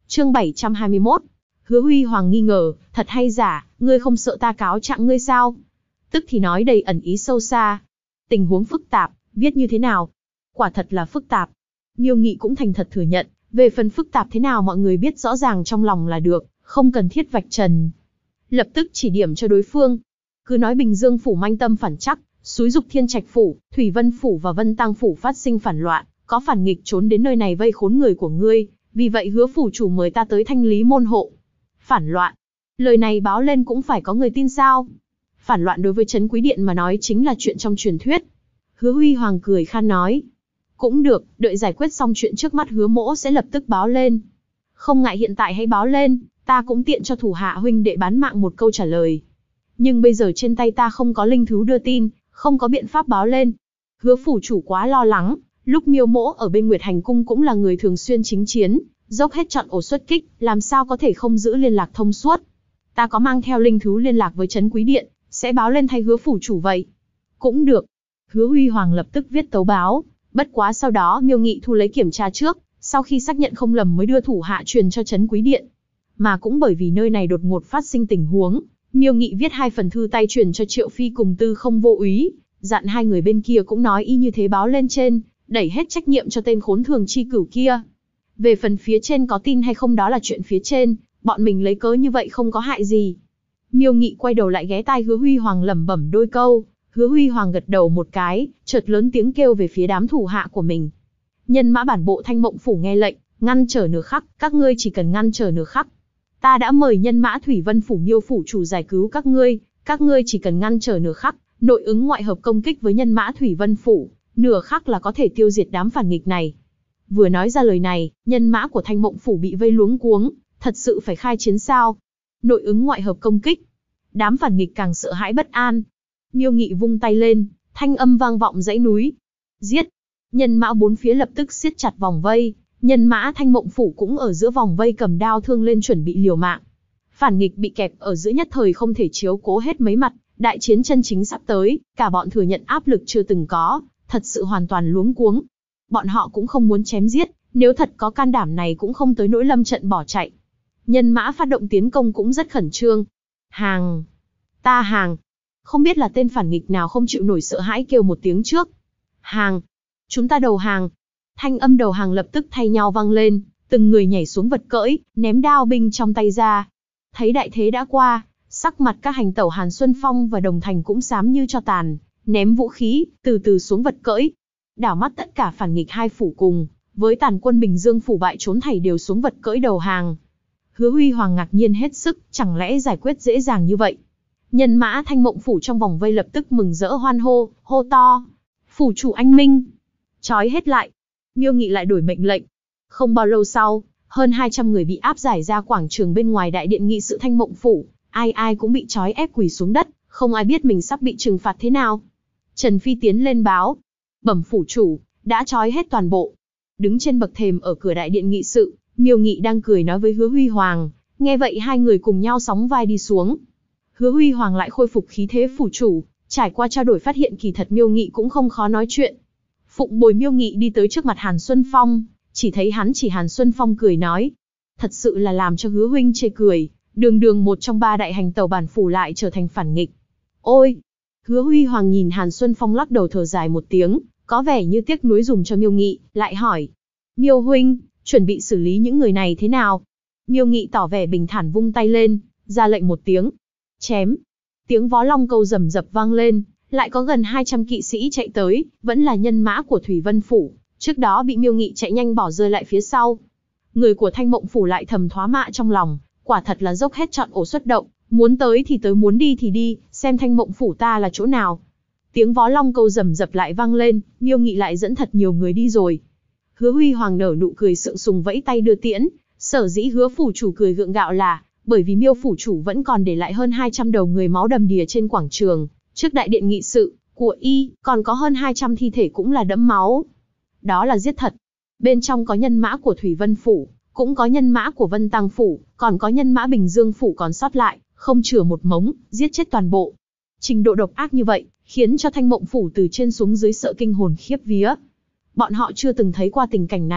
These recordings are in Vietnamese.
Chương 721. Hứa Huy Hoàng nghi ngờ, thật hay giả, ngươi không sợ ta cáo trạng ngươi sao? Tức thì nói đầy ẩn ý sâu xa. Tình huống phức tạp, viết như thế nào? Quả thật là phức tạp. Miêu Nghị cũng thành thật thừa nhận, về phần phức tạp thế nào mọi người biết rõ ràng trong lòng là được, không cần thiết vạch trần. Lập tức chỉ điểm cho đối phương. Cứ nói Bình Dương phủ manh tâm phản chắc, xúi dục Thiên Trạch phủ, Thủy Vân phủ và Vân Tăng phủ phát sinh phản loạn, có phản nghịch trốn đến nơi này vây khốn người của ngươi, vì vậy Hứa phủ chủ mời ta tới thanh lý môn hộ. Phản loạn? Lời này báo lên cũng phải có người tin sao? Phản loạn đối với Trấn Quý Điện mà nói chính là chuyện trong truyền thuyết. Hứa Huy Hoàng cười khan nói. Cũng được, đợi giải quyết xong chuyện trước mắt Hứa mỗ sẽ lập tức báo lên. Không ngại hiện tại hãy báo lên, ta cũng tiện cho thủ hạ huynh đệ bán mạng một câu trả lời. Nhưng bây giờ trên tay ta không có linh thú đưa tin, không có biện pháp báo lên. Hứa phủ chủ quá lo lắng, lúc Miêu mỗ ở bên Nguyệt Hành cung cũng là người thường xuyên chính chiến, dốc hết trọn ổ xuất kích, làm sao có thể không giữ liên lạc thông suốt. Ta có mang theo linh thú liên lạc với Trấn Quý Điện, sẽ báo lên thay Hứa phủ chủ vậy. Cũng được. Hứa Huy Hoàng lập tức viết tấu báo, bất quá sau đó Miêu Nghị thu lấy kiểm tra trước, sau khi xác nhận không lầm mới đưa thủ hạ truyền cho Trấn Quý Điện. Mà cũng bởi vì nơi này đột ngột phát sinh tình huống, Miêu Nghị viết 2 phần thư tay truyền cho Triệu Phi cùng Tư Không Vô Úy, dặn 2 người bên kia cũng nói y như thế báo lên trên, đẩy hết trách nhiệm cho tên khốn thường chi cửu kia. Về phần phía trên có tin hay không đó là chuyện phía trên, bọn mình lấy cớ như vậy không có hại gì. Miêu Nghị quay đầu lại ghé tai Hứa Huy Hoàng lẩm bẩm đôi câu, Hứa Huy Hoàng gật đầu một cái, chợt lớn tiếng kêu về phía đám thủ hạ của mình. Nhân mã bản bộ Thanh Mộng phủ nghe lệnh, ngăn trở nửa khắc, các ngươi chỉ cần ngăn trở nửa khắc. Ta đã mời nhân mã Thủy Vân phủ Miêu phủ chủ giải cứu các ngươi chỉ cần ngăn trở nửa khắc, nội ứng ngoại hợp công kích với nhân mã Thủy Vân phủ, nửa khắc là có thể tiêu diệt đám phản nghịch này. Vừa nói ra lời này, nhân mã của Thanh Mộng phủ bị vây luống cuống, thật sự phải khai chiến sao? Nội ứng ngoại hợp công kích. Đám phản nghịch càng sợ hãi bất an. Miêu Nghị vung tay lên, thanh âm vang vọng dãy núi. Giết! Nhân mã bốn phía lập tức siết chặt vòng vây, nhân mã Thanh Mộng phủ cũng ở giữa vòng vây cầm đao thương lên chuẩn bị liều mạng. Phản nghịch bị kẹp ở giữa nhất thời không thể chiếu cố hết mấy mặt, đại chiến chân chính sắp tới, cả bọn thừa nhận áp lực chưa từng có, thật sự hoàn toàn luống cuống. Bọn họ cũng không muốn chém giết, nếu thật có can đảm này cũng không tới nỗi lâm trận bỏ chạy. Nhân mã phát động tiến công cũng rất khẩn trương. Hàng! Ta hàng! Không biết là tên phản nghịch nào không chịu nổi sợ hãi kêu một tiếng trước. Hàng! Chúng ta đầu hàng! Thanh âm đầu hàng lập tức thay nhau vang lên, từng người nhảy xuống vật cưỡi, ném đao binh trong tay ra. Thấy đại thế đã qua, sắc mặt các hành tẩu Hàn Xuân Phong và Đồng Thành cũng xám như tro tàn, ném vũ khí, từ từ xuống vật cưỡi. Đảo mắt tất cả phản nghịch 2 phủ cùng, với tàn quân Bình Dương phủ bại trốn thảy đều xuống vật cưỡi đầu hàng. Hứa Huy Hoàng ngạc nhiên hết sức, chẳng lẽ giải quyết dễ dàng như vậy? Nhân mã Thanh Mộng phủ trong vòng vây lập tức mừng rỡ hoan hô, hô to. Phủ chủ anh minh! Trói hết lại! Miêu Nghị lại đổi mệnh lệnh. Không bao lâu sau, hơn 200 người bị áp giải ra quảng trường bên ngoài đại điện nghị sự Thanh Mộng phủ, ai ai cũng bị trói ép quỳ xuống đất, không ai biết mình sắp bị trừng phạt thế nào. Trần Phi tiến lên báo. Bẩm phủ chủ, đã trói hết toàn bộ. Đứng trên bậc thềm ở cửa đại điện nghị sự, Miêu Nghị đang cười nói với Hứa Huy Hoàng, nghe vậy 2 người cùng nhau sóng vai đi xuống. Hứa Huy Hoàng lại khôi phục khí thế phủ chủ, trải qua trao đổi phát hiện kỳ thật Miêu Nghị cũng không khó nói chuyện. Phụng bồi Miêu Nghị đi tới trước mặt Hàn Xuân Phong, chỉ thấy hắn chỉ Hàn Xuân Phong cười nói. Thật sự là làm cho Hứa huynh chê cười, đường một trong 3 đại hành tẩu bản phủ lại trở thành phản nghịch. Ôi! Hứa Huy Hoàng nhìn Hàn Xuân Phong lắc đầu thở dài một tiếng, có vẻ như tiếc nuối dùng cho Miêu Nghị, lại hỏi. Miêu huynh, chuẩn bị xử lý những người này thế nào? Miêu Nghị tỏ vẻ bình thản vung tay lên, ra lệnh một tiếng. Chém! Tiếng vó long câu rầm rập vang lên, lại có gần 200 kỵ sĩ chạy tới, vẫn là nhân mã của Thủy Vân phủ, trước đó bị Miêu Nghị chạy nhanh bỏ rơi lại phía sau. Người của Thanh Mộng phủ lại thầm thoá mạ trong lòng, quả thật là dốc hết trọn ổ xuất động, muốn tới thì tới muốn đi thì đi, xem Thanh Mộng phủ ta là chỗ nào. Tiếng vó long câu rầm rập lại vang lên, Miêu Nghị lại dẫn thật nhiều người đi rồi. Hứa Huy Hoàng nở nụ cười sượng sùng vẫy tay đưa tiễn, sở dĩ Hứa phủ chủ cười gượng gạo là, bởi vì Miêu phủ chủ vẫn còn để lại hơn 200 đầu người máu đầm đìa trên quảng trường, trước đại điện nghị sự của y, còn có hơn 200 thi thể cũng là đẫm máu. Đó là giết thật. Bên trong có nhân mã của Thủy Vân phủ, cũng có nhân mã của Vân Tăng phủ, còn có nhân mã Bình Dương phủ còn sót lại, không chừa một mống, giết chết toàn bộ. Trình độ độc ác như vậy, khiến cho Thanh Mộng phủ từ trên xuống dưới sợ kinh hồn khiếp vía. Bọn họ chưa từng thấy qua tình cảnh này,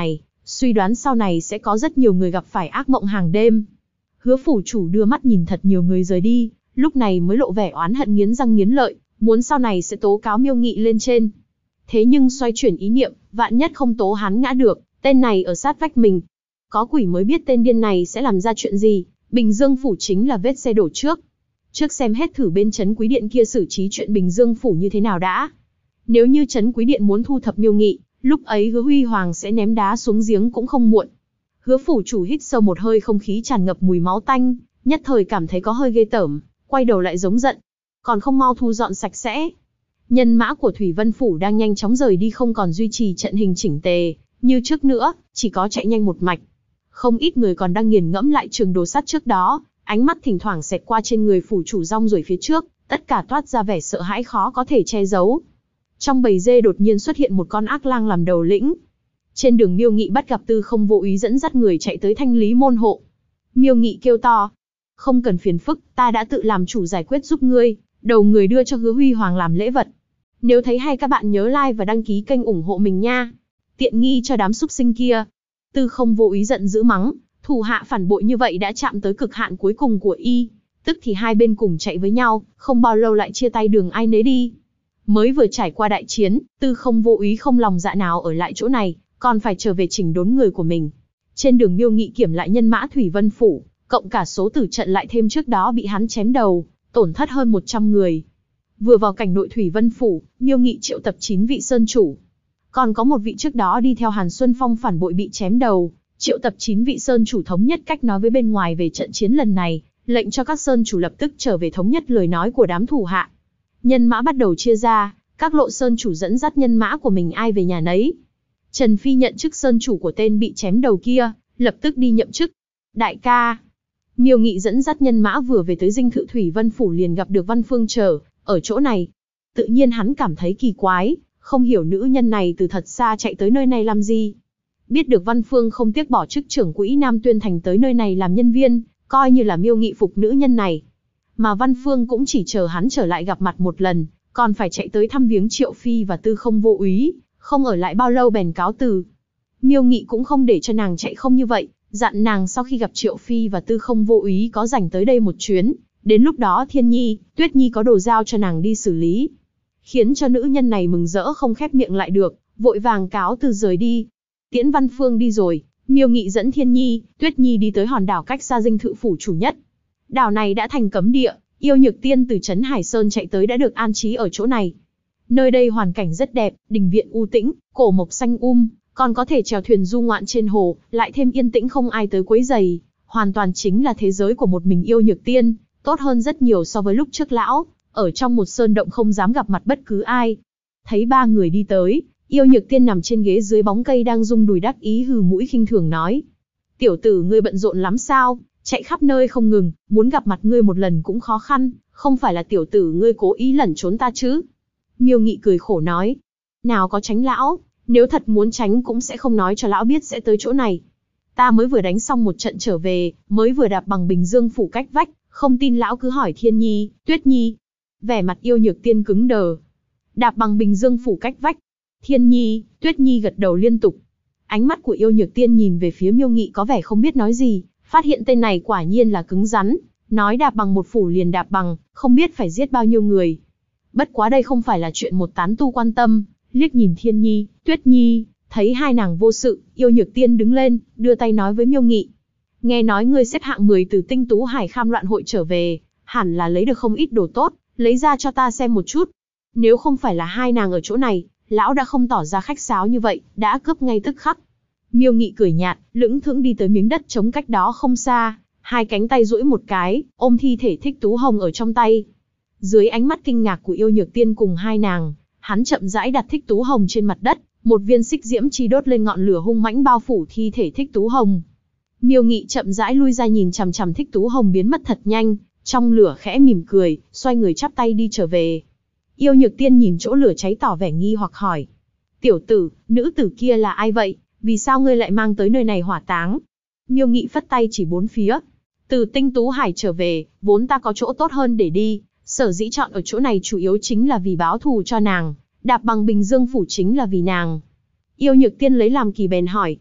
Suy đoán sau này sẽ có rất nhiều người gặp phải ác mộng hàng đêm. Hứa phủ chủ đưa mắt nhìn thật nhiều người rời đi, lúc này mới lộ vẻ oán hận nghiến răng nghiến lợi, muốn sau này sẽ tố cáo Miêu Nghị lên trên. Thế nhưng xoay chuyển ý niệm, vạn nhất không tố hắn ngã được, tên này ở sát vách mình. Có quỷ mới biết tên điên này sẽ làm ra chuyện gì, Bình Dương phủ chính là vết xe đổ trước. Trước xem hết thử bên trấn Quý Điện kia xử trí chuyện Bình Dương phủ như thế nào đã. Nếu như trấn Quý Điện muốn thu thập Miêu Nghị, lúc ấy Hứa Huy Hoàng sẽ ném đá xuống giếng cũng không muộn. Hứa phủ chủ hít sâu một hơi, không khí tràn ngập mùi máu tanh, nhất thời cảm thấy có hơi ghê tởm, quay đầu lại giống giận. Còn không mau thu dọn sạch sẽ. Nhân mã của Thủy Vân phủ đang nhanh chóng rời đi, không còn duy trì trận hình chỉnh tề như trước nữa, chỉ có chạy nhanh một mạch. Không ít người còn đang nghiền ngẫm lại trường đồ sắt trước đó, ánh mắt thỉnh thoảng xẹt qua trên người phủ chủ rong ruổi phía trước, tất cả toát ra vẻ sợ hãi khó có thể che giấu. Trong bầy dê đột nhiên xuất hiện một con ác lang làm đầu lĩnh. Trên đường Miêu Nghị bắt gặp Tư Không Vô Úy dẫn dắt người chạy tới thanh lý môn hộ. Miêu Nghị kêu to, không cần phiền phức, ta đã tự làm chủ giải quyết giúp ngươi, đầu người đưa cho Hứa Huy Hoàng làm lễ vật. Nếu thấy hay các bạn nhớ like và đăng ký kênh ủng hộ mình nha. Tiện nghi cho đám súc sinh kia. Tư Không Vô Úy giận dữ mắng, thủ hạ phản bội như vậy đã chạm tới cực hạn cuối cùng của y. Tức thì hai bên cùng chạy với nhau, không bao lâu lại chia tay đường ai nấy đi. Mới vừa trải qua đại chiến, Tư Không Vô Úy không lòng dạ nào ở lại chỗ này, còn phải trở về chỉnh đốn người của mình. Trên đường Miêu Nghị kiểm lại nhân mã Thủy Vân phủ, cộng cả số tử trận lại thêm trước đó bị hắn chém đầu, tổn thất hơn 100 người. Vừa vào cảnh nội Thủy Vân phủ, Miêu Nghị triệu tập 9 vị sơn chủ. Còn có một vị trước đó đi theo Hàn Xuân Phong phản bội bị chém đầu, triệu tập 9 vị sơn chủ thống nhất cách nói với bên ngoài về trận chiến lần này, lệnh cho các sơn chủ lập tức trở về thống nhất lời nói của đám thủ hạ. Nhân mã bắt đầu chia ra, các lộ sơn chủ dẫn dắt nhân mã của mình ai về nhà nấy. Trần Phi nhận chức sơn chủ của tên bị chém đầu kia, lập tức đi nhậm chức. Đại ca, Miêu Nghị dẫn dắt nhân mã vừa về tới dinh thự Thủy Vân phủ liền gặp được Văn Phương Trở ở chỗ này. Tự nhiên hắn cảm thấy kỳ quái, không hiểu nữ nhân này từ thật xa chạy tới nơi này làm gì. Biết được Văn Phương không tiếc bỏ chức trưởng quỹ Nam Tuyên Thành tới nơi này làm nhân viên, coi như là Miêu Nghị phục nữ nhân này. Mà Văn Phương cũng chỉ chờ hắn trở lại gặp mặt một lần, còn phải chạy tới thăm viếng Triệu Phi và Tư Không Vô Úy, không ở lại bao lâu bèn cáo từ. Miêu Nghị cũng không để cho nàng chạy không như vậy, dặn nàng sau khi gặp Triệu Phi và Tư Không Vô Úy có rảnh tới đây một chuyến, đến lúc đó Thiên Nhi, Tuyết Nhi có đồ giao cho nàng đi xử lý. Khiến cho nữ nhân này mừng rỡ không khép miệng lại được, vội vàng cáo từ rời đi. Tiễn Văn Phương đi rồi, Miêu Nghị dẫn Thiên Nhi, Tuyết Nhi đi tới hòn đảo cách xa dinh thự phủ chủ nhất. Đảo này đã thành cấm địa, Yêu Nhược Tiên từ trấn Hải Sơn chạy tới đã được an trí ở chỗ này. Nơi đây hoàn cảnh rất đẹp, đình viện u tĩnh, cổ mộc xanh còn có thể chèo thuyền du ngoạn trên hồ, lại thêm yên tĩnh không ai tới quấy rầy, hoàn toàn chính là thế giới của một mình Yêu Nhược Tiên, tốt hơn rất nhiều so với lúc trước lão ở trong một sơn động không dám gặp mặt bất cứ ai. Thấy ba người đi tới, Yêu Nhược Tiên nằm trên ghế dưới bóng cây đang rung đùi đắc ý hừ mũi khinh thường nói: "Tiểu tử ngươi bận rộn lắm sao, chạy khắp nơi không ngừng, muốn gặp mặt ngươi một lần cũng khó khăn, không phải là tiểu tử ngươi cố ý lẩn trốn ta chứ?" Miêu Nghị cười khổ nói: "Nào có tránh lão, nếu thật muốn tránh cũng sẽ không nói cho lão biết sẽ tới chỗ này. Ta mới vừa đánh xong một trận trở về, mới vừa đạp bằng Bình Dương phủ cách vách, không tin lão cứ hỏi Thiên Nhi, Tuyết Nhi." Vẻ mặt Yêu Nhược Tiên cứng đờ. Đạp bằng Bình Dương phủ cách vách. Thiên Nhi, Tuyết Nhi gật đầu liên tục. Ánh mắt của Yêu Nhược Tiên nhìn về phía Miêu Nghị có vẻ không biết nói gì, phát hiện tên này quả nhiên là cứng rắn, nói đạp bằng một phủ liền đạp bằng, không biết phải giết bao nhiêu người. Bất quá đây không phải là chuyện một tán tu quan tâm, liếc nhìn Thiên Nhi, Tuyết Nhi, thấy hai nàng vô sự, Yêu Nhược Tiên đứng lên, đưa tay nói với Miêu Nghị: "Nghe nói ngươi xếp hạng 10 từ Tinh Tú Hải Kham loạn hội trở về, hẳn là lấy được không ít đồ tốt, lấy ra cho ta xem một chút. Nếu không phải là hai nàng ở chỗ này, lão đã không tỏ ra khách sáo như vậy, đã cướp ngay tức khắc." Miêu Nghị cười nhạt, lững thững đi tới miếng đất trống cách đó không xa, hai cánh tay duỗi một cái, ôm thi thể Thích Tú Hồng ở trong tay. Dưới ánh mắt kinh ngạc của Yêu Nhược Tiên cùng hai nàng, hắn chậm rãi đặt Thích Tú Hồng trên mặt đất, một viên xích diễm chi đốt lên ngọn lửa hung mãnh bao phủ thi thể Thích Tú Hồng. Miêu Nghị chậm rãi lui ra nhìn chằm chằm Thích Tú Hồng biến mất thật nhanh, trong lửa khẽ mỉm cười, xoay người chắp tay đi trở về. Yêu Nhược Tiên nhìn chỗ lửa cháy tỏ vẻ nghi hoặc hỏi: "Tiểu tử, nữ tử kia là ai vậy? Vì sao ngươi lại mang tới nơi này hỏa táng?" Miêu Nghị phất tay chỉ bốn phía: "Từ Tinh Tú Hải trở về, vốn ta có chỗ tốt hơn để đi, sở dĩ chọn ở chỗ này chủ yếu chính là vì báo thù cho nàng, đạp bằng Bình Dương phủ chính là vì nàng." Yêu Nhược Tiên lấy làm kỳ bèn hỏi: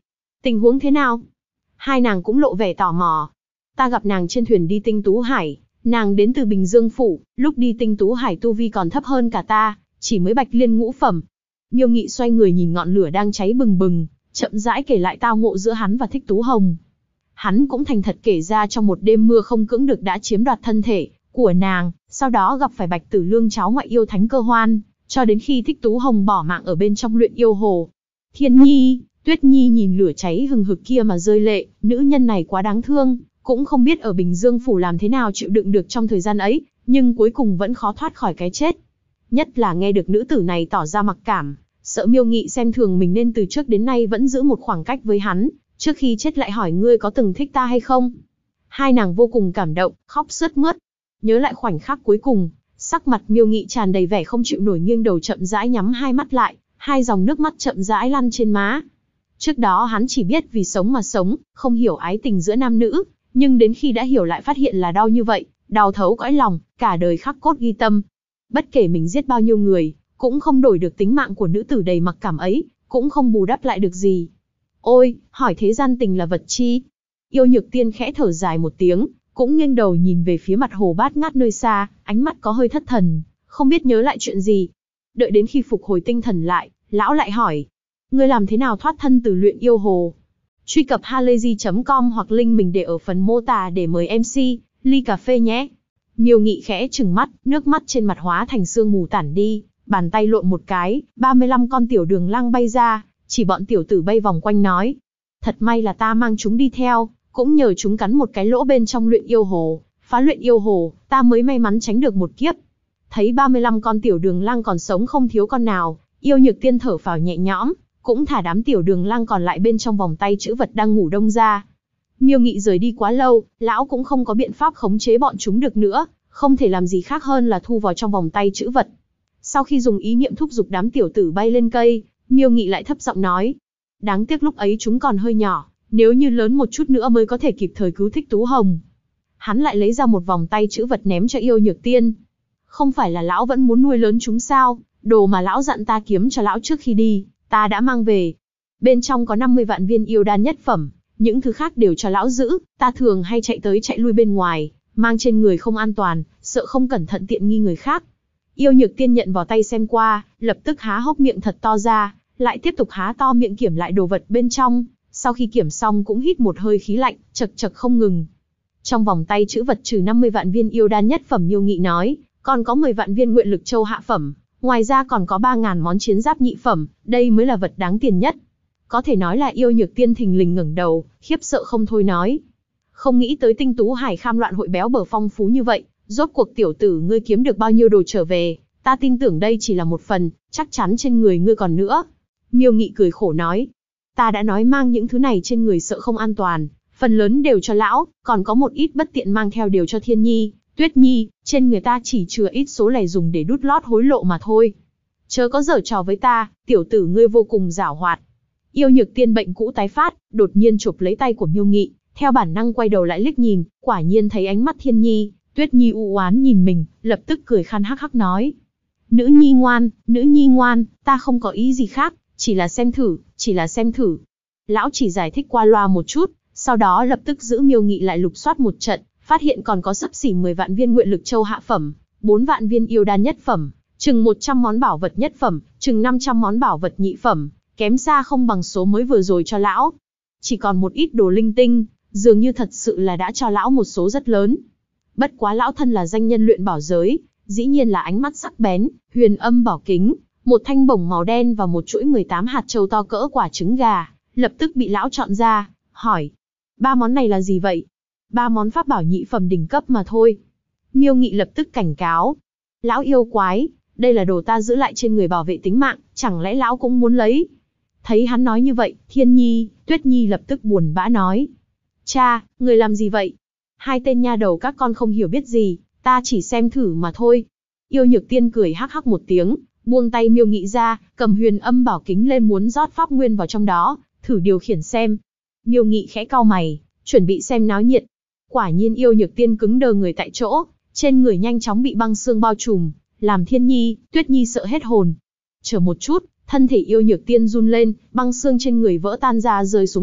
Tình huống thế nào? Hai nàng cũng lộ vẻ tò mò. Ta gặp nàng trên thuyền đi Tinh Tú Hải, nàng đến từ Bình Dương Phủ, lúc đi Tinh Tú Hải tu vi còn thấp hơn cả ta, chỉ mới Bạch Liên ngũ phẩm. Miêu Nghị xoay người nhìn ngọn lửa đang cháy bừng bừng, chậm rãi kể lại tao ngộ giữa hắn và Thích Tú Hồng. Hắn cũng thành thật kể ra trong một đêm mưa không cưỡng được đã chiếm đoạt thân thể của nàng, sau đó gặp phải Bạch Tử Lương cháu ngoại yêu thánh Cơ Hoan, cho đến khi Thích Tú Hồng bỏ mạng ở bên trong luyện yêu hồ. Thiên Nhi, Tuyết Nhi nhìn lửa cháy hừng hực kia mà rơi lệ, nữ nhân này quá đáng thương, cũng không biết ở Bình Dương Phủ làm thế nào chịu đựng được trong thời gian ấy, nhưng cuối cùng vẫn khó thoát khỏi cái chết. Nhất là nghe được nữ tử này tỏ ra mặc cảm, sợ Miêu Nghị xem thường mình nên từ trước đến nay vẫn giữ một khoảng cách với hắn, trước khi chết lại hỏi ngươi có từng thích ta hay không. Hai nàng vô cùng cảm động, khóc sướt mướt. Nhớ lại khoảnh khắc cuối cùng, sắc mặt Miêu Nghị tràn đầy vẻ không chịu nổi, nghiêng đầu chậm rãi nhắm hai mắt lại, hai dòng nước mắt chậm rãi lăn trên má. Trước đó hắn chỉ biết vì sống mà sống, không hiểu ái tình giữa nam nữ, nhưng đến khi đã hiểu lại phát hiện là đau như vậy, đau thấu cõi lòng, cả đời khắc cốt ghi tâm. Bất kể mình giết bao nhiêu người, cũng không đổi được tính mạng của nữ tử đầy mặc cảm ấy, cũng không bù đắp lại được gì. Ôi, hỏi thế gian tình là vật chi? Yêu Nhược Tiên khẽ thở dài một tiếng, cũng nghiêng đầu nhìn về phía mặt hồ bát ngát nơi xa, ánh mắt có hơi thất thần, không biết nhớ lại chuyện gì. Đợi đến khi phục hồi tinh thần lại, lão lại hỏi, ngươi làm thế nào thoát thân từ luyện yêu hồ? Truy cập halayzi.com hoặc link mình để ở phần mô tả để mời MC, ly cà phê nhé. Miêu Nghị khẽ trừng mắt, nước mắt trên mặt hóa thành sương mù tản đi, bàn tay lộn một cái, 35 con tiểu đường lang bay ra, chỉ bọn tiểu tử bay vòng quanh nói. Thật may là ta mang chúng đi theo, cũng nhờ chúng cắn một cái lỗ bên trong luyện yêu hồ, phá luyện yêu hồ, ta mới may mắn tránh được một kiếp. Thấy 35 con tiểu đường lang còn sống không thiếu con nào, Yêu Nhược Tiên thở phào nhẹ nhõm, cũng thả đám tiểu đường lang còn lại bên trong vòng tay chữ vật đang ngủ đông ra. Miêu Nghị rời đi quá lâu, lão cũng không có biện pháp khống chế bọn chúng được nữa, không thể làm gì khác hơn là thu vào trong vòng tay chữ vật. Sau khi dùng ý niệm thúc giục đám tiểu tử bay lên cây, Miêu Nghị lại thấp giọng nói, đáng tiếc lúc ấy chúng còn hơi nhỏ, nếu như lớn một chút nữa mới có thể kịp thời cứu Thích Tú Hồng. Hắn lại lấy ra một vòng tay chữ vật ném cho Yêu Nhược Tiên. Không phải là lão vẫn muốn nuôi lớn chúng sao, đồ mà lão dặn ta kiếm cho lão trước khi đi, ta đã mang về. Bên trong có 50 vạn viên yêu đan nhất phẩm, những thứ khác đều cho lão giữ, ta thường hay chạy tới chạy lui bên ngoài, mang trên người không an toàn, sợ không cẩn thận tiện nghi người khác. Yêu Nhược Tiên nhận vào tay xem qua, lập tức há hốc miệng thật to ra, lại tiếp tục há to miệng kiểm lại đồ vật bên trong, sau khi kiểm xong cũng hít một hơi khí lạnh, chậc chậc không ngừng. Trong vòng tay chữ vật trừ 50 vạn viên yêu đan nhất phẩm, Miêu Nghị nói, còn có 10 vạn viên nguyện lực châu hạ phẩm, ngoài ra còn có 3.000 món chiến giáp nhị phẩm, đây mới là vật đáng tiền nhất. Có thể nói là Yêu Nhược Tiên thình lình ngẩng đầu, khiếp sợ không thôi nói. Không nghĩ tới Tinh Tú Hải Kham Loạn hội béo bở phong phú như vậy, rốt cuộc tiểu tử ngươi kiếm được bao nhiêu đồ trở về, ta tin tưởng đây chỉ là một phần, chắc chắn trên người ngươi còn nữa. Miêu Nghị cười khổ nói, ta đã nói mang những thứ này trên người sợ không an toàn, phần lớn đều cho lão, còn có một ít bất tiện mang theo đều cho Thiên Nhi, Tuyết Nhi, trên người ta chỉ chừa ít số này dùng để đút lót hối lộ mà thôi. Chớ có giở trò với ta, tiểu tử ngươi vô cùng giảo hoạt. Yêu Nhược Tiên bệnh cũ tái phát, đột nhiên chụp lấy tay của Miêu Nghị, theo bản năng quay đầu lại liếc nhìn, quả nhiên thấy ánh mắt Thiên Nhi, Tuyết Nhi u oán nhìn mình, lập tức cười khan hắc hắc nói. Nữ nhi ngoan, ta không có ý gì khác, chỉ là xem thử. Lão chỉ giải thích qua loa một chút, sau đó lập tức giữ Miêu Nghị lại lục soát một trận, phát hiện còn có xấp xỉ 10 vạn viên nguyện lực châu hạ phẩm, 4 vạn viên yêu đan nhất phẩm, chừng 100 món bảo vật nhất phẩm, chừng 500 món bảo vật nhị phẩm, kém xa không bằng số mới vừa rồi cho lão. Chỉ còn một ít đồ linh tinh, dường như thật sự là đã cho lão một số rất lớn. Bất quá lão thân là danh nhân luyện bảo giới, dĩ nhiên là ánh mắt sắc bén, huyền âm bảo kính, một thanh bổng màu đen và một chuỗi 18 hạt châu to cỡ quả trứng gà, lập tức bị lão chọn ra, hỏi. 3 món này là gì vậy? 3 món pháp bảo nhị phẩm đỉnh cấp mà thôi. Miêu Nghị lập tức cảnh cáo. Lão yêu quái, đây là đồ ta giữ lại trên người bảo vệ tính mạng, chẳng lẽ lão cũng muốn lấy? Thấy hắn nói như vậy, Thiên Nhi, Tuyết Nhi lập tức buồn bã nói. Cha, người làm gì vậy? Hai tên nha đầu các con không hiểu biết gì, ta chỉ xem thử mà thôi. Yêu Nhược Tiên cười hắc hắc một tiếng, buông tay Miêu Nghị ra, cầm huyền âm bảo kính lên muốn rót pháp nguyên vào trong đó, thử điều khiển xem. Miêu Nghị khẽ cau mày, chuẩn bị xem náo nhiệt. Quả nhiên Yêu Nhược Tiên cứng đờ người tại chỗ, trên người nhanh chóng bị băng xương bao trùm, làm Thiên Nhi, Tuyết Nhi sợ hết hồn. Chờ một chút, thân thể Yêu Nhược Tiên run lên, băng xương trên người vỡ tan ra rơi xuống đất,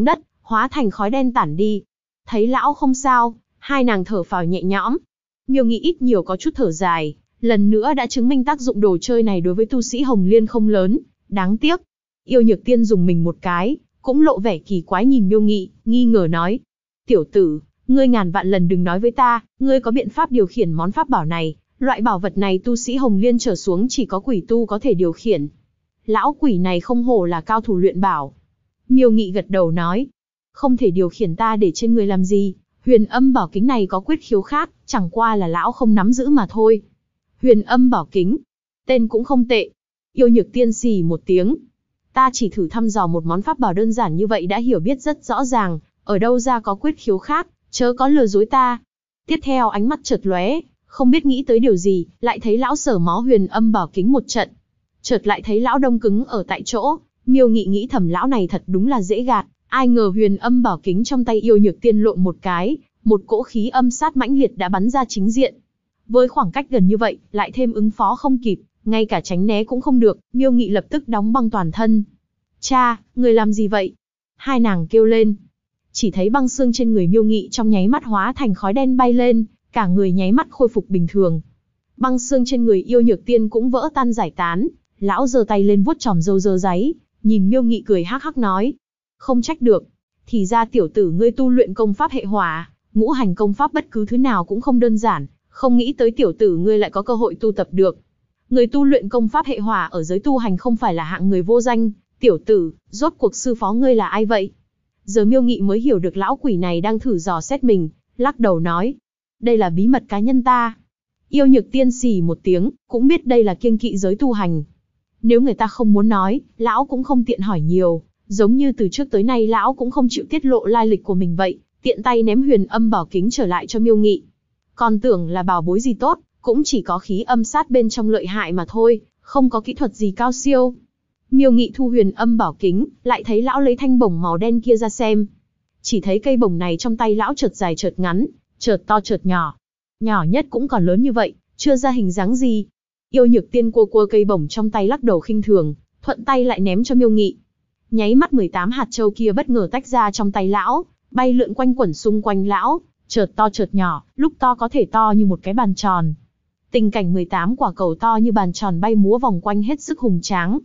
hóa thành khói đen tản đi. Thấy lão không sao, hai nàng thở phào nhẹ nhõm. Miêu Nghị ít nhiều có chút thở dài, lần nữa đã chứng minh tác dụng đồ chơi này đối với tu sĩ Hồng Liên không lớn, đáng tiếc. Yêu Nhược Tiên dùng mình một cái, cũng lộ vẻ kỳ quái nhìn Miêu Nghị, nghi ngờ nói: "Tiểu tử, ngươi ngàn vạn lần đừng nói với ta, ngươi có biện pháp điều khiển món pháp bảo này, loại bảo vật này tu sĩ Hồng Liên trở xuống chỉ có quỷ tu có thể điều khiển." Lão quỷ này không hổ là cao thủ luyện bảo. Miêu Nghị gật đầu nói: "Không thể điều khiển ta để trên người làm gì, Huyền Âm Bảo Kính này có quyết khiếu khác, chẳng qua là lão không nắm giữ mà thôi." Huyền Âm Bảo Kính, tên cũng không tệ. Yêu Nhược Tiên xì một tiếng. Ta chỉ thử thăm dò một món pháp bảo đơn giản như vậy đã hiểu biết rất rõ ràng, ở đâu ra có quyết khiếu khác, chớ có lừa dối ta. Tiếp theo ánh mắt chợt lóe, không biết nghĩ tới điều gì, lại thấy lão Sở Mó Huyền Âm Bảo Kính một trận. Chợt lại thấy lão đông cứng ở tại chỗ, Miêu Nghị nghĩ thầm lão này thật đúng là dễ gạt, ai ngờ Huyền Âm Bảo Kính trong tay Yêu Nhược Tiên lộn một cái, một cỗ khí âm sát mãnh liệt đã bắn ra chính diện. Với khoảng cách gần như vậy, lại thêm ứng phó không kịp, ngay cả tránh né cũng không được, Miêu Nghị lập tức đóng băng toàn thân. "Cha, người làm gì vậy?" Hai nàng kêu lên. Chỉ thấy băng xương trên người Miêu Nghị trong nháy mắt hóa thành khói đen bay lên, cả người nháy mắt khôi phục bình thường. Băng xương trên người Yêu Nhược Tiên cũng vỡ tan giải tán, lão giơ tay lên vuốt chòm râu dơ dáy, nhìn Miêu Nghị cười hắc hắc nói: "Không trách được, thì ra tiểu tử ngươi tu luyện công pháp hệ hỏa, ngũ hành công pháp bất cứ thứ nào cũng không đơn giản, không nghĩ tới tiểu tử ngươi lại có cơ hội tu tập được. Người tu luyện công pháp hệ hỏa ở giới tu hành không phải là hạng người vô danh, tiểu tử, rốt cuộc sư phó ngươi là ai vậy?" Giờ Miêu Nghị mới hiểu được lão quỷ này đang thử dò xét mình, lắc đầu nói: "Đây là bí mật cá nhân ta." Yêu Nhược Tiên xì một tiếng, cũng biết đây là kiêng kỵ giới tu hành. Nếu người ta không muốn nói, lão cũng không tiện hỏi nhiều, giống như từ trước tới nay lão cũng không chịu tiết lộ lai lịch của mình vậy, tiện tay ném Huyền Âm Bảo Kính trở lại cho Miêu Nghị. Còn tưởng là bảo bối gì tốt, cũng chỉ có khí âm sát bên trong lợi hại mà thôi, không có kỹ thuật gì cao siêu. Miêu Nghị thu Huyền Âm Bảo Kính, lại thấy lão lấy thanh bổng màu đen kia ra xem. Chỉ thấy cây bổng này trong tay lão chợt dài chợt ngắn, chợt to chợt nhỏ. Nhỏ nhất cũng còn lớn như vậy, chưa ra hình dáng gì. Yêu Nhược Tiên cua cua cây bổng trong tay lắc đầu khinh thường, thuận tay lại ném cho Miêu Nghị. Nháy mắt 18 hạt châu kia bất ngờ tách ra trong tay lão, bay lượn quanh quẩn xung quanh lão, chợt to chợt nhỏ, lúc to có thể to như một cái bàn tròn. Tình cảnh 18 quả cầu to như bàn tròn bay múa vòng quanh hết sức hùng tráng.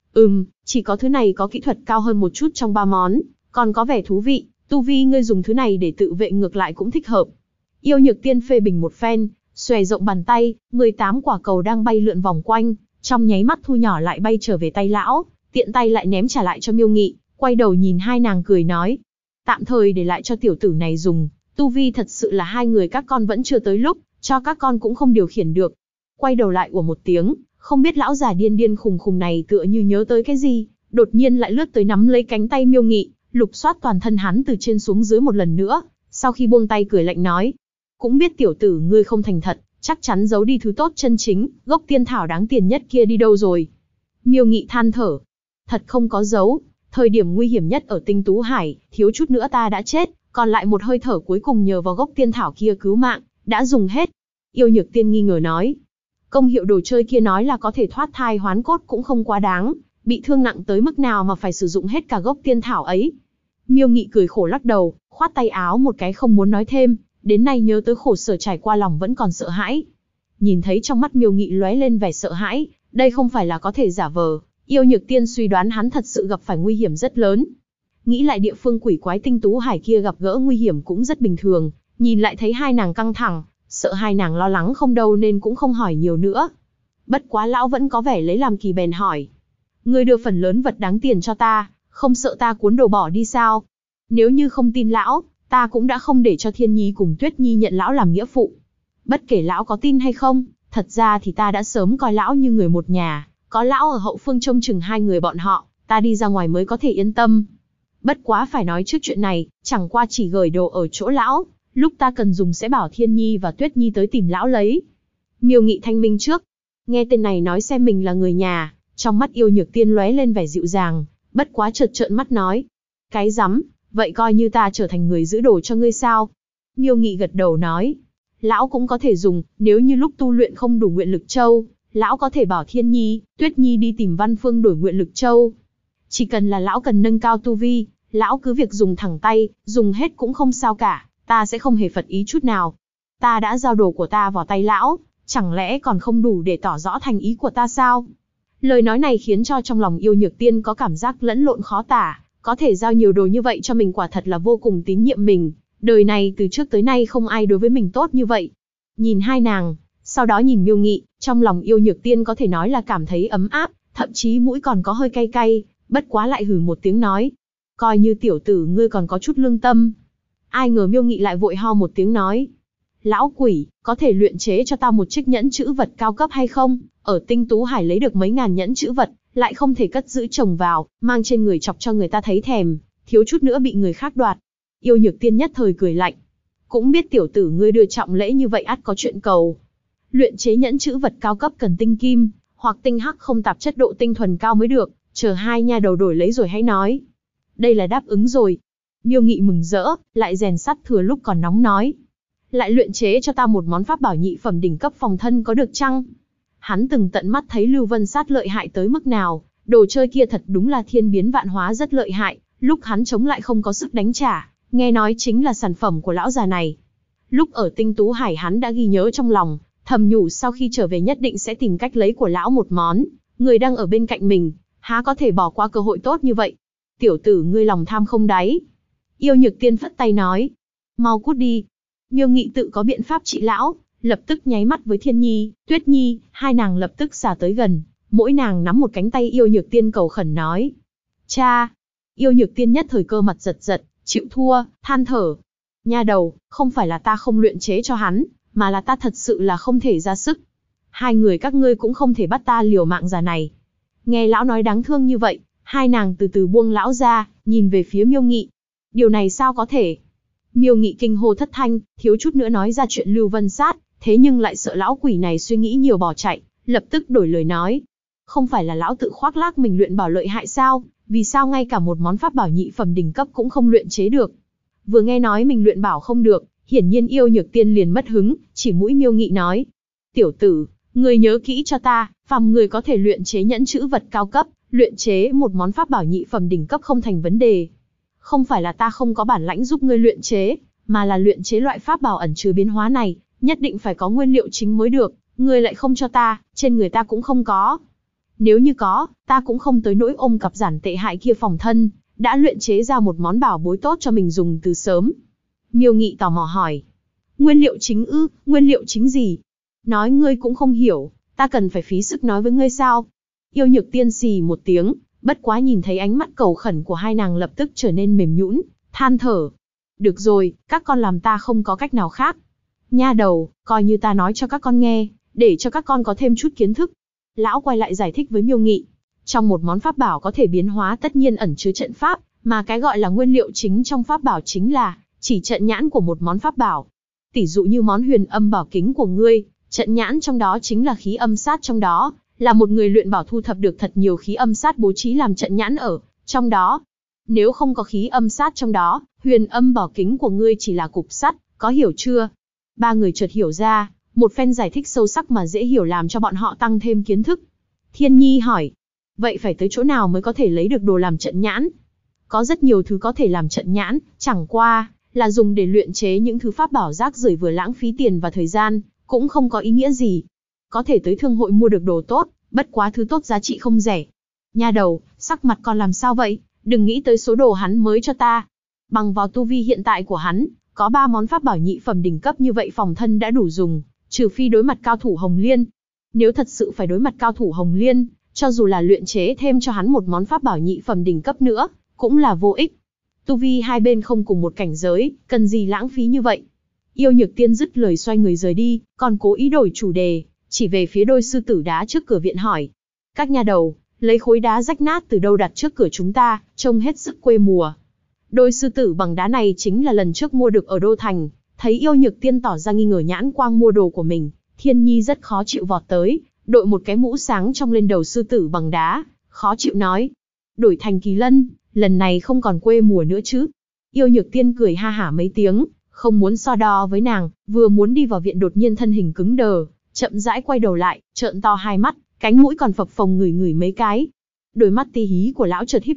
Chỉ có thứ này có kỹ thuật cao hơn một chút trong ba món, còn có vẻ thú vị, tu vi ngươi dùng thứ này để tự vệ ngược lại cũng thích hợp. Yêu Nhược Tiên phê bình một phen, xòe rộng bàn tay, 18 quả cầu đang bay lượn vòng quanh, trong nháy mắt thu nhỏ lại bay trở về tay lão, tiện tay lại ném trả lại cho Miêu Nghị, quay đầu nhìn hai nàng cười nói: "Tạm thời để lại cho tiểu tử này dùng, tu vi thật sự là hai người các con vẫn chưa tới lúc, cho các con cũng không điều khiển được." Quay đầu lại của một tiếng, không biết lão già điên điên khùng khùng này tựa như nhớ tới cái gì, đột nhiên lại lướt tới nắm lấy cánh tay Miêu Nghị, lục soát toàn thân hắn từ trên xuống dưới một lần nữa, sau khi buông tay cười lạnh nói: "Cũng biết tiểu tử ngươi không thành thật, chắc chắn giấu đi thứ tốt chân chính, gốc tiên thảo đáng tiền nhất kia đi đâu rồi?" Miêu Nghị than thở: "Thật không có giấu, thời điểm nguy hiểm nhất ở Tinh Tú Hải, thiếu chút nữa ta đã chết, còn lại một hơi thở cuối cùng nhờ vào gốc tiên thảo kia cứu mạng, đã dùng hết." Yêu Nhược Tiên nghi ngờ nói: "Công hiệu đồ chơi kia nói là có thể thoát thai hoán cốt cũng không quá đáng, bị thương nặng tới mức nào mà phải sử dụng hết cả gốc tiên thảo ấy?" Miêu Nghị cười khổ lắc đầu, khoát tay áo một cái không muốn nói thêm, đến nay nhớ tới khổ sở trải qua lòng vẫn còn sợ hãi. Nhìn thấy trong mắt Miêu Nghị lóe lên vẻ sợ hãi, đây không phải là có thể giả vờ, Yêu Nhược Tiên suy đoán hắn thật sự gặp phải nguy hiểm rất lớn. Nghĩ lại địa phương quỷ quái Tinh Tú Hải kia gặp gỡ nguy hiểm cũng rất bình thường, nhìn lại thấy hai nàng căng thẳng, sợ hai nàng lo lắng không đâu nên cũng không hỏi nhiều nữa. Bất quá lão vẫn có vẻ lấy làm kỳ bèn hỏi: "Ngươi đưa phần lớn vật đáng tiền cho ta, không sợ ta cuốn đồ bỏ đi sao?" Nếu như không tin lão, ta cũng đã không để cho Thiên Nhi cùng Tuyết Nhi nhận lão làm nghĩa phụ. Bất kể lão có tin hay không, thật ra thì ta đã sớm coi lão như người một nhà, có lão ở hậu phương trông chừng hai người bọn họ, ta đi ra ngoài mới có thể yên tâm. Bất quá phải nói trước chuyện này, chẳng qua chỉ gửi đồ ở chỗ lão, lúc ta cần dùng sẽ bảo Thiên Nhi và Tuyết Nhi tới tìm lão lấy." Miêu Nghị thanh minh trước. Nghe tên này nói xem mình là người nhà, trong mắt Yêu Nhược Tiên lóe lên vẻ dịu dàng, bất quá chợt trợn mắt nói: "Cái rắm, vậy coi như ta trở thành người giữ đồ cho ngươi sao?" Miêu Nghị gật đầu nói: "Lão cũng có thể dùng, nếu như lúc tu luyện không đủ nguyện lực châu, lão có thể bảo Thiên Nhi, Tuyết Nhi đi tìm Văn Phương đổi nguyện lực châu. Chỉ cần là lão cần nâng cao tu vi, Lão cứ việc dùng thẳng tay, dùng hết cũng không sao cả, ta sẽ không hề phật ý chút nào. Ta đã giao đồ của ta vào tay lão, chẳng lẽ còn không đủ để tỏ rõ thành ý của ta sao? Lời nói này khiến cho trong lòng Yêu Nhược Tiên có cảm giác lẫn lộn khó tả, có thể giao nhiều đồ như vậy cho mình quả thật là vô cùng tín nhiệm mình. Đời này từ trước tới nay không ai đối với mình tốt như vậy. Nhìn hai nàng, sau đó nhìn Miêu Nghị, trong lòng Yêu Nhược Tiên có thể nói là cảm thấy ấm áp, thậm chí mũi còn có hơi cay cay, bất quá lại hừ một tiếng nói. Coi như tiểu tử ngươi còn có chút lương tâm. Ai ngờ Miêu Nghị lại vội ho một tiếng nói. Lão quỷ, có thể luyện chế cho ta một chiếc nhẫn chữ vật cao cấp hay không? Ở Tinh Tú Hải lấy được mấy ngàn nhẫn chữ vật, lại không thể cất giữ chồng vào, mang trên người chọc cho người ta thấy thèm, thiếu chút nữa bị người khác đoạt. Yêu Nhược Tiên nhất thời cười lạnh. Cũng biết tiểu tử ngươi đưa trọng lễ như vậy ắt có chuyện cầu. Luyện chế nhẫn chữ vật cao cấp cần tinh kim, hoặc tinh hắc không tạp chất độ tinh thuần cao mới được, chờ hai nha đầu đổi lấy rồi hãy nói. Đây là đáp ứng rồi. Miêu Nghị mừng rỡ, lại rèn sắt thừa lúc còn nóng nói. Lại luyện chế cho ta một món pháp bảo nhị phẩm đỉnh cấp phòng thân có được chăng? Hắn từng tận mắt thấy Lưu Vân Sát lợi hại tới mức nào, đồ chơi kia thật đúng là thiên biến vạn hóa rất lợi hại, lúc hắn chống lại không có sức đánh trả, nghe nói chính là sản phẩm của lão già này. Lúc ở Tinh Tú Hải hắn đã ghi nhớ trong lòng, thầm nhủ sau khi trở về nhất định sẽ tìm cách lấy của lão một món, người đang ở bên cạnh mình, há có thể bỏ qua cơ hội tốt như vậy. Tiểu tử ngươi lòng tham không đáy. Yêu Nhược Tiên phất tay nói, mau cút đi. Miêu Nghị tự có biện pháp trị lão, lập tức nháy mắt với Thiên Nhi, Tuyết Nhi, hai nàng lập tức xả tới gần, mỗi nàng nắm một cánh tay Yêu Nhược Tiên cầu khẩn nói. Cha! Yêu Nhược Tiên nhất thời cơ mặt giật giật, chịu thua, than thở. Nha đầu, không phải là ta không luyện chế cho hắn, mà là ta thật sự là không thể ra sức. Hai người các ngươi cũng không thể bắt ta liều mạng già này. Nghe lão nói đáng thương như vậy, hai nàng từ từ buông lão ra, nhìn về phía Miêu Nghị. Điều này sao có thể? Miêu Nghị kinh hô thất thanh, thiếu chút nữa nói ra chuyện Lưu Vân Sát, thế nhưng lại sợ lão quỷ này suy nghĩ nhiều bỏ chạy, lập tức đổi lời nói. Không phải là lão tự khoác lác mình luyện bảo lợi hại sao, vì sao ngay cả một món pháp bảo nhị phẩm đỉnh cấp cũng không luyện chế được? Vừa nghe nói mình luyện bảo không được, hiển nhiên Yêu Nhược Tiên liền mất hứng, chỉ mũi Miêu Nghị nói. Tiểu tử, người nhớ kỹ cho ta, phàm người có thể luyện chế nhẫn chữ vật cao cấp, luyện chế một món pháp bảo nhị phẩm đỉnh cấp không thành vấn đề. Không phải là ta không có bản lãnh giúp ngươi luyện chế, mà là luyện chế loại pháp bảo ẩn chứa biến hóa này, nhất định phải có nguyên liệu chính mới được, ngươi lại không cho ta, trên người ta cũng không có. Nếu như có, ta cũng không tới nỗi ôm cặp giản tệ hại kia phòng thân, đã luyện chế ra một món bảo bối tốt cho mình dùng từ sớm. Miêu Nghị tò mò hỏi. Nguyên liệu chính ư, nguyên liệu chính gì? Nói ngươi cũng không hiểu, ta cần phải phí sức nói với ngươi sao? Yêu Nhược Tiên xì một tiếng, bất quá nhìn thấy ánh mắt cầu khẩn của hai nàng lập tức trở nên mềm nhũn, than thở. Được rồi, các con làm ta không có cách nào khác. Nha đầu, coi như ta nói cho các con nghe, để cho các con có thêm chút kiến thức. Lão quay lại giải thích với Miêu Nghị. Trong một món pháp bảo có thể biến hóa tất nhiên ẩn chứa trận pháp, mà cái gọi là nguyên liệu chính trong pháp bảo chính là chỉ trận nhãn của một món pháp bảo. Tỷ dụ như món Huyền Âm Bảo Kính của ngươi, trận nhãn trong đó chính là khí âm sát trong đó, là một người luyện bảo thu thập được thật nhiều khí âm sát bố trí làm trận nhãn ở trong đó. Nếu không có khí âm sát trong đó, Huyền Âm Bảo Kính của ngươi chỉ là cục sắt, có hiểu chưa? Ba người chợt hiểu ra, một phen giải thích sâu sắc mà dễ hiểu làm cho bọn họ tăng thêm kiến thức. Thiên Nhi hỏi, vậy phải tới chỗ nào mới có thể lấy được đồ làm trận nhãn? Có rất nhiều thứ có thể làm trận nhãn, chẳng qua là dùng để luyện chế những thứ pháp bảo rác rưởi vừa lãng phí tiền và thời gian, cũng không có ý nghĩa gì. Có thể tới thương hội mua được đồ tốt, bất quá thứ tốt giá trị không rẻ. Nha đầu, sắc mặt con làm sao vậy? Đừng nghĩ tới số đồ hắn mới cho ta. Bằng vào tu vi hiện tại của hắn, có 3 món pháp bảo nhị phẩm đỉnh cấp như vậy phòng thân đã đủ dùng, trừ phi đối mặt cao thủ Hồng Liên. Nếu thật sự phải đối mặt cao thủ Hồng Liên, cho dù là luyện chế thêm cho hắn một món pháp bảo nhị phẩm đỉnh cấp nữa, cũng là vô ích. Tu vi hai bên không cùng một cảnh giới, cần gì lãng phí như vậy? Yêu Nhược Tiên dứt lời xoay người rời đi, còn cố ý đổi chủ đề, chỉ về phía đôi sư tử đá trước cửa viện hỏi. Các nha đầu, lấy khối đá rách nát từ đâu đặt trước cửa chúng ta, trông hết sức quê mùa. Đôi sư tử bằng đá này chính là lần trước mua được ở Đô Thành, thấy Yêu Nhược Tiên tỏ ra nghi ngờ nhãn quang mua đồ của mình, Thiên Nhi rất khó chịu vọt tới, đội một cái mũ sáng trong lên đầu sư tử bằng đá, khó chịu nói. Đổi thành Kỳ Lân, lần này không còn quê mùa nữa chứ. Yêu Nhược Tiên cười ha hả mấy tiếng, không muốn so đo với nàng, vừa muốn đi vào viện đột nhiên thân hình cứng đờ, chậm rãi quay đầu lại, trợn to hai mắt, cánh mũi còn phập phồng ngửi ngửi mấy cái. Đôi mắt ti hí của lão chợt híp lại,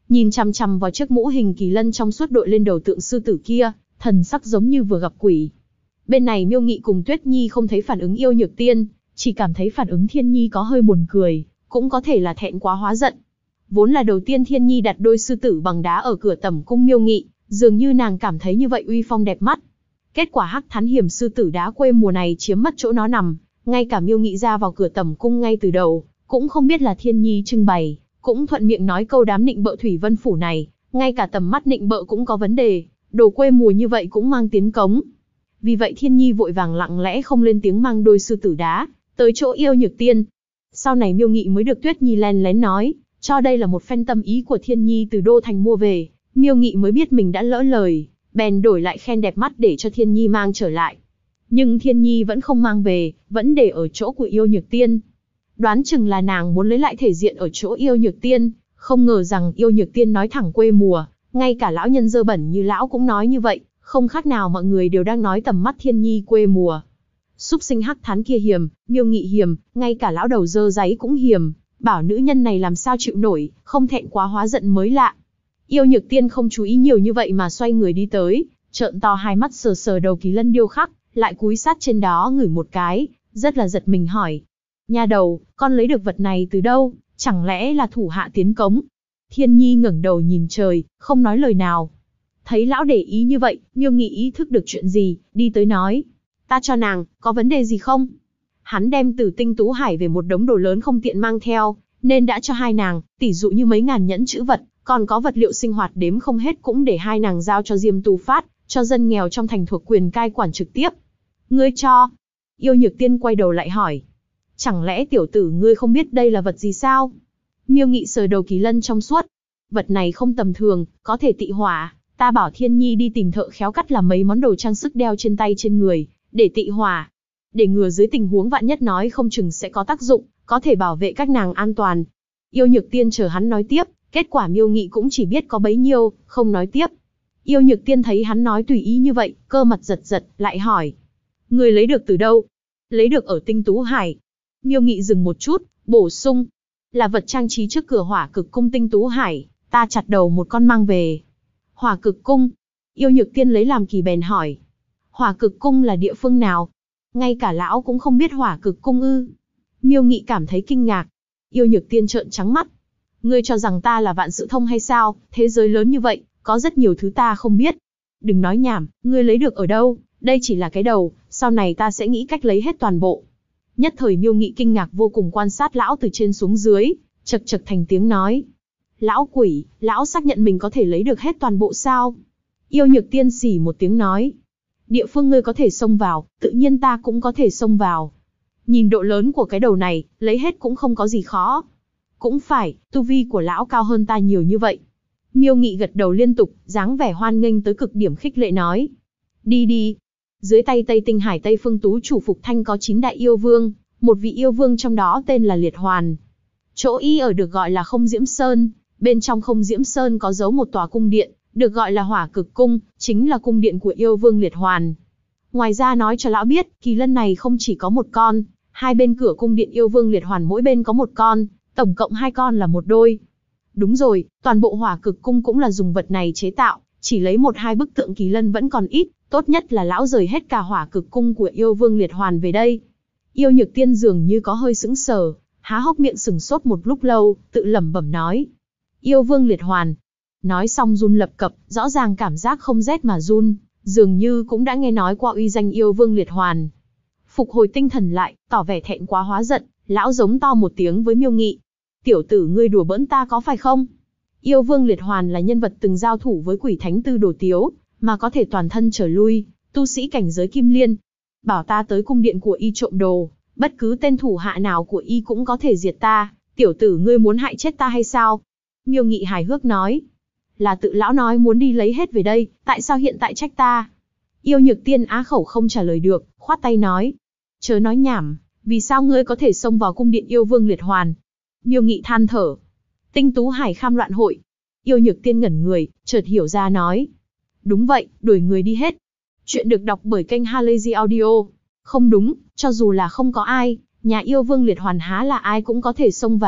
nhìn chằm chằm vào chiếc mũ hình kỳ lân trong suốt đội lên đầu tượng sư tử kia, thần sắc giống như vừa gặp quỷ. Bên này Miêu Nghị cùng Tuyết Nhi không thấy phản ứng Yêu Nhược Tiên, chỉ cảm thấy phản ứng Thiên Nhi có hơi buồn cười, cũng có thể là thẹn quá hóa giận. Vốn là đầu tiên Thiên Nhi đặt đôi sư tử bằng đá ở cửa tẩm cung Miêu Nghị, dường như nàng cảm thấy như vậy uy phong đẹp mắt. Kết quả Hắc Thán Hiểm sư tử đá quê mùa này chiếm mất chỗ nó nằm, ngay cả Miêu Nghị ra vào cửa tẩm cung ngay từ đầu, cũng không biết là Thiên Nhi trưng bày, cũng thuận miệng nói câu đám nịnh bợ Thủy Vân phủ này, ngay cả tầm mắt nịnh bợ cũng có vấn đề, đồ quê mùa như vậy cũng mang tiến cống. Vì vậy Thiên Nhi vội vàng lặng lẽ không lên tiếng mang đôi sư tử đá tới chỗ Yêu Nhược Tiên. Sau này Miêu Nghị mới được Tuyết Nhi len lén nói, cho đây là một phen tâm ý của Thiên Nhi từ đô thành mua về. Miêu Nghị mới biết mình đã lỡ lời, bèn đổi lại khen đẹp mắt để cho Thiên Nhi mang trở lại. Nhưng Thiên Nhi vẫn không mang về, vẫn để ở chỗ của Yêu Nhược Tiên. Đoán chừng là nàng muốn lấy lại thể diện ở chỗ Yêu Nhược Tiên, không ngờ rằng Yêu Nhược Tiên nói thẳng quê mùa, ngay cả lão nhân dơ bẩn như lão cũng nói như vậy, không khác nào mọi người đều đang nói tầm mắt Thiên Nhi quê mùa. Súc sinh Hắc Thán kia hiềm, Miêu Nghị hiềm, ngay cả lão đầu dơ dáy cũng hiềm, bảo nữ nhân này làm sao chịu nổi, không thẹn quá hóa giận mới lạ. Yêu Nhược Tiên không chú ý nhiều như vậy mà xoay người đi tới, trợn to hai mắt sờ sờ đầu kỳ lân điêu khắc, lại cúi sát trên đó ngửi một cái, rất là giật mình hỏi. Nha đầu, con lấy được vật này từ đâu, chẳng lẽ là thủ hạ tiến cống? Thiên Nhi ngẩng đầu nhìn trời, không nói lời nào. Thấy lão để ý như vậy, Miêu Nghị ý thức được chuyện gì, đi tới nói. Ta cho nàng, có vấn đề gì không? Hắn đem từ Tinh Tú Hải về một đống đồ lớn không tiện mang theo, nên đã cho hai nàng, tỉ dụ như mấy ngàn nhẫn chữ vật, còn có vật liệu sinh hoạt đếm không hết cũng để hai nàng giao cho Diêm Tu Phát, cho dân nghèo trong thành thuộc quyền cai quản trực tiếp. Ngươi cho? Yêu Nhược Tiên quay đầu lại hỏi. Chẳng lẽ tiểu tử ngươi không biết đây là vật gì sao? Miêu Nghị sờ đầu kỳ lân trong suốt. Vật này không tầm thường, có thể tị hỏa. Ta bảo Thiên Nhi đi tìm thợ khéo cắt làm mấy món đồ trang sức đeo trên tay trên người, để tị hỏa. Để ngừa dưới tình huống vạn nhất nói không chừng sẽ có tác dụng, có thể bảo vệ các nàng an toàn. Yêu Nhược Tiên chờ hắn nói tiếp, kết quả Miêu Nghị cũng chỉ biết có bấy nhiêu, không nói tiếp. Yêu Nhược Tiên thấy hắn nói tùy ý như vậy, cơ mặt giật giật, lại hỏi. Người lấy được từ đâu? Lấy được ở Tinh Tú Hải. Miêu Nghị dừng một chút, bổ sung. Là vật trang trí trước cửa Hỏa Cực Cung Tinh Tú Hải, ta chặt đầu một con mang về. Hỏa Cực Cung? Yêu Nhược Tiên lấy làm kỳ bèn hỏi. Hỏa Cực Cung là địa phương nào? Ngay cả lão cũng không biết Hỏa Cực Cung ư? Miêu Nghị cảm thấy kinh ngạc. Yêu Nhược Tiên trợn trắng mắt. Ngươi cho rằng ta là vạn sự thông hay sao? Thế giới lớn như vậy, có rất nhiều thứ ta không biết. Đừng nói nhảm, ngươi lấy được ở đâu? Đây chỉ là cái đầu, sau này ta sẽ nghĩ cách lấy hết toàn bộ. Nhất thời Miêu Nghị kinh ngạc vô cùng quan sát lão từ trên xuống dưới, chật chật thành tiếng nói. Lão quỷ, lão xác nhận mình có thể lấy được hết toàn bộ sao? Yêu Nhược Tiên xỉ một tiếng nói. Địa phương ngươi có thể xông vào, tự nhiên ta cũng có thể xông vào. Nhìn độ lớn của cái đầu này, lấy hết cũng không có gì khó. Cũng phải, tu vi của lão cao hơn ta nhiều như vậy. Miêu Nghị gật đầu liên tục, dáng vẻ hoan nghênh tới cực điểm khích lệ nói. Đi đi. Dưới tay Tây Tinh Hải Tây Phương Tú chủ Phục Thanh có 9 đại yêu vương, một vị yêu vương trong đó tên là Liệt Hoàn. Chỗ y ở được gọi là Không Diễm Sơn, bên trong Không Diễm Sơn có giấu một tòa cung điện, được gọi là Hỏa Cực Cung, chính là cung điện của yêu vương Liệt Hoàn. Ngoài ra nói cho lão biết, kỳ lân này không chỉ có một con, hai bên cửa cung điện yêu vương Liệt Hoàn mỗi bên có một con, tổng cộng 2 con là một đôi. Đúng rồi, toàn bộ Hỏa Cực Cung cũng là dùng vật này chế tạo, chỉ lấy 1-2 bức tượng kỳ lân vẫn còn ít, tốt nhất là lão rời hết cả Hỏa Cực Cung của yêu vương Liệt Hoàn về đây. Yêu Nhược Tiên dường như có hơi sững sờ, há hốc miệng sừng sốt một lúc lâu, tự lẩm bẩm nói. Yêu vương Liệt Hoàn. Nói xong run lập cập, rõ ràng cảm giác không rét mà run, dường như cũng đã nghe nói qua uy danh yêu vương Liệt Hoàn. Phục hồi tinh thần lại, tỏ vẻ thẹn quá hóa giận, lão giống to một tiếng với Miêu Nghị. Tiểu tử ngươi đùa bỡn ta có phải không? Yêu vương Liệt Hoàn là nhân vật từng giao thủ với quỷ thánh Tư Đồ Tiếu, mà có thể toàn thân trở lui, tu sĩ cảnh giới kim liên. Bảo ta tới cung điện của y trộm đồ, bất cứ tên thủ hạ nào của y cũng có thể diệt ta, tiểu tử ngươi muốn hại chết ta hay sao? Miêu Nghị hài hước nói. Là tự lão nói muốn đi lấy hết về đây, tại sao hiện tại trách ta? Yêu Nhược Tiên á khẩu không trả lời được, khoát tay nói. Chớ nói nhảm, vì sao ngươi có thể xông vào cung điện yêu vương Liệt Hoàn? Miêu Nghị than thở. Tinh Tú Hải Kham loạn hội. Yêu Nhược Tiên ngẩn người, chợt hiểu ra nói. Đúng vậy, đuổi người đi hết. Chuyện được đọc bởi kênh Halazy Audio. Không đúng, cho dù là không có ai, nhà yêu vương Liệt Hoàn há là ai cũng có thể xông vào,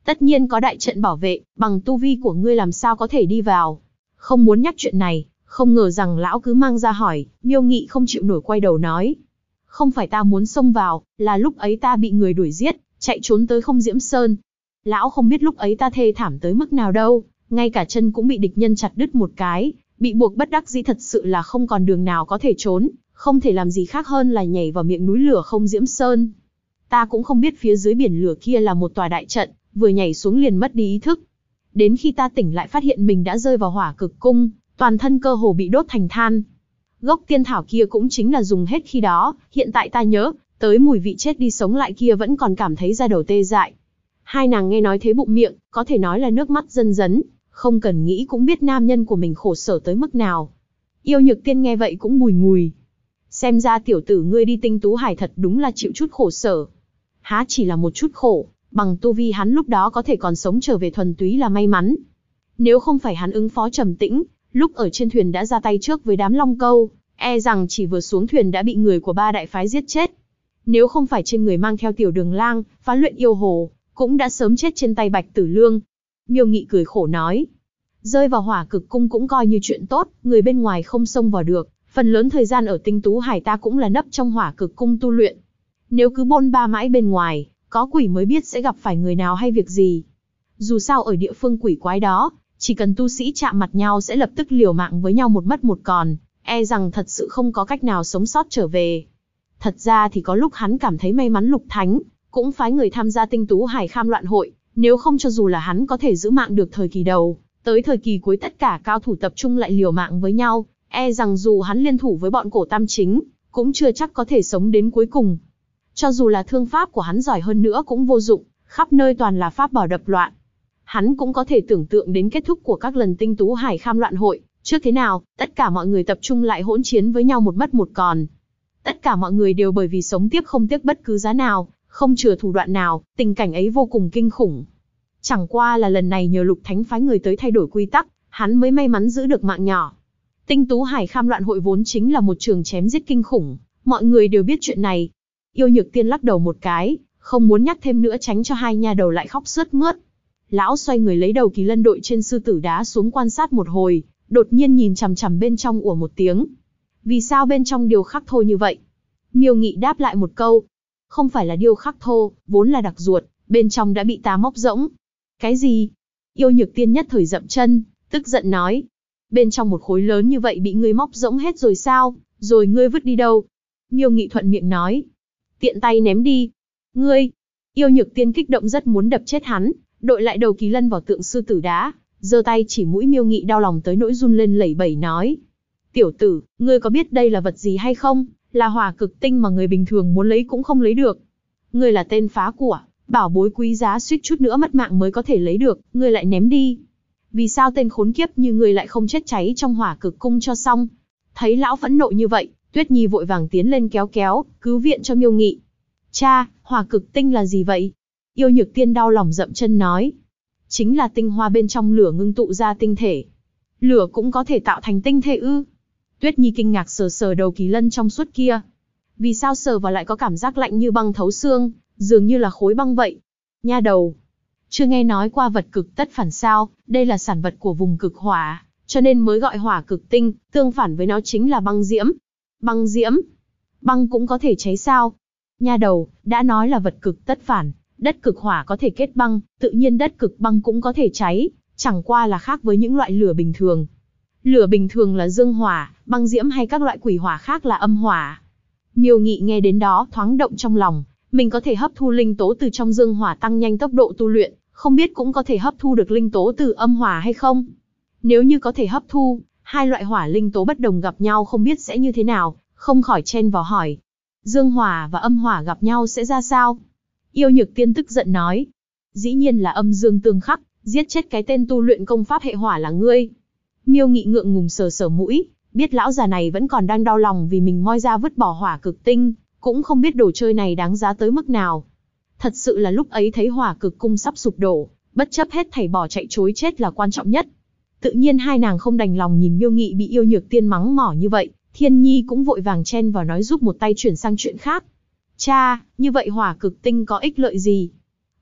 Tất nhiên có đại trận bảo vệ, bằng tu vi của ngươi làm sao có thể đi vào. Không muốn nhắc chuyện này, không ngờ rằng lão cứ mang ra hỏi, Miêu Nghị không chịu nổi quay đầu nói. Không phải ta muốn xông vào, là lúc ấy ta bị người đuổi giết, chạy trốn tới Không Diễm Sơn. Lão không biết lúc ấy ta thê thảm tới mức nào đâu, ngay cả chân cũng bị địch nhân chặt đứt một cái, bị buộc bất đắc dĩ thật sự là không còn đường nào có thể trốn, không thể làm gì khác hơn là nhảy vào miệng núi lửa Không Diễm Sơn. Ta cũng không biết phía dưới biển lửa kia là một tòa đại trận, vừa nhảy xuống liền mất đi ý thức. Đến khi ta tỉnh lại phát hiện mình đã rơi vào Hỏa Cực Cung, toàn thân cơ hồ bị đốt thành than. Gốc tiên thảo kia cũng chính là dùng hết khi đó, hiện tại ta nhớ, tới mùi vị chết đi sống lại kia vẫn còn cảm thấy da đầu tê dại. Hai nàng nghe nói thế bụng miệng, có thể nói là nước mắt dần dấn, không cần nghĩ cũng biết nam nhân của mình khổ sở tới mức nào. Yêu Nhược Tiên nghe vậy cũng bùi ngùi. Xem ra tiểu tử ngươi đi Tinh Tú Hải thật đúng là chịu chút khổ sở. Há chỉ là một chút khổ, bằng tu vi hắn lúc đó có thể còn sống trở về thuần túy là may mắn. Nếu không phải hắn ứng phó trầm tĩnh, lúc ở trên thuyền đã ra tay trước với đám Long Câu, e rằng chỉ vừa xuống thuyền đã bị người của ba đại phái giết chết. Nếu không phải trên người mang theo Tiểu Đường Lang, phá luyện yêu hồ, cũng đã sớm chết trên tay Bạch Tử Lương. Miêu Nghị cười khổ nói, rơi vào Hỏa Cực Cung cũng coi như chuyện tốt, người bên ngoài không xông vào được, phần lớn thời gian ở Tinh Tú Hải ta cũng là nấp trong Hỏa Cực Cung tu luyện. Nếu cứ bôn ba mãi bên ngoài, có quỷ mới biết sẽ gặp phải người nào hay việc gì. Dù sao ở địa phương quỷ quái đó, chỉ cần tu sĩ chạm mặt nhau sẽ lập tức liều mạng với nhau một mất một còn, e rằng thật sự không có cách nào sống sót trở về. Thật ra thì có lúc hắn cảm thấy may mắn Lục Thánh cũng phái người tham gia Tinh Tú Hải Kham Loạn hội, nếu không cho dù là hắn có thể giữ mạng được thời kỳ đầu, tới thời kỳ cuối tất cả cao thủ tập trung lại liều mạng với nhau, e rằng dù hắn liên thủ với bọn Cổ Tam Chính, cũng chưa chắc có thể sống đến cuối cùng. Cho dù là thương pháp của hắn giỏi hơn nữa cũng vô dụng, khắp nơi toàn là pháp bảo đập loạn. Hắn cũng có thể tưởng tượng đến kết thúc của các lần Tinh Tú Hải Kham Loạn hội, trước thế nào, tất cả mọi người tập trung lại hỗn chiến với nhau một mất một còn. Tất cả mọi người đều bởi vì sống tiếp không tiếc bất cứ giá nào, không chừa thủ đoạn nào, tình cảnh ấy vô cùng kinh khủng. Chẳng qua là lần này nhờ Lục Thánh phái người tới thay đổi quy tắc, hắn mới may mắn giữ được mạng nhỏ. Tinh Tú Hải Kham Loạn hội vốn chính là một trường chém giết kinh khủng, mọi người đều biết chuyện này. Yêu Nhược Tiên lắc đầu một cái, không muốn nhắc thêm nữa tránh cho hai nha đầu lại khóc sướt mướt. Lão xoay người lấy đầu Kỳ Lân đội trên sư tử đá xuống quan sát một hồi, đột nhiên nhìn chằm chằm bên trong ủa một tiếng. Vì sao bên trong điêu khắc thô như vậy? Miêu Nghị đáp lại một câu. Không phải là điêu khắc thô, vốn là đặc ruột, bên trong đã bị ta móc rỗng. Cái gì? Yêu Nhược Tiên nhất thời dậm chân, tức giận nói. Bên trong một khối lớn như vậy bị ngươi móc rỗng hết rồi sao? Rồi ngươi vứt đi đâu? Miêu Nghị thuận miệng nói. Tiện tay ném đi. Ngươi! Yêu Nhược Tiên kích động rất muốn đập chết hắn, đội lại đầu Kỳ Lân vào tượng sư tử đá, giơ tay chỉ mũi Miêu Nghị đau lòng tới nỗi run lên lẩy bẩy nói. Tiểu tử, ngươi có biết đây là vật gì hay không? Là Hỏa Cực Tinh mà người bình thường muốn lấy cũng không lấy được. Ngươi là tên phá của, bảo bối quý giá suýt chút nữa mất mạng mới có thể lấy được, ngươi lại ném đi. Vì sao tên khốn kiếp như ngươi lại không chết cháy trong Hỏa Cực Cung cho xong? Thấy lão phẫn nộ như vậy, Tuyết Nhi vội vàng tiến lên kéo, cứu viện cho Miêu Nghị. Cha, Hỏa Cực Tinh là gì vậy? Yêu Nhược Tiên đau lòng dậm chân nói. Chính là tinh hoa bên trong lửa ngưng tụ ra tinh thể. Lửa cũng có thể tạo thành tinh thể ư? Tuyết Nhi kinh ngạc sờ sờ đầu Kỳ Lân trong suốt kia. Vì sao sờ vào lại có cảm giác lạnh như băng thấu xương, dường như là khối băng vậy? Nha đầu, chưa nghe nói qua vật cực tất phản sao? Đây là sản vật của vùng cực hỏa, cho nên mới gọi Hỏa Cực Tinh, tương phản với nó chính là băng diễm. Băng diễm? Băng cũng có thể cháy sao? Nha đầu, đã nói là vật cực tất phản, đất cực hỏa có thể kết băng, tự nhiên đất cực băng cũng có thể cháy, chẳng qua là khác với những loại lửa bình thường. Lửa bình thường là dương hỏa, băng diễm hay các loại quỷ hỏa khác là âm hỏa. Miêu Nghị nghe đến đó thoáng động trong lòng, mình có thể hấp thu linh tố từ trong dương hỏa tăng nhanh tốc độ tu luyện, không biết cũng có thể hấp thu được linh tố từ âm hỏa hay không? Nếu như có thể hấp thu, hai loại hỏa linh tố bất đồng gặp nhau không biết sẽ như thế nào, không khỏi chen vào hỏi. Dương hỏa và âm hỏa gặp nhau sẽ ra sao? Yêu Nhược Tiên tức giận nói. Dĩ nhiên là âm dương tương khắc, giết chết cái tên tu luyện công pháp hệ hỏa là ngươi. Miêu Nghị ngượng ngùng sờ sờ mũi, biết lão già này vẫn còn đang đau lòng vì mình moi ra vứt bỏ Hỏa Cực Tinh, cũng không biết đồ chơi này đáng giá tới mức nào. Thật sự là lúc ấy thấy Hỏa Cực Cung sắp sụp đổ, bất chấp hết thảy bỏ chạy chối chết là quan trọng nhất. Tự nhiên hai nàng không đành lòng nhìn Miêu Nghị bị Yêu Nhược Tiên mắng mỏ như vậy, Thiên Nhi cũng vội vàng chen vào nói giúp một tay chuyển sang chuyện khác. Cha, như vậy Hỏa Cực Tinh có ích lợi gì?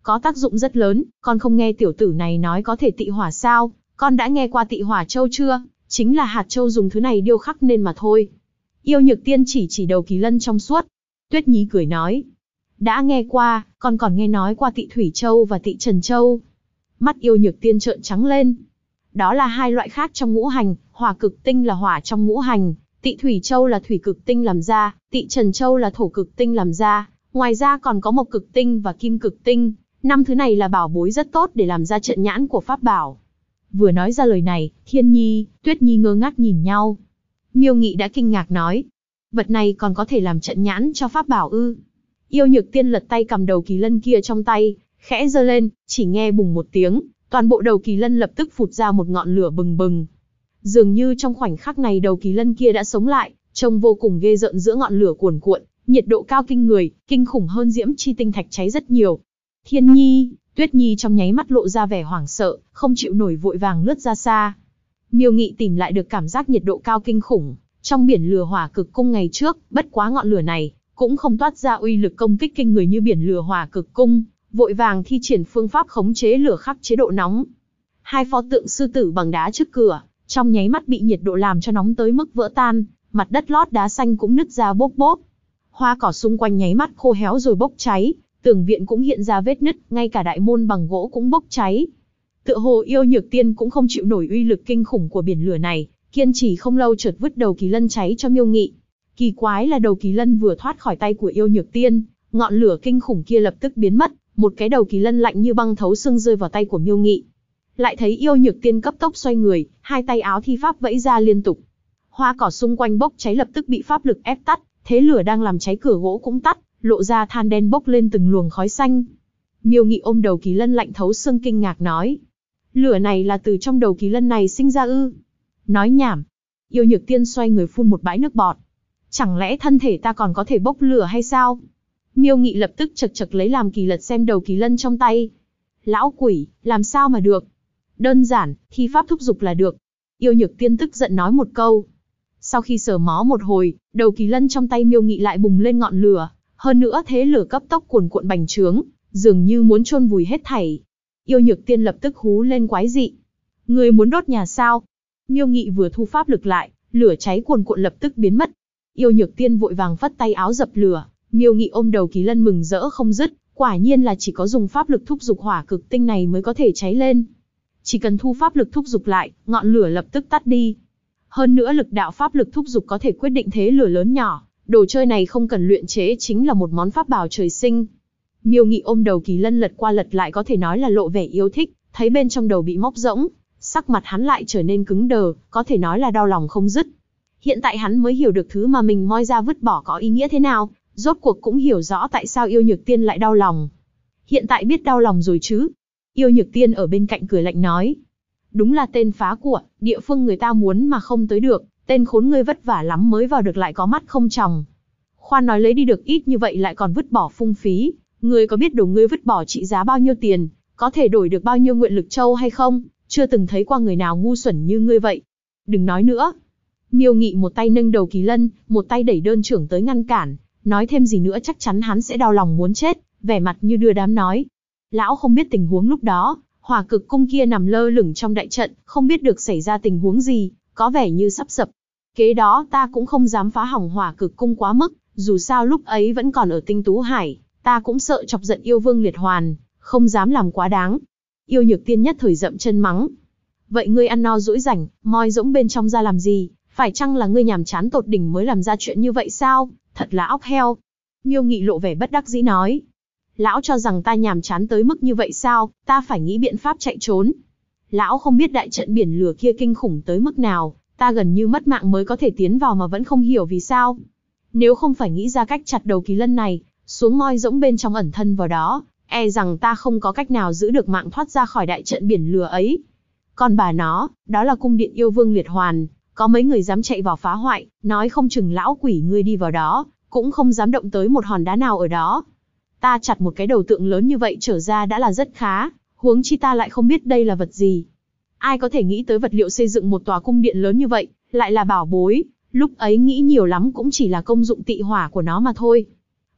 có tác dụng rất lớn, con không nghe tiểu tử này nói có thể tị hỏa sao, con đã nghe qua tị hỏa châu chưa, chính là hạt châu dùng thứ này điêu khắc nên mà thôi. Yêu Nhược Tiên chỉ đầu kỳ lân trong suốt. Tuyết Nhi cười nói, đã nghe qua, con còn nghe nói qua tị thủy châu và tị trần châu. Mắt Yêu Nhược Tiên trợn trắng lên. Đó là hai loại khác trong ngũ hành, hỏa cực tinh là hỏa trong ngũ hành, tị thủy châu là thủy cực tinh làm ra, tị trần châu là thổ cực tinh làm ra, ngoài ra còn có mộc cực tinh và kim cực tinh, năm thứ này là bảo bối rất tốt để làm ra trận nhãn của pháp bảo. Vừa nói ra lời này, Thiên Nhi, Tuyết Nhi ngơ ngác nhìn nhau. Miêu Nghị đã kinh ngạc nói, vật này còn có thể làm trận nhãn cho pháp bảo ư? Yêu Nhược Tiên lật tay cầm đầu kỳ lân kia trong tay, khẽ giơ lên, chỉ nghe bùng một tiếng, toàn bộ đầu kỳ lân lập tức phụt ra một ngọn lửa bừng bừng. Dường như trong khoảnh khắc này đầu kỳ lân kia đã sống lại, trông vô cùng ghê rợn giữa ngọn lửa cuồn cuộn, nhiệt độ cao kinh người, kinh khủng hơn diễm chi tinh thạch cháy rất nhiều. Thiên Nhi, Tuyết Nhi trong nháy mắt lộ ra vẻ hoảng sợ, không chịu nổi vội vàng lướt ra xa. Miêu Nghị tìm lại được cảm giác nhiệt độ cao kinh khủng, trong biển lửa hỏa cực cung ngày trước, bất quá ngọn lửa này cũng không toát ra uy lực công kích kinh người như biển lửa hỏa cực cung, vội vàng thi triển phương pháp khống chế lửa khắc chế độ nóng. Hai pho tượng sư tử bằng đá trước cửa, trong nháy mắt bị nhiệt độ làm cho nóng tới mức vỡ tan, mặt đất lót đá xanh cũng nứt ra bốp bốp. Hoa cỏ xung quanh nháy mắt khô héo rồi bốc cháy, tường viện cũng hiện ra vết nứt, ngay cả đại môn bằng gỗ cũng bốc cháy. Tựa hồ Yêu Nhược Tiên cũng không chịu nổi uy lực kinh khủng của biển lửa này, kiên trì không lâu chợt vứt đầu kỳ lân cháy cho Miêu Nghị. Kỳ quái là đầu kỳ lân vừa thoát khỏi tay của Yêu Nhược Tiên, ngọn lửa kinh khủng kia lập tức biến mất, một cái đầu kỳ lân lạnh như băng thấu xương rơi vào tay của Miêu Nghị. Lại thấy Yêu Nhược Tiên cấp tốc xoay người, hai tay áo thi pháp vẫy ra liên tục. Hoa cỏ xung quanh bốc cháy lập tức bị pháp lực ép tắt, thế lửa đang làm cháy cửa gỗ cũng tắt, lộ ra than đen bốc lên từng luồng khói xanh. Miêu Nghị ôm đầu kỳ lân lạnh thấu xương kinh ngạc nói, lửa này là từ trong đầu kỳ lân này sinh ra ư? Nói nhảm. Yêu Nhược Tiên xoay người phun một bãi nước bọt. Chẳng lẽ thân thể ta còn có thể bốc lửa hay sao? Miêu Nghị lập tức chật chật lấy làm kỳ lật xem đầu kỳ lân trong tay. Lão quỷ, làm sao mà được? Đơn giản, thi pháp thúc giục là được. Yêu Nhược Tiên tức giận nói một câu. Sau khi sờ mó một hồi, đầu kỳ lân trong tay Miêu Nghị lại bùng lên ngọn lửa. Hơn nữa thế lửa cấp tốc cuồn cuộn bành trướng, dường như muốn chôn vùi hết thảy. Yêu Nhược Tiên lập tức hú lên quái dị. Người muốn đốt nhà sao? Miêu Nghị vừa thu pháp lực lại, lửa cháy cuồn cuộn lập tức biến mất. Yêu Nhược Tiên vội vàng phất tay áo dập lửa. Miêu Nghị ôm đầu kỳ lân mừng rỡ không dứt, quả nhiên là chỉ có dùng pháp lực thúc giục hỏa cực tinh này mới có thể cháy lên. Chỉ cần thu pháp lực thúc giục lại, ngọn lửa lập tức tắt đi. Hơn nữa lực đạo pháp lực thúc giục có thể quyết định thế lửa lớn nhỏ, đồ chơi này không cần luyện chế chính là một món pháp bảo trời sinh. Miêu Nghị ôm đầu kỳ lân lật qua lật lại có thể nói là lộ vẻ yêu thích, thấy bên trong đầu bị móc rỗng, sắc mặt hắn lại trở nên cứng đờ, có thể nói là đau lòng không dứt. Hiện tại hắn mới hiểu được thứ mà mình moi ra vứt bỏ có ý nghĩa thế nào, rốt cuộc cũng hiểu rõ tại sao Yêu Nhược Tiên lại đau lòng. Hiện tại biết đau lòng rồi chứ? Yêu Nhược Tiên ở bên cạnh cười lạnh nói. Đúng là tên phá của, địa phương người ta muốn mà không tới được, tên khốn ngươi vất vả lắm mới vào được lại có mắt không tròng. Khoan nói lấy đi được ít như vậy lại còn vứt bỏ phung phí, ngươi có biết đồ ngươi vứt bỏ trị giá bao nhiêu tiền, có thể đổi được bao nhiêu nguyện lực châu hay không? Chưa từng thấy qua người nào ngu xuẩn như ngươi vậy. Đừng nói nữa. Miêu Nghị một tay nâng đầu kỳ lân, một tay đẩy đơn trưởng tới ngăn cản, nói thêm gì nữa chắc chắn hắn sẽ đau lòng muốn chết, vẻ mặt như đưa đám nói. Lão không biết tình huống lúc đó, hỏa cực cung kia nằm lơ lửng trong đại trận, không biết được xảy ra tình huống gì, có vẻ như sắp sập. Kế đó ta cũng không dám phá hỏng hỏa cực cung quá mức, dù sao lúc ấy vẫn còn ở Tinh Tú Hải, ta cũng sợ chọc giận yêu vương liệt hoàn, không dám làm quá đáng. Yêu Nhược Tiên nhất thời dậm chân mắng. Vậy ngươi ăn no dỗi rảnh, moi rỗng bên trong ra làm gì? Phải chăng là ngươi nhàm chán tột đỉnh mới làm ra chuyện như vậy sao? Thật là óc heo. Miêu Nghị lộ vẻ bất đắc dĩ nói. Lão cho rằng ta nhàm chán tới mức như vậy sao? Ta phải nghĩ biện pháp chạy trốn. Lão không biết đại trận biển lửa kia kinh khủng tới mức nào, ta gần như mất mạng mới có thể tiến vào mà vẫn không hiểu vì sao. Nếu không phải nghĩ ra cách chặt đầu kỳ lân này, xuống moi rỗng bên trong ẩn thân vào đó, e rằng ta không có cách nào giữ được mạng thoát ra khỏi đại trận biển lửa ấy. Còn bà nó, đó là cung điện yêu vương liệt hoàn, có mấy người dám chạy vào phá hoại, nói không chừng lão quỷ ngươi đi vào đó, cũng không dám động tới một hòn đá nào ở đó. Ta chặt một cái đầu tượng lớn như vậy trở ra đã là rất khá, huống chi ta lại không biết đây là vật gì. Ai có thể nghĩ tới vật liệu xây dựng một tòa cung điện lớn như vậy, lại là bảo bối, lúc ấy nghĩ nhiều lắm cũng chỉ là công dụng tị hỏa của nó mà thôi.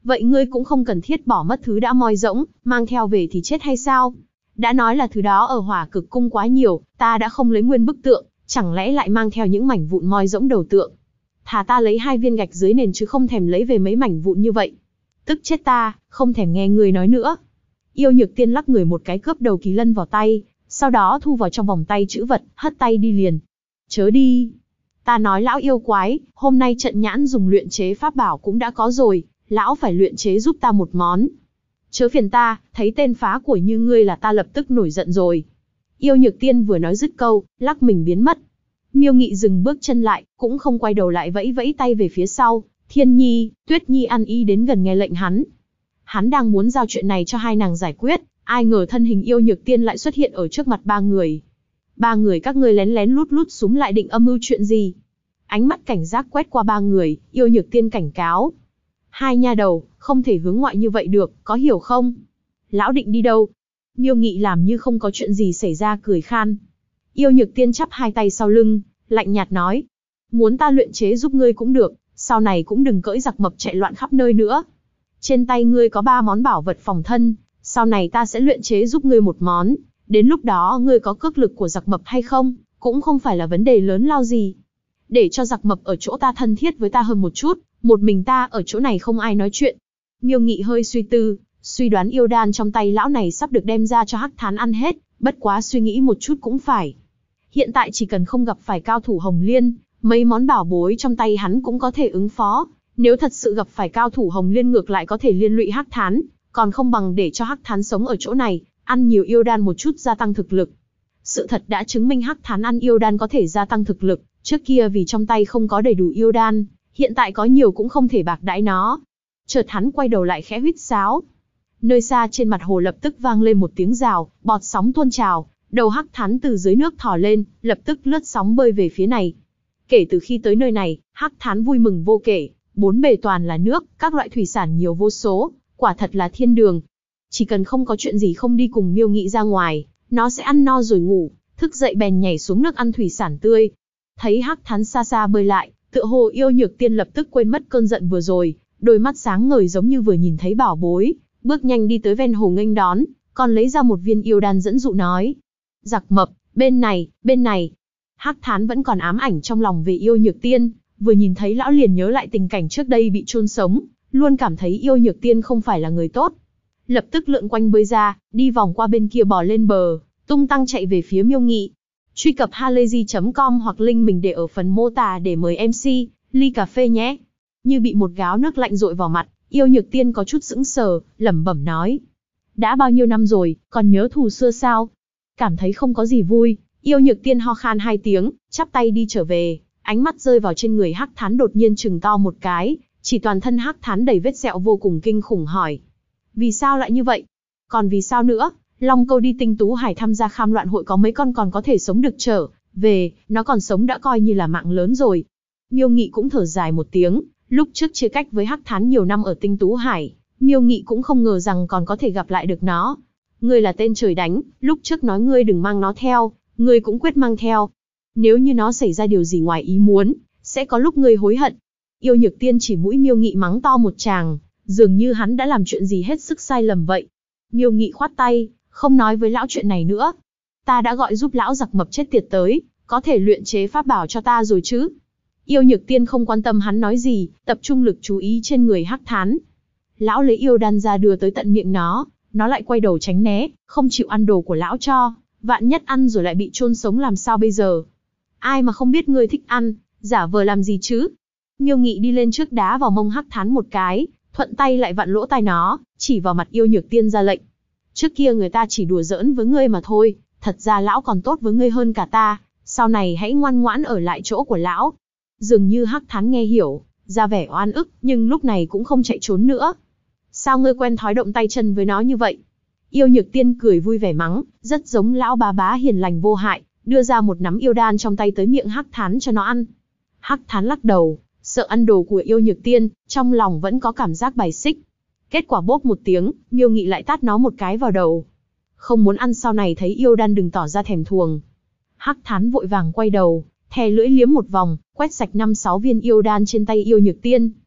Vậy ngươi cũng không cần thiết bỏ mất thứ đã moi rỗng, mang theo về thì chết hay sao? Đã nói là thứ đó ở Hỏa Cực Cung quá nhiều, ta đã không lấy nguyên bức tượng, chẳng lẽ lại mang theo những mảnh vụn moi rỗng đầu tượng? Thà ta lấy 2 viên gạch dưới nền chứ không thèm lấy về mấy mảnh vụn như vậy. Tức chết ta, không thèm nghe ngươi nói nữa. Yêu Nhược Tiên lắc người một cái cướp đầu kỳ lân vào tay, sau đó thu vào trong vòng tay chữ vật, hất tay đi liền. Chớ đi. Ta nói lão yêu quái, hôm nay trận nhãn dùng luyện chế pháp bảo cũng đã có rồi, lão phải luyện chế giúp ta một món. Chớ phiền ta, thấy tên phá của như ngươi là ta lập tức nổi giận rồi. Yêu Nhược Tiên vừa nói dứt câu, lắc mình biến mất. Miêu Nghị dừng bước chân lại, cũng không quay đầu lại vẫy vẫy tay về phía sau. Thiên Nhi, Tuyết Nhi ăn ý đến gần nghe lệnh hắn. Hắn đang muốn giao chuyện này cho hai nàng giải quyết, ai ngờ thân hình Yêu Nhược Tiên lại xuất hiện ở trước mặt ba người. Ba người các ngươi lén lén lút lút súm lại định âm mưu chuyện gì? Ánh mắt cảnh giác quét qua ba người, Yêu Nhược Tiên cảnh cáo. Hai nha đầu, không thể hướng ngoại như vậy được, có hiểu không? Lão định đi đâu? Miêu Nghị làm như không có chuyện gì xảy ra cười khan. Yêu Nhược Tiên chắp hai tay sau lưng, lạnh nhạt nói. Muốn ta luyện chế giúp ngươi cũng được, sau này cũng đừng cưỡi giặc mập chạy loạn khắp nơi nữa. Trên tay ngươi có 3 món bảo vật phòng thân, sau này ta sẽ luyện chế giúp ngươi một món. Đến lúc đó ngươi có cước lực của giặc mập hay không, cũng không phải là vấn đề lớn lao gì. Để cho giặc mập ở chỗ ta thân thiết với ta hơn một chút, một mình ta ở chỗ này không ai nói chuyện. Miêu Nghị hơi suy tư, suy đoán yêu đan trong tay lão này sắp được đem ra cho Hắc Thán ăn hết, bất quá suy nghĩ một chút cũng phải. Hiện tại chỉ cần không gặp phải cao thủ Hồng Liên, mấy món bảo bối trong tay hắn cũng có thể ứng phó. Nếu thật sự gặp phải cao thủ Hồng Liên ngược lại có thể liên lụy Hắc Thán, còn không bằng để cho Hắc Thán sống ở chỗ này, ăn nhiều yêu đan một chút gia tăng thực lực. Sự thật đã chứng minh Hắc Thán ăn yêu đan có thể gia tăng thực lực, trước kia vì trong tay không có đầy đủ yêu đan, hiện tại có nhiều cũng không thể bạc đãi nó. Chợt hắn quay đầu lại khẽ huýt sáo. Nơi xa trên mặt hồ lập tức vang lên một tiếng rào, bọt sóng tuôn trào, đầu Hắc Thán từ dưới nước thò lên, lập tức lướt sóng bơi về phía này. Kể từ khi tới nơi này, Hắc Thán vui mừng vô kể, bốn bề toàn là nước, các loại thủy sản nhiều vô số, quả thật là thiên đường. Chỉ cần không có chuyện gì không đi cùng Miêu Nghị ra ngoài, nó sẽ ăn no rồi ngủ, thức dậy bèn nhảy xuống nước ăn thủy sản tươi. Thấy Hắc Thán xa xa bơi lại, tựa hồ Yêu Nhược Tiên lập tức quên mất cơn giận vừa rồi, đôi mắt sáng ngời giống như vừa nhìn thấy bảo bối, bước nhanh đi tới ven hồ nghênh đón, còn lấy ra một viên yêu đan dẫn dụ nói. Giặc mập, bên này, bên này. Hắc Thán vẫn còn ám ảnh trong lòng về Yêu Nhược Tiên, vừa nhìn thấy lão liền nhớ lại tình cảnh trước đây bị chôn sống, luôn cảm thấy Yêu Nhược Tiên không phải là người tốt. Lập tức lượn quanh bơi ra, đi vòng qua bên kia bò lên bờ, tung tăng chạy về phía Miêu Nghị. Truy cập halayzi.com hoặc link mình để ở phần mô tả để mời MC, ly cà phê nhé. Như bị một gáo nước lạnh dội vào mặt, Yêu Nhược Tiên có chút sững sờ, lẩm bẩm nói. Đã bao nhiêu năm rồi, còn nhớ thù xưa sao? Cảm thấy không có gì vui, Yêu Nhược Tiên ho khan 2 tiếng, chắp tay đi trở về, ánh mắt rơi vào trên người Hắc Thán đột nhiên chừng to một cái, chỉ toàn thân Hắc Thán đầy vết sẹo vô cùng kinh khủng hỏi. Vì sao lại như vậy? Còn vì sao nữa? Long Câu đi Tinh Tú Hải tham gia kham loạn hội có mấy con còn có thể sống được trở về, nó còn sống đã coi như là mạng lớn rồi. Miêu Nghị cũng thở dài một tiếng, lúc trước chia cách với Hắc Thán nhiều năm ở Tinh Tú Hải, Miêu Nghị cũng không ngờ rằng còn có thể gặp lại được nó. Ngươi là tên trời đánh, lúc trước nói ngươi đừng mang nó theo, ngươi cũng quyết mang theo. Nếu như nó xảy ra điều gì ngoài ý muốn, sẽ có lúc ngươi hối hận. Yêu Nhược Tiên chỉ mũi Miêu Nghị mắng to một tràng, dường như hắn đã làm chuyện gì hết sức sai lầm vậy. Miêu Nghị khoát tay, không nói với lão chuyện này nữa. Ta đã gọi giúp lão giặc mập chết tiệt tới, có thể luyện chế pháp bảo cho ta rồi chứ? Yêu Nhược Tiên không quan tâm hắn nói gì, tập trung lực chú ý trên người Hắc Thán. Lão lấy yêu đan ra đưa tới tận miệng nó lại quay đầu tránh né, không chịu ăn đồ của lão cho, vạn nhất ăn rồi lại bị chôn sống làm sao bây giờ? Ai mà không biết ngươi thích ăn, giả vờ làm gì chứ? Miêu Nghị đi lên trước đá vào mông Hắc Thán một cái, thuận tay lại vặn lỗ tai nó, chỉ vào mặt Yêu Nhược Tiên ra lệnh. Trước kia người ta chỉ đùa giỡn với ngươi mà thôi, thật ra lão còn tốt với ngươi hơn cả ta, sau này hãy ngoan ngoãn ở lại chỗ của lão. Dường như Hắc Thán nghe hiểu, ra vẻ oan ức, nhưng lúc này cũng không chạy trốn nữa. Sao ngươi quen thói động tay chân với nó như vậy? Yêu Nhược Tiên cười vui vẻ mắng, rất giống lão bá bá hiền lành vô hại, đưa ra một nắm yêu đan trong tay tới miệng Hắc Thán cho nó ăn. Hắc Thán lắc đầu, sợ ăn đồ của Yêu Nhược Tiên, trong lòng vẫn có cảm giác bài xích. Kết quả bốp một tiếng, Miêu Nghị lại tát nó một cái vào đầu. Không muốn ăn sau này thấy yêu đan đừng tỏ ra thèm thuồng. Hắc Thán vội vàng quay đầu, thè lưỡi liếm một vòng, quét sạch 5-6 viên yêu đan trên tay Yêu Nhược Tiên.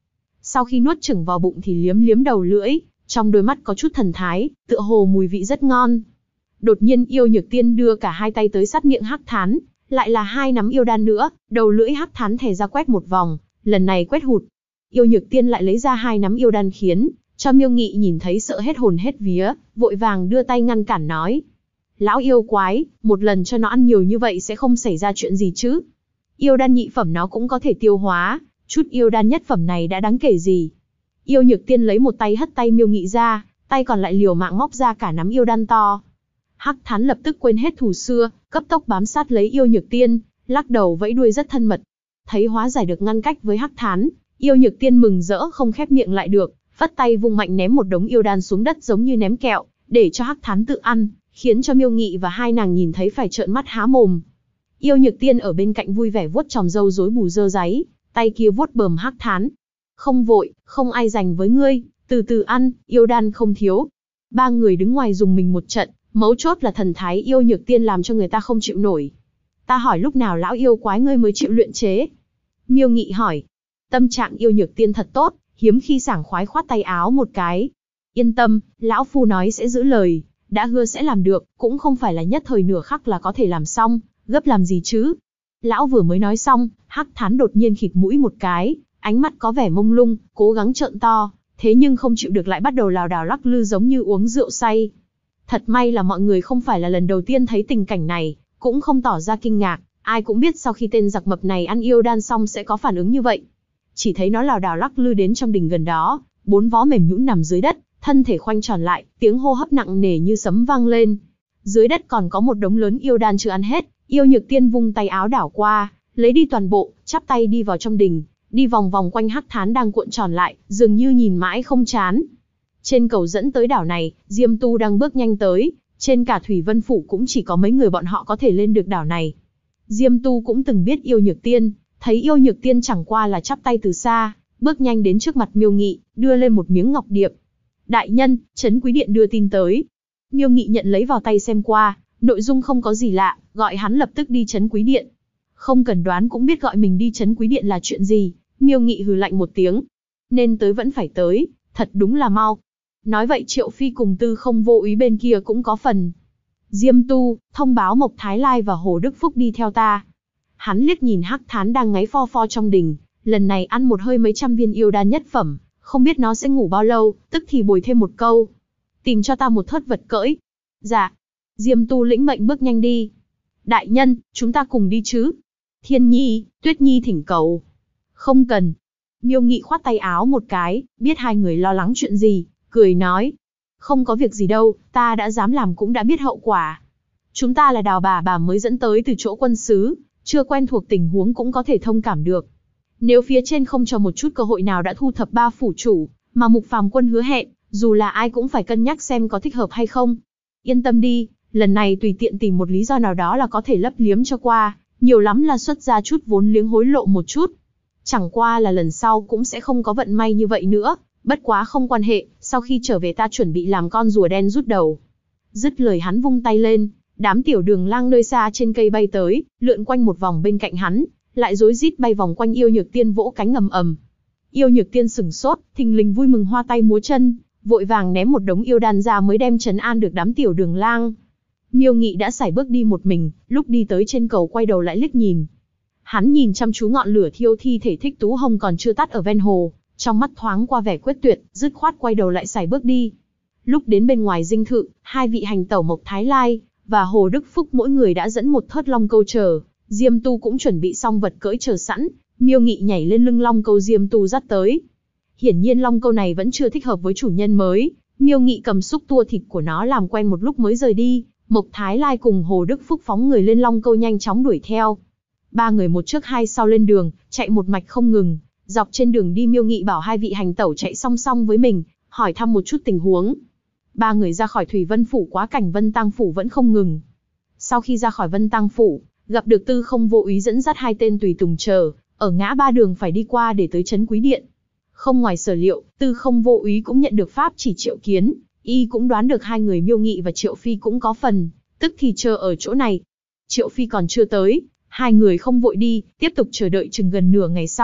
sau khi nuốt chửng vào bụng thì liếm liếm đầu lưỡi, trong đôi mắt có chút thần thái, tựa hồ mùi vị rất ngon. Đột nhiên Yêu Nhược Tiên đưa cả hai tay tới sát miệng Hắc Thán, lại là hai nắm yêu đan nữa, đầu lưỡi Hắc Thán thè ra quét một vòng, lần này quét hụt. Yêu Nhược Tiên lại lấy ra hai nắm yêu đan khiến cho Miêu Nghị nhìn thấy sợ hết hồn hết vía, vội vàng đưa tay ngăn cản nói: "Lão yêu quái, một lần cho nó ăn nhiều như vậy sẽ không xảy ra chuyện gì chứ? Yêu đan nhị phẩm nó cũng có thể tiêu hóa, chút yêu đan nhất phẩm này đã đáng kể gì?" Yêu Nhược Tiên lấy một tay hất tay Miêu Nghị ra, tay còn lại liều mạng móc ra cả nắm yêu đan to. Hắc Thán lập tức quên hết thù xưa, cấp tốc bám sát lấy Yêu Nhược Tiên, lắc đầu vẫy đuôi rất thân mật. Thấy hóa giải được ngăn cách với Hắc Thán, Yêu Nhược Tiên mừng rỡ không khép miệng lại được, vất tay vung mạnh ném một đống yêu đan xuống đất giống như ném kẹo, để cho Hắc Thán tự ăn, khiến cho Miêu Nghị và hai nàng nhìn thấy phải trợn mắt há mồm. Yêu Nhược Tiên ở bên cạnh vui vẻ vuốt chòm râu rối bù dơ dáy, tay kia vuốt bờm Hắc Thán. "Không vội, không ai giành với ngươi, từ từ ăn, yêu đan không thiếu." Ba người đứng ngoài dùng mình một trận, mấu chốt là thần thái Yêu Nhược Tiên làm cho người ta không chịu nổi. "Ta hỏi lúc nào lão yêu quái ngươi mới chịu luyện chế?" Miêu Nghị hỏi. Tâm trạng Yêu Nhược Tiên thật tốt, hiếm khi sảng khoái khoát tay áo một cái. "Yên tâm, lão phu nói sẽ giữ lời, đã hứa sẽ làm được, cũng không phải là nhất thời nửa khắc là có thể làm xong, gấp làm gì chứ?" Lão vừa mới nói xong, Hắc Thán đột nhiên khịt mũi một cái, ánh mắt có vẻ mông lung, cố gắng trợn to, thế nhưng không chịu được lại bắt đầu lảo đảo lắc lư giống như uống rượu say. Thật may là mọi người không phải là lần đầu tiên thấy tình cảnh này, cũng không tỏ ra kinh ngạc, ai cũng biết sau khi tên giặc mập này ăn yêu đan xong sẽ có phản ứng như vậy. Chỉ thấy nó lảo đảo lắc lư đến trong đình gần đó, bốn vó mềm nhũn nằm dưới đất, thân thể khoanh tròn lại, tiếng hô hấp nặng nề như sấm vang lên. Dưới đất còn có một đống lớn yêu đan chưa ăn hết, Yêu Nhược Tiên vung tay áo đảo qua, lấy đi toàn bộ, chắp tay đi vào trong đình, đi vòng vòng quanh Hắc Thán đang cuộn tròn lại, dường như nhìn mãi không chán. Trên cầu dẫn tới đảo này, Diêm Tu đang bước nhanh tới, trên cả Thủy Vân Phủ cũng chỉ có mấy người bọn họ có thể lên được đảo này. Diêm Tu cũng từng biết Yêu Nhược Tiên, thấy Yêu Nhược Tiên chẳng qua là chắp tay từ xa, bước nhanh đến trước mặt Miêu Nghị, đưa lên một miếng ngọc điệp. "Đại nhân, Trấn Quý Điện đưa tin tới." Miêu Nghị nhận lấy vào tay xem qua, nội dung không có gì lạ, gọi hắn lập tức đi Trấn Quý Điện. Không cần đoán cũng biết gọi mình đi Trấn Quý Điện là chuyện gì, Miêu Nghị hừ lạnh một tiếng. Nên tới vẫn phải tới, thật đúng là mau. Nói vậy Triệu Phi cùng Tư Không Vô Úy bên kia cũng có phần. "Diêm Tu, thông báo Mộc Thái Lai và Hồ Đức Phúc đi theo ta." Hắn liếc nhìn Hắc Thán đang ngáy pho pho trong đình, lần này ăn một hơi mấy trăm viên yêu đan nhất phẩm, không biết nó sẽ ngủ bao lâu, tức thì bồi thêm một câu: "Tìm cho ta một thớt vật cưỡi." "Dạ." Diêm Tu lĩnh mệnh bước nhanh đi. "Đại nhân, chúng ta cùng đi chứ?" Thiên Nhi, Tuyết Nhi thỉnh cầu. "Không cần." Miêu Nghị khoát tay áo một cái, biết hai người lo lắng chuyện gì, cười nói: "Không có việc gì đâu, ta đã dám làm cũng đã biết hậu quả. Chúng ta là Đào bà mới dẫn tới từ chỗ quân sứ, chưa quen thuộc tình huống cũng có thể thông cảm được. Nếu phía trên không cho một chút cơ hội nào đã thu thập ba phủ chủ, mà Mục Phàm Quân hứa hẹn, dù là ai cũng phải cân nhắc xem có thích hợp hay không. Yên tâm đi, lần này tùy tiện tìm một lý do nào đó là có thể lấp liếm cho qua, nhiều lắm là xuất ra chút vốn liếng hối lộ một chút. Chẳng qua là lần sau cũng sẽ không có vận may như vậy nữa, bất quá không quan hệ, sau khi trở về ta chuẩn bị làm con rùa đen rút đầu." Dứt lời hắn vung tay lên, đám tiểu đường lang nơi xa trên cây bay tới, lượn quanh một vòng bên cạnh hắn, lại rối rít bay vòng quanh Yêu Nhược Tiên vỗ cánh ầm ầm. Yêu Nhược Tiên sửng sốt, thình lình vui mừng hoa tay múa chân, vội vàng ném một đống yêu đan ra mới đem trấn an được đám tiểu đường lang. Miêu Nghị đã sải bước đi một mình, lúc đi tới trên cầu quay đầu lại liếc nhìn. Hắn nhìn chăm chú ngọn lửa thiêu thi thể Thích Tú Hồng còn chưa tắt ở ven hồ, trong mắt thoáng qua vẻ quyết tuyệt, dứt khoát quay đầu lại sải bước đi. Lúc đến bên ngoài dinh thự, hai vị hành tẩu Mộc Thái Lai và Hồ Đức Phúc mỗi người đã dẫn một thớt long câu chờ, Diêm Tu cũng chuẩn bị xong vật cưỡi chờ sẵn, Miêu Nghị nhảy lên lưng long câu Diêm Tu dắt tới. Hiển nhiên long câu này vẫn chưa thích hợp với chủ nhân mới, Miêu Nghị cầm xúc tua thịt của nó làm quen một lúc mới rời đi, Mộc Thái Lai cùng Hồ Đức Phúc phóng người lên long câu nhanh chóng đuổi theo. Ba người một trước hai sau lên đường, chạy một mạch không ngừng, dọc trên đường đi Miêu Nghị bảo hai vị hành tẩu chạy song song với mình, hỏi thăm một chút tình huống. Ba người ra khỏi Thủy Vân Phủ quá cảnh Vân Tang Phủ vẫn không ngừng. Sau khi ra khỏi Vân Tang Phủ, gặp được Tư Không Vô Úy dẫn dắt hai tên tùy tùng chờ, ở ngã ba đường phải đi qua để tới Trấn Quý Điện. Không ngoài sở liệu, Tư Không Vô Úy cũng nhận được pháp chỉ triệu kiến, y cũng đoán được hai người Miêu Nghị và Triệu Phi cũng có phần, tức thì chờ ở chỗ này. Triệu Phi còn chưa tới, hai người không vội đi, tiếp tục chờ đợi chừng gần nửa ngày sau,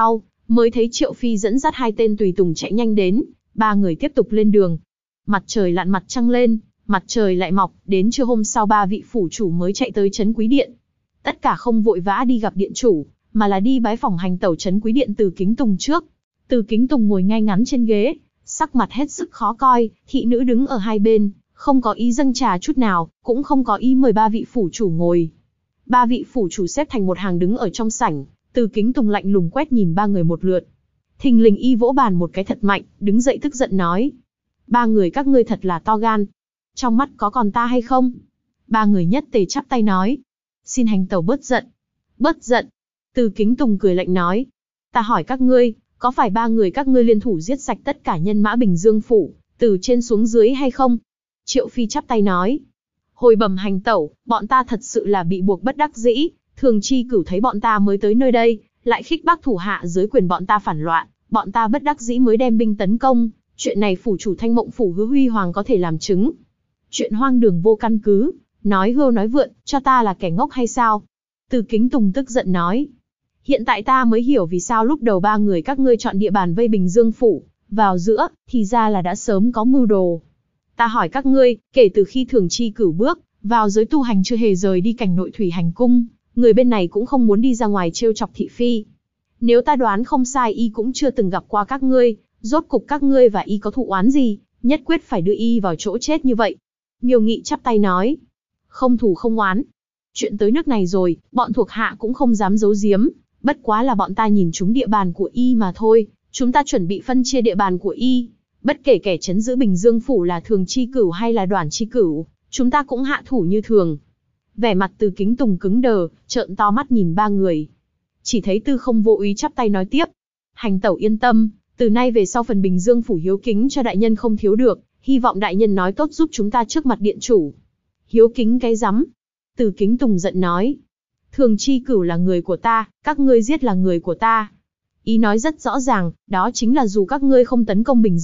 mới thấy Triệu Phi dẫn dắt hai tên tùy tùng chạy nhanh đến, ba người tiếp tục lên đường. Mặt trời lặn mặt trăng lên, mặt trời lại mọc, đến trưa hôm sau ba vị phủ chủ mới chạy tới trấn Quý Điện. Tất cả không vội vã đi gặp điện chủ, mà là đi bái phỏng hành tẩu trấn Quý Điện Từ Kính Tùng trước. Từ Kính Tùng ngồi ngay ngắn trên ghế, sắc mặt hết sức khó coi, thị nữ đứng ở hai bên, không có ý dâng trà chút nào, cũng không có ý mời ba vị phủ chủ ngồi. Ba vị phủ chủ xếp thành một hàng đứng ở trong sảnh, Từ Kính Tùng lạnh lùng quét nhìn ba người một lượt. Thình lình y vỗ bàn một cái thật mạnh, đứng dậy tức giận nói: ba người các ngươi thật là to gan. Trong mắt có còn ta hay không? Ba người nhất tề chắp tay nói: xin hành tẩu bớt giận. Bớt giận. Từ Kính Tùng cười lạnh nói: ta hỏi các ngươi, có phải ba người các ngươi liên thủ giết sạch tất cả nhân mã Bình Dương phủ, từ trên xuống dưới hay không? Triệu Phi chắp tay nói: hồi bẩm hành tẩu, bọn ta thật sự là bị buộc bất đắc dĩ, Thường Chi Cửu thấy bọn ta mới tới nơi đây, lại khích bác thủ hạ dưới quyền bọn ta phản loạn, bọn ta bất đắc dĩ mới đem binh tấn công, chuyện này phủ chủ Thanh Mộng phủ Hứa Huy Hoàng có thể làm chứng. Chuyện hoang đường vô căn cứ, nói hưu nói vượn, cho ta là kẻ ngốc hay sao? Từ Kính Tùng tức giận nói: hiện tại ta mới hiểu vì sao lúc đầu ba người các ngươi chọn địa bàn vây Bình Dương phủ vào giữa, thì ra là đã sớm có mưu đồ. Ta hỏi các ngươi, kể từ khi Thường Chi Cửu bước vào giới tu hành chưa hề rời đi cảnh nội thủy hành cung, người bên này cũng không muốn đi ra ngoài trêu chọc thị phi. Nếu ta đoán không sai, y cũng chưa từng gặp qua các ngươi, rốt cục các ngươi và y có thù oán gì, nhất quyết phải đưa y vào chỗ chết như vậy. Miêu Nghị chắp tay nói: không thù không oán. Chuyện tới nước này rồi, bọn thuộc hạ cũng không dám giấu giếm, bất quá là bọn ta nhìn trúng địa bàn của y mà thôi, chúng ta chuẩn bị phân chia địa bàn của y. Bất kể kẻ trấn giữ Bình Dương phủ là Thường Chi Cửu hay là Đoản Chi Cửu, chúng ta cũng hạ thủ như thường. Vẻ mặt Từ Kính Tùng cứng đờ, trợn to mắt nhìn ba người. Chỉ thấy Tư Không vô ý chắp tay nói tiếp: hành tẩu yên tâm, từ nay về sau phần Bình Dương phủ hiếu kính cho đại nhân không thiếu được, hy vọng đại nhân nói tốt giúp chúng ta trước mặt điện chủ. Hiếu kính cái rắm. Từ Kính Tùng giận nói: Thường Chi Cửu là người của ta, các ngươi giết là người của ta. Ý nói rất rõ ràng, đó chính là dù các ngươi không tấn công Bình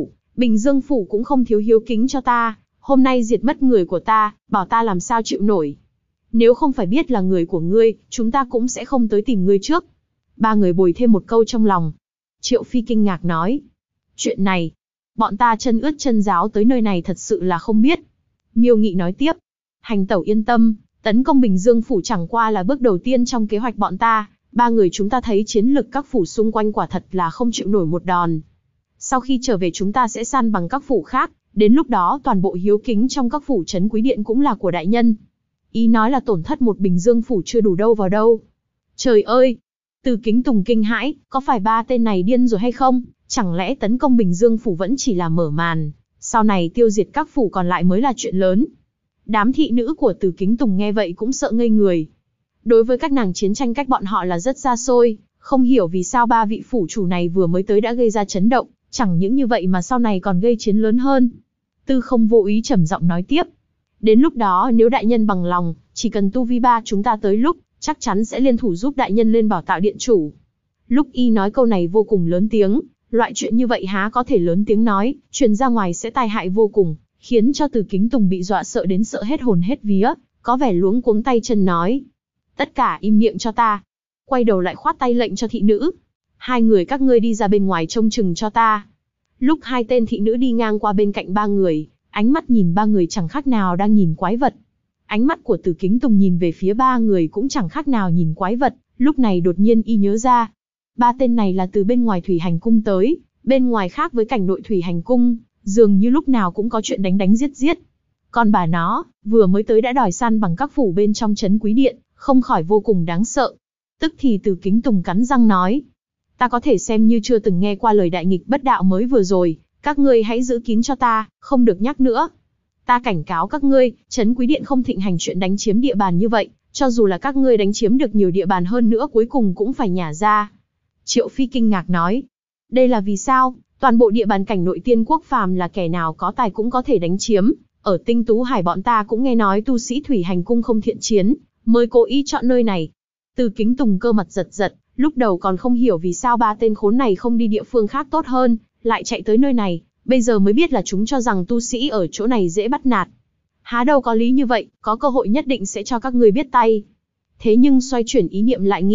Dương phủ cũng không thiếu hiếu kính cho ta, hôm nay diệt mất người của ta, bảo ta làm sao chịu nổi. Nếu không phải biết là người của ngươi, chúng ta cũng sẽ không tới tìm ngươi trước. Ba người bồi thêm một câu trong lòng. Triệu Phi kinh ngạc nói: chuyện này, bọn ta chân ướt chân ráo tới nơi này thật sự là không biết. Miêu Nghị nói tiếp: hành tẩu yên tâm, tấn công Bình Dương phủ chẳng qua là bước đầu tiên trong kế hoạch bọn ta. Ba người chúng ta thấy chiến lực các phủ xung quanh quả thật là không chịu nổi một đòn. Sau khi trở về chúng ta sẽ san bằng các phủ khác, đến lúc đó toàn bộ hiếu kính trong các phủ trấn Quý Điện cũng là của đại nhân. Ý nói là tổn thất một Bình Dương phủ chưa đủ đâu vào đâu. Trời ơi! Từ Kính Tùng kinh hãi, có phải ba tên này điên rồi hay không? Chẳng lẽ tấn công Bình Dương phủ vẫn chỉ là mở màn, sau này tiêu diệt các phủ còn lại mới là chuyện lớn? Đám thị nữ của Từ Kính Tùng nghe vậy cũng sợ ngây người. Đối với các nàng chiến tranh cách bọn họ là rất xa xôi, không hiểu vì sao ba vị phủ chủ này vừa mới tới đã gây ra chấn động, chẳng những như vậy mà sau này còn gây chiến lớn hơn. Tư Không vô ý trầm giọng nói tiếp: đến lúc đó nếu đại nhân bằng lòng, chỉ cần tu vi ba chúng ta tới lúc, chắc chắn sẽ liên thủ giúp đại nhân lên bảo tạo điện chủ. Lúc y nói câu này vô cùng lớn tiếng, loại chuyện như vậy há có thể lớn tiếng nói, truyền ra ngoài sẽ tai hại vô cùng, khiến cho Từ Kính Tùng bị dọa sợ đến sợ hết hồn hết vía, có vẻ luống cuống tay chân nói: tất cả im miệng cho ta. Quay đầu lại khoát tay lệnh cho thị nữ: hai người các ngươi đi ra bên ngoài trông chừng cho ta. Lúc hai tên thị nữ đi ngang qua bên cạnh ba người, ánh mắt nhìn ba người chẳng khác nào đang nhìn quái vật. Ánh mắt của Từ Kính Tùng nhìn về phía ba người cũng chẳng khác nào nhìn quái vật, lúc này đột nhiên y nhớ ra. Ba tên này là từ bên ngoài thủy hành cung tới, bên ngoài khác với cảnh nội thủy hành cung, dường như lúc nào cũng có chuyện đánh đánh giết giết. Còn bà nó, vừa mới tới đã đòi san bằng các phủ bên trong trấn Quý Điện, không khỏi vô cùng đáng sợ. Tức thì Từ Kính Tùng cắn răng nói: ta có thể xem như chưa từng nghe qua lời đại nghịch bất đạo mới vừa rồi, các ngươi hãy giữ kín cho ta, không được nhắc nữa. Ta cảnh cáo các ngươi, trấn Quý Điện không thịnh hành chuyện đánh chiếm địa bàn như vậy, cho dù là các ngươi đánh chiếm được nhiều địa bàn hơn nữa cuối cùng cũng phải nhả ra. Triệu Phi kinh ngạc nói: đây là vì sao? Toàn bộ địa bàn cảnh nội Tiên Quốc phàm là kẻ nào có tài cũng có thể đánh chiếm, ở Tinh Tú Hải bọn ta cũng nghe nói tu sĩ thủy hành cung không thiện chiến, mới cố ý chọn nơi này. Từ Kính Tùng cơ mặt giật giật, lúc đầu còn không hiểu vì sao ba tên khốn này không đi địa phương khác tốt hơn, lại chạy tới nơi này, bây giờ mới biết là chúng cho rằng tu sĩ ở chỗ này dễ bắt nạt. Há đâu có lý như vậy, có cơ hội nhất định sẽ cho các ngươi biết tay. Thế nhưng xoay chuyển ý niệm lại nghĩ,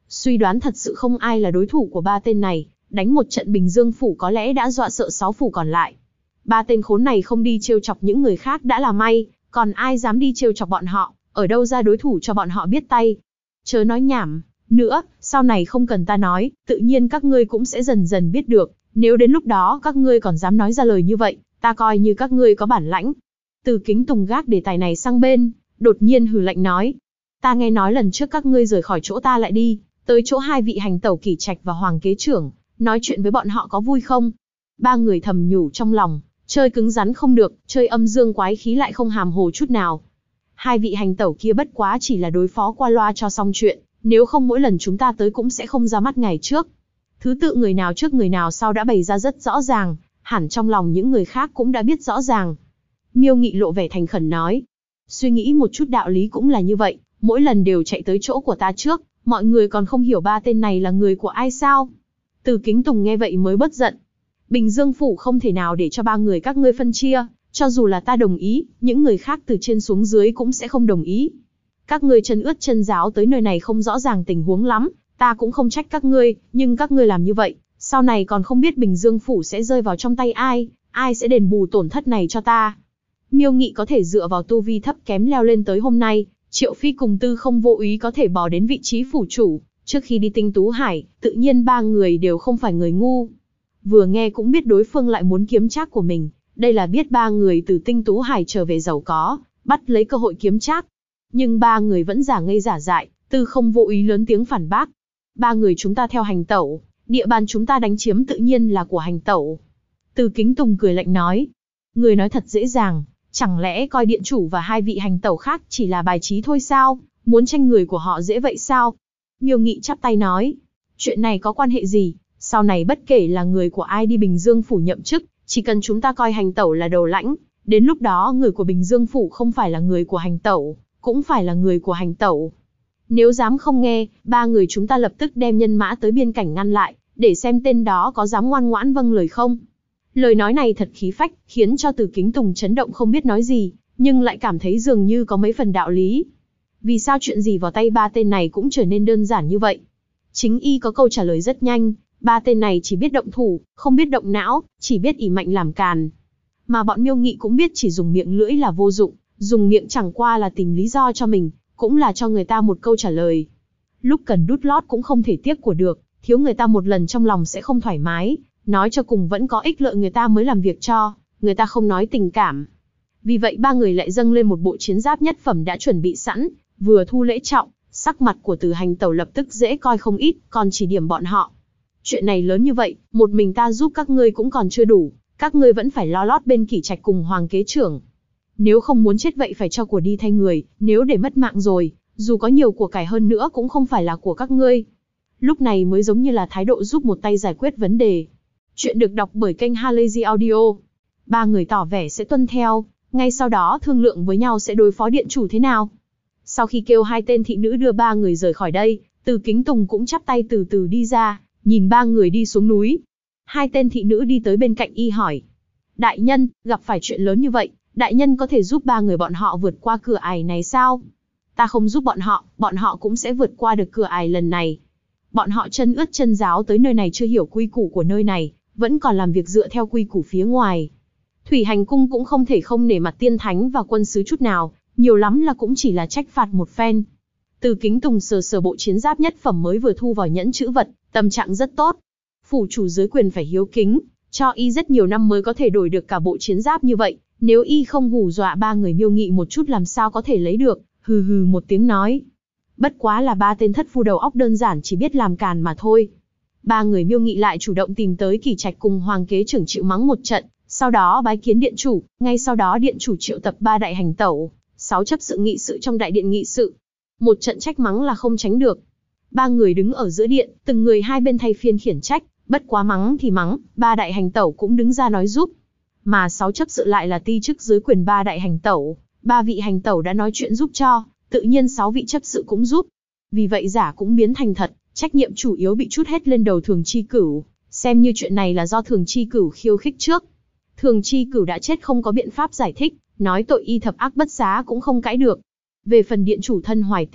Suy đoán thật sự không ai là đối thủ của ba tên này, đánh một trận Bình Dương phủ có lẽ đã dọa sợ 6 phủ còn lại. Ba tên khốn này không đi trêu chọc những người khác đã là may, còn ai dám đi trêu chọc bọn họ, ở đâu ra đối thủ cho bọn họ biết tay. Chớ nói nhảm nữa, sau này không cần ta nói, tự nhiên các ngươi cũng sẽ dần dần biết được, nếu đến lúc đó các ngươi còn dám nói ra lời như vậy, ta coi như các ngươi có bản lãnh. Từ Kính Tùng gác đề tài này sang bên, đột nhiên hừ lạnh nói. Ta nghe nói lần trước các ngươi rời khỏi chỗ ta lại đi, tới chỗ hai vị hành tẩu Kỷ Trạch và Hoàng Kế Trưởng, nói chuyện với bọn họ có vui không? Ba người thầm nhủ trong lòng, chơi cứng rắn không được, chơi âm dương quái khí lại không hàm hồ chút nào. Hai vị hành tẩu kia bất quá chỉ là đối phó qua loa cho xong chuyện, nếu không mỗi lần chúng ta tới cũng sẽ không ra mắt ngày trước. Thứ tự người nào trước người nào sau đã bày ra rất rõ ràng, hẳn trong lòng những người khác cũng đã biết rõ ràng. Miêu Nghị lộ vẻ thành khẩn nói. Suy nghĩ một chút đạo lý cũng là như vậy, mỗi lần đều chạy tới chỗ của ta trước, mọi người còn không hiểu ba tên này là người của ai sao? Từ Kính Tùng nghe vậy mới bớt giận. Bình Dương phủ không thể nào để cho ba người các ngươi phân chia, cho dù là ta đồng ý, những người khác từ trên xuống dưới cũng sẽ không đồng ý. Các ngươi chân ướt chân ráo tới nơi này không rõ ràng tình huống lắm, ta cũng không trách các ngươi, nhưng các ngươi làm như vậy, sau này còn không biết Bình Dương phủ sẽ rơi vào trong tay ai, ai sẽ đền bù tổn thất này cho ta. Miêu Nghị có thể dựa vào tu vi thấp kém leo lên tới hôm nay, Triệu Phi cùng Tư Không vô ý có thể bò đến vị trí phủ chủ, trước khi đi Tinh Tú Hải, tự nhiên ba người đều không phải người ngu. Vừa nghe cũng biết đối phương lại muốn kiếm trác của mình, đây là biết ba người từ Tinh Tú Hải trở về giàu có, bắt lấy cơ hội kiếm trác. Nhưng ba người vẫn giả ngây giả dại, Tư Không vô ý lớn tiếng phản bác. Ba người chúng ta theo hành tẩu, địa bàn chúng ta đánh chiếm tự nhiên là của hành tẩu. Từ Kính Tùng cười lạnh nói. Người nói thật dễ dàng, chẳng lẽ coi điện chủ và hai vị hành tẩu khác chỉ là bài trí thôi sao, muốn tranh người của họ dễ vậy sao? Miêu Nghị chắp tay nói. Chuyện này có quan hệ gì, sau này bất kể là người của ai đi Bình Dương phủ nhậm chức, chỉ cần chúng ta coi hành tẩu là đầu lãnh, đến lúc đó người của Bình Dương phủ không phải là người của hành tẩu, cũng phải là người của hành tẩu. Nếu dám không nghe, ba người chúng ta lập tức đem nhân mã tới biên cảnh ngăn lại, để xem tên đó có dám ngoan ngoãn vâng lời không. Lời nói này thật khí phách, khiến cho Từ Kính Tùng chấn động không biết nói gì, nhưng lại cảm thấy dường như có mấy phần đạo lý. Vì sao chuyện gì vào tay ba tên này cũng trở nên đơn giản như vậy? Chính y có câu trả lời rất nhanh, ba tên này chỉ biết động thủ, không biết động não, chỉ biết ỷ mạnh làm càn. Mà bọn Miêu Nghị cũng biết chỉ dùng miệng lưỡi là vô dụng, dùng miệng chẳng qua là tìm lý do cho mình, cũng là cho người ta một câu trả lời. Lúc cần đút lót cũng không thể tiếc của được, thiếu người ta một lần trong lòng sẽ không thoải mái, nói cho cùng vẫn có ích lợi người ta mới làm việc cho, người ta không nói tình cảm. Vì vậy ba người lại dâng lên một bộ chiến giáp nhất phẩm đã chuẩn bị sẵn, vừa thu lễ trọng, sắc mặt của Từ hành tẩu lập tức dễ coi không ít, còn chỉ điểm bọn họ. Chuyện này lớn như vậy, một mình ta giúp các ngươi cũng còn chưa đủ, các ngươi vẫn phải lo lót bên Kỷ Trạch cùng Hoàng Kế Trưởng. Nếu không muốn chết vậy phải cho của đi thay người, nếu để mất mạng rồi, dù có nhiều của cải hơn nữa cũng không phải là của các ngươi. Lúc này mới giống như là thái độ giúp một tay giải quyết vấn đề. Chuyện được đọc bởi kênh Halazy Audio. Ba người tỏ vẻ sẽ tuân theo, ngay sau đó thương lượng với nhau sẽ đối phó điện chủ thế nào. Sau khi kêu hai tên thị nữ đưa ba người rời khỏi đây, Từ Kính Tùng cũng chắp tay từ từ đi ra, nhìn ba người đi xuống núi. Hai tên thị nữ đi tới bên cạnh y hỏi. Đại nhân, gặp phải chuyện lớn như vậy, đại nhân có thể giúp ba người bọn họ vượt qua cửa ải này sao? Ta không giúp bọn họ cũng sẽ vượt qua được cửa ải lần này. Bọn họ chân ướt chân ráo tới nơi này chưa hiểu quy củ của nơi này, vẫn còn làm việc dựa theo quy củ phía ngoài. Thủy Hành Cung cũng không thể không nể mặt tiên thánh và quân sứ chút nào, nhiều lắm là cũng chỉ là trách phạt một phen. Từ Kính Tùng sờ sờ bộ chiến giáp nhất phẩm mới vừa thu vào nhẫn chữ vật, tâm trạng rất tốt. Phủ chủ dưới quyền phải hiếu kính, cho y rất nhiều năm mới có thể đổi được cả bộ chiến giáp như vậy, nếu y không hù dọa ba người Miêu Nghị một chút làm sao có thể lấy được, hừ hừ một tiếng nói. Bất quá là ba tên thất phu đầu óc đơn giản chỉ biết làm càn mà thôi. Ba người Miêu Nghị lại chủ động tìm tới Kỷ Trạch cùng Hoàng Kế Trưởng chịu mắng một trận, sau đó bái kiến điện chủ, ngay sau đó điện chủ triệu tập ba đại hành tẩu, 6 chấp sự nghị sự trong đại điện nghị sự. Một trận trách mắng là không tránh được. Ba người đứng ở giữa điện, từng người hai bên thay phiên khiển trách, bất quá mắng thì mắng, ba đại hành tẩu cũng đứng ra nói giúp. Mà 6 chấp sự lại là ti chức dưới quyền ba đại hành tẩu, ba vị hành tẩu đã nói chuyện giúp cho, tự nhiên 6 vị chấp sự cũng giúp. Vì vậy giả cũng biến thành thật, trách nhiệm chủ yếu bị trút hết lên đầu Thường Chi Cửu, xem như chuyện này là do Thường Chi Cửu khiêu khích trước. Thường Chi Cửu đã chết không có biện pháp giải thích, nói tội y thập ác bất xá cũng không cãi được. Về phần điện chủ thân Hoài Tín,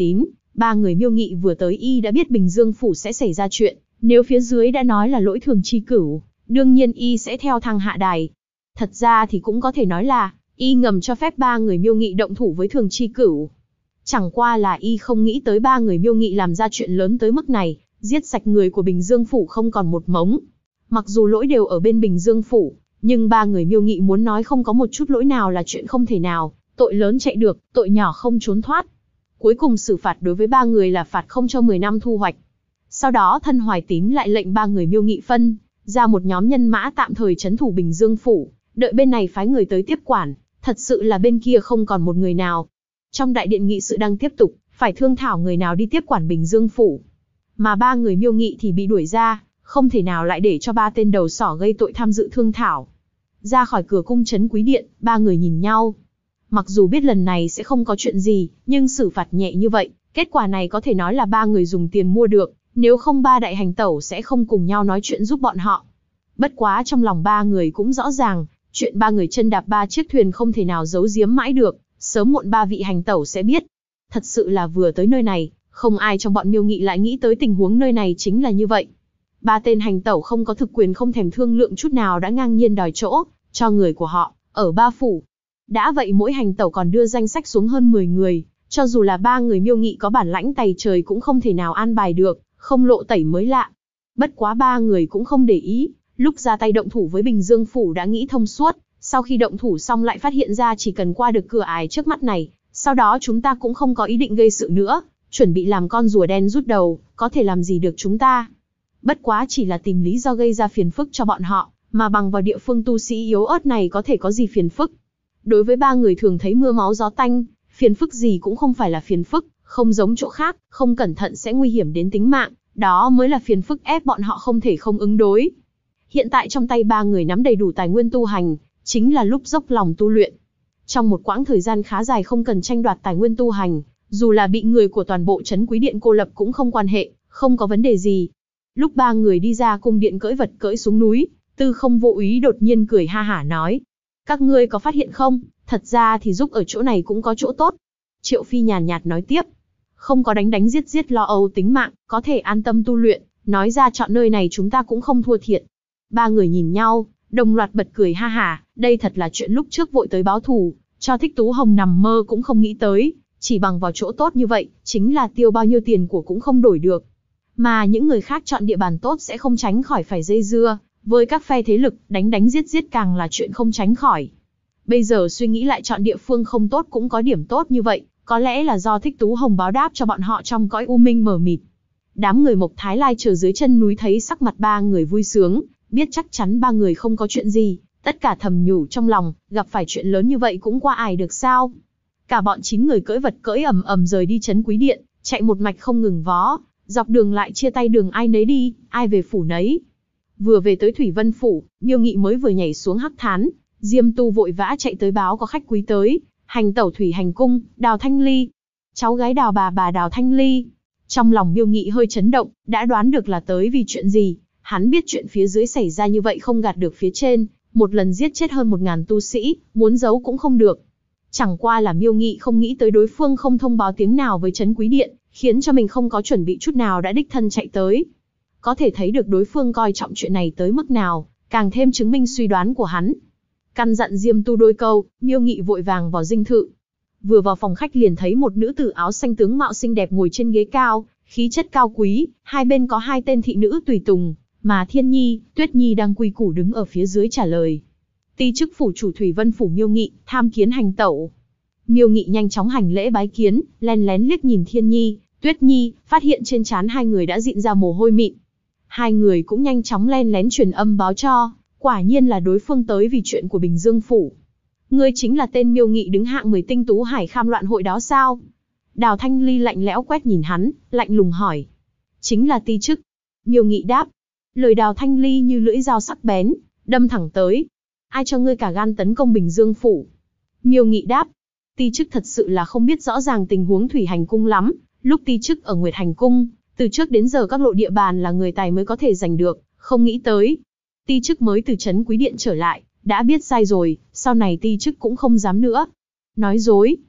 Ba người Miêu Nghị vừa tới y đã biết Bình Dương phủ sẽ xảy ra chuyện, nếu phía dưới đã nói là lỗi Thường Chi Cửu, đương nhiên y sẽ theo thăng hạ đài. Thật ra thì cũng có thể nói là y ngầm cho phép ba người Miêu Nghị động thủ với Thường Chi Cửu. Chẳng qua là y không nghĩ tới ba người Miêu Nghị làm ra chuyện lớn tới mức này, giết sạch người của Bình Dương phủ không còn một mống. Mặc dù lỗi đều ở bên Bình Dương phủ, nhưng ba người Miêu Nghị muốn nói không có một chút lỗi nào là chuyện không thể nào, tội lớn chạy được, tội nhỏ không trốn thoát. Cuối cùng xử phạt đối với ba người là phạt không cho 10 năm thu hoạch. Sau đó Thân Hoài Tín lại lệnh ba người Miêu Nghị phân ra một nhóm nhân mã tạm thời trấn thủ Bình Dương phủ, đợi bên này phái người tới tiếp quản, thật sự là bên kia không còn một người nào. Trong đại điện nghị sự đang tiếp tục, phải thương thảo người nào đi tiếp quản Bình Dương phủ. Mà ba người Miêu Nghị thì bị đuổi ra, không thể nào lại để cho ba tên đầu sỏ gây tội tham dự thương thảo. Ra khỏi cửa cung trấn Quý Điện, ba người nhìn nhau. Mặc dù biết lần này sẽ không có chuyện gì, nhưng xử phạt nhẹ như vậy, kết quả này có thể nói là ba người dùng tiền mua được, nếu không ba đại hành tẩu sẽ không cùng nhau nói chuyện giúp bọn họ. Bất quá trong lòng ba người cũng rõ ràng, chuyện ba người chân đạp ba chiếc thuyền không thể nào giấu giếm mãi được, sớm muộn ba vị hành tẩu sẽ biết. Thật sự là vừa tới nơi này, không ai trong bọn Miêu Nghị lại nghĩ tới tình huống nơi này chính là như vậy. Ba tên hành tẩu không có thực quyền không thèm thương lượng chút nào đã ngang nhiên đòi chỗ cho người của họ ở ba phủ. Đã vậy mỗi hành tẩu còn đưa danh sách xuống hơn 10 người, cho dù là ba người Miêu Nghị có bản lãnh tày trời cũng không thể nào an bài được, không lộ tẩy mới lạ. Bất quá ba người cũng không để ý, lúc ra tay động thủ với Bình Dương phủ đã nghĩ thông suốt, sau khi động thủ xong lại phát hiện ra chỉ cần qua được cửa ải trước mắt này, sau đó chúng ta cũng không có ý định gây sự nữa, chuẩn bị làm con rùa đen rút đầu, có thể làm gì được chúng ta. Bất quá chỉ là tìm lý do gây ra phiền phức cho bọn họ, mà bằng vào địa phương tu sĩ yếu ớt này có thể có gì phiền phức. Đối với ba người thường thấy mưa máu gió tanh, phiền phức gì cũng không phải là phiền phức, không giống chỗ khác, không cẩn thận sẽ nguy hiểm đến tính mạng, đó mới là phiền phức ép bọn họ không thể không ứng đối. Hiện tại trong tay ba người nắm đầy đủ tài nguyên tu hành, chính là lúc dốc lòng tu luyện. Trong một quãng thời gian khá dài không cần tranh đoạt tài nguyên tu hành, dù là bị người của toàn bộ trấn Quý Điện cô lập cũng không quan hệ, không có vấn đề gì. Lúc ba người đi ra cung điện cưỡi vật cưỡi xuống núi, Tư Không Vô Úy đột nhiên cười ha hả nói: các ngươi có phát hiện không, thật ra thì giúp ở chỗ này cũng có chỗ tốt. Triệu Phi nhàn nhạt nói tiếp: không có đánh đánh giết giết lo âu tính mạng, có thể an tâm tu luyện, nói ra chọn nơi này chúng ta cũng không thua thiệt. Ba người nhìn nhau, đồng loạt bật cười ha hả, đây thật là chuyện lúc trước vội tới báo thù, cho Thích Tú Hồng nằm mơ cũng không nghĩ tới, chỉ bằng vào chỗ tốt như vậy, chính là tiêu bao nhiêu tiền của cũng không đổi được. Mà những người khác chọn địa bàn tốt sẽ không tránh khỏi phải dây dưa, với các phe thế lực, đánh đánh giết giết càng là chuyện không tránh khỏi. Bây giờ suy nghĩ lại chọn địa phương không tốt cũng có điểm tốt như vậy, có lẽ là do Thích Tú Hồng báo đáp cho bọn họ trong cõi u minh mờ mịt. Đám người Mộc Thái Lai chờ dưới chân núi thấy sắc mặt ba người vui sướng, biết chắc chắn ba người không có chuyện gì, tất cả thầm nhủ trong lòng, gặp phải chuyện lớn như vậy cũng qua ải được sao. Cả bọn 9 người cưỡi vật cưỡi ầm ầm rời đi trấn Quý Điện, chạy một mạch không ngừng vó, dọc đường lại chia tay đường ai nấy đi, ai về phủ nấy. Vừa về tới Thủy Vân phủ, Miêu Nghị mới vừa nhảy xuống hắc thán, Diêm Tu vội vã chạy tới báo có khách quý tới, hành tẩu Thủy Hành cung, Đào Thanh Ly, cháu gái Đào bà Đào Thanh Ly. Trong lòng Miêu Nghị hơi chấn động, đã đoán được là tới vì chuyện gì, hắn biết chuyện phía dưới xảy ra như vậy không gạt được phía trên, một lần giết chết hơn 1000 tu sĩ, muốn giấu cũng không được. Chẳng qua là Miêu Nghị không nghĩ tới đối phương không thông báo tiếng nào với trấn Quý Điện, khiến cho mình không có chuẩn bị chút nào đã đích thân chạy tới. Có thể thấy được đối phương coi trọng chuyện này tới mức nào, càng thêm chứng minh suy đoán của hắn. Căn dặn Diêm Tu đôi câu, Miêu Nghị vội vàng vào dinh thự. Vừa vào phòng khách liền thấy một nữ tử áo xanh tướng mạo xinh đẹp ngồi trên ghế cao, khí chất cao quý, hai bên có hai tên thị nữ tùy tùng, mà Thiên Nhi, Tuyết Nhi đang quy củ đứng ở phía dưới trả lời. Ti chức phủ chủ Thủy Vân phủ Miêu Nghị, tham kiến hành tẩu. Miêu Nghị nhanh chóng hành lễ bái kiến, len lén liếc nhìn Thiên Nhi, Tuyết Nhi, phát hiện trên trán hai người đã dịn ra mồ hôi mịn. Hai người cũng nhanh chóng len lén truyền âm báo cho, quả nhiên là đối phương tới vì chuyện của Bình Dương phủ. Ngươi chính là tên Miêu Nghị đứng hạng 10 tinh tú hải kham loạn hội đó sao? Đào Thanh Ly lạnh lẽo quét nhìn hắn, lạnh lùng hỏi. Chính là ti chức. Miêu Nghị đáp. Lời Đào Thanh Ly như lưỡi dao sắc bén, đâm thẳng tới. Ai cho ngươi cả gan tấn công Bình Dương phủ? Miêu Nghị đáp. Ti chức thật sự là không biết rõ ràng tình huống Thủy Hành cung lắm, lúc ti chức ở Nguyệt Hành cung, từ trước đến giờ các lộ địa bàn là người tài mới có thể giành được, không nghĩ tới. Ti chức mới từ trấn Quý Điện trở lại, đã biết sai rồi, sau này ti chức cũng không dám nữa. Nói dối.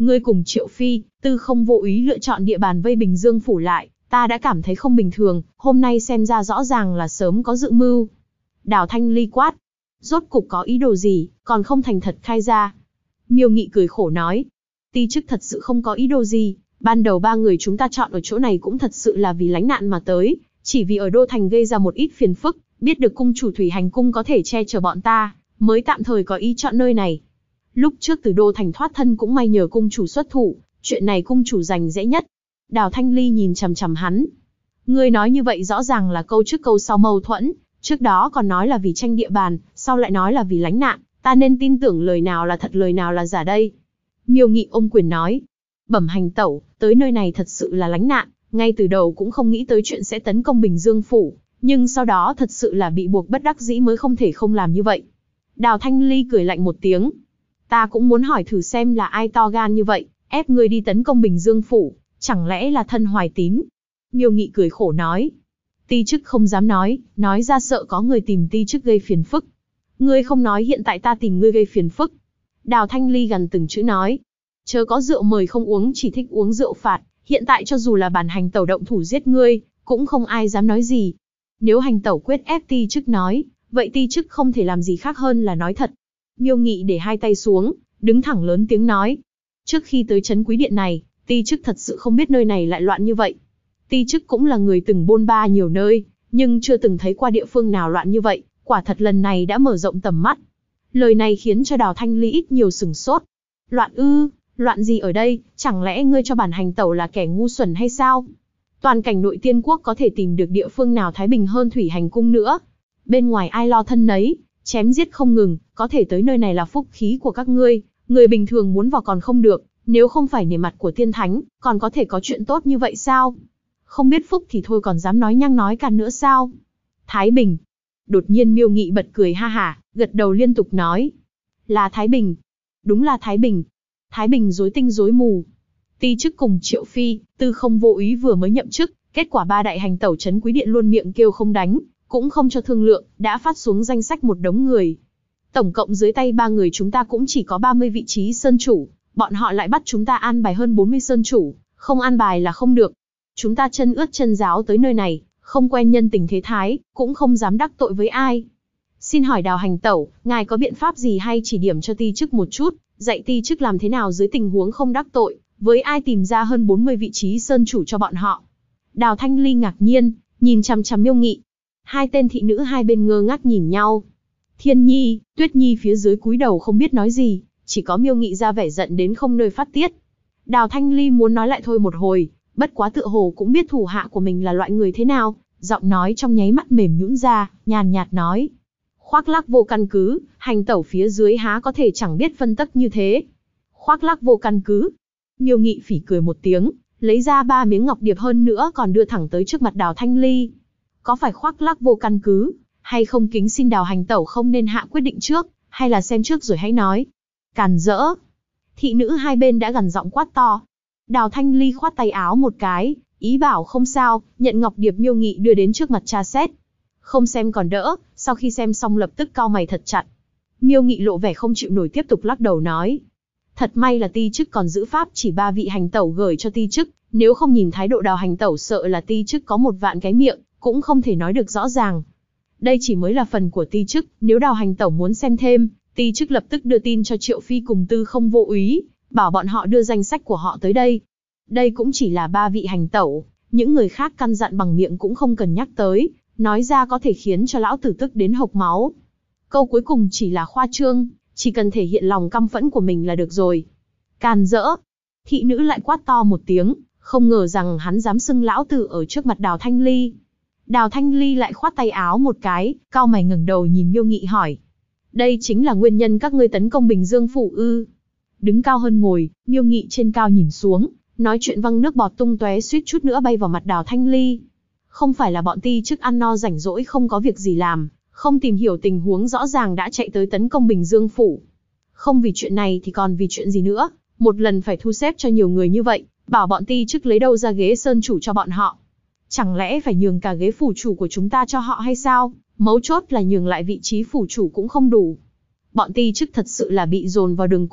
Ngươi cùng Triệu Phi, Tư Không Vô Úy lựa chọn địa bàn vây Bình Dương phủ lại, ta đã cảm thấy không bình thường, hôm nay xem ra rõ ràng là sớm có dự mưu. Đào Thanh Ly quát. Rốt cục có ý đồ gì, còn không thành thật khai ra. Miêu Nghị cười khổ nói. Ti chức thật sự không có ý đồ gì, ban đầu ba người chúng ta chọn ở chỗ này cũng thật sự là vì lánh nạn mà tới, chỉ vì ở Đô Thành gây ra một ít phiền phức, biết được cung chủ Thủy Hành Cung có thể che chở bọn ta, mới tạm thời có ý chọn nơi này. Lúc trước từ Đô Thành thoát thân cũng may nhờ cung chủ xuất thủ, chuyện này cung chủ giành dễ nhất. Đào Thanh Ly nhìn chằm chằm hắn. Ngươi nói như vậy rõ ràng là câu trước câu sau mâu thuẫn, trước đó còn nói là vì tranh địa bàn, sau lại nói là vì lánh nạn, ta nên tin tưởng lời nào là thật lời nào là giả đây? Miêu Nghị ôm quyền nói. Bẩm hành tẩu, tới nơi này thật sự là lánh nạn, ngay từ đầu cũng không nghĩ tới chuyện sẽ tấn công Bình Dương phủ, nhưng sau đó thật sự là bị buộc bất đắc dĩ mới không thể không làm như vậy. Đào Thanh Ly cười lạnh một tiếng. Ta cũng muốn hỏi thử xem là ai to gan như vậy, ép ngươi đi tấn công Bình Dương phủ, chẳng lẽ là thân Hoài Tín? Miêu Nghị cười khổ nói. Ti chức không dám nói ra sợ có người tìm ti chức gây phiền phức. Ngươi không nói hiện tại ta tìm ngươi gây phiền phức. Đào Thanh Ly gần từng chữ nói. Chớ có rượu mời không uống, chỉ thích uống rượu phạt, hiện tại cho dù là bản hành tẩu động thủ giết ngươi, cũng không ai dám nói gì. Nếu hành tẩu quyết ép ti chức nói, vậy ti chức không thể làm gì khác hơn là nói thật. Miêu Nghị để hai tay xuống, đứng thẳng lớn tiếng nói. Trước khi tới trấn Quý Điện này, ti chức thật sự không biết nơi này lại loạn như vậy. Ti chức cũng là người từng bôn ba nhiều nơi, nhưng chưa từng thấy qua địa phương nào loạn như vậy, quả thật lần này đã mở rộng tầm mắt. Lời này khiến cho Đào Thanh Ly ít nhiều sửng sốt. Loạn ư, loạn gì ở đây, chẳng lẽ ngươi cho bản hành tẩu là kẻ ngu xuẩn hay sao? Toàn cảnh Nội Tiên Quốc có thể tìm được địa phương nào thái bình hơn Thủy Hành Cung nữa. Bên ngoài ai lo thân nấy, chém giết không ngừng, có thể tới nơi này là phúc khí của các ngươi, người bình thường muốn vào còn không được, nếu không phải nể mặt của tiên thánh, còn có thể có chuyện tốt như vậy sao? Không biết phúc thì thôi còn dám nói nhăng nói càn nữa sao? Thái Bình. Đột nhiên Miêu Nghị bật cười ha hả, gật đầu liên tục nói. Là Thái Bình. Đúng là Thái Bình. Thái Bình rối tinh rối mù. Ti chức cùng Triệu Phi, Tư Không Vô Úy vừa mới nhậm chức, kết quả ba đại hành tẩu trấn Quý Điện luôn miệng kêu không đánh, cũng không cho thương lượng, đã phát xuống danh sách một đống người. Tổng cộng dưới tay ba người chúng ta cũng chỉ có 30 vị trí sơn chủ, bọn họ lại bắt chúng ta an bài hơn 40 sơn chủ, không an bài là không được. Chúng ta chân ướt chân ráo tới nơi này, không quen nhân tình thế thái, cũng không dám đắc tội với ai. Xin hỏi Đào hành tẩu, ngài có biện pháp gì hay chỉ điểm cho ti chức một chút, dạy ti chức làm thế nào dưới tình huống không đắc tội, với ai tìm ra hơn 40 vị trí sơn chủ cho bọn họ? Đào Thanh Ly ngạc nhiên, nhìn chằm chằm Miêu Nghị. Hai tên thị nữ hai bên ngơ ngác nhìn nhau. Thiên Nhi, Tuyết Nhi phía dưới cúi đầu không biết nói gì, chỉ có Miêu Nghị ra vẻ giận đến không nơi phát tiết. Đào Thanh Ly muốn nói lại thôi một hồi, bất quá tựa hồ cũng biết thủ hạ của mình là loại người thế nào, giọng nói trong nháy mắt mềm nhũn ra, nhàn nhạt nói. Khoác lác vô căn cứ, hành tẩu phía dưới há có thể chẳng biết phân tắc như thế. Khoác lác vô căn cứ. Miêu Nghị phỉ cười một tiếng, lấy ra 3 miếng ngọc điệp hơn nữa còn đưa thẳng tới trước mặt Đào Thanh Ly. Có phải khoác lác vô căn cứ, hay không kính xin Đào hành tẩu không nên hạ quyết định trước, hay là xem trước rồi hãy nói. Càn rỡ. Thị nữ hai bên đã gằn giọng quát to. Đào Thanh Ly khoát tay áo một cái, ý bảo không sao, nhận ngọc điệp Miêu Nghị đưa đến trước mặt tra xét. Không xem còn đỡ, sau khi xem xong lập tức cau mày thật chặt. Miêu Nghị lộ vẻ không chịu nổi tiếp tục lắc đầu nói. Thật may là ti chức còn giữ pháp chỉ 3 vị hành tẩu gửi cho ti chức, nếu không nhìn thái độ Đào hành tẩu sợ là ti chức có 1 vạn cái miệng, cũng không thể nói được rõ ràng. Đây chỉ mới là phần của ti chức, nếu Đào hành tẩu muốn xem thêm, ti chức lập tức đưa tin cho Triệu Phi cùng Tư Không Vô Úy, bảo bọn họ đưa danh sách của họ tới đây. Đây cũng chỉ là 3 vị hành tẩu, những người khác căn dặn bằng miệng cũng không cần nhắc tới, nói ra có thể khiến cho lão tử tức đến hộc máu. Câu cuối cùng chỉ là khoa trương, chỉ cần thể hiện lòng căm phẫn của mình là được rồi. Càn rỡ. Thị nữ lại quát to một tiếng, không ngờ rằng hắn dám xưng lão tử ở trước mặt Đào Thanh Ly. Đào Thanh Ly lại khoát tay áo một cái, cau mày ngẩng đầu nhìn Miêu Nghị hỏi. Đây chính là nguyên nhân các ngươi tấn công Bình Dương phủ ư? Đứng cao hơn ngồi, Miêu Nghị trên cao nhìn xuống, nói chuyện văng nước bọt tung tóe suýt chút nữa bay vào mặt Đào Thanh Ly. Không phải là bọn ti chức ăn no rảnh rỗi không có việc gì làm, không tìm hiểu tình huống rõ ràng đã chạy tới tấn công Bình Dương phủ. Không vì chuyện này thì còn vì chuyện gì nữa, một lần phải thu xếp cho nhiều người như vậy, bảo bọn ti chức lấy đâu ra ghế sơn chủ cho bọn họ. Chẳng lẽ phải nhường cả ghế phủ chủ của chúng ta cho họ hay sao? Mấu chốt là nhường lại vị trí phủ chủ cũng không đủ. Bọn ti chức thật sự là bị dồn vào đường cùng,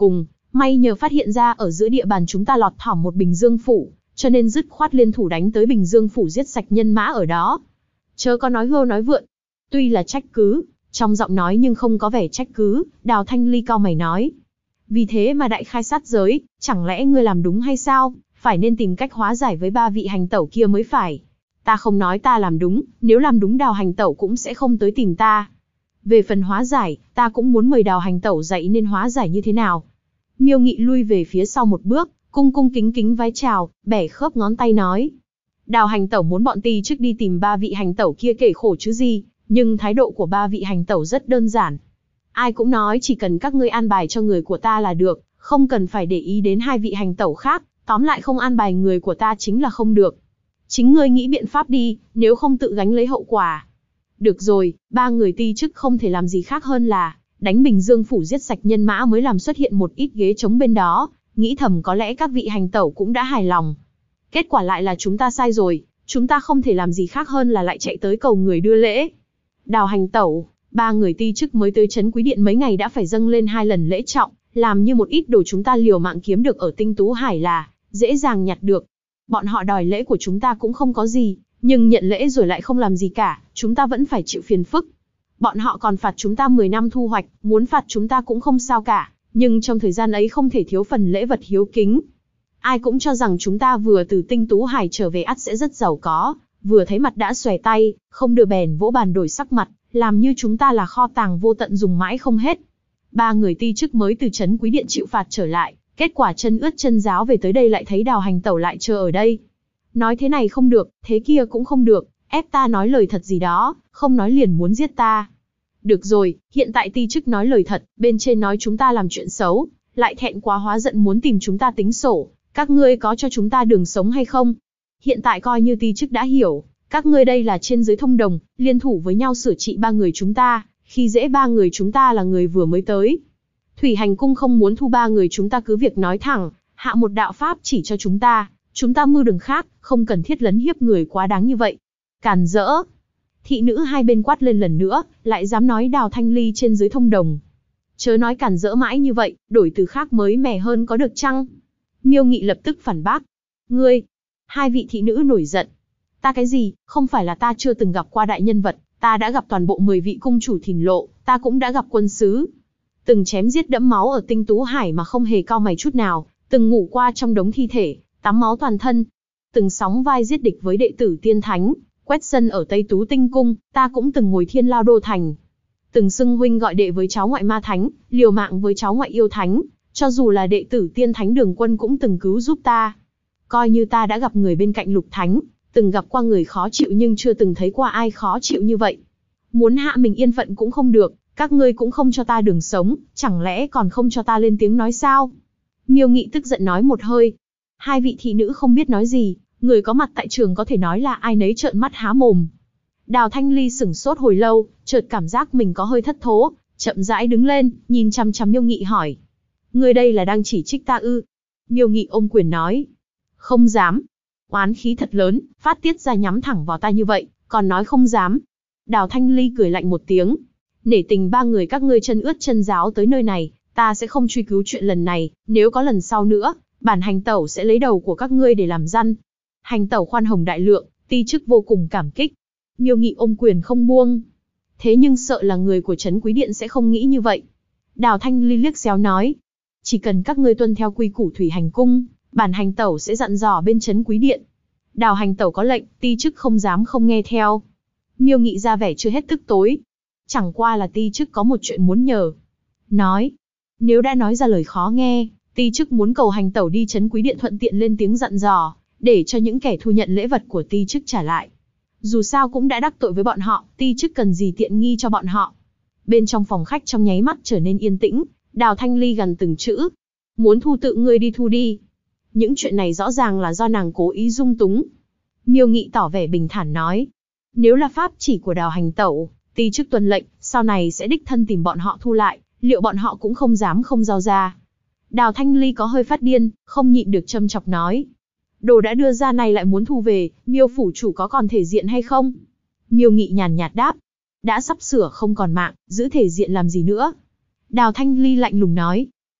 May nhờ phát hiện ra ở giữa địa bàn chúng ta lọt thỏm một Bình Dương phủ, cho nên dứt khoát liên thủ đánh tới Bình Dương phủ giết sạch nhân mã ở đó. Chớ có nói hưu nói vượn. Tuy là trách cứ, trong giọng nói nhưng không có vẻ trách cứ, Đào Thanh Ly cau mày nói. Vì thế mà đại khai sát giới, chẳng lẽ ngươi làm đúng hay sao? Phải nên tìm cách hóa giải với ba vị hành tẩu kia mới phải. Ta không nói ta làm đúng, nếu làm đúng Đào hành tẩu cũng sẽ không tới tìm ta. Về phần hóa giải, ta cũng muốn mời Đào hành tẩu dạy nên hóa giải như thế nào. Miêu Nghị lui về phía sau một bước, cung cung kính kính vái chào, bẻ khớp ngón tay nói. Đào hành tẩu muốn bọn ti trước đi tìm ba vị hành tẩu kia kể khổ chứ gì, nhưng thái độ của ba vị hành tẩu rất đơn giản. Ai cũng nói chỉ cần các ngươi an bài cho người của ta là được, không cần phải để ý đến hai vị hành tẩu khác, tóm lại không an bài người của ta chính là không được. Chính ngươi nghĩ biện pháp đi, nếu không tự gánh lấy hậu quả. Được rồi, ba người ti chức không thể làm gì khác hơn là đánh Bình Dương phủ giết sạch nhân mã mới làm xuất hiện một ít ghế trống bên đó, nghĩ thầm có lẽ các vị hành tẩu cũng đã hài lòng. Kết quả lại là chúng ta sai rồi, chúng ta không thể làm gì khác hơn là lại chạy tới cầu người đưa lễ. Đào hành tẩu, ba người ti chức mới tới trấn Quý Điện mấy ngày đã phải dâng lên 2 lần lễ trọng, làm như một ít đồ chúng ta liều mạng kiếm được ở Tinh Tú Hải là dễ dàng nhặt được. Bọn họ đòi lễ của chúng ta cũng không có gì, nhưng nhận lễ rồi lại không làm gì cả, chúng ta vẫn phải chịu phiền phức. Bọn họ còn phạt chúng ta 10 năm thu hoạch, muốn phạt chúng ta cũng không sao cả, nhưng trong thời gian ấy không thể thiếu phần lễ vật hiếu kính. Ai cũng cho rằng chúng ta vừa từ Tinh Tú Hải trở về ắt sẽ rất giàu có, vừa thấy mặt đã xòe tay, không đưa bèn vỗ bàn đổi sắc mặt, làm như chúng ta là kho tàng vô tận dùng mãi không hết. Ba người ti chức mới từ trấn Quý Điện chịu phạt trở lại, kết quả chân ướt chân ráo về tới đây lại thấy Đào hành tẩu lại chờ ở đây. Nói thế này không được, thế kia cũng không được, ép ta nói lời thật gì đó, không nói liền muốn giết ta. Được rồi, hiện tại ti chức nói lời thật, bên trên nói chúng ta làm chuyện xấu, lại thẹn quá hóa giận muốn tìm chúng ta tính sổ, các ngươi có cho chúng ta đường sống hay không? Hiện tại coi như ti chức đã hiểu, các ngươi đây là trên dưới thông đồng, liên thủ với nhau sửa trị ba người chúng ta, khi dễ ba người chúng ta là người vừa mới tới. Thủy Hành Cung không muốn thu ba người chúng ta cứ việc nói thẳng, hạ một đạo pháp chỉ cho chúng ta mưu đường khác, không cần thiết lấn hiếp người quá đáng như vậy. Càn rỡ. Thị nữ hai bên quát lên lần nữa, lại dám nói Đào Thanh Ly trên dưới thông đồng. Chớ nói càn rỡ mãi như vậy, đổi từ khác mới mẻ hơn có được chăng? Miêu Nghị lập tức phản bác. Ngươi! Hai vị thị nữ nổi giận. Ta cái gì, không phải là ta chưa từng gặp qua đại nhân vật, ta đã gặp toàn bộ 10 vị cung chủ Thìn Lộ, ta cũng đã gặp quân sứ. Từng chém giết đẫm máu ở Tinh Tú Hải mà không hề cau mày chút nào, từng ngủ qua trong đống thi thể, tắm máu toàn thân. Từng sóng vai giết địch với đệ tử tiên thánh, quét sân ở Tây Tú Tinh Cung, ta cũng từng ngồi Thiên Lao Đô Thành. Từng xưng huynh gọi đệ với cháu ngoại ma thánh, liều mạng với cháu ngoại yêu thánh, cho dù là đệ tử tiên thánh Đường Quân cũng từng cứu giúp ta. Coi như ta đã gặp người bên cạnh Lục Thánh, từng gặp qua người khó chịu nhưng chưa từng thấy qua ai khó chịu như vậy. Muốn hạ mình yên phận cũng không được, các ngươi cũng không cho ta đường sống, chẳng lẽ còn không cho ta lên tiếng nói sao? Miêu Nghị tức giận nói một hơi. Hai vị thị nữ không biết nói gì, người có mặt tại trường có thể nói là ai nấy trợn mắt há mồm. Đào Thanh Ly sửng sốt hồi lâu, chợt cảm giác mình có hơi thất thố, chậm rãi đứng lên, nhìn chằm chằm Miêu Nghị hỏi. Ngươi đây là đang chỉ trích ta ư? Miêu Nghị ôm quyền nói. Không dám. Oán khí thật lớn, phát tiết ra nhắm thẳng vào ta như vậy, còn nói không dám. Đào Thanh Ly cười lạnh một tiếng. Nể tình ba người các ngươi chân ướt chân ráo tới nơi này, ta sẽ không truy cứu chuyện lần này, nếu có lần sau nữa, bản hành tẩu sẽ lấy đầu của các ngươi để làm răn. Hành tẩu khoan hồng đại lượng, ti chức vô cùng cảm kích. Miêu Nghị ôm quyền không buông. Thế nhưng sợ là người của trấn Quý Điện sẽ không nghĩ như vậy. Đào Thanh Ly liếc xéo nói. Chỉ cần các ngươi tuân theo quy củ Thủy Hành Cung, bản hành tẩu sẽ dặn dò bên trấn Quý Điện. Đào hành tẩu có lệnh, ti chức không dám không nghe theo. Miêu Nghị ra vẻ chưa hết tức tối. Chẳng qua là ti chức có một chuyện muốn nhờ. Nói. Nếu đã nói ra lời khó nghe, ti chức muốn cầu hành tẩu đi trấn Quý Điện thuận tiện lên tiếng dặn dò, để cho những kẻ thu nhận lễ vật của ti chức trả lại. Dù sao cũng đã đắc tội với bọn họ, ti chức cần gì tiện nghi cho bọn họ. Bên trong phòng khách trong nháy mắt trở nên yên tĩnh, Đào Thanh Ly gần từng chữ. Muốn thu tự ngươi đi thu đi. Những chuyện này rõ ràng là do nàng cố ý dung túng. Miêu Nghị tỏ vẻ bình thản nói. Nếu là pháp chỉ của Đào hành tẩu, ti chức tuân lệnh, sau này sẽ đích thân tìm bọn họ thu lại, liệu bọn họ cũng không dám không giao ra. Đào Thanh Ly có hơi phát điên, không nhịn được châm chọc nói. Đồ đã đưa ra này lại muốn thu về, Miêu phủ chủ có còn thể diện hay không? Miêu Nghị nhàn nhạt đáp. Đã sắp sửa không còn mạng, giữ thể diện làm gì nữa? Đào Thanh Ly lạnh lùng nói.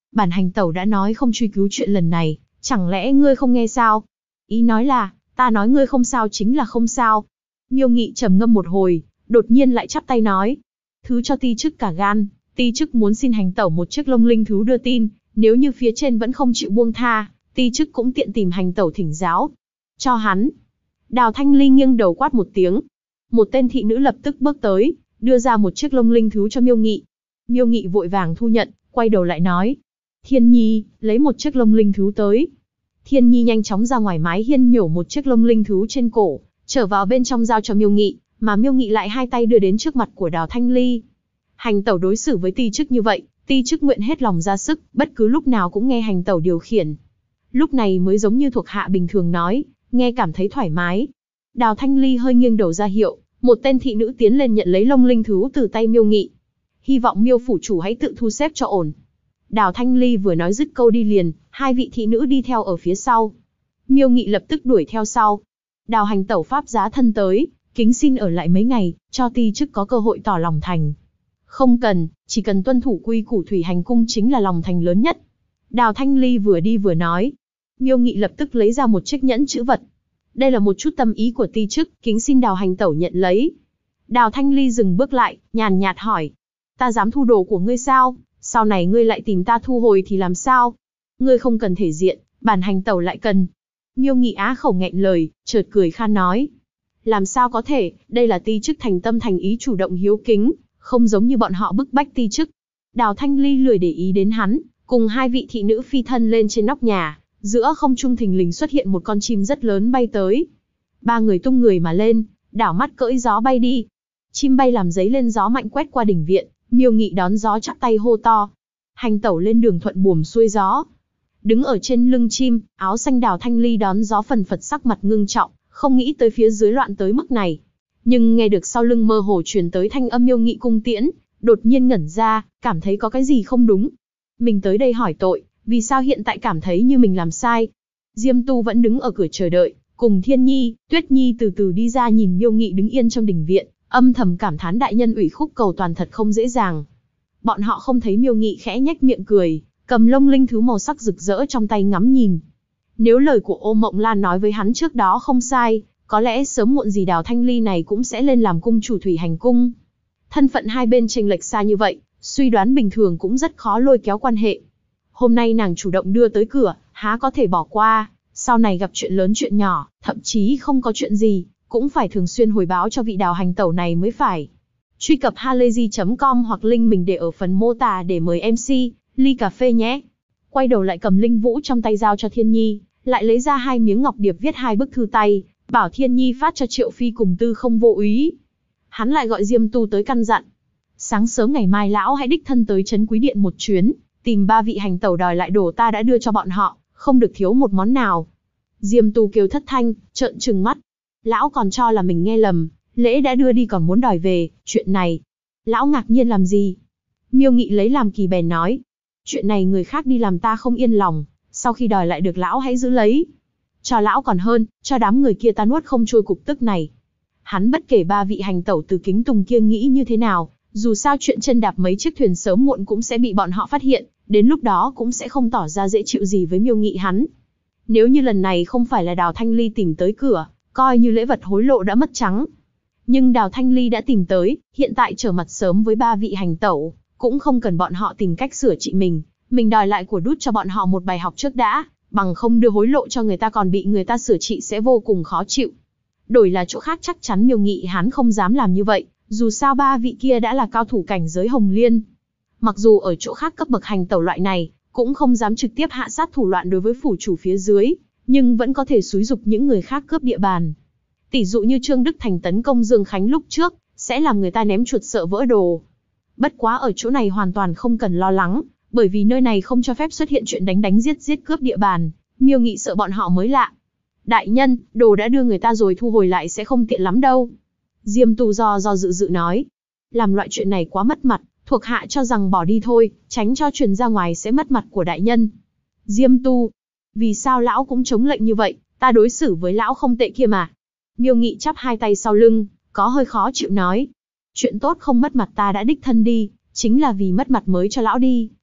bản hành tẩu đã nói không truy cứu chuyện lần này, chẳng lẽ ngươi không nghe sao? Ý nói là, ta nói ngươi không sao chính là không sao. Miêu Nghị trầm ngâm một hồi, đột nhiên lại chắp tay nói. Thứ cho ti chức cả gan, ti chức muốn xin hành tẩu một chiếc Long Linh thú đưa tin, nếu như phía trên vẫn không chịu buông tha, ti chức cũng tiện tìm hành tẩu thỉnh giáo. Cho hắn. Đào Thanh Ly nghiêng đầu quát một tiếng. Một tên thị nữ lập tức bước tới, đưa ra một chiếc Long Linh thú cho Miêu Nghị. Miêu Nghị vội vàng thu nhận, quay đầu lại nói. Thiên Nhi, lấy một chiếc Long Linh thú tới. Thiên Nhi nhanh chóng ra ngoài mái hiên nhổ một chiếc Long Linh thú trên cổ, trở vào bên trong giao cho Miêu Nghị, mà Miêu Nghị lại hai tay đưa đến trước mặt của Đào Thanh Ly. Hành tẩu đối xử với ti chức như vậy, ti chức nguyện hết lòng ra sức, bất cứ lúc nào cũng nghe hành tẩu điều khiển. Lúc này mới giống như thuộc hạ bình thường nói, nghe cảm thấy thoải mái. Đào Thanh Ly hơi nghiêng đầu ra hiệu, một tên thị nữ tiến lên nhận lấy Long Linh thú từ tay Miêu Nghị. Hy vọng Miêu phủ chủ hãy tự thu xếp cho ổn. Đào Thanh Ly vừa nói dứt câu đi liền, hai vị thị nữ đi theo ở phía sau. Miêu Nghị lập tức đuổi theo sau. Đào hành tẩu pháp giá thân tới, kính xin ở lại mấy ngày, cho ti chức có cơ hội tỏ lòng thành. Không cần, chỉ cần tuân thủ quy củ thủy hành cung chính là lòng thành lớn nhất. Đào Thanh Ly vừa đi vừa nói. Miêu Nghị lập tức lấy ra một chiếc nhẫn chữ vật. Đây là một chút tâm ý của ti chức, kính xin Đào hành tẩu nhận lấy. Đào Thanh Ly dừng bước lại, nhàn nhạt hỏi. Ta dám thu đồ của ngươi sao? Sau này ngươi lại tìm ta thu hồi thì làm sao? Ngươi không cần thể diện, bản hành tẩu lại cần. Miêu Nghị á khẩu nghẹn lời, chợt cười khan nói. Làm sao có thể, đây là ti chức thành tâm thành ý chủ động hiếu kính, không giống như bọn họ bức bách ti chức. Đào Thanh Ly lười để ý đến hắn, cùng hai vị thị nữ phi thân lên trên nóc nhà, giữa không trung thình lình xuất hiện một con chim rất lớn bay tới. Ba người tung người mà lên, đảo mắt cưỡi gió bay đi. Chim bay làm giấy lên gió mạnh quét qua đỉnh viện, Miêu Nghị đón gió chắp tay hô to. Hành tẩu lên đường thuận buồm xuôi gió. Đứng ở trên lưng chim, áo xanh Đào Thanh Ly đón gió phần phật sắc mặt ngưng trọng, không nghĩ tới phía dưới loạn tới mức này. Nhưng nghe được sau lưng mơ hồ truyền tới thanh âm Miêu Nghị cung tiễn, đột nhiên ngẩn ra, cảm thấy có cái gì không đúng. Mình tới đây hỏi tội, vì sao hiện tại cảm thấy như mình làm sai? Diêm Tu vẫn đứng ở cửa chờ đợi, cùng Thiên Nhi, Tuyết Nhi từ từ đi ra nhìn Miêu Nghị đứng yên trong đình viện, âm thầm cảm thán đại nhân ủy khúc cầu toàn thật không dễ dàng. Bọn họ không thấy Miêu Nghị khẽ nhếch miệng cười, cầm Long Linh thú màu sắc rực rỡ trong tay ngắm nhìn. Nếu lời của Ô Mộng Lan nói với hắn trước đó không sai, có lẽ sớm muộn gì Đào Thanh Ly này cũng sẽ lên làm cung chủ thủy hành cung. Thân phận hai bên chênh lệch xa như vậy, suy đoán bình thường cũng rất khó lôi kéo quan hệ. Hôm nay nàng chủ động đưa tới cửa, há có thể bỏ qua, sau này gặp chuyện lớn chuyện nhỏ, thậm chí không có chuyện gì, cũng phải thường xuyên hồi báo cho vị Đào hành tẩu này mới phải. Truy cập halayzi.com hoặc link mình để ở phần mô tả để mời MC, ly cà phê nhé. Quay đầu lại cầm linh vũ trong tay giao cho Thiên Nhi, lại lấy ra hai miếng ngọc điệp viết hai bức thư tay, bảo Thiên Nhi phát cho Triệu Phi cùng Tư Không Vô Úy. Hắn lại gọi Diêm Tu tới căn dặn. Sáng sớm ngày mai lão hãy đích thân tới trấn Quý Điện một chuyến, tìm ba vị hành tẩu đòi lại đồ ta đã đưa cho bọn họ, không được thiếu một món nào. Diêm Tu kêu thất thanh, trợn trừng mắt. Lão còn cho là mình nghe lầm, lễ đã đưa đi còn muốn đòi về, chuyện này. Lão ngạc nhiên làm gì? Miêu Nghị lấy làm kỳ bèn nói. Chuyện này người khác đi làm ta không yên lòng, sau khi đòi lại được lão hãy giữ lấy. Cho lão còn hơn, cho đám người kia ta nuốt không trôi cục tức này. Hắn bất kể ba vị hành tẩu từ Kính Tùng kia nghĩ như thế nào, dù sao chuyện chân đạp mấy chiếc thuyền sớm muộn cũng sẽ bị bọn họ phát hiện, đến lúc đó cũng sẽ không tỏ ra dễ chịu gì với Miêu Nghị hắn. Nếu như lần này không phải là Đào Thanh Ly tìm tới cửa, coi như lễ vật hối lộ đã mất trắng. Nhưng Đào Thanh Ly đã tìm tới, hiện tại trở mặt sớm với ba vị hành tẩu, cũng không cần bọn họ tìm cách sửa trị mình đòi lại của đút cho bọn họ một bài học trước đã, bằng không đưa hối lộ cho người ta còn bị người ta sửa trị sẽ vô cùng khó chịu. Đổi là chỗ khác chắc chắn Miêu Nghị hắn không dám làm như vậy, dù sao ba vị kia đã là cao thủ cảnh giới Hồng Liên. Mặc dù ở chỗ khác cấp bậc hành tẩu loại này, cũng không dám trực tiếp hạ sát thủ loạn đối với phủ chủ phía dưới, nhưng vẫn có thể xúi giục những người khác cướp địa bàn. Tỷ dụ như Trương Đức Thành tấn công Dương Khánh lúc trước, sẽ làm người ta ném chuột sợ vỡ đồ. Bất quá ở chỗ này hoàn toàn không cần lo lắng, bởi vì nơi này không cho phép xuất hiện chuyện đánh giết cướp địa bàn, Miêu Nghị sợ bọn họ mới lạ. Đại nhân, đồ đã đưa người ta rồi thu hồi lại sẽ không tiện lắm đâu. Diêm Tu do dự nói. Làm loại chuyện này quá mất mặt, thuộc hạ cho rằng bỏ đi thôi, tránh cho truyền ra ngoài sẽ mất mặt của đại nhân. Diêm Tu, vì sao lão cũng chống lệnh như vậy, ta đối xử với lão không tệ kia mà. Miêu Nghị chắp hai tay sau lưng, có hơi khó chịu nói. Chuyện tốt không mất mặt ta đã đích thân đi, chính là vì mất mặt mới cho lão đi,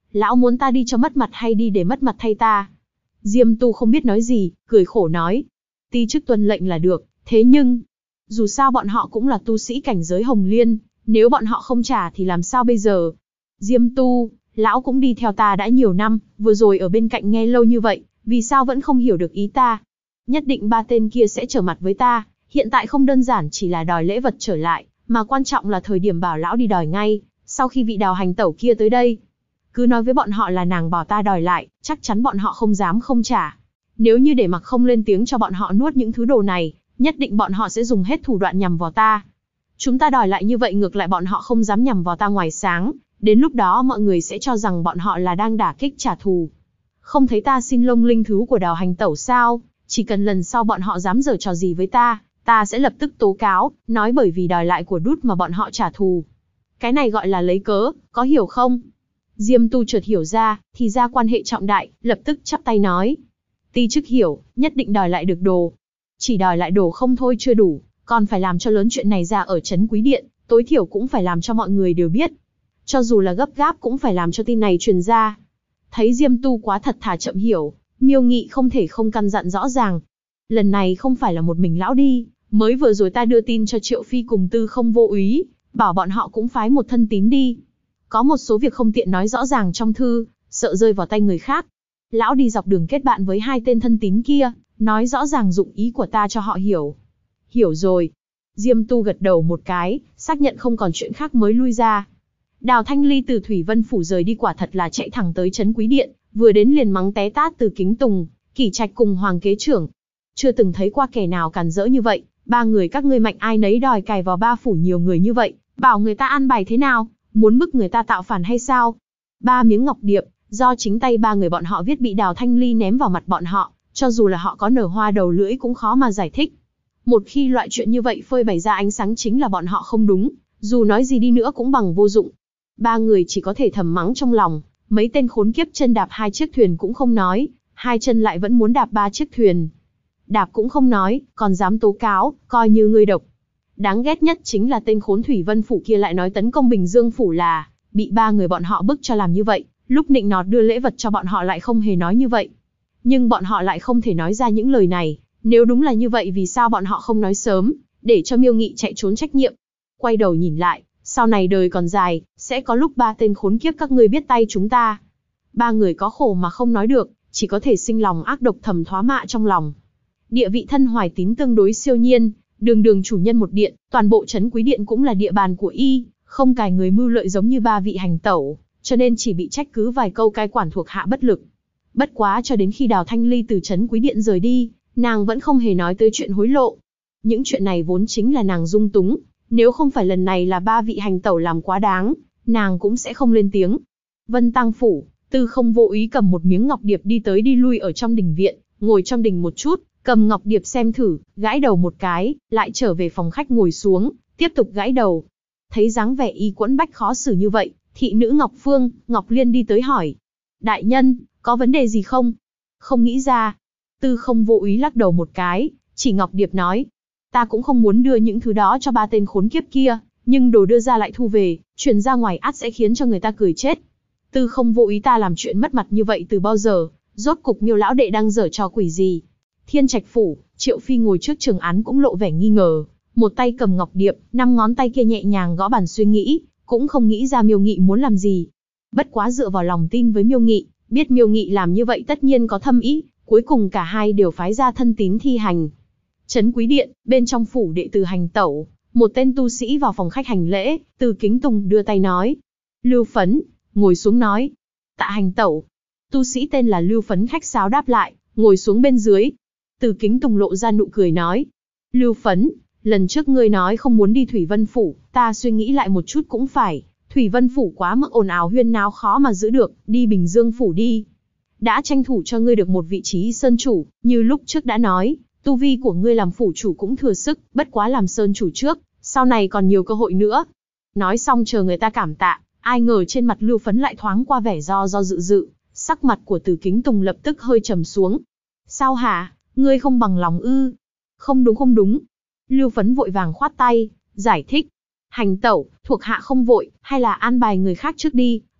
lão muốn ta đi cho mất mặt hay đi để mất mặt thay ta? Diêm Tu không biết nói gì, cười khổ nói. Ti chức tuân lệnh là được, thế nhưng, dù sao bọn họ cũng là tu sĩ cảnh giới Hồng Liên, nếu bọn họ không trả thì làm sao bây giờ? Diêm Tu, lão cũng đi theo ta đã nhiều năm, vừa rồi ở bên cạnh nghe lâu như vậy, vì sao vẫn không hiểu được ý ta? Nhất định ba tên kia sẽ trở mặt với ta, hiện tại không đơn giản chỉ là đòi lễ vật trở lại, mà quan trọng là thời điểm bảo lão đi đòi ngay, sau khi vị Đào hành tẩu kia tới đây. Cứ nói với bọn họ là nàng bảo ta đòi lại, chắc chắn bọn họ không dám không trả. Nếu như để mặc không lên tiếng cho bọn họ nuốt những thứ đồ này, nhất định bọn họ sẽ dùng hết thủ đoạn nhằm vào ta. Chúng ta đòi lại như vậy ngược lại bọn họ không dám nhằm vào ta ngoài sáng, đến lúc đó mọi người sẽ cho rằng bọn họ là đang đả kích trả thù. Không thấy ta xin lông linh thứ của Đào hành tẩu sao? Chỉ cần lần sau bọn họ dám giở trò gì với ta, ta sẽ lập tức tố cáo, nói bởi vì đòi lại của đút mà bọn họ trả thù. Cái này gọi là lấy cớ, có hiểu không? Diêm Tu chợt hiểu ra, thì ra quan hệ trọng đại, lập tức chắp tay nói. Ti chức hiểu, nhất định đòi lại được đồ. Chỉ đòi lại đồ không thôi chưa đủ, còn phải làm cho lớn chuyện này ra ở trấn Quý Điện, tối thiểu cũng phải làm cho mọi người đều biết. Cho dù là gấp gáp cũng phải làm cho tin này truyền ra. Thấy Diêm Tu quá thật thà chậm hiểu, Miêu Nghị không thể không căn dặn rõ ràng. Lần này không phải là một mình lão đi, mới vừa rồi ta đưa tin cho Triệu Phi cùng Tư Không Vô Úy, bảo bọn họ cũng phái một thân tín đi. Có một số việc không tiện nói rõ ràng trong thư, sợ rơi vào tay người khác. Lão đi dọc đường kết bạn với hai tên thân tín kia, nói rõ ràng dụng ý của ta cho họ hiểu. Hiểu rồi. Diêm Tu gật đầu một cái, xác nhận không còn chuyện khác mới lui ra. Đào Thanh Ly từ Thủy Vân Phủ rời đi quả thật là chạy thẳng tới trấn Quý Điện, vừa đến liền mắng té tát Từ Kính Tùng, Kỷ Trạch cùng Hoàng kế trưởng. Chưa từng thấy qua kẻ nào càn rỡ như vậy, ba người các ngươi mạnh ai nấy đòi cài vào ba phủ nhiều người như vậy, bảo người ta an bài thế nào, muốn bức người ta tạo phản hay sao? Ba miếng ngọc điệp, do chính tay ba người bọn họ viết bị Đào Thanh Ly ném vào mặt bọn họ, cho dù là họ có nở hoa đầu lưỡi cũng khó mà giải thích. Một khi loại chuyện như vậy phơi bày ra ánh sáng chính là bọn họ không đúng, dù nói gì đi nữa cũng bằng vô dụng. Ba người chỉ có thể thầm mắng trong lòng, mấy tên khốn kiếp chân đạp hai chiếc thuyền cũng không nói, hai chân lại vẫn muốn đạp ba chiếc thuyền. Đạp cũng không nói, còn dám tố cáo, coi như ngươi độc. Đáng ghét nhất chính là tên khốn Thủy Vân Phủ kia lại nói tấn công Bình Dương Phủ là bị ba người bọn họ bức cho làm như vậy, lúc nịnh nọt đưa lễ vật cho bọn họ lại không hề nói như vậy. Nhưng bọn họ lại không thể nói ra những lời này, nếu đúng là như vậy vì sao bọn họ không nói sớm, để cho Miêu Nghị chạy trốn trách nhiệm. Quay đầu nhìn lại, sau này đời còn dài, sẽ có lúc ba tên khốn kiếp các ngươi biết tay chúng ta. Ba người có khổ mà không nói được, chỉ có thể sinh lòng ác độc thầm thoá mạ trong lòng. Địa vị thân Hoài Tín tương đối siêu nhiên, đường đường chủ nhân một điện, toàn bộ trấn Quý Điện cũng là địa bàn của y, không cài người mưu lợi giống như ba vị hành tẩu, cho nên chỉ bị trách cứ vài câu cai quản thuộc hạ bất lực. Bất quá cho đến khi Đào Thanh Ly từ trấn Quý Điện rời đi, nàng vẫn không hề nói tới chuyện hối lộ. Những chuyện này vốn chính là nàng dung túng, nếu không phải lần này là ba vị hành tẩu làm quá đáng, nàng cũng sẽ không lên tiếng. Vân Tăng Phủ, Tư Không Vô Úy cầm một miếng ngọc điệp đi tới đi lui ở trong đình viện, ngồi trong đình một chút, cầm ngọc điệp xem thử, gãi đầu một cái, lại trở về phòng khách ngồi xuống, tiếp tục gãi đầu. Thấy dáng vẻ y quẫn bách khó xử như vậy, thị nữ Ngọc Phương, Ngọc Liên đi tới hỏi. Đại nhân, có vấn đề gì không? Không nghĩ ra. Tư Không Vô Úy lắc đầu một cái, chỉ ngọc điệp nói. Ta cũng không muốn đưa những thứ đó cho ba tên khốn kiếp kia, nhưng đồ đưa ra lại thu về, chuyển ra ngoài ắt sẽ khiến cho người ta cười chết. Tư Không Vô Úy ta làm chuyện mất mặt như vậy từ bao giờ, rốt cục Miêu lão đệ đang giở trò quỷ gì? Thiên Trạch Phủ, Triệu Phi ngồi trước trường án cũng lộ vẻ nghi ngờ, một tay cầm ngọc điệp, 5 ngón tay kia nhẹ nhàng gõ bàn suy nghĩ, cũng không nghĩ ra Miêu Nghị muốn làm gì. Bất quá dựa vào lòng tin với Miêu Nghị, biết Miêu Nghị làm như vậy tất nhiên có thâm ý, cuối cùng cả hai đều phái ra thân tín thi hành. Trấn Quý Điện, bên trong phủ đệ tử hành tẩu, một tên tu sĩ vào phòng khách hành lễ, Từ Kính Tùng đưa tay nói. Lưu Phấn, ngồi xuống nói. Tạ hành tẩu. Tu sĩ tên là Lưu Phấn khách sáo đáp lại, ngồi xuống bên dưới. Từ Kính Tùng lộ ra nụ cười nói. Lưu Phấn, lần trước ngươi nói không muốn đi Thủy Vân Phủ, ta suy nghĩ lại một chút cũng phải. Thủy Vân Phủ quá mức ồn ào huyên náo khó mà giữ được, đi Bình Dương Phủ đi. Đã tranh thủ cho ngươi được một vị trí sơn chủ, như lúc trước đã nói, tu vi của ngươi làm phủ chủ cũng thừa sức, bất quá làm sơn chủ trước, sau này còn nhiều cơ hội nữa. Nói xong chờ người ta cảm tạ, ai ngờ trên mặt Lưu Phấn lại thoáng qua vẻ do dự, sắc mặt của Từ Kính Tùng lập tức hơi trầm xuống. Sao hả, ngươi không bằng lòng ư? Không đúng. Lưu Phấn vội vàng khoát tay, giải thích. Hành tẩu, thuộc hạ không vội, hay là an bài người khác trước đi,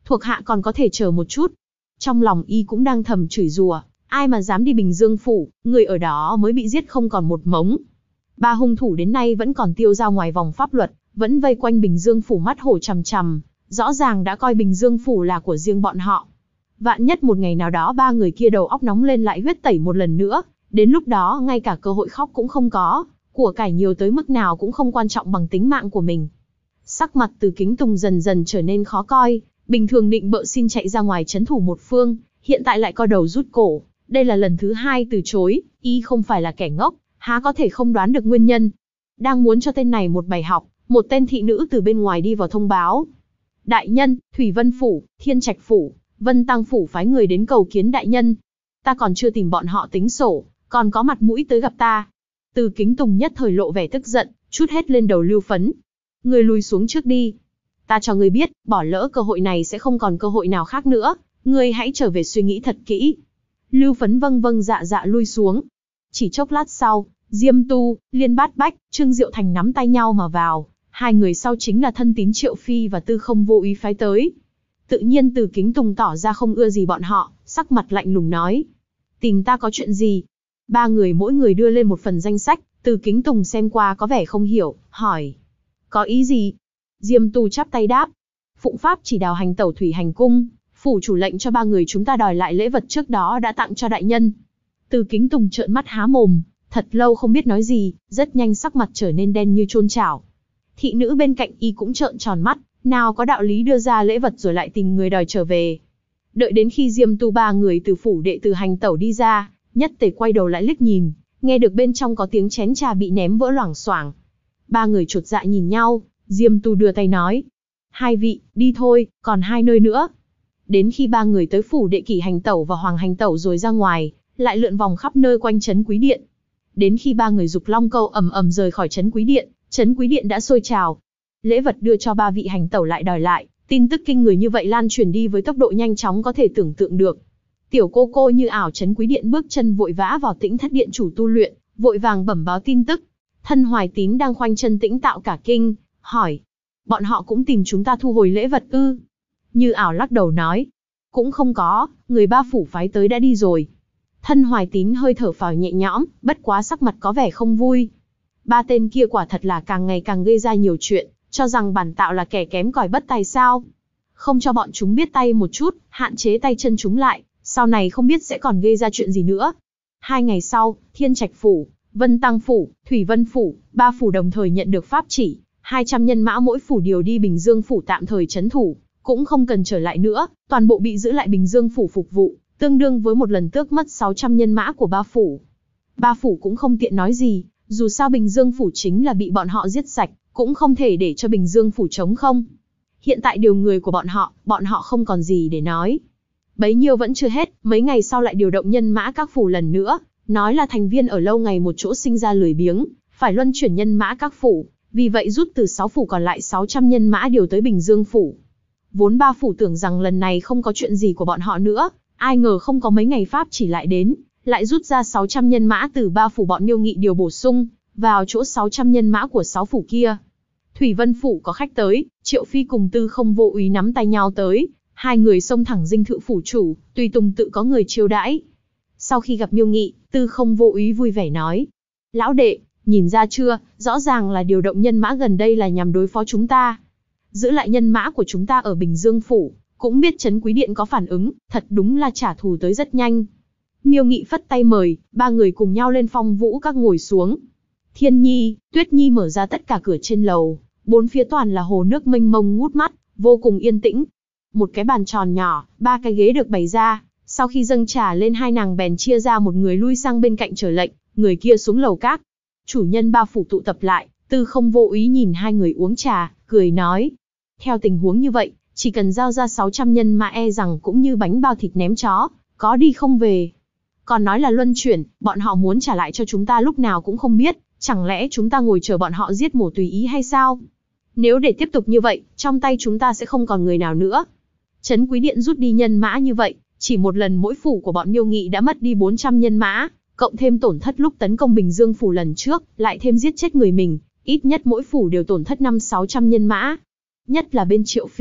thuộc hạ còn có thể chờ một chút. Trong lòng y cũng đang thầm chửi rủa, ai mà dám đi Bình Dương phủ, người ở đó mới bị giết không còn một mống. Ba hung thủ đến nay vẫn còn tiêu dao ngoài vòng pháp luật, vẫn vây quanh Bình Dương phủ mắt hổ chằm chằm, rõ ràng đã coi Bình Dương phủ là của riêng bọn họ. Vạn nhất một ngày nào đó ba người kia đầu óc nóng lên lại huyết tẩy một lần nữa, đến lúc đó ngay cả cơ hội khóc cũng không có, của cải nhiều tới mức nào cũng không quan trọng bằng tính mạng của mình. Sắc mặt Từ Kính Tùng dần dần trở nên khó coi, bình thường định bợ xin chạy ra ngoài trấn thủ một phương, hiện tại lại co đầu rút cổ, đây là lần thứ hai từ chối, y không phải là kẻ ngốc, há có thể không đoán được nguyên nhân. Đang muốn cho tên này một bài học, một tên thị nữ từ bên ngoài đi vào thông báo. Đại nhân, Thủy Vân phủ, Thiên Trạch phủ, Vân Tăng phủ phái người đến cầu kiến đại nhân. Ta còn chưa tìm bọn họ tính sổ, còn có mặt mũi tới gặp ta. Từ Kính Tùng nhất thời lộ vẻ tức giận, trút hết lên đầu Lưu Phấn. Ngươi lùi xuống trước đi. Ta cho ngươi biết, bỏ lỡ cơ hội này sẽ không còn cơ hội nào khác nữa, ngươi hãy trở về suy nghĩ thật kỹ. Lưu Phấn vâng vâng dạ dạ lui xuống. Chỉ chốc lát sau, Diêm Tu, Liên Bát Bách, Trương Diệu Thành nắm tay nhau mà vào, hai người sau chính là thân tín Triệu Phi và Tư Không Vô Úy phái tới. Tự nhiên Từ Kính Tùng tỏ ra không ưa gì bọn họ, sắc mặt lạnh lùng nói. Tìm ta có chuyện gì? Ba người mỗi người đưa lên một phần danh sách, Từ Kính Tùng xem qua có vẻ không hiểu, hỏi. Có ý gì? Diêm Tu chắp tay đáp. Phụng pháp chỉ đào hành tẩu thủy hành cung, phủ chủ lệnh cho ba người chúng ta đòi lại lễ vật trước đó đã tặng cho đại nhân. Từ Kính Tùng trợn mắt há mồm, thật lâu không biết nói gì, rất nhanh sắc mặt trở nên đen như chôn chảo. Thị nữ bên cạnh y cũng trợn tròn mắt, nào có đạo lý đưa ra lễ vật rồi lại tìm người đòi trở về. Đợi đến khi Diêm Tu ba người từ phủ đệ từ hành tẩu đi ra, nhất tề quay đầu lại liếc nhìn, nghe được bên trong có tiếng chén trà bị ném vỡ loảng xoảng. Ba người chột dạ nhìn nhau, Diêm Tu đưa tay nói. Hai vị, đi thôi, còn hai nơi nữa. Đến khi ba người tới phủ đệ Kỷ hành tẩu và Hoàng hành tẩu rồi ra ngoài, lại lượn vòng khắp nơi quanh trấn Quý Điện. Đến khi ba người dục long câu ầm ầm rời khỏi trấn Quý Điện đã sôi trào. Lễ vật đưa cho ba vị hành tẩu lại đòi lại, tin tức kinh người như vậy lan truyền đi với tốc độ nhanh chóng có thể tưởng tượng được. Tiểu cô cô Như Ảo trấn Quý Điện bước chân vội vã vào Tĩnh Thất điện chủ tu luyện, vội vàng bẩm báo tin tức. Thân Hoài Tín đang khoanh chân tĩnh tạo cả kinh, hỏi: bọn họ cũng tìm chúng ta thu hồi lễ vật ư? Như Ảo lắc đầu nói: cũng không có, người ba phủ phái tới đã đi rồi. Thân Hoài Tín hơi thở phào nhẹ nhõm, bất quá sắc mặt có vẻ không vui. Ba tên kia quả thật là càng ngày càng gây ra nhiều chuyện, cho rằng bản tạo là kẻ kém cỏi bất tài sao? Không cho bọn chúng biết tay một chút, hạn chế tay chân chúng lại, sau này không biết sẽ còn gây ra chuyện gì nữa. 2 ngày sau, Thiên Trạch phủ, Vân Tăng phủ, Thủy Vân phủ, ba phủ đồng thời nhận được pháp chỉ, 200 nhân mã mỗi phủ điều đi Bình Dương phủ tạm thời trấn thủ, cũng không cần trở lại nữa, toàn bộ bị giữ lại Bình Dương phủ phục vụ, tương đương với một lần tước mất 600 nhân mã của ba phủ. Ba phủ cũng không tiện nói gì, dù sao Bình Dương phủ chính là bị bọn họ giết sạch, cũng không thể để cho Bình Dương phủ trống không. Hiện tại điều người của bọn họ không còn gì để nói. Bấy nhiêu vẫn chưa hết, mấy ngày sau lại điều động nhân mã các phủ lần nữa, nói là thành viên ở lâu ngày một chỗ sinh ra lười biếng, phải luân chuyển nhân mã các phủ, vì vậy rút từ 6 phủ còn lại 600 nhân mã điều tới Bình Dương phủ. Vốn ba phủ tưởng rằng lần này không có chuyện gì của bọn họ nữa, ai ngờ không có mấy ngày pháp chỉ lại đến, lại rút ra 600 nhân mã từ ba phủ bọn Miêu Nghị điều bổ sung, vào chỗ 600 nhân mã của 6 phủ kia. Thủy Vân phủ có khách tới, Triệu Phi cùng Tư Không Vô Úy nắm tay nhau tới, hai người xông thẳng dinh thự phủ chủ, tùy tùng tự có người chiêu đãi. Sau khi gặp Miêu Nghị, Tư Không Vô Úy vui vẻ nói: lão đệ, nhìn ra chưa, rõ ràng là điều động nhân mã gần đây là nhằm đối phó chúng ta. Giữ lại nhân mã của chúng ta ở Bình Dương phủ, cũng biết trấn Quý Điện có phản ứng, thật đúng là trả thù tới rất nhanh. Miêu Nghị phất tay mời, ba người cùng nhau lên Phong Vũ Các ngồi xuống. Thiên Nhi, Tuyết Nhi mở ra tất cả cửa trên lầu, bốn phía toàn là hồ nước mênh mông ngút mắt, vô cùng yên tĩnh. Một cái bàn tròn nhỏ, 3 cái ghế được bày ra, sau khi dâng trà lên hai nàng bèn chia ra một người lui sang bên cạnh chờ lệnh, người kia xuống lầu các. Chủ nhân ba phủ tụ tập lại, Tư Không Vô Úy nhìn hai người uống trà, cười nói: theo tình huống như vậy, chỉ cần giao ra 600 nhân mã e rằng cũng như bánh bao thịt ném chó, có đi không về. Còn nói là luân chuyển, bọn họ muốn trả lại cho chúng ta lúc nào cũng không biết, chẳng lẽ chúng ta ngồi chờ bọn họ giết mổ tùy ý hay sao? Nếu để tiếp tục như vậy, trong tay chúng ta sẽ không còn người nào nữa. Trấn Quý Điện rút đi nhân mã như vậy, chỉ một lần mỗi phủ của bọn Miêu Nghị đã mất đi 400 nhân mã, cộng thêm tổn thất lúc tấn công Bình Dương phủ lần trước, lại thêm giết chết người mình, ít nhất mỗi phủ đều tổn thất 500-600 nhân mã. Nhất là bên Triệu Phi,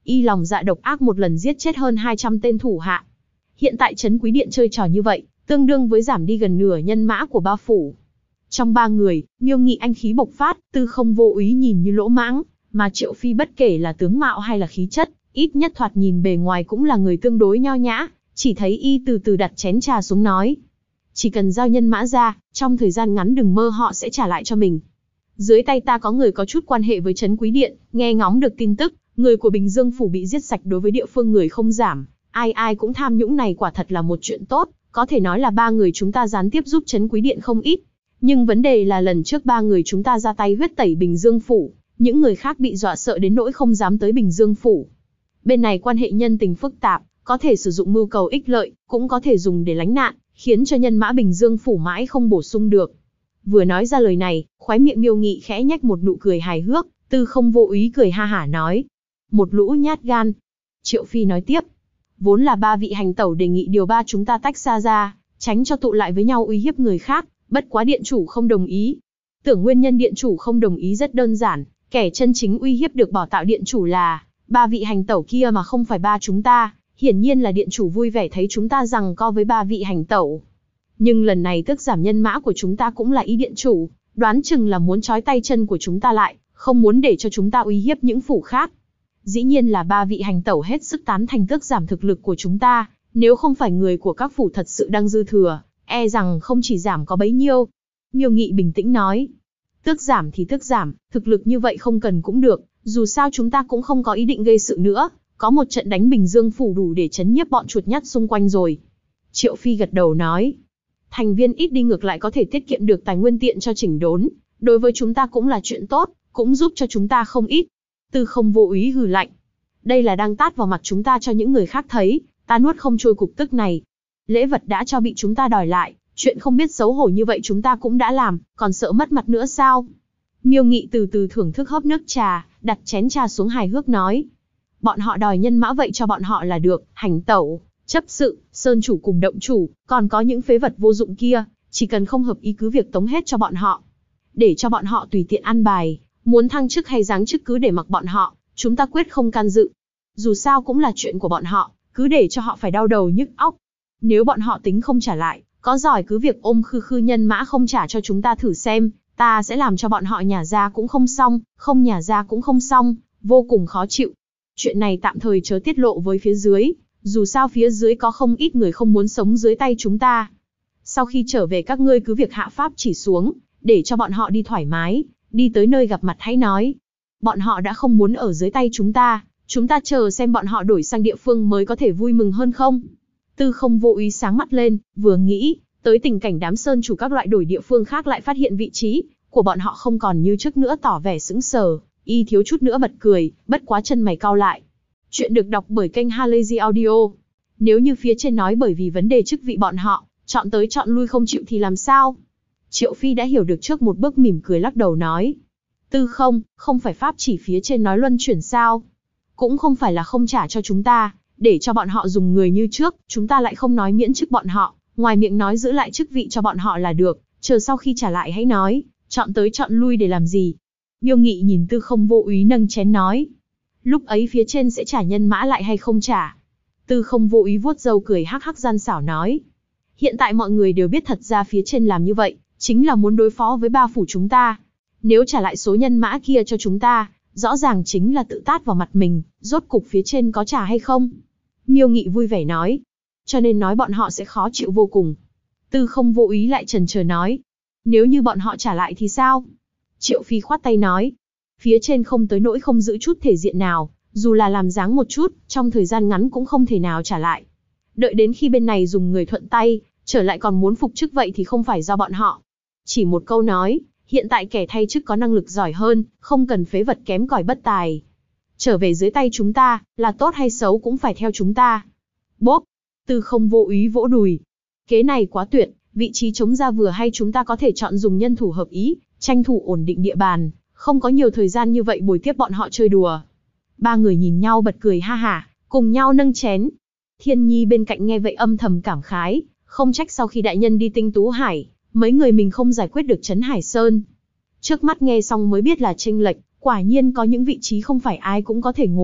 Y lòng dạ độc ác một lần giết chết hơn 200 tên thủ hạ. Hiện tại trấn Quý Điện chơi trò như vậy, tương đương với giảm đi gần nửa nhân mã của ba phủ. Trong ba người, Miêu Nghị anh khí bộc phát, Tư Không Vô Úy nhìn như lỗ mãng, mà Triệu Phi bất kể là tướng mạo hay là khí chất, ít nhất thoạt nhìn bề ngoài cũng là người tương đối nho nhã, chỉ thấy y từ từ đặt chén trà xuống nói. Chỉ cần giao nhân mã ra, trong thời gian ngắn đừng mơ họ sẽ trả lại cho mình. Dưới tay ta có người có chút quan hệ với trấn Quý Điện, nghe ngóng được tin tức, người của Bình Dương Phủ bị giết sạch đối với địa phương người không giảm, ai ai cũng tham nhũng này quả thật là một chuyện tốt, có thể nói là ba người chúng ta gián tiếp giúp trấn Quý Điện không ít. Nhưng vấn đề là lần trước ba người chúng ta ra tay huyết tẩy Bình Dương Phủ, những người khác bị dọa sợ đến nỗi không dám tới Bình Dương Phủ. Bên này quan hệ nhân tình phức tạp, có thể sử dụng mưu cầu ích lợi, cũng có thể dùng để lánh nạn, khiến cho nhân mã Bình Dương Phủ mãi không bổ sung được. Vừa nói ra lời này, khóe miệng Miêu Nghị khẽ nhếch một nụ cười hài hước, Tư Không Vô Úy cười ha hả nói. Một lũ nhát gan. Triệu Phi nói tiếp. Vốn là ba vị hành tẩu đề nghị điều ba chúng ta tách xa ra, tránh cho tụ lại với nhau uy hiếp người khác, bất quá điện chủ không đồng ý. Tưởng nguyên nhân điện chủ không đồng ý rất đơn giản, kẻ chân chính uy hiếp được bỏ tạo điện chủ là ba vị hành tẩu kia mà không phải ba chúng ta, hiển nhiên là điện chủ vui vẻ thấy chúng ta giằng co với ba vị hành tẩu. Nhưng lần này tức giảm nhân mã của chúng ta cũng là ý điện chủ, đoán chừng là muốn trói tay chân của chúng ta lại, không muốn để cho chúng ta uy hiếp những phủ khác. Dĩ nhiên là ba vị hành tẩu hết sức tán thành tước giảm thực lực của chúng ta, nếu không phải người của các phủ thật sự đang dư thừa, e rằng không chỉ giảm có bấy nhiêu. Miêu Nghị bình tĩnh nói. Tước giảm thì tước giảm, thực lực như vậy không cần cũng được, dù sao chúng ta cũng không có ý định gây sự nữa, có một trận đánh Bình Dương Phủ đủ để chấn nhiếp bọn chuột nhắt xung quanh rồi. Triệu Phi gật đầu nói. Thành viên ít đi ngược lại có thể tiết kiệm được tài nguyên tiện cho chỉnh đốn, đối với chúng ta cũng là chuyện tốt, cũng giúp cho chúng ta không ít. Tư Không Vô Úy hừ lạnh. Đây là đang tát vào mặt chúng ta cho những người khác thấy, ta nuốt không trôi cục tức này. Lễ vật đã cho bị chúng ta đòi lại, chuyện không biết xấu hổ như vậy chúng ta cũng đã làm, còn sợ mất mặt nữa sao? Miêu Nghị từ từ thưởng thức hớp nước trà, đặt chén trà xuống hài hước nói. Bọn họ đòi nhân mã vậy cho bọn họ là được, hành tẩu, chấp sự, sơn chủ cùng động chủ, còn có những phế vật vô dụng kia, chỉ cần không hợp ý cứ việc tống hết cho bọn họ. Để cho bọn họ tùy tiện ăn bài, muốn thăng chức hay giáng chức cứ để mặc bọn họ, chúng ta quyết không can dự. Dù sao cũng là chuyện của bọn họ, cứ để cho họ phải đau đầu nhức óc. Nếu bọn họ tính không trả lại, có giỏi cứ việc ôm khư khư nhân mã không trả cho chúng ta thử xem, ta sẽ làm cho bọn họ nhả ra cũng không xong, không nhả ra cũng không xong, vô cùng khó chịu. Chuyện này tạm thời chớ tiết lộ với phía dưới, dù sao phía dưới có không ít người không muốn sống dưới tay chúng ta. Sau khi trở về các ngươi cứ việc hạ pháp chỉ xuống, để cho bọn họ đi thoải mái, đi tới nơi gặp mặt hãy nói. Bọn họ đã không muốn ở dưới tay chúng ta chờ xem bọn họ đổi sang địa phương mới có thể vui mừng hơn không. Tư Không Vô Úy sáng mắt lên, vừa nghĩ tới tình cảnh đám sơn chủ các loại đổi địa phương khác lại phát hiện vị trí của bọn họ không còn như trước nữa tỏ vẻ sững sờ, y thiếu chút nữa bật cười, bất quá chân mày cau lại. Chuyện được đọc bởi kênh Halazy Audio. Nếu như phía trên nói bởi vì vấn đề chức vị bọn họ, chọn tới chọn lui không chịu thì làm sao? Triệu Phi đã hiểu được trước một bước mỉm cười lắc đầu nói. Tư không phải pháp chỉ phía trên nói luân chuyển sao? Cũng không phải là không trả cho chúng ta, để cho bọn họ dùng người như trước, chúng ta lại không nói miễn chức bọn họ, ngoài miệng nói giữ lại chức vị cho bọn họ là được, chờ sau khi trả lại hãy nói, chọn tới chọn lui để làm gì? Miêu Nghị nhìn Tư Không Vô Úy nâng chén nói. Lúc ấy phía trên sẽ trả nhân mã lại hay không trả? Tư Không Vô Úy vuốt râu cười hắc hắc gian xảo nói. Hiện tại mọi người đều biết thật ra phía trên làm như vậy, chính là muốn đối phó với ba phủ chúng ta. Nếu trả lại số nhân mã kia cho chúng ta, rõ ràng chính là tự tát vào mặt mình, rốt cục phía trên có trả hay không? Miêu Nghị vui vẻ nói. Cho nên nói bọn họ sẽ khó chịu vô cùng. Tư Không Vô Úy lại chần chờ nói. Nếu như bọn họ trả lại thì sao? Triệu Phi khoát tay nói. Phía trên không tới nỗi không giữ chút thể diện nào, dù là làm dáng một chút, trong thời gian ngắn cũng không thể nào trả lại. Đợi đến khi bên này dùng người thuận tay, trở lại còn muốn phục chức vậy thì không phải do bọn họ. Chỉ một câu nói, hiện tại kẻ thay chức có năng lực giỏi hơn, không cần phế vật kém cỏi bất tài. Trở về dưới tay chúng ta, là tốt hay xấu cũng phải theo chúng ta. Bốp, Tư Không Vô Úy vỗ đùi. Kế này quá tuyệt, vị trí trống ra vừa hay chúng ta có thể chọn dùng nhân thủ hợp ý, tranh thủ ổn định địa bàn, không có nhiều thời gian như vậy bồi tiếp bọn họ chơi đùa. Ba người nhìn nhau bật cười ha hả, cùng nhau nâng chén. Thiên Nhi bên cạnh nghe vậy âm thầm cảm khái, không trách sau khi đại nhân đi Tinh Tú Hải, mấy người mình không giải quyết được Trấn Hải Sơn. Trước mắt nghe xong mới biết là chênh lệch, quả nhiên có những vị trí không phải ai cũng có thể ngồi,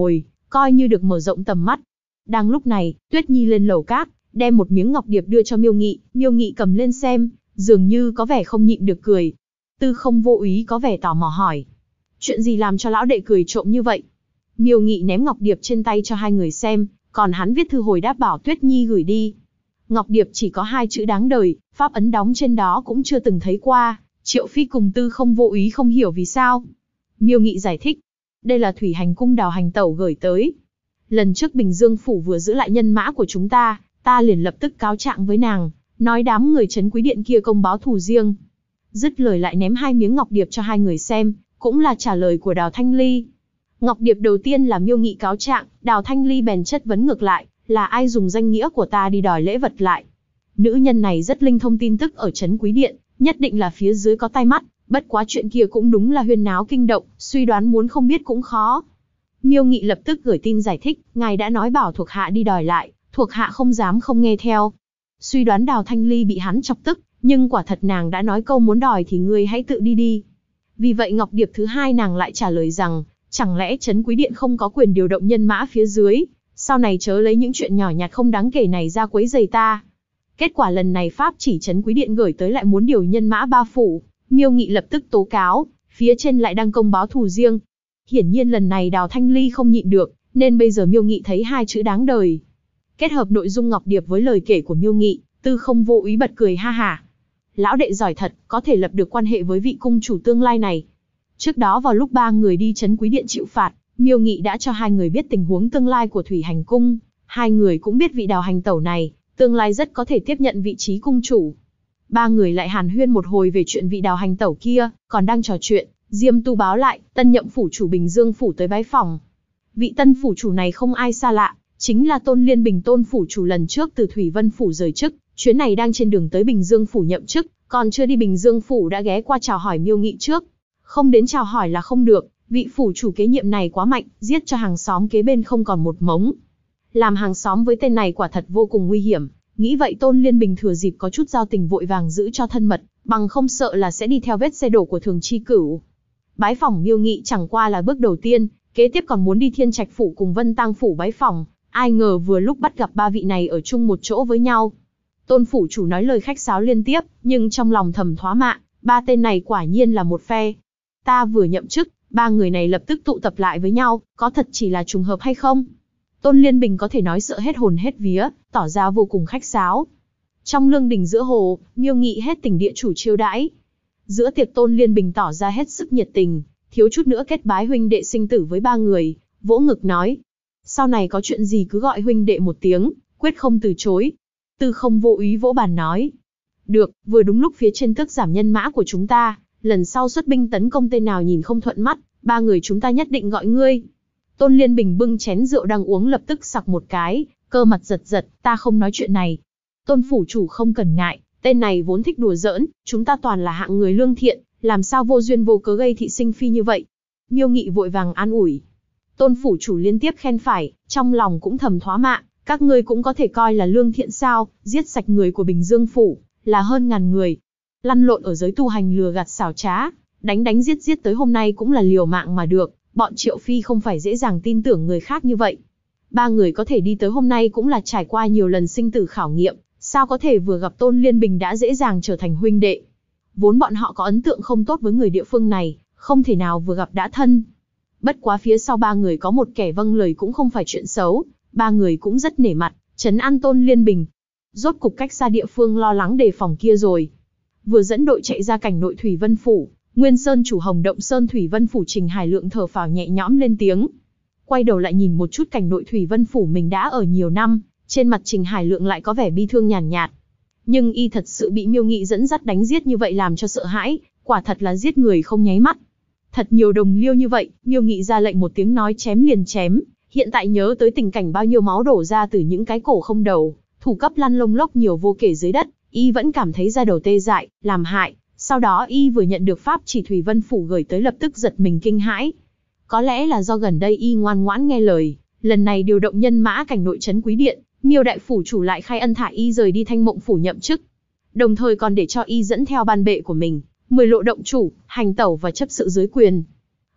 coi như được mở rộng tầm mắt. Đang lúc này, Tuyết Nhi lên lầu cát, đem một miếng ngọc điệp đưa cho Miêu Nghị, Miêu Nghị cầm lên xem, dường như có vẻ không nhịn được cười. Tư Không Vô Úy có vẻ tò mò hỏi. Chuyện gì làm cho lão đệ cười trộm như vậy? Miêu Nghị ném ngọc điệp trên tay cho hai người xem, còn hắn viết thư hồi đáp bảo Tuyết Nhi gửi đi. Ngọc điệp chỉ có 2 chữ đáng đời, pháp ấn đóng trên đó cũng chưa từng thấy qua. Triệu Phi cùng Tư Không Vô Úy không hiểu vì sao. Miêu Nghị giải thích. Đây là Thủy Hành Cung Đào Hành Tẩu gửi tới. Lần trước Bình Dương Phủ vừa giữ lại nhân mã của chúng ta liền lập tức cáo trạng với nàng, nói đám người trấn Quý Điện kia công báo thù riêng. Dứt lời lại ném 2 miếng ngọc điệp cho hai người xem, cũng là trả lời của Đào Thanh Ly. Ngọc điệp đầu tiên là Miêu Nghị cáo trạng, Đào Thanh Ly bèn chất vấn ngược lại, là ai dùng danh nghĩa của ta đi đòi lễ vật lại. Nữ nhân này rất linh thông tin tức ở trấn Quý Điện, nhất định là phía dưới có tai mắt, bất quá chuyện kia cũng đúng là huyên náo kinh động, suy đoán muốn không biết cũng khó. Miêu Nghị lập tức gửi tin giải thích, ngài đã nói bảo thuộc hạ đi đòi lại, thuộc hạ không dám không nghe theo. Suy đoán Đào Thanh Ly bị hắn chọc tức, nhưng quả thật nàng đã nói câu muốn đòi thì ngươi hãy tự đi đi. Vì vậy ngọc điệp thứ hai nàng lại trả lời rằng, chẳng lẽ trấn Quý Điện không có quyền điều động nhân mã phía dưới, sau này chớ lấy những chuyện nhỏ nhặt không đáng kể này ra quấy rầy ta. Kết quả lần này pháp chỉ trấn Quý Điện gửi tới lại muốn điều nhân mã 3 phủ, Miêu Nghị lập tức tố cáo, phía trên lại đang công báo thù riêng. Hiển nhiên lần này Đào Thanh Ly không nhịn được, nên bây giờ Miêu Nghị thấy 2 chữ đáng đời. Kết hợp nội dung ngọc điệp với lời kể của Miêu Nghị, Tư Không Vô Úy bật cười ha hả. Lão đệ giỏi thật, có thể lập được quan hệ với vị cung chủ tương lai này. Trước đó vào lúc 3 người đi trấn Quý Điện chịu phạt, Miêu Nghị đã cho 2 người biết tình huống tương lai của Thủy Hành Cung. 2 người cũng biết vị Đào Hành Tẩu này, tương lai rất có thể tiếp nhận vị trí cung chủ. 3 người lại hàn huyên một hồi về chuyện vị Đào Hành Tẩu kia, còn đang trò chuyện, Diêm Tu báo lại, tân nhậm phủ chủ Bình Dương phủ tới bái phòng. Vị tân phủ chủ này không ai xa lạ, chính là Tôn Liên Bình Tôn phủ chủ lần trước từ Thủy Vân phủ rời chức, chuyến này đang trên đường tới Bình Dương phủ nhậm chức, còn chưa đi Bình Dương phủ đã ghé qua chào hỏi Miêu Nghị trước. Không đến chào hỏi là không được, vị phủ chủ kế nhiệm này quá mạnh, giết cho hàng xóm kế bên không còn một mống. Làm hàng xóm với tên này quả thật vô cùng nguy hiểm, nghĩ vậy Tôn Liên Bình thừa dịp có chút giao tình vội vàng giữ cho thân mật, bằng không sợ là sẽ đi theo vết xe đổ của Thường Chi Cửu. Bái phỏng Miêu Nghị chẳng qua là bước đầu tiên, kế tiếp còn muốn đi Thiên Trạch phủ cùng Vân Tang phủ bái phỏng, ai ngờ vừa lúc bắt gặp 3 vị này ở chung một chỗ với nhau. Tôn phủ chủ nói lời khách sáo liên tiếp, nhưng trong lòng thầm thoá mạ, 3 tên này quả nhiên là một phe. Ta vừa nhậm chức, 3 người này lập tức tụ tập lại với nhau, có thật chỉ là trùng hợp hay không? Tôn Liên Bình có thể nói sợ hết hồn hết vía, tỏ ra vô cùng khách sáo. Trong lương đình giữa hồ, Miêu Nghị hết tình địa chủ chiêu đãi. Giữa tiệc Tôn Liên Bình tỏ ra hết sức nhiệt tình, thiếu chút nữa kết bái huynh đệ sinh tử với 3 người, vỗ ngực nói. Sau này có chuyện gì cứ gọi huynh đệ một tiếng, quyết không từ chối. Tư Không Vô Úy vỗ bàn nói. Được, vừa đúng lúc phía trên tước giảm nhân mã của chúng ta, lần sau xuất binh tấn công tên nào nhìn không thuận mắt, 3 người chúng ta nhất định gọi ngươi. Tôn Liên Bình bưng chén rượu đang uống lập tức sặc một cái, cơ mặt giật giật, ta không nói chuyện này. Tôn phủ chủ không cần ngại, tên này vốn thích đùa giỡn, chúng ta toàn là hạng người lương thiện, làm sao vô duyên vô cớ gây thị sinh phi như vậy. Miêu Nghị vội vàng an ủi. Tôn phủ chủ liên tiếp khen phải, trong lòng cũng thầm thoá mạ, các ngươi cũng có thể coi là lương thiện sao, giết sạch người của Bình Dương phủ, là hơn ngàn người. Lăn lộn ở giới tu hành lừa gạt xảo trá, đánh giết tới hôm nay cũng là liều mạng mà được, bọn Triệu Phi không phải dễ dàng tin tưởng người khác như vậy. 3 người có thể đi tới hôm nay cũng là trải qua nhiều lần sinh tử khảo nghiệm, sao có thể vừa gặp Tôn Liên Bình đã dễ dàng trở thành huynh đệ. Vốn bọn họ có ấn tượng không tốt với người địa phương này, không thể nào vừa gặp đã thân. Bất quá phía sau 3 người có một kẻ vâng lời cũng không phải chuyện xấu, 3 người cũng rất nể mặt, trấn an Tôn Liên Bình. Rốt cục cách xa địa phương lo lắng đề phòng kia rồi. Vừa dẫn đội chạy ra cảnh nội Thủy Vân phủ, Nguyên Sơn chủ Hồng Động Sơn Thủy Vân phủ Trình Hải Lượng thở phào nhẹ nhõm lên tiếng. Quay đầu lại nhìn một chút cảnh nội Thủy Vân phủ mình đã ở nhiều năm, trên mặt Trình Hải Lượng lại có vẻ bi thương nhàn nhạt. Nhưng y thật sự bị Miêu Nghị dẫn dắt đánh giết như vậy làm cho sợ hãi, quả thật là giết người không nháy mắt. Thật nhiều đồng liêu như vậy, Miêu Nghị ra lệnh một tiếng nói chém liền chém, hiện tại nhớ tới tình cảnh bao nhiêu máu đổ ra từ những cái cổ không đầu, thủ cấp lăn lông lốc nhiều vô kể dưới đất, y vẫn cảm thấy da đầu tê dại, làm hại. Sau đó y vừa nhận được pháp chỉ Thủy Vân phủ gửi tới lập tức giật mình kinh hãi. Có lẽ là do gần đây y ngoan ngoãn nghe lời, lần này điều động nhân mã cảnh nội trấn Quý Điện, Miêu đại phủ chủ lại khai ân thả y rời đi Thanh Mộng phủ nhậm chức, đồng thời còn để cho y dẫn theo ban bệ của mình, 10 lộ động chủ, hành tẩu và chấp sự dưới quyền.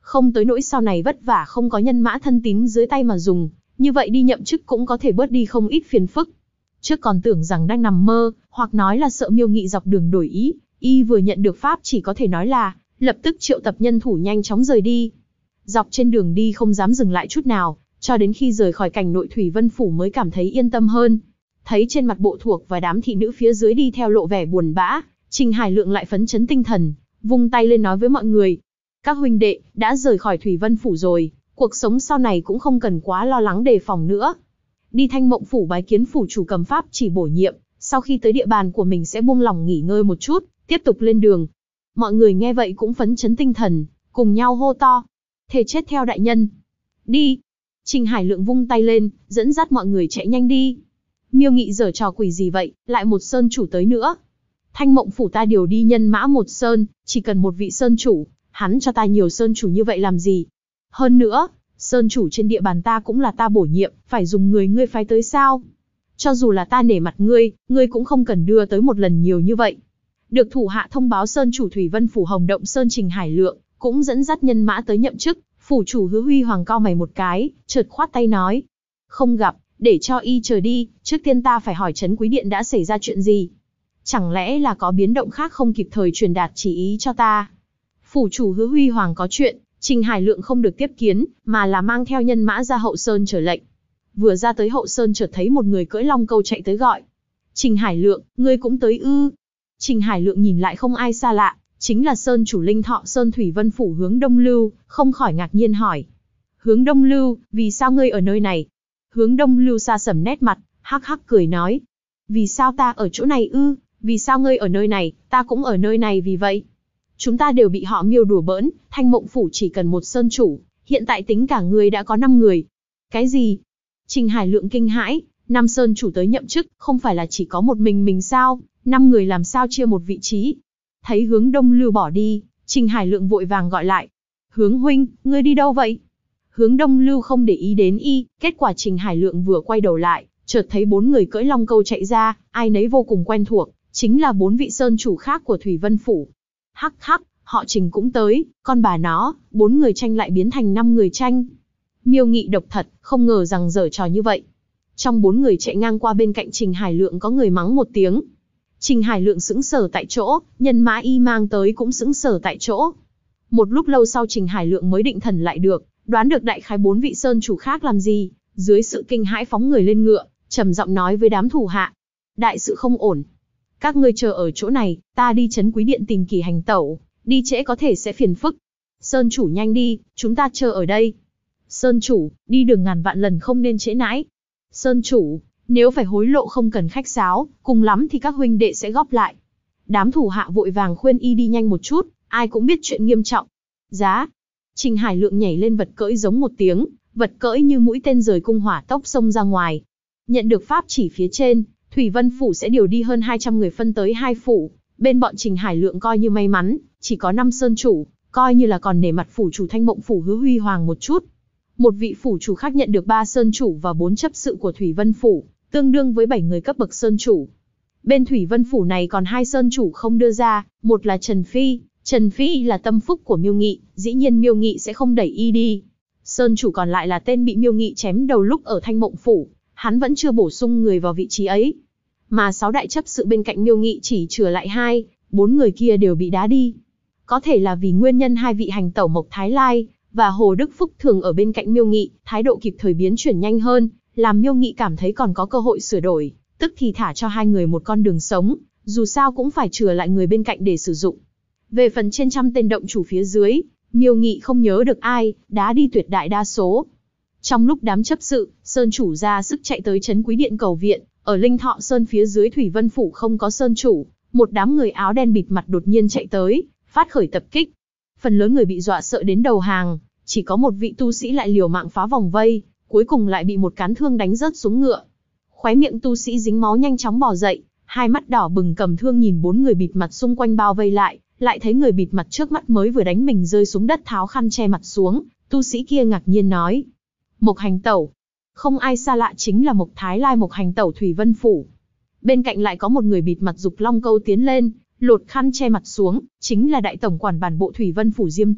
Không tới nỗi sau này vất vả không có nhân mã thân tín dưới tay mà dùng, như vậy đi nhậm chức cũng có thể bớt đi không ít phiền phức. Trước còn tưởng rằng đang nằm mơ, hoặc nói là sợ Miêu Nghị dọc đường đổi ý, y vừa nhận được pháp chỉ có thể nói là, lập tức triệu tập nhân thủ nhanh chóng rời đi. Dọc trên đường đi không dám dừng lại chút nào, cho đến khi rời khỏi cảnh nội Thủy Vân Phủ mới cảm thấy yên tâm hơn. Thấy trên mặt bộ thuộc và đám thị nữ phía dưới đi theo lộ vẻ buồn bã, Trình Hải Lượng lại phấn chấn tinh thần, vung tay lên nói với mọi người. Các huynh đệ, đã rời khỏi Thủy Vân Phủ rồi, cuộc sống sau này cũng không cần quá lo lắng đề phòng nữa. Đi Thanh Mộng Phủ bái kiến phủ chủ cầm pháp chỉ bổ nhiệm, sau khi tới địa bàn của mình sẽ buông lỏng nghỉ ngơi một chút, tiếp tục lên đường. Mọi người nghe vậy cũng phấn chấn tinh thần, cùng nhau hô to. Thề chết theo đại nhân. Đi. Trình Hải Lượng vung tay lên, dẫn dắt mọi người chạy nhanh đi. Miêu Nghị giở trò quỷ gì vậy, lại một sơn chủ tới nữa. Thanh Mộng Phủ ta điều đi nhân mã một sơn, chỉ cần một vị sơn chủ, hắn cho ta nhiều sơn chủ như vậy làm gì? Hơn nữa, sơn chủ trên địa bàn ta cũng là ta bổ nhiệm, phải dùng người ngươi phái tới sao? Cho dù là ta nể mặt ngươi, ngươi cũng không cần đưa tới một lần nhiều như vậy. Được thủ hạ thông báo sơn chủ Thủy Vân Phủ Hồng Động Sơn Trình Hải Lượng, cũng dẫn dắt nhân mã tới nhậm chức, phủ chủ Hứa Huy Hoàng cau mày một cái, chợt khoát tay nói. Không gặp, để cho y chờ đi, trước tiên ta phải hỏi Trấn Quý Điện đã xảy ra chuyện gì. Chẳng lẽ là có biến động khác không kịp thời truyền đạt chỉ ý cho ta? Phủ chủ Hứa Huy Hoàng có chuyện, Trình Hải Lượng không được tiếp kiến, mà là mang theo nhân mã ra Hậu Sơn chờ lệnh. Vừa ra tới Hậu Sơn chợt thấy một người cưỡi long câu chạy tới gọi. Trình Hải Lượng, ngươi cũng tới ư? Trình Hải Lượng nhìn lại không ai xa lạ, chính là Sơn chủ Linh Thọ Sơn Thủy Vân Phủ Hướng Đông Lưu, không khỏi ngạc nhiên hỏi. Hướng Đông Lưu, vì sao ngươi ở nơi này? Hướng Đông Lưu xa sầm nét mặt, hắc hắc cười nói. Vì sao ta ở chỗ này ư? Vì sao ngươi ở nơi này, ta cũng ở nơi này vì vậy. Chúng ta đều bị họ Miêu đùa bỡn, Thanh Mộng Phủ chỉ cần một sơn chủ, hiện tại tính cả ngươi đã có 5 người. Cái gì? Trình Hải Lượng kinh hãi, 5 sơn chủ tới nhậm chức, không phải là chỉ có một mình sao? 5 người làm sao chia một vị trí? Thấy Hướng Đông Lưu bỏ đi, Trình Hải Lượng vội vàng gọi lại. Hướng huynh, ngươi đi đâu vậy? Hướng Đông Lưu không để ý đến y, kết quả Trình Hải Lượng vừa quay đầu lại, chợt thấy 4 người cưỡi long câu chạy ra, ai nấy vô cùng quen thuộc, chính là 4 vị sơn chủ khác của Thủy Vân Phủ. Hắc hắc, họ Trình cũng tới, con bà nó, 4 người tranh lại biến thành 5 người tranh. Miêu Nghị độc thật, không ngờ rằng giở trò như vậy. Trong 4 người chạy ngang qua bên cạnh Trình Hải Lượng có người mắng một tiếng. Trình Hải Lượng sững sờ tại chỗ, nhân mã y mang tới cũng sững sờ tại chỗ. Một lúc lâu sau Trình Hải Lượng mới định thần lại được, đoán được đại khái 4 vị sơn chủ khác làm gì, dưới sự kinh hãi phóng người lên ngựa, trầm giọng nói với đám thủ hạ. Đại sự không ổn. Các ngươi chờ ở chỗ này, ta đi Trấn Quý Điện tìm Kỳ hành tẩu, đi trễ có thể sẽ phiền phức. Sơn chủ nhanh đi, chúng ta chờ ở đây. Sơn chủ, đi đường ngàn vạn lần không nên trễ nãi. Sơn chủ, nếu phải hối lộ không cần khách sáo, cùng lắm thì các huynh đệ sẽ góp lại. Đám thủ hạ vội vàng khuyên y đi nhanh một chút, ai cũng biết chuyện nghiêm trọng. Giá. Trình Hải Lượng nhảy lên vật cưỡi giống một tiếng, vật cưỡi như mũi tên rời cung hỏa tốc xông ra ngoài. Nhận được pháp chỉ phía trên, Thủy Vân Phủ sẽ điều đi hơn 200 người phân tới 2 phủ, bên bọn Trình Hải Lượng coi như may mắn, chỉ có 5 sơn chủ, coi như là còn nể mặt phủ chủ Thanh Mộng Phủ Hứa Huy Hoàng một chút. Một vị phủ chủ khác nhận được 3 sơn chủ và 4 chấp sự của Thủy Vân Phủ, tương đương với 7 người cấp bậc sơn chủ. Bên Thủy Vân Phủ này còn 2 sơn chủ không đưa ra, một là Trần Phi. Trần Phi là tâm phúc của Miêu Nghị, dĩ nhiên Miêu Nghị sẽ không đẩy y đi. Sơn chủ còn lại là tên bị Miêu Nghị chém đầu lúc ở Thanh Mộng Phủ, hắn vẫn chưa bổ sung người vào vị trí ấy. Mà 6 đại chấp sự bên cạnh Miêu Nghị chỉ chừa lại 2, 4 người kia đều bị đá đi. Có thể là vì nguyên nhân 2 vị hành tẩu Mộc Thái Lai và Hồ Đức Phúc thường ở bên cạnh Miêu Nghị, thái độ kịp thời biến chuyển nhanh hơn, làm Miêu Nghị cảm thấy còn có cơ hội sửa đổi, tức thì thả cho 2 người một con đường sống, dù sao cũng phải chừa lại người bên cạnh để sử dụng. Về phần trên trăm tên động chủ phía dưới, Miêu Nghị không nhớ được ai, đá đi tuyệt đại đa số. Trong lúc đám chấp sự, sơn chủ ra sức chạy tới Trấn Quý Điện cầu viện, ở Linh Thọ Sơn phía dưới Thủy Vân Phủ không có sơn chủ, một đám người áo đen bịt mặt đột nhiên chạy tới, phát khởi tập kích. Phần lớn người bị dọa sợ đến đầu hàng, chỉ có một vị tu sĩ lại liều mạng phá vòng vây, cuối cùng lại bị một cán thương đánh rớt xuống ngựa. Khóe miệng tu sĩ dính máu nhanh chóng bò dậy, hai mắt đỏ bừng cầm thương nhìn 4 người bịt mặt xung quanh bao vây lại thấy người bịt mặt trước mắt mới vừa đánh mình rơi xuống đất tháo khăn che mặt xuống, tu sĩ kia ngạc nhiên nói. Mộc hành tẩu. Không ai xa lạ chính là Mộc Thái Lai Mộc hành tẩu Thủy Vân Phủ. Bên cạnh lại có một người bịt mặt giục long câu tiến lên, lột khăn che mặt xuống, chính là đại tổng quản bản bộ Thủy Vân Phủ Diêm Tu,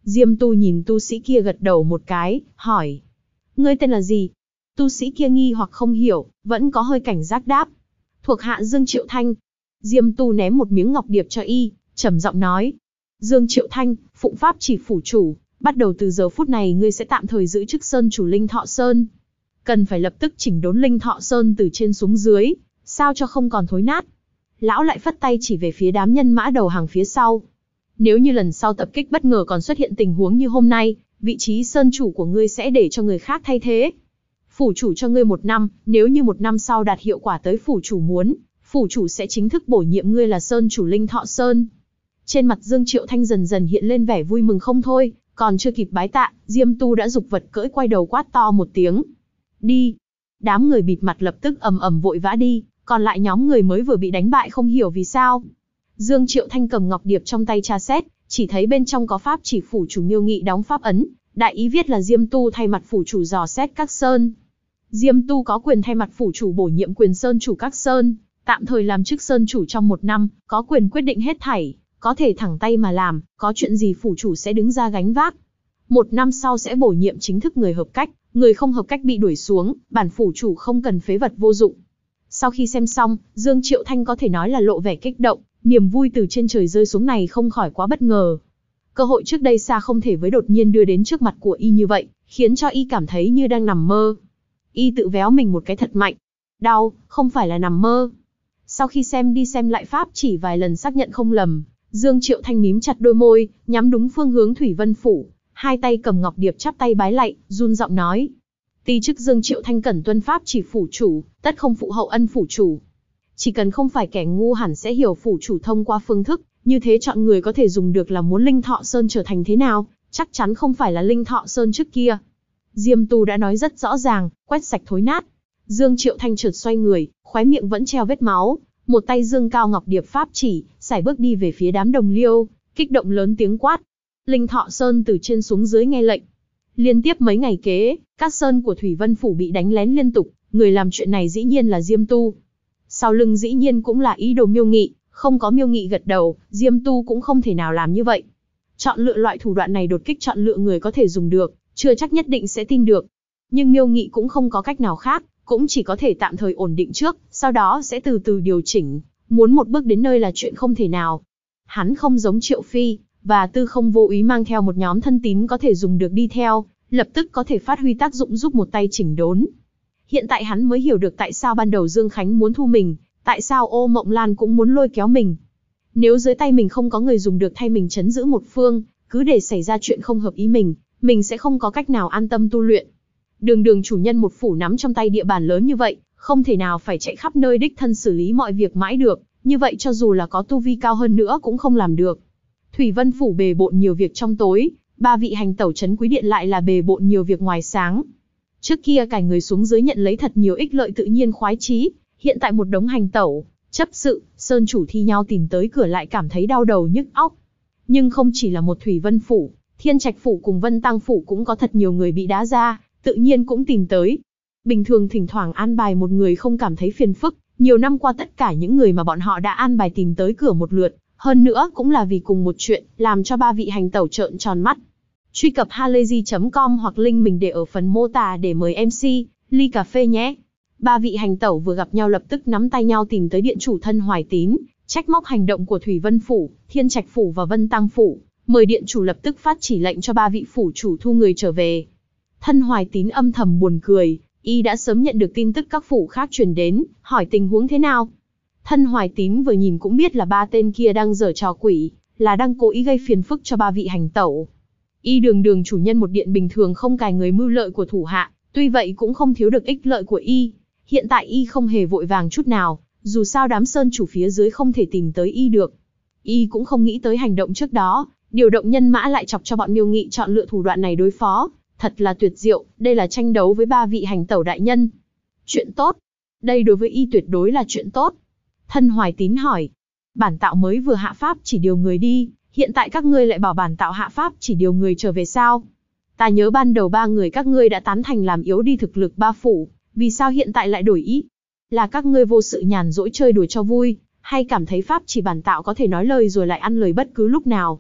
Diêm Tu nhìn tu sĩ kia gật đầu một cái, hỏi. Ngươi tên là gì? Tu sĩ kia nghi hoặc không hiểu, vẫn có hơi cảnh giác đáp. Thuộc hạ Dương Triệu Thanh. Diêm Tu ném một miếng ngọc điệp cho y, trầm giọng nói. Dương Triệu Thanh, phụng pháp chỉ phủ chủ, bắt đầu từ giờ phút này ngươi sẽ tạm thời giữ chức Sơn chủ Linh Thọ Sơn. Cần phải lập tức chỉnh đốn Linh Thọ Sơn từ trên xuống dưới, sao cho không còn thối nát. Lão lại phất tay chỉ về phía đám nhân mã đầu hàng phía sau. Nếu như lần sau tập kích bất ngờ còn xuất hiện tình huống như hôm nay, vị trí Sơn chủ của ngươi sẽ để cho người khác thay thế. Phủ chủ cho ngươi 1 năm, nếu như 1 năm sau đạt hiệu quả tới phủ chủ muốn, phủ chủ sẽ chính thức bổ nhiệm ngươi là Sơn chủ Linh Thọ Sơn. Trên mặt Dương Triệu Thanh dần dần hiện lên vẻ vui mừng không thôi, còn chưa kịp bái tạ, Diêm Tu đã giục vật cưỡi quay đầu quát to một tiếng. Đi! Đám người bịt mặt lập tức ầm ầm vội vã đi, còn lại nhóm người mới vừa bị đánh bại không hiểu vì sao. Dương Triệu Thanh cầm ngọc điệp trong tay tra xét, chỉ thấy bên trong có pháp chỉ phủ chủ Miêu Nghị đóng pháp ấn, đại ý viết là Diêm Tu thay mặt phủ chủ dò xét các sơn. Diêm Tu có quyền thay mặt phủ chủ bổ nhiệm quyền sơn chủ các sơn, tạm thời làm chức sơn chủ trong 1 năm, có quyền quyết định hết thảy, có thể thẳng tay mà làm, có chuyện gì phủ chủ sẽ đứng ra gánh vác. 1 năm sau sẽ bổ nhiệm chính thức người hợp cách, người không hợp cách bị đuổi xuống, bản phủ chủ không cần phế vật vô dụng. Sau khi xem xong, Dương Triệu Thanh có thể nói là lộ vẻ kích động, niềm vui từ trên trời rơi xuống này không khỏi quá bất ngờ. Cơ hội trước đây xa không thể với đột nhiên đưa đến trước mặt của y như vậy, khiến cho y cảm thấy như đang nằm mơ. Y tự véo mình một cái thật mạnh. Đau, không phải là nằm mơ. Sau khi xem đi xem lại pháp chỉ vài lần xác nhận không lầm, Dương Triệu Thanh mím chặt đôi môi, nhắm đúng phương hướng Thủy Vân Phủ, hai tay cầm ngọc điệp chắp tay bái lạy, run giọng nói. Ti chức Dương Triệu Thanh cẩn tuân pháp chỉ phủ chủ, tất không phụ hậu ân phủ chủ. Chỉ cần không phải kẻ ngu hẳn sẽ hiểu phủ chủ thông qua phương thức, như thế chọn người có thể dùng được là muốn Linh Thọ Sơn trở thành thế nào, chắc chắn không phải là Linh Thọ Sơn trước kia. Diêm Tu đã nói rất rõ ràng, quét sạch thối nát. Dương Triệu Thanh chợt xoay người, khóe miệng vẫn treo vết máu, một tay dương cao ngọc điệp pháp chỉ, sải bước đi về phía đám đồng liêu, kích động lớn tiếng quát. Linh Thọ Sơn từ trên xuống dưới nghe lệnh. Liên tiếp mấy ngày kế, các sơn của Thủy Vân Phủ bị đánh lén liên tục, người làm chuyện này dĩ nhiên là Diêm Tu. Sau lưng dĩ nhiên cũng là ý đồ Miêu Nghị, không có Miêu Nghị gật đầu, Diêm Tu cũng không thể nào làm như vậy. Chọn lựa loại thủ đoạn này đột kích chọn lựa người có thể dùng được, chưa chắc nhất định sẽ tin được. Nhưng Miêu Nghị cũng không có cách nào khác, cũng chỉ có thể tạm thời ổn định trước, sau đó sẽ từ từ điều chỉnh, muốn một bước đến nơi là chuyện không thể nào. Hắn không giống Triệu Phi, và Tư Không vô ý mang theo một nhóm thân tín có thể dùng được đi theo, lập tức có thể phát huy tác dụng giúp một tay chỉnh đốn. Hiện tại hắn mới hiểu được tại sao ban đầu Dương Khánh muốn thu mình, tại sao Ô Mộng Lan cũng muốn lôi kéo mình. Nếu dưới tay mình không có người dùng được thay mình trấn giữ một phương, cứ để xảy ra chuyện không hợp ý mình sẽ không có cách nào an tâm tu luyện. Đường chủ nhân một phủ nắm trong tay địa bàn lớn như vậy, không thể nào phải chạy khắp nơi đích thân xử lý mọi việc mãi được, như vậy cho dù là có tu vi cao hơn nữa cũng không làm được. Thủy Vân Phủ bề bộn nhiều việc trong tối, 3 vị hành tẩu trấn quý điện lại là bề bộn nhiều việc ngoài sáng. Trước kia cải người xuống dưới nhận lấy thật nhiều ích lợi tự nhiên khoái chí, hiện tại một đống hành tẩu, chấp sự, sơn chủ thi nhau tìm tới cửa lại cảm thấy đau đầu nhức óc. Nhưng không chỉ là một Thủy Vân Phủ, Thiên Trạch Phủ cùng Vân Tăng Phủ cũng có thật nhiều người bị đá ra, tự nhiên cũng tìm tới. Bình thường thỉnh thoảng an bài một người không cảm thấy phiền phức, nhiều năm qua tất cả những người mà bọn họ đã an bài tìm tới cửa một lượt, hơn nữa cũng là vì cùng một chuyện, làm cho 3 vị hành tẩu trợn tròn mắt. Truy cập halayzi.com hoặc link mình để ở phần mô tả để mời MC, ly cà phê nhé. 3 vị hành tẩu vừa gặp nhau lập tức nắm tay nhau tìm tới điện chủ Thân Hoài Tín, trách móc hành động của Thủy Vân Phủ, Thiên Trạch Phủ và Vân Tăng Phủ, mời điện chủ lập tức phát chỉ lệnh cho 3 vị phủ chủ thu người trở về. Thân Hoài Tín âm thầm buồn cười, y đã sớm nhận được tin tức các phủ khác truyền đến, hỏi tình huống thế nào. Thân Hoài Tín vừa nhìn cũng biết là 3 tên kia đang giở trò quỷ, là đang cố ý gây phiền phức cho 3 vị hành tẩu. Y đường chủ nhân một điện bình thường không cài người mưu lợi của thủ hạ, tuy vậy cũng không thiếu được ích lợi của y. Hiện tại y không hề vội vàng chút nào, dù sao đám sơn chủ phía dưới không thể tìm tới y được. Y cũng không nghĩ tới hành động trước đó, điều động nhân mã lại chọc cho bọn Miêu Nghị chọn lựa thủ đoạn này đối phó. Thật là tuyệt diệu, đây là tranh đấu với 3 vị hành tẩu đại nhân. Chuyện tốt. Đây đối với y tuyệt đối là chuyện tốt. Thân Hoài Tín hỏi. Bản tạo mới vừa hạ pháp chỉ điều người đi, hiện tại các ngươi lại bảo bản tạo hạ pháp chỉ điều người trở về sao? Ta nhớ ban đầu 3 người các ngươi đã tán thành làm yếu đi thực lực 3 phủ, vì sao hiện tại lại đổi ý? Là các ngươi vô sự nhàn rỗi chơi đùa cho vui, hay cảm thấy pháp chỉ bản tạo có thể nói lời rồi lại ăn lời bất cứ lúc nào?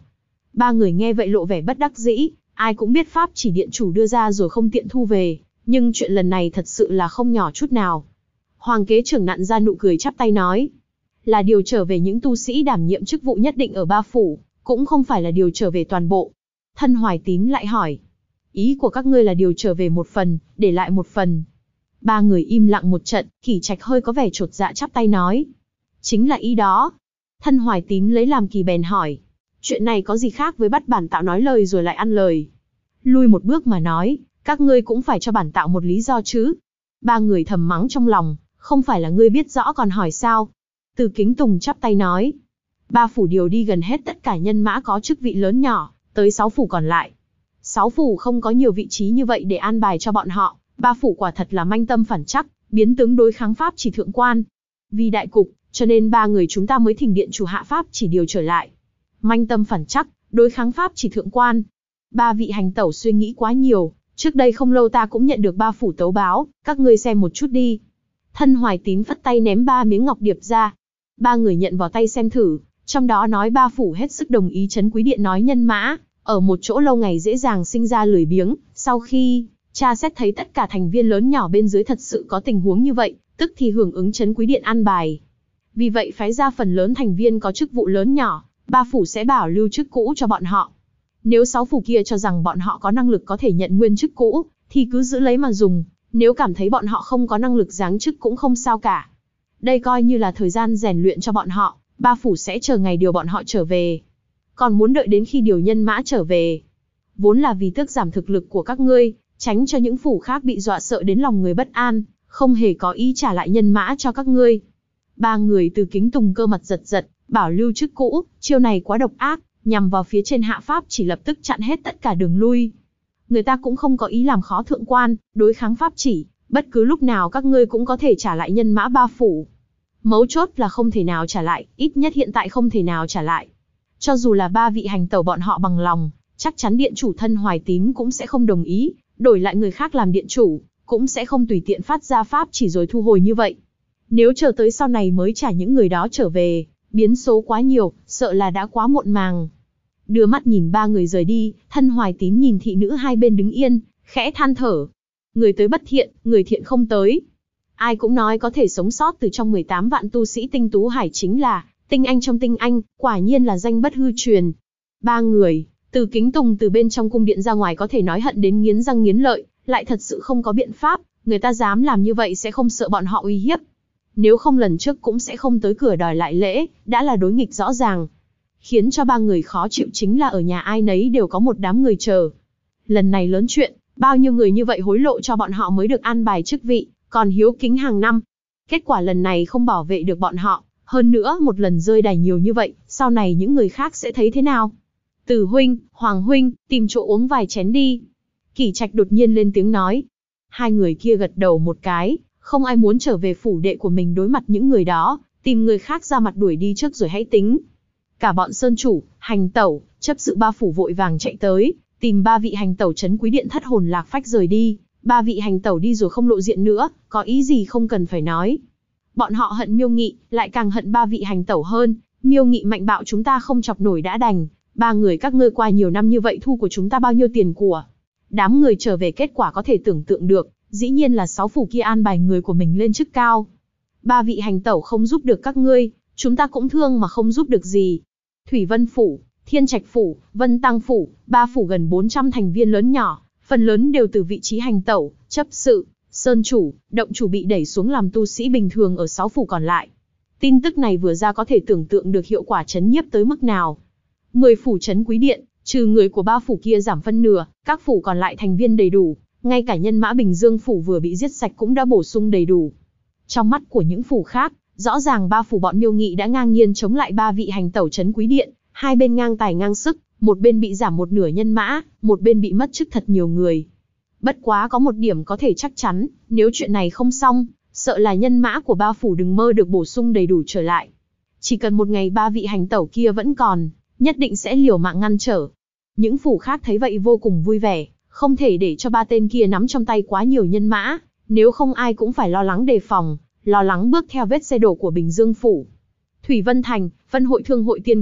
Ba người nghe vậy lộ vẻ bất đắc dĩ, ai cũng biết pháp chỉ điện chủ đưa ra rồi không tiện thu về, nhưng chuyện lần này thật sự là không nhỏ chút nào. Hoàng kế trưởng nặn ra nụ cười chắp tay nói, là điều trở về những tu sĩ đảm nhiệm chức vụ nhất định ở ba phủ, cũng không phải là điều trở về toàn bộ. Thân Hoài Tín lại hỏi, ý của các ngươi là điều trở về một phần, để lại một phần. Ba người im lặng một trận, Kỷ Trạch hơi có vẻ chột dạ chắp tay nói, chính là ý đó. Thân Hoài Tín lấy làm kỳ bèn hỏi, chuyện này có gì khác với bắt bản tạo nói lời rồi lại ăn lời? Lui một bước mà nói, các ngươi cũng phải cho bản tạo một lý do chứ. Ba người thầm mắng trong lòng, không phải là ngươi biết rõ còn hỏi sao? Từ Kính Tùng chắp tay nói, ba phủ điều đi gần hết tất cả nhân mã có chức vị lớn nhỏ, tới 6 phủ còn lại. 6 phủ không có nhiều vị trí như vậy để an bài cho bọn họ, ba phủ quả thật là manh tâm phản chắc, biến tướng đối kháng pháp chỉ thượng quan. Vì đại cục, cho nên ba người chúng ta mới thỉnh điện chủ hạ pháp chỉ điều trở lại. Manh tâm phản chắc, đối kháng pháp chỉ thượng quan. Ba vị hành tẩu suy nghĩ quá nhiều, trước đây không lâu ta cũng nhận được ba phủ tấu báo, các ngươi xem một chút đi. Thân Hoài Tín phất tay ném 3 miếng ngọc điệp ra. Ba người nhận vào tay xem thử, trong đó nói ba phủ hết sức đồng ý Trấn Quý Điện nói nhân mã, ở một chỗ lâu ngày dễ dàng sinh ra lười biếng, sau khi tra xét thấy tất cả thành viên lớn nhỏ bên dưới thật sự có tình huống như vậy, tức thì hưởng ứng Trấn Quý Điện an bài. Vì vậy phái ra phần lớn thành viên có chức vụ lớn nhỏ, ba phủ sẽ bảo lưu chức cũ cho bọn họ. Nếu 6 phủ kia cho rằng bọn họ có năng lực có thể nhận nguyên chức cũ, thì cứ giữ lấy mà dùng, nếu cảm thấy bọn họ không có năng lực giáng chức cũng không sao cả. Đây coi như là thời gian rèn luyện cho bọn họ, ba phủ sẽ chờ ngày điều bọn họ trở về. Còn muốn đợi đến khi điều nhân mã trở về, vốn là vì tước giảm thực lực của các ngươi, tránh cho những phủ khác bị dọa sợ đến lòng người bất an, không hề có ý trả lại nhân mã cho các ngươi. Ba người Từ Kính Tùng cơ mặt giật giật, bảo lưu chức cũ, chiêu này quá độc ác, nhằm vào phía trên hạ pháp chỉ lập tức chặn hết tất cả đường lui. Người ta cũng không có ý làm khó thượng quan, đối kháng pháp chỉ, bất cứ lúc nào các ngươi cũng có thể trả lại nhân mã ba phủ. Mấu chốt là không thể nào trả lại, ít nhất hiện tại không thể nào trả lại. Cho dù là ba vị hành tẩu bọn họ bằng lòng, chắc chắn điện chủ Thân Hoài Tín cũng sẽ không đồng ý, đổi lại người khác làm điện chủ, cũng sẽ không tùy tiện phát ra pháp chỉ rồi thu hồi như vậy. Nếu chờ tới sau này mới trả những người đó trở về, biến số quá nhiều, sợ là đã quá muộn màng. Đưa mắt nhìn ba người rời đi, Thân Hoài Tín nhìn thị nữ hai bên đứng yên, khẽ than thở. Người tới bất thiện, người thiện không tới. Ai cũng nói có thể sống sót từ trong 18 vạn tu sĩ tinh tú hải chính là tinh anh trong tinh anh, quả nhiên là danh bất hư truyền. Ba người, Từ Kính Tùng từ bên trong cung điện ra ngoài có thể nói hận đến nghiến răng nghiến lợi, lại thật sự không có biện pháp, người ta dám làm như vậy sẽ không sợ bọn họ uy hiếp. Nếu không lần trước cũng sẽ không tới cửa đòi lại lễ, đã là đối nghịch rõ ràng. Khiến cho ba người khó chịu chính là ở nhà ai nấy đều có một đám người chờ. Lần này lớn chuyện, bao nhiêu người như vậy hối lộ cho bọn họ mới được an bài chức vị, còn hiếu kính hàng năm. Kết quả lần này không bảo vệ được bọn họ, hơn nữa một lần rơi đài nhiều như vậy, sau này những người khác sẽ thấy thế nào? Từ huynh, Hoàng huynh, tìm chỗ uống vài chén đi. Kỷ Trạch đột nhiên lên tiếng nói. Hai người kia gật đầu một cái, không ai muốn trở về phủ đệ của mình đối mặt những người đó, tìm người khác ra mặt đuổi đi trước rồi hãy tính. Cả bọn sơn chủ, hành tẩu, chấp sự ba phủ vội vàng chạy tới, tìm ba vị hành tẩu Trấn Quý Điện thất hồn lạc phách rời đi. Ba vị hành tẩu đi rồi không lộ diện nữa, có ý gì không cần phải nói. Bọn họ hận Miêu Nghị, lại càng hận ba vị hành tẩu hơn. Miêu Nghị mạnh bạo chúng ta không chọc nổi đã đành, ba người các ngươi qua nhiều năm như vậy thu của chúng ta bao nhiêu tiền của. Đám người trở về kết quả có thể tưởng tượng được, dĩ nhiên là 6 phủ kia an bài người của mình lên chức cao. Ba vị hành tẩu không giúp được các ngươi, chúng ta cũng thương mà không giúp được gì. Thủy Vân Phủ, Thiên Trạch Phủ, Vân Tăng Phủ, ba phủ gần 400 thành viên lớn nhỏ, phần lớn đều từ vị trí hành tẩu, chấp sự, sơn chủ, động chủ bị đẩy xuống làm tu sĩ bình thường ở 6 phủ còn lại. Tin tức này vừa ra có thể tưởng tượng được hiệu quả chấn nhiếp tới mức nào. 10 phủ Trấn Quý Điện, trừ người của ba phủ kia giảm phân nửa, các phủ còn lại thành viên đầy đủ, ngay cả nhân mã Bình Dương Phủ vừa bị giết sạch cũng đã bổ sung đầy đủ. Trong mắt của những phủ khác, rõ ràng ba phủ bọn Miêu Nghị đã ngang nhiên chống lại ba vị hành tẩu Trấn Quý Điện, hai bên ngang tài ngang sức, một bên bị giảm một nửa nhân mã, một bên bị mất chức thật nhiều người. Bất quá có một điểm có thể chắc chắn, nếu chuyện này không xong, sợ là nhân mã của ba phủ đừng mơ được bổ sung đầy đủ trở lại. Chỉ cần một ngày ba vị hành tẩu kia vẫn còn, nhất định sẽ liều mạng ngăn trở. Những phủ khác thấy vậy vô cùng vui vẻ, không thể để cho ba tên kia nắm trong tay quá nhiều nhân mã, nếu không ai cũng phải lo lắng đề phòng, lo lắng bước theo vết xe đổ của Bình Dương Phủ. Thủy Vân Thành, Vân Hội Thương hội Tiên Quốc,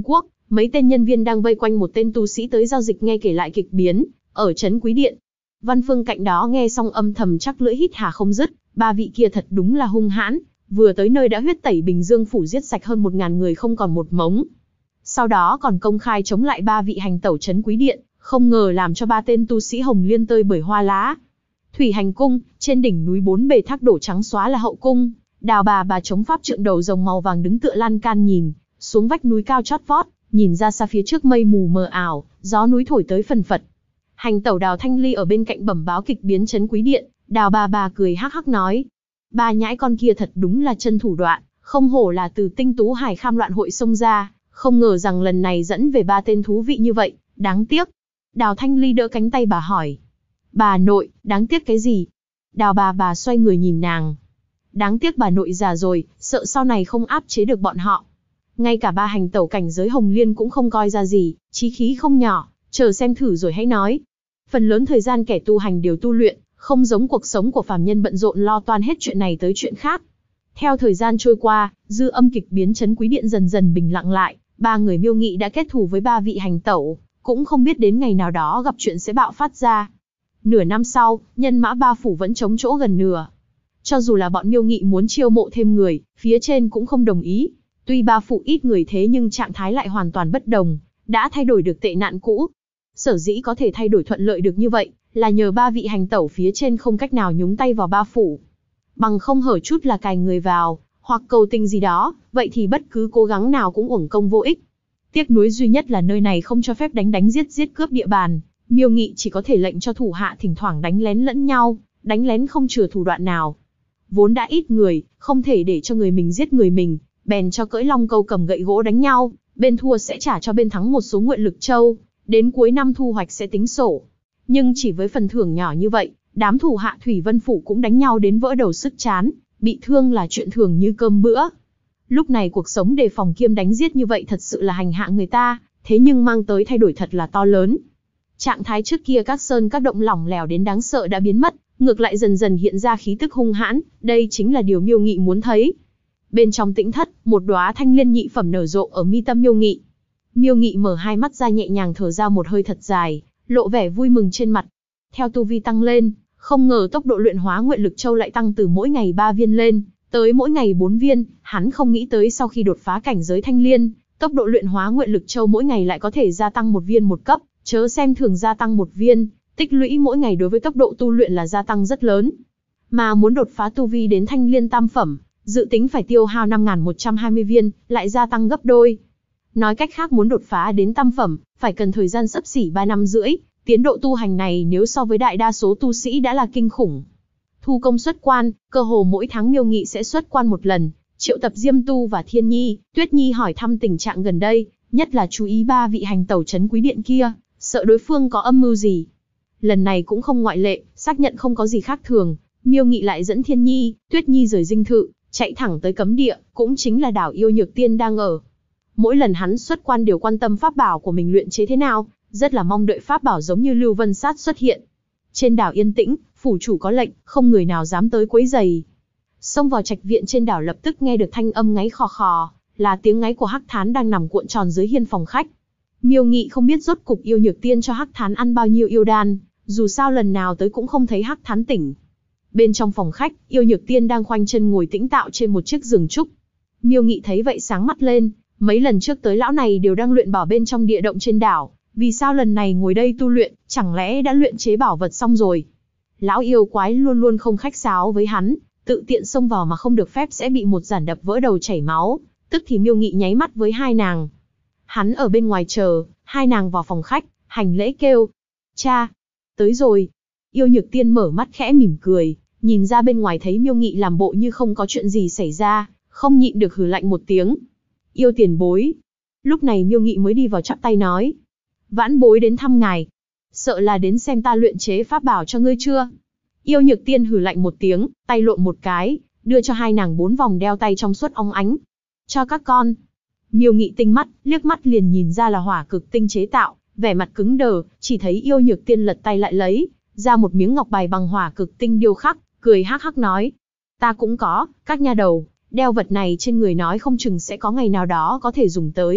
Mấy tên nhân viên đang vây quanh một tên tu sĩ tới giao dịch nghe kể lại kịch biến ở trấn Quý Điện. Văn Phương cạnh đó nghe xong âm thầm chắc lưỡi hít hà không dứt, ba vị kia thật đúng là hung hãn, vừa tới nơi đã huyết tẩy Bình Dương phủ giết sạch hơn 1000 người không còn một mống. Sau đó còn công khai chống lại ba vị hành tẩu trấn Quý Điện, không ngờ làm cho ba tên tu sĩ Hồng Liên tơi bời hoa lá. Thủy Hành Cung, trên đỉnh núi 4 bề thác đổ trắng xóa là hậu cung, Đào bà chống pháp trượng đầu rồng màu vàng đứng tựa lan can nhìn xuống vách núi cao chót vót, nhìn ra xa phía trước mây mù mờ ảo, gió núi thổi tới phần phật. Hành tẩu Đào Thanh Ly ở bên cạnh bẩm báo kịch biến trấn Quý Điện, Đào bà cười hắc hắc nói: ba nhãi con kia thật đúng là chân thủ đoạn, không hổ là từ Tinh Tú Hải Kham loạn hội xông ra, không ngờ rằng lần này dẫn về ba tên thú vị như vậy, đáng tiếc. Đào Thanh Ly đỡ cánh tay bà hỏi: bà nội, đáng tiếc cái gì? Đào bà xoay người nhìn nàng: đáng tiếc bà nội già rồi, sợ sau này không áp chế được bọn họ. Ngay cả ba hành tẩu cảnh giới Hồng Liên cũng không coi ra gì, chí khí không nhỏ, chờ xem thử rồi hãy nói. Phần lớn thời gian kẻ tu hành đều tu luyện, không giống cuộc sống của phàm nhân bận rộn lo toan hết chuyện này tới chuyện khác. Theo thời gian trôi qua, dư âm kịch biến trấn Quý Điện dần dần bình lặng lại, ba người Miêu Nghị đã kết thù với ba vị hành tẩu, cũng không biết đến ngày nào đó gặp chuyện sẽ bạo phát ra. Nửa năm sau, nhân mã ba phủ vẫn trống chỗ gần nửa. Cho dù là bọn Miêu Nghị muốn chiêu mộ thêm người, phía trên cũng không đồng ý. Tuy ba phủ ít người thế nhưng trạng thái lại hoàn toàn bất đồng, đã thay đổi được tệ nạn cũ. Sở dĩ có thể thay đổi thuận lợi được như vậy, là nhờ ba vị hành tẩu phía trên không cách nào nhúng tay vào ba phủ. Bằng không hở chút là cài người vào, hoặc cầu tình gì đó, vậy thì bất cứ cố gắng nào cũng uổng công vô ích. Tiếc nuối duy nhất là nơi này không cho phép đánh giết cướp địa bàn, Miêu Nghị chỉ có thể lệnh cho thủ hạ thỉnh thoảng đánh lén lẫn nhau, đánh lén không chừa thủ đoạn nào. Vốn đã ít người, không thể để cho người mình giết người mình, bèn cho cưỡi long câu cầm gậy gỗ đánh nhau, bên thua sẽ trả cho bên thắng một số nguyện lực châu, đến cuối năm thu hoạch sẽ tính sổ. Nhưng chỉ với phần thưởng nhỏ như vậy, đám thủ hạ Thủy Vân Phủ cũng đánh nhau đến vỡ đầu sức chán, bị thương là chuyện thường như cơm bữa. Lúc này cuộc sống đề phòng kiêm đánh giết như vậy thật sự là hành hạ người ta, thế nhưng mang tới thay đổi thật là to lớn. Trạng thái trước kia các sơn các động lỏng lẻo đến đáng sợ đã biến mất, ngược lại dần dần hiện ra khí tức hung hãn, đây chính là điều Miêu Nghị muốn thấy. Bên trong tĩnh thất, một đóa thanh liên nhị phẩm nở rộ ở mi tâm Miêu Nghị. Miêu Nghị mở hai mắt ra nhẹ nhàng thở ra một hơi thật dài, lộ vẻ vui mừng trên mặt. Theo tu vi tăng lên, không ngờ tốc độ luyện hóa nguyện lực châu lại tăng từ mỗi ngày 3 viên lên, tới mỗi ngày 4 viên, hắn không nghĩ tới sau khi đột phá cảnh giới thanh liên, tốc độ luyện hóa nguyện lực châu mỗi ngày lại có thể gia tăng 1 viên một cấp, chớ xem thường gia tăng 1 viên, tích lũy mỗi ngày đối với tốc độ tu luyện là gia tăng rất lớn. Mà muốn đột phá tu vi đến thanh liên tam phẩm, dự tính phải tiêu hao 5120 viên, lại gia tăng gấp đôi. Nói cách khác muốn đột phá đến tam phẩm, phải cần thời gian xấp xỉ 3 năm rưỡi, tiến độ tu hành này nếu so với đại đa số tu sĩ đã là kinh khủng. Thu công xuất quan, cơ hồ mỗi tháng Miêu Nghị sẽ xuất quan một lần, triệu tập Diêm Tu và Thiên Nhi, Tuyết Nhi hỏi thăm tình trạng gần đây, nhất là chú ý ba vị hành tẩu trấn Quý Điện kia, sợ đối phương có âm mưu gì. Lần này cũng không ngoại lệ, xác nhận không có gì khác thường, Miêu Nghị lại dẫn Thiên Nhi, Tuyết Nhi rời dinh thự, chạy thẳng tới cấm địa, cũng chính là đảo Yêu Nhược Tiên đang ở. Mỗi lần hắn xuất quan đều quan tâm pháp bảo của mình luyện chế thế nào, rất là mong đợi pháp bảo giống như Lưu Vân Sát xuất hiện. Trên đảo yên tĩnh, phủ chủ có lệnh, không người nào dám tới quấy rầy. Xông vào trạch viện trên đảo lập tức nghe được thanh âm ngáy khò khò, là tiếng ngáy của Hắc Thán đang nằm cuộn tròn dưới hiên phòng khách. Miêu Nghị không biết rốt cục Yêu Nhược Tiên cho Hắc Thán ăn bao nhiêu yêu đan, dù sao lần nào tới cũng không thấy Hắc Thán tỉnh. Bên trong phòng khách, Yêu Nhược Tiên đang khoanh chân ngồi tĩnh tạo trên một chiếc giường trúc. Miêu Nghị thấy vậy sáng mắt lên, mấy lần trước tới lão này đều đang luyện bảo bên trong địa động trên đảo, vì sao lần này ngồi đây tu luyện, chẳng lẽ đã luyện chế bảo vật xong rồi? Lão yêu quái luôn luôn không khách sáo với hắn, tự tiện xông vào mà không được phép sẽ bị một giản đập vỡ đầu chảy máu, tức thì Miêu Nghị nháy mắt với hai nàng. Hắn ở bên ngoài chờ, hai nàng vào phòng khách, hành lễ kêu: "Cha, tới rồi." Yêu Nhược Tiên mở mắt khẽ mỉm cười, nhìn ra bên ngoài thấy Miêu Nghị làm bộ như không có chuyện gì xảy ra, không nhịn được hừ lạnh một tiếng. "Yêu tiền bối." Lúc này Miêu Nghị mới đi vào chắp tay nói: "Vãn bối đến thăm ngài. Sợ là đến xem ta luyện chế pháp bảo cho ngươi chưa?" Yêu Nhược Tiên hừ lạnh một tiếng, tay lộn một cái, đưa cho hai nàng 4 vòng đeo tay trong suốt óng ánh. "Cho các con." Miêu Nghị tinh mắt, liếc mắt liền nhìn ra là hỏa cực tinh chế tạo, vẻ mặt cứng đờ, chỉ thấy Yêu Nhược Tiên lật tay lại lấy ra một miếng ngọc bài bằng hỏa cực tinh điêu khắc, cười hắc hắc nói: "Ta cũng có, các nha đầu, đeo vật này trên người nói không chừng sẽ có ngày nào đó có thể dùng tới,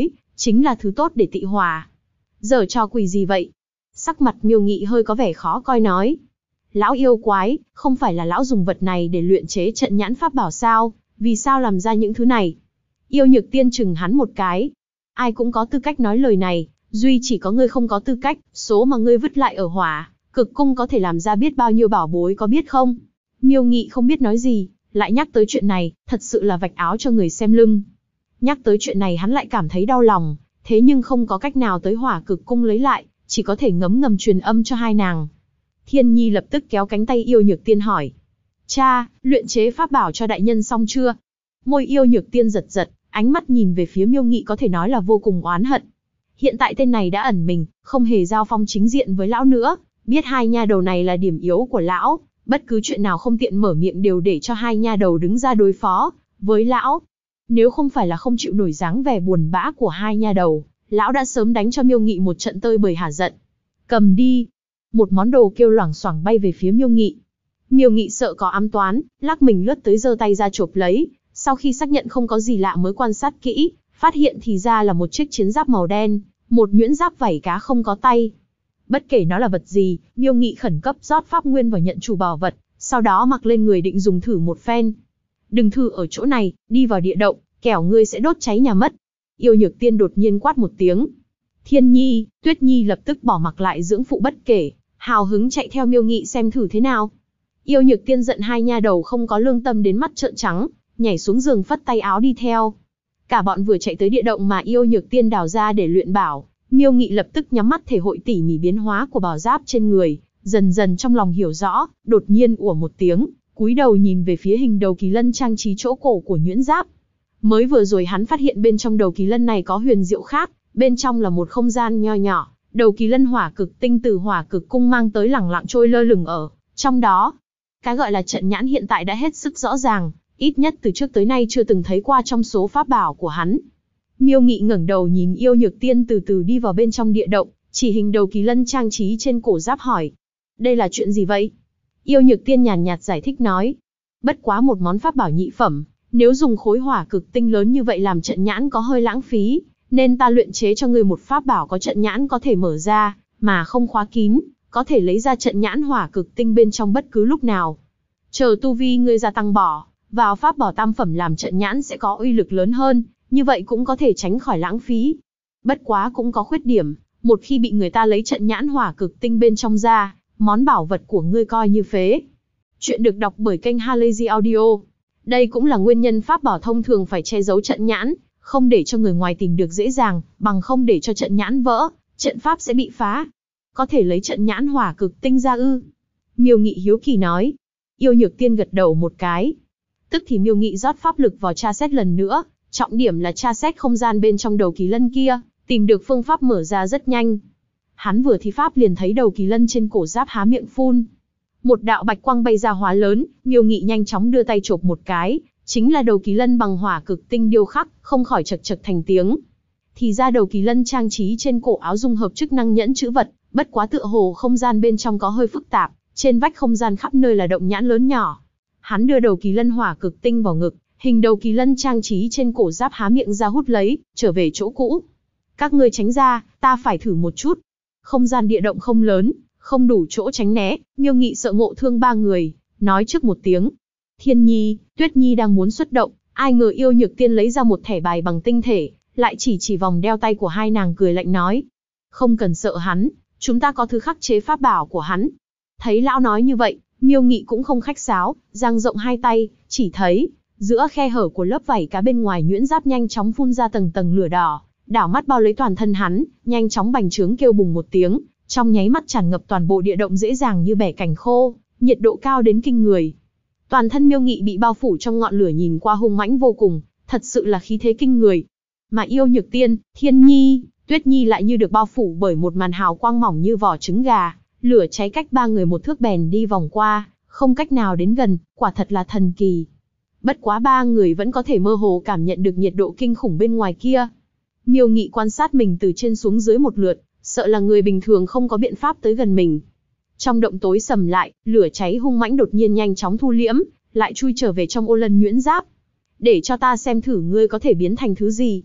chính là thứ tốt để tị hỏa. Giở trò quỷ gì vậy? Sắc mặt Miêu Nghị hơi có vẻ khó coi nói. Lão yêu quái, không phải là lão dùng vật này để luyện chế trận nhãn pháp bảo sao, vì sao làm ra những thứ này? Yêu Nhược Tiên chừng hắn một cái. Ai cũng có tư cách nói lời này, duy chỉ có ngươi không có tư cách, số mà ngươi vứt lại ở Hỏa Cực Cung có thể làm ra biết bao nhiêu bảo bối có biết không? Miêu Nghị không biết nói gì, lại nhắc tới chuyện này, thật sự là vạch áo cho người xem lưng. Nhắc tới chuyện này hắn lại cảm thấy đau lòng, thế nhưng không có cách nào tới Hỏa Cực Cung lấy lại, chỉ có thể ngấm ngầm truyền âm cho hai nàng. Thiên Nhi lập tức kéo cánh tay Yêu Nhược Tiên hỏi. Cha, luyện chế pháp bảo cho đại nhân xong chưa? Môi Yêu Nhược Tiên giật giật, ánh mắt nhìn về phía Miêu Nghị có thể nói là vô cùng oán hận. Hiện tại tên này đã ẩn mình, không hề giao phong chính diện với lão nữa, biết hai nha đầu này là điểm yếu của lão, bất cứ chuyện nào không tiện mở miệng đều để cho hai nha đầu đứng ra đối phó với lão. Nếu không phải là không chịu nổi dáng vẻ buồn bã của hai nha đầu, lão đã sớm đánh cho Miêu Nghị một trận tơi bời hả giận. Cầm đi. Một món đồ kêu loảng xoảng bay về phía Miêu Nghị. Miêu Nghị sợ có ám toán, lắc mình lướt tới giơ tay ra chộp lấy, sau khi xác nhận không có gì lạ mới quan sát kỹ, phát hiện thì ra là một chiếc chiến giáp màu đen, một nhuyễn giáp vảy cá không có tay. Bất kể nó là vật gì, Miêu Nghị khẩn cấp rót pháp nguyên vào nhận chủ bảo vật, sau đó mặc lên người định dùng thử một phen. Đừng thử ở chỗ này, đi vào địa động, kẻo ngươi sẽ đốt cháy nhà mất. Yêu Nhược Tiên đột nhiên quát một tiếng. Thiên Nhi, Tuyết Nhi lập tức bỏ mặc lại dưỡng phụ bất kể, hào hứng chạy theo Miêu Nghị xem thử thế nào. Yêu Nhược Tiên giận hai nha đầu không có lương tâm đến mắt trợn trắng, nhảy xuống giường phất tay áo đi theo. Cả bọn vừa chạy tới địa động mà Yêu Nhược Tiên đào ra để luyện bảo, Miêu Nghị lập tức nhắm mắt thể hội tỉ mỉ biến hóa của bảo giáp trên người, dần dần trong lòng hiểu rõ, đột nhiên ủa một tiếng, cúi đầu nhìn về phía hình đầu kỳ lân trang trí chỗ cổ của nhuyễn giáp. Mới vừa rồi hắn phát hiện bên trong đầu kỳ lân này có huyền diệu khác, bên trong là một không gian nho nhỏ, đầu kỳ lân Hỏa Cực Tinh từ Hỏa Cực Cung mang tới lẳng lặng trôi lơ lửng ở trong đó. Cái gọi là trận nhãn hiện tại đã hết sức rõ ràng, ít nhất từ trước tới nay chưa từng thấy qua trong số pháp bảo của hắn. Miêu Nghị ngẩng đầu nhìn Yêu Nhược Tiên từ từ đi vào bên trong địa động, chỉ hình đầu kỳ lân trang trí trên cổ giáp hỏi. Đây là chuyện gì vậy? Yêu Nhược Tiên nhàn nhạt giải thích nói. Bất quá một món pháp bảo nhị phẩm, nếu dùng khối Hỏa Cực Tinh lớn như vậy làm trận nhãn có hơi lãng phí, nên ta luyện chế cho ngươi một pháp bảo có trận nhãn có thể mở ra, mà không khóa kín, có thể lấy ra trận nhãn Hỏa Cực Tinh bên trong bất cứ lúc nào. Chờ tu vi ngươi gia tăng bỏ vào pháp bảo tam phẩm làm trận nhãn sẽ có uy lực lớn hơn, như vậy cũng có thể tránh khỏi lãng phí. Bất quá cũng có khuyết điểm, một khi bị người ta lấy trận nhãn Hỏa Cực Tinh bên trong ra, món bảo vật của ngươi coi như phế. Chuyện được đọc bởi kênh Halazy Audio. Đây cũng là nguyên nhân pháp bảo thông thường phải che giấu trận nhãn, không để cho người ngoài tìm được dễ dàng, bằng không để cho trận nhãn vỡ, trận pháp sẽ bị phá. Có thể lấy trận nhãn Hỏa Cực Tinh ra ư? Miêu Nghị hiếu kỳ nói. Yêu Nhược Tiên gật đầu một cái. Tức thì Miêu Nghị rót pháp lực vào tra xét lần nữa, trọng điểm là tra xét không gian bên trong đầu kỳ lân kia, tìm được phương pháp mở ra rất nhanh. Hắn vừa thi pháp liền thấy đầu kỳ lân trên cổ giáp há miệng phun. Một đạo bạch quang bay ra hóa lớn, Miêu Nghị nhanh chóng đưa tay chộp một cái, chính là đầu kỳ lân bằng Hỏa Cực Tinh điêu khắc, không khỏi chật chật thành tiếng. Thì ra đầu kỳ lân trang trí trên cổ áo dung hợp chức năng nhẫn chữ vật, bất quá tựa hồ không gian bên trong có hơi phức tạp, trên vách không gian khắp nơi là động nhãn lớn nhỏ. Hắn đưa đầu kỳ lân Hỏa Cực Tinh vào ngực, hình đầu kỳ lân trang trí trên cổ giáp há miệng ra hút lấy, trở về chỗ cũ. Các ngươi tránh ra, ta phải thử một chút. Không gian địa động không lớn, không đủ chỗ tránh né, Miêu Nghị sợ ngộ thương ba người, nói trước một tiếng. Thiên Nhi, Tuyết Nhi đang muốn xuất động, ai ngờ Yêu Nhược Tiên lấy ra một thẻ bài bằng tinh thể, lại chỉ vòng đeo tay của hai nàng cười lạnh nói. Không cần sợ hắn, chúng ta có thứ khắc chế pháp bảo của hắn. Thấy lão nói như vậy, Miêu Nghị cũng không khách sáo, dang rộng hai tay, chỉ thấy giữa khe hở của lớp vảy cá bên ngoài nhuyễn giáp nhanh chóng phun ra tầng tầng lửa đỏ, đảo mắt bao lấy toàn thân hắn, nhanh chóng bành trướng kêu bùng một tiếng, trong nháy mắt tràn ngập toàn bộ địa động dễ dàng như bẻ cành khô, nhiệt độ cao đến kinh người. Toàn thân Miêu Nghị bị bao phủ trong ngọn lửa nhìn qua hung mãnh vô cùng, thật sự là khí thế kinh người. Mà Yêu Nhược Tiên, Thiên Nhi, Tuyết Nhi lại như được bao phủ bởi một màn hào quang mỏng như vỏ trứng gà, lửa cháy cách ba người một thước bèn đi vòng qua, không cách nào đến gần, quả thật là thần kỳ. Bất quá ba người vẫn có thể mơ hồ cảm nhận được nhiệt độ kinh khủng bên ngoài kia. Miêu Nghị quan sát mình từ trên xuống dưới một lượt, sợ là người bình thường không có biện pháp tới gần mình. Trong động tối sầm lại, lửa cháy hung mãnh đột nhiên nhanh chóng thu liễm, lại chui trở về trong ô lân nhuyễn giáp. Để cho ta xem thử ngươi có thể biến thành thứ gì.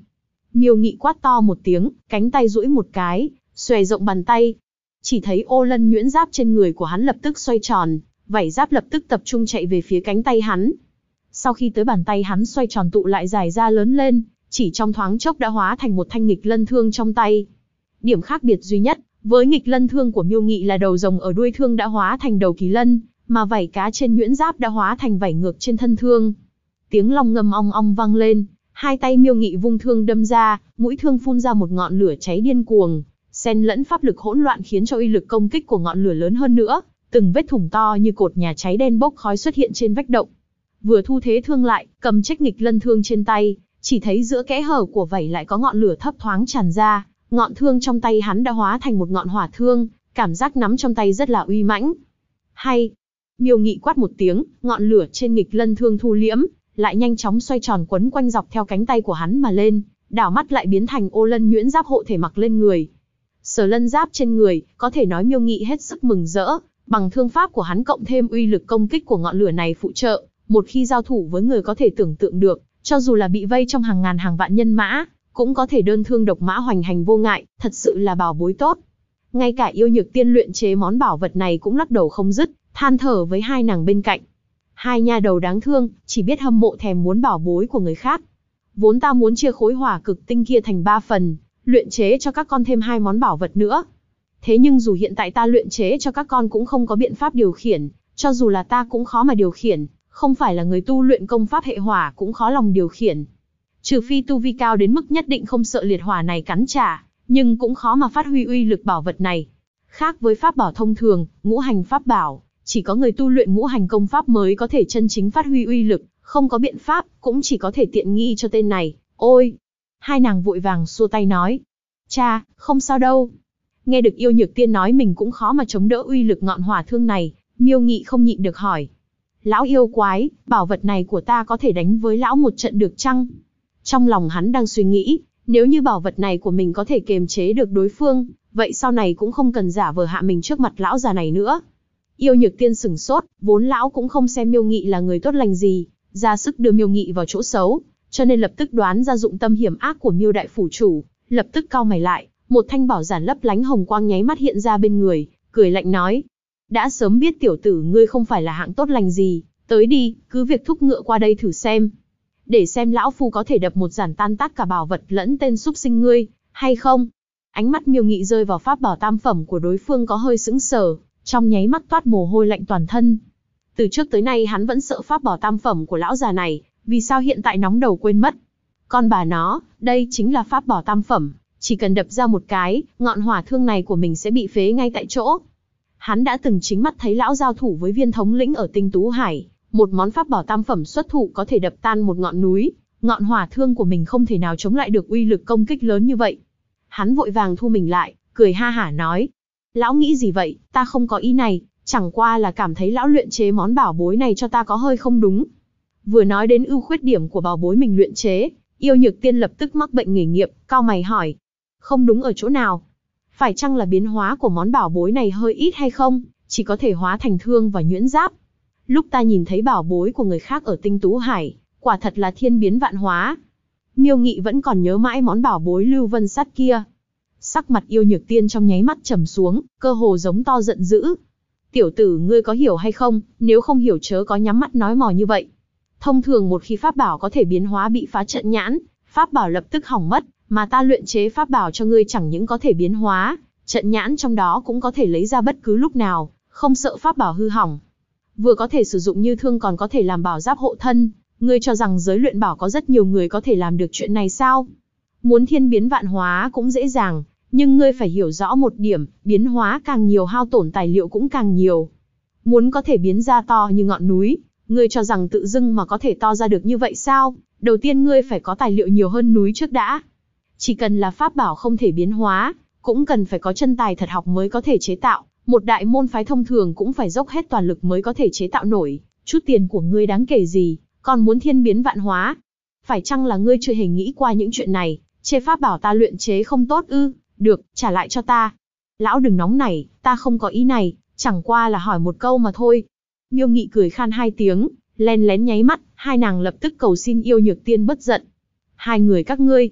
Miêu Nghị quát to một tiếng, cánh tay duỗi một cái, xòe rộng bàn tay. Chỉ thấy ô lân nhuyễn giáp trên người của hắn lập tức xoay tròn, vảy giáp lập tức tập trung chạy về phía cánh tay hắn. Sau khi tới bàn tay hắn xoay tròn tụ lại dài ra lớn lên, chỉ trong thoáng chốc đã hóa thành một thanh nghịch lân thương trong tay. Điểm khác biệt duy nhất với nghịch lân thương của Miêu Nghị là đầu rồng ở đuôi thương đã hóa thành đầu kỳ lân, mà vảy cá trên nhuyễn giáp đã hóa thành vảy ngược trên thân thương. Tiếng long ngâm ong ong vang lên, hai tay Miêu Nghị vung thương đâm ra, mũi thương phun ra một ngọn lửa cháy điên cuồng, xen lẫn pháp lực hỗn loạn khiến cho uy lực công kích của ngọn lửa lớn hơn nữa, từng vết thủng to như cột nhà cháy đen bốc khói xuất hiện trên vách động. Vừa thu thế thương lại, cầm chiếc nghịch lân thương trên tay, chỉ thấy giữa kẽ hở của vảy lại có ngọn lửa thấp thoáng tràn ra, ngọn thương trong tay hắn đã hóa thành một ngọn hỏa thương, cảm giác nắm trong tay rất là uy mãnh. Hay! Miêu Nghị quát một tiếng, ngọn lửa trên nghịch lân thương thu liễm, lại nhanh chóng xoay tròn quấn quanh dọc theo cánh tay của hắn mà lên, đảo mắt lại biến thành ô lân nhuyễn giáp hộ thể mặc lên người. Sở lân giáp trên người, có thể nói Miêu Nghị hết sức mừng rỡ, bằng thương pháp của hắn cộng thêm uy lực công kích của ngọn lửa này phụ trợ, một khi giao thủ với người có thể tưởng tượng được, cho dù là bị vây trong hàng ngàn hàng vạn nhân mã, cũng có thể đơn thương độc mã hoành hành vô ngại, thật sự là bảo bối tốt. Ngay cả Yêu Nhược Tiên luyện chế món bảo vật này cũng lắc đầu không dứt, than thở với hai nàng bên cạnh. Hai nha đầu đáng thương, chỉ biết hâm mộ thèm muốn bảo bối của người khác. Vốn ta muốn chia khối hỏa cực tinh kia thành 3 phần, luyện chế cho các con thêm 2 món bảo vật nữa. Thế nhưng dù hiện tại ta luyện chế cho các con cũng không có biện pháp điều khiển, cho dù là ta cũng khó mà điều khiển, không phải là người tu luyện công pháp hệ hỏa cũng khó lòng điều khiển. Trừ phi tu vi cao đến mức nhất định không sợ liệt hỏa này cắn trả, nhưng cũng khó mà phát huy uy lực bảo vật này. Khác với pháp bảo thông thường, ngũ hành pháp bảo, chỉ có người tu luyện ngũ hành công pháp mới có thể chân chính phát huy uy lực, không có biện pháp, cũng chỉ có thể tiện nghi cho tên này. Ôi! Hai nàng vội vàng xua tay nói. Cha, không sao đâu. Nghe được Yêu Nhược Tiên nói mình cũng khó mà chống đỡ uy lực ngọn hỏa thương này, Miêu Nghị không nhịn được hỏi. Lão yêu quái, bảo vật này của ta có thể đánh với lão một trận được chăng? Trong lòng hắn đang suy nghĩ, nếu như bảo vật này của mình có thể kiềm chế được đối phương, vậy sau này cũng không cần giả vờ hạ mình trước mặt lão già này nữa. Yêu Nhược Tiên sửng sốt, vốn lão cũng không xem Miêu Nghị là người tốt lành gì, ra sức đưa Miêu Nghị vào chỗ xấu, cho nên lập tức đoán ra dụng tâm hiểm ác của Miêu đại phủ chủ, lập tức cau mày lại, một thanh bảo giản lấp lánh hồng quang nháy mắt hiện ra bên người, cười lạnh nói: đã sớm biết tiểu tử ngươi không phải là hạng tốt lành gì, tới đi, cứ việc thúc ngựa qua đây thử xem, để xem lão phu có thể đập một giản tan tác cả bảo vật lẫn tên súc sinh ngươi, hay không. Ánh mắt Miêu Nghị rơi vào pháp bảo tam phẩm của đối phương có hơi sững sờ, trong nháy mắt toát mồ hôi lạnh toàn thân. Từ trước tới nay hắn vẫn sợ pháp bảo tam phẩm của lão già này, vì sao hiện tại nóng đầu quên mất. Con bà nó, đây chính là pháp bảo tam phẩm, chỉ cần đập ra một cái, ngọn hỏa thương này của mình sẽ bị phế ngay tại chỗ. Hắn đã từng chính mắt thấy lão giao thủ với Viên thống lĩnh ở Tinh Tú Hải, một món pháp bảo tam phẩm xuất thủ có thể đập tan một ngọn núi, ngọn hỏa thương của mình không thể nào chống lại được uy lực công kích lớn như vậy. Hắn vội vàng thu mình lại, cười ha hả nói: lão nghĩ gì vậy, ta không có ý này, chẳng qua là cảm thấy lão luyện chế món bảo bối này cho ta có hơi không đúng. Vừa nói đến ưu khuyết điểm của bảo bối mình luyện chế, Yêu Nhược Tiên lập tức mắc bệnh nghề nghiệp, cau mày hỏi: không đúng ở chỗ nào? Phải chăng là biến hóa của món bảo bối này hơi ít hay không, chỉ có thể hóa thành thương và nhuyễn giáp? Lúc ta nhìn thấy bảo bối của người khác ở Tinh Tú Hải, quả thật là thiên biến vạn hóa. Miêu Nghị vẫn còn nhớ mãi món bảo bối Lưu Vân Sắt kia. Sắc mặt Yêu Nhược Tiên trong nháy mắt trầm xuống, cơ hồ giống to giận dữ. Tiểu tử ngươi có hiểu hay không, nếu không hiểu chớ có nhắm mắt nói mò như vậy. Thông thường một khi pháp bảo có thể biến hóa bị phá trận nhãn, pháp bảo lập tức hỏng mất, mà ta luyện chế pháp bảo cho ngươi chẳng những có thể biến hóa, trận nhãn trong đó cũng có thể lấy ra bất cứ lúc nào, không sợ pháp bảo hư hỏng. Vừa có thể sử dụng như thương còn có thể làm bảo giáp hộ thân, ngươi cho rằng giới luyện bảo có rất nhiều người có thể làm được chuyện này sao? Muốn thiên biến vạn hóa cũng dễ dàng, nhưng ngươi phải hiểu rõ một điểm, biến hóa càng nhiều hao tổn tài liệu cũng càng nhiều. Muốn có thể biến ra to như ngọn núi, ngươi cho rằng tự dưng mà có thể to ra được như vậy sao? Đầu tiên ngươi phải có tài liệu nhiều hơn núi trước đã. Chỉ cần là pháp bảo không thể biến hóa, cũng cần phải có chân tài thật học mới có thể chế tạo, một đại môn phái thông thường cũng phải dốc hết toàn lực mới có thể chế tạo nổi, chút tiền của ngươi đáng kể gì, còn muốn thiên biến vạn hóa. Phải chăng là ngươi chưa hề nghĩ qua những chuyện này, chê pháp bảo ta luyện chế không tốt ư? Được, trả lại cho ta. Lão đừng nóng nảy, ta không có ý này, chẳng qua là hỏi một câu mà thôi. Miêu Nghị cười khan hai tiếng, len lén nháy mắt, hai nàng lập tức cầu xin Yêu Nhược Tiên bớt giận. Hai người các ngươi,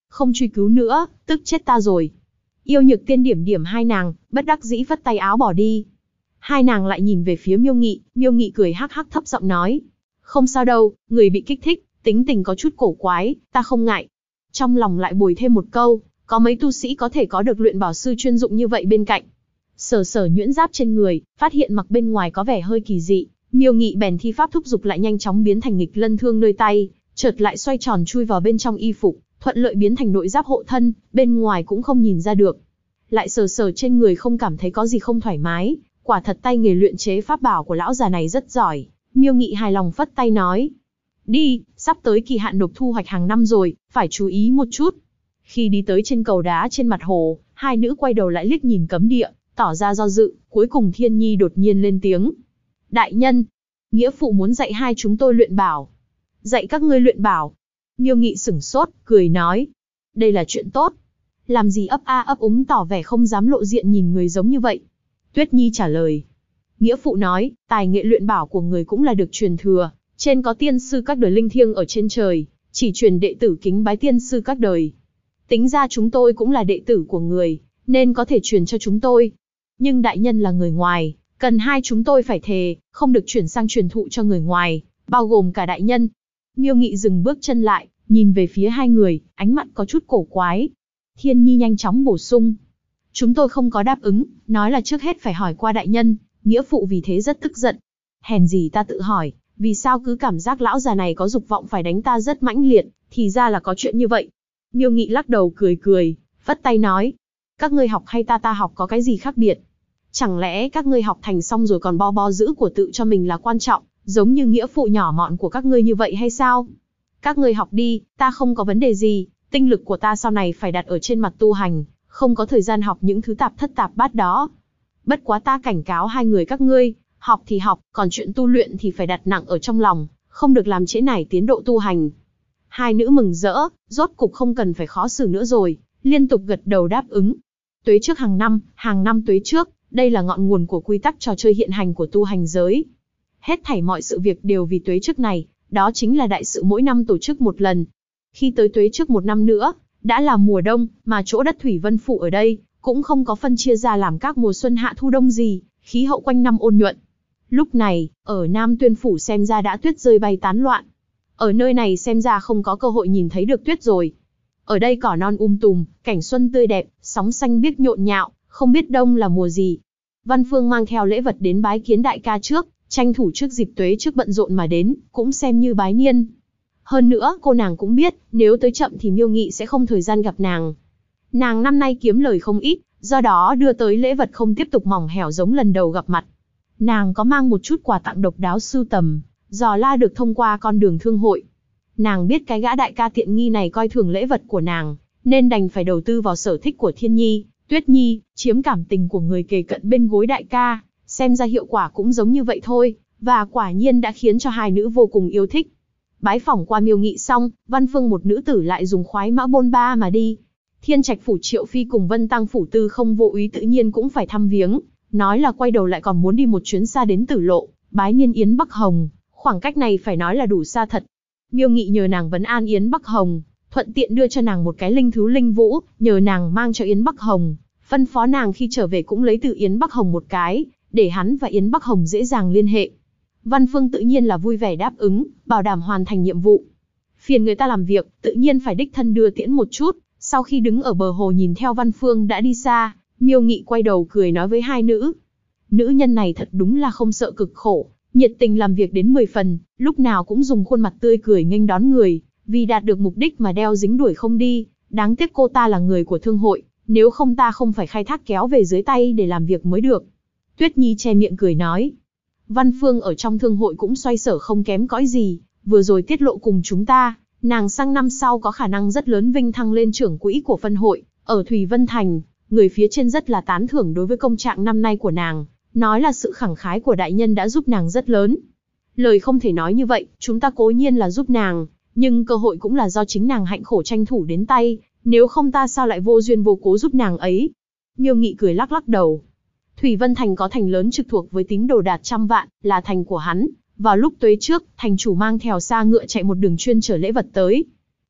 Không truy cứu nữa, tức chết ta rồi. Yêu Nhược Tiên điểm điểm hai nàng, bất đắc dĩ vất tay áo bỏ đi. Hai nàng lại nhìn về phía Miêu Nghị cười hắc hắc thấp giọng nói. Không sao đâu, người bị kích thích, tính tình có chút cổ quái, ta không ngại. Trong lòng lại bồi thêm một câu, có mấy tu sĩ có thể có được luyện bảo sư chuyên dụng như vậy bên cạnh. Sờ sờ nhuyễn giáp trên người, phát hiện mặc bên ngoài có vẻ hơi kỳ dị, Miêu Nghị bèn thi pháp thúc dục lại nhanh chóng biến thành nghịch lân thương nơi tay, chợt lại xoay tròn chui vào bên trong y phục, thuận lợi biến thành nội giáp hộ thân, bên ngoài cũng không nhìn ra được. Lại sờ sờ trên người không cảm thấy có gì không thoải mái, quả thật tay nghề luyện chế pháp bảo của lão già này rất giỏi. Miêu Nghị hài lòng phất tay nói. Đi, sắp tới kỳ hạn nộp thu hoạch hàng năm rồi, phải chú ý một chút. Khi đi tới trên cầu đá trên mặt hồ, hai nữ quay đầu lại liếc nhìn cấm địa, tỏ ra do dự, cuối cùng Thiên Nhi đột nhiên lên tiếng. Đại nhân, nghĩa phụ muốn dạy hai chúng tôi luyện bảo. Dạy các ngươi luyện bảo. Miêu Nghị sửng sốt, cười nói. Đây là chuyện tốt. Làm gì ấp a ấp úng tỏ vẻ không dám lộ diện nhìn người giống như vậy. Tuyết Nhi trả lời. Nghĩa phụ nói, tài nghệ luyện bảo của người cũng là được truyền thừa. Trên có tiên sư các đời linh thiêng ở trên trời, chỉ truyền đệ tử kính bái tiên sư các đời. Tính ra chúng tôi cũng là đệ tử của người, nên có thể truyền cho chúng tôi. Nhưng đại nhân là người ngoài, cần hai chúng tôi phải thề, không được chuyển sang truyền thụ cho người ngoài, bao gồm cả đại nhân. Miêu Nghị dừng bước chân lại, nhìn về phía hai người, ánh mắt có chút cổ quái. Thiên Nhi nhanh chóng bổ sung. Chúng tôi không có đáp ứng, nói là trước hết phải hỏi qua đại nhân, nghĩa phụ vì thế rất tức giận. Hèn gì ta tự hỏi, vì sao cứ cảm giác lão già này có dục vọng phải đánh ta rất mãnh liệt, thì ra là có chuyện như vậy. Miêu Nghị lắc đầu cười, vất tay nói. Các ngươi học hay ta học có cái gì khác biệt? Chẳng lẽ các ngươi học thành xong rồi còn bo giữ của tự cho mình là quan trọng, giống như nghĩa phụ nhỏ mọn của các ngươi như vậy hay sao? Các ngươi học đi, ta không có vấn đề gì, tinh lực của ta sau này phải đặt ở trên mặt tu hành, không có thời gian học những thứ tạp thất tạp bát đó. Bất quá ta cảnh cáo hai người các ngươi, học thì học, còn chuyện tu luyện thì phải đặt nặng ở trong lòng, không được làm trễ nải tiến độ tu hành. Hai nữ mừng rỡ, rốt cục không cần phải khó xử nữa rồi, liên tục gật đầu đáp ứng. Tuế trước hàng năm tuế trước, đây là ngọn nguồn của quy tắc trò chơi hiện hành của tu hành giới. Hết thảy mọi sự việc đều vì tuế trước này, đó chính là đại sự mỗi năm tổ chức một lần. Khi tới tuế trước một năm nữa, đã là mùa đông, mà chỗ đất Thủy Vân Phủ ở đây, cũng không có phân chia ra làm các mùa xuân hạ thu đông gì, khí hậu quanh năm ôn nhuận. Lúc này, ở Nam Tuyên Phủ xem ra đã tuyết rơi bay tán loạn. Ở nơi này xem ra không có cơ hội nhìn thấy được tuyết rồi. Ở đây cỏ non tùm, cảnh xuân tươi đẹp, sóng xanh biếc nhộn nhạo, không biết đông là mùa gì. Văn Phương mang theo lễ vật đến bái kiến đại ca trước, tranh thủ trước dịp tuế trước bận rộn mà đến, cũng xem như bái niên. Hơn nữa, cô nàng cũng biết, nếu tới chậm thì Miêu Nghị sẽ không thời gian gặp nàng. Nàng năm nay kiếm lời không ít, do đó đưa tới lễ vật không tiếp tục mỏng hẻo giống lần đầu gặp mặt. Nàng có mang một chút quà tặng độc đáo sưu tầm, dò la được thông qua con đường thương hội. Nàng biết cái gã đại ca tiện nghi này coi thường lễ vật của nàng, nên đành phải đầu tư vào sở thích của Thiên Nhi, Tuyết Nhi, chiếm cảm tình của người kề cận bên gối đại ca, xem ra hiệu quả cũng giống như vậy thôi, và quả nhiên đã khiến cho hai nữ vô cùng yêu thích. Bái phỏng qua Miêu Nghị xong, Văn Phương một nữ tử lại dùng khoái mã bôn ba mà đi. Thiên Trạch Phủ Triệu Phi cùng Vân Tăng Phủ Tư không vô úy tự nhiên cũng phải thăm viếng, nói là quay đầu lại còn muốn đi một chuyến xa đến Tử Lộ, bái niên Yến Bắc Hồng, khoảng cách này phải nói là đủ xa thật. Miêu Nghị nhờ nàng vấn an Yến Bắc Hồng, thuận tiện đưa cho nàng một cái linh thú linh vũ, nhờ nàng mang cho Yến Bắc Hồng, phân phó nàng khi trở về cũng lấy từ Yến Bắc Hồng một cái, để hắn và Yến Bắc Hồng dễ dàng liên hệ. Văn Phương tự nhiên là vui vẻ đáp ứng, bảo đảm hoàn thành nhiệm vụ. Phiền người ta làm việc, tự nhiên phải đích thân đưa tiễn một chút. Sau khi đứng ở bờ hồ nhìn theo Văn Phương đã đi xa, Miêu Nghị quay đầu cười nói với hai nữ. Nữ nhân này thật đúng là không sợ cực khổ, nhiệt tình làm việc đến 10 phần, lúc nào cũng dùng khuôn mặt tươi cười nghênh đón người, vì đạt được mục đích mà đeo dính đuổi không đi. Đáng tiếc cô ta là người của thương hội, nếu không ta không phải khai thác kéo về dưới tay để làm việc mới được. Tuyết Nhi che miệng cười nói. Văn Phương ở trong thương hội cũng xoay sở không kém cõi gì, vừa rồi tiết lộ cùng chúng ta, nàng sang năm sau có khả năng rất lớn vinh thăng lên trưởng quỹ của phân hội, ở Thủy Vân Thành, người phía trên rất là tán thưởng đối với công trạng năm nay của nàng, nói là sự khẳng khái của đại nhân đã giúp nàng rất lớn. Lời không thể nói như vậy, chúng ta cố nhiên là giúp nàng, nhưng cơ hội cũng là do chính nàng hạnh khổ tranh thủ đến tay, nếu không ta sao lại vô duyên vô cố giúp nàng ấy. Miêu Nghị cười lắc lắc đầu. Thủy Vân Thành có thành lớn trực thuộc với tín đồ đạt 100 vạn, là thành của hắn. Vào lúc tuế trước, thành chủ mang theo xa ngựa chạy một đường chuyên chở lễ vật tới.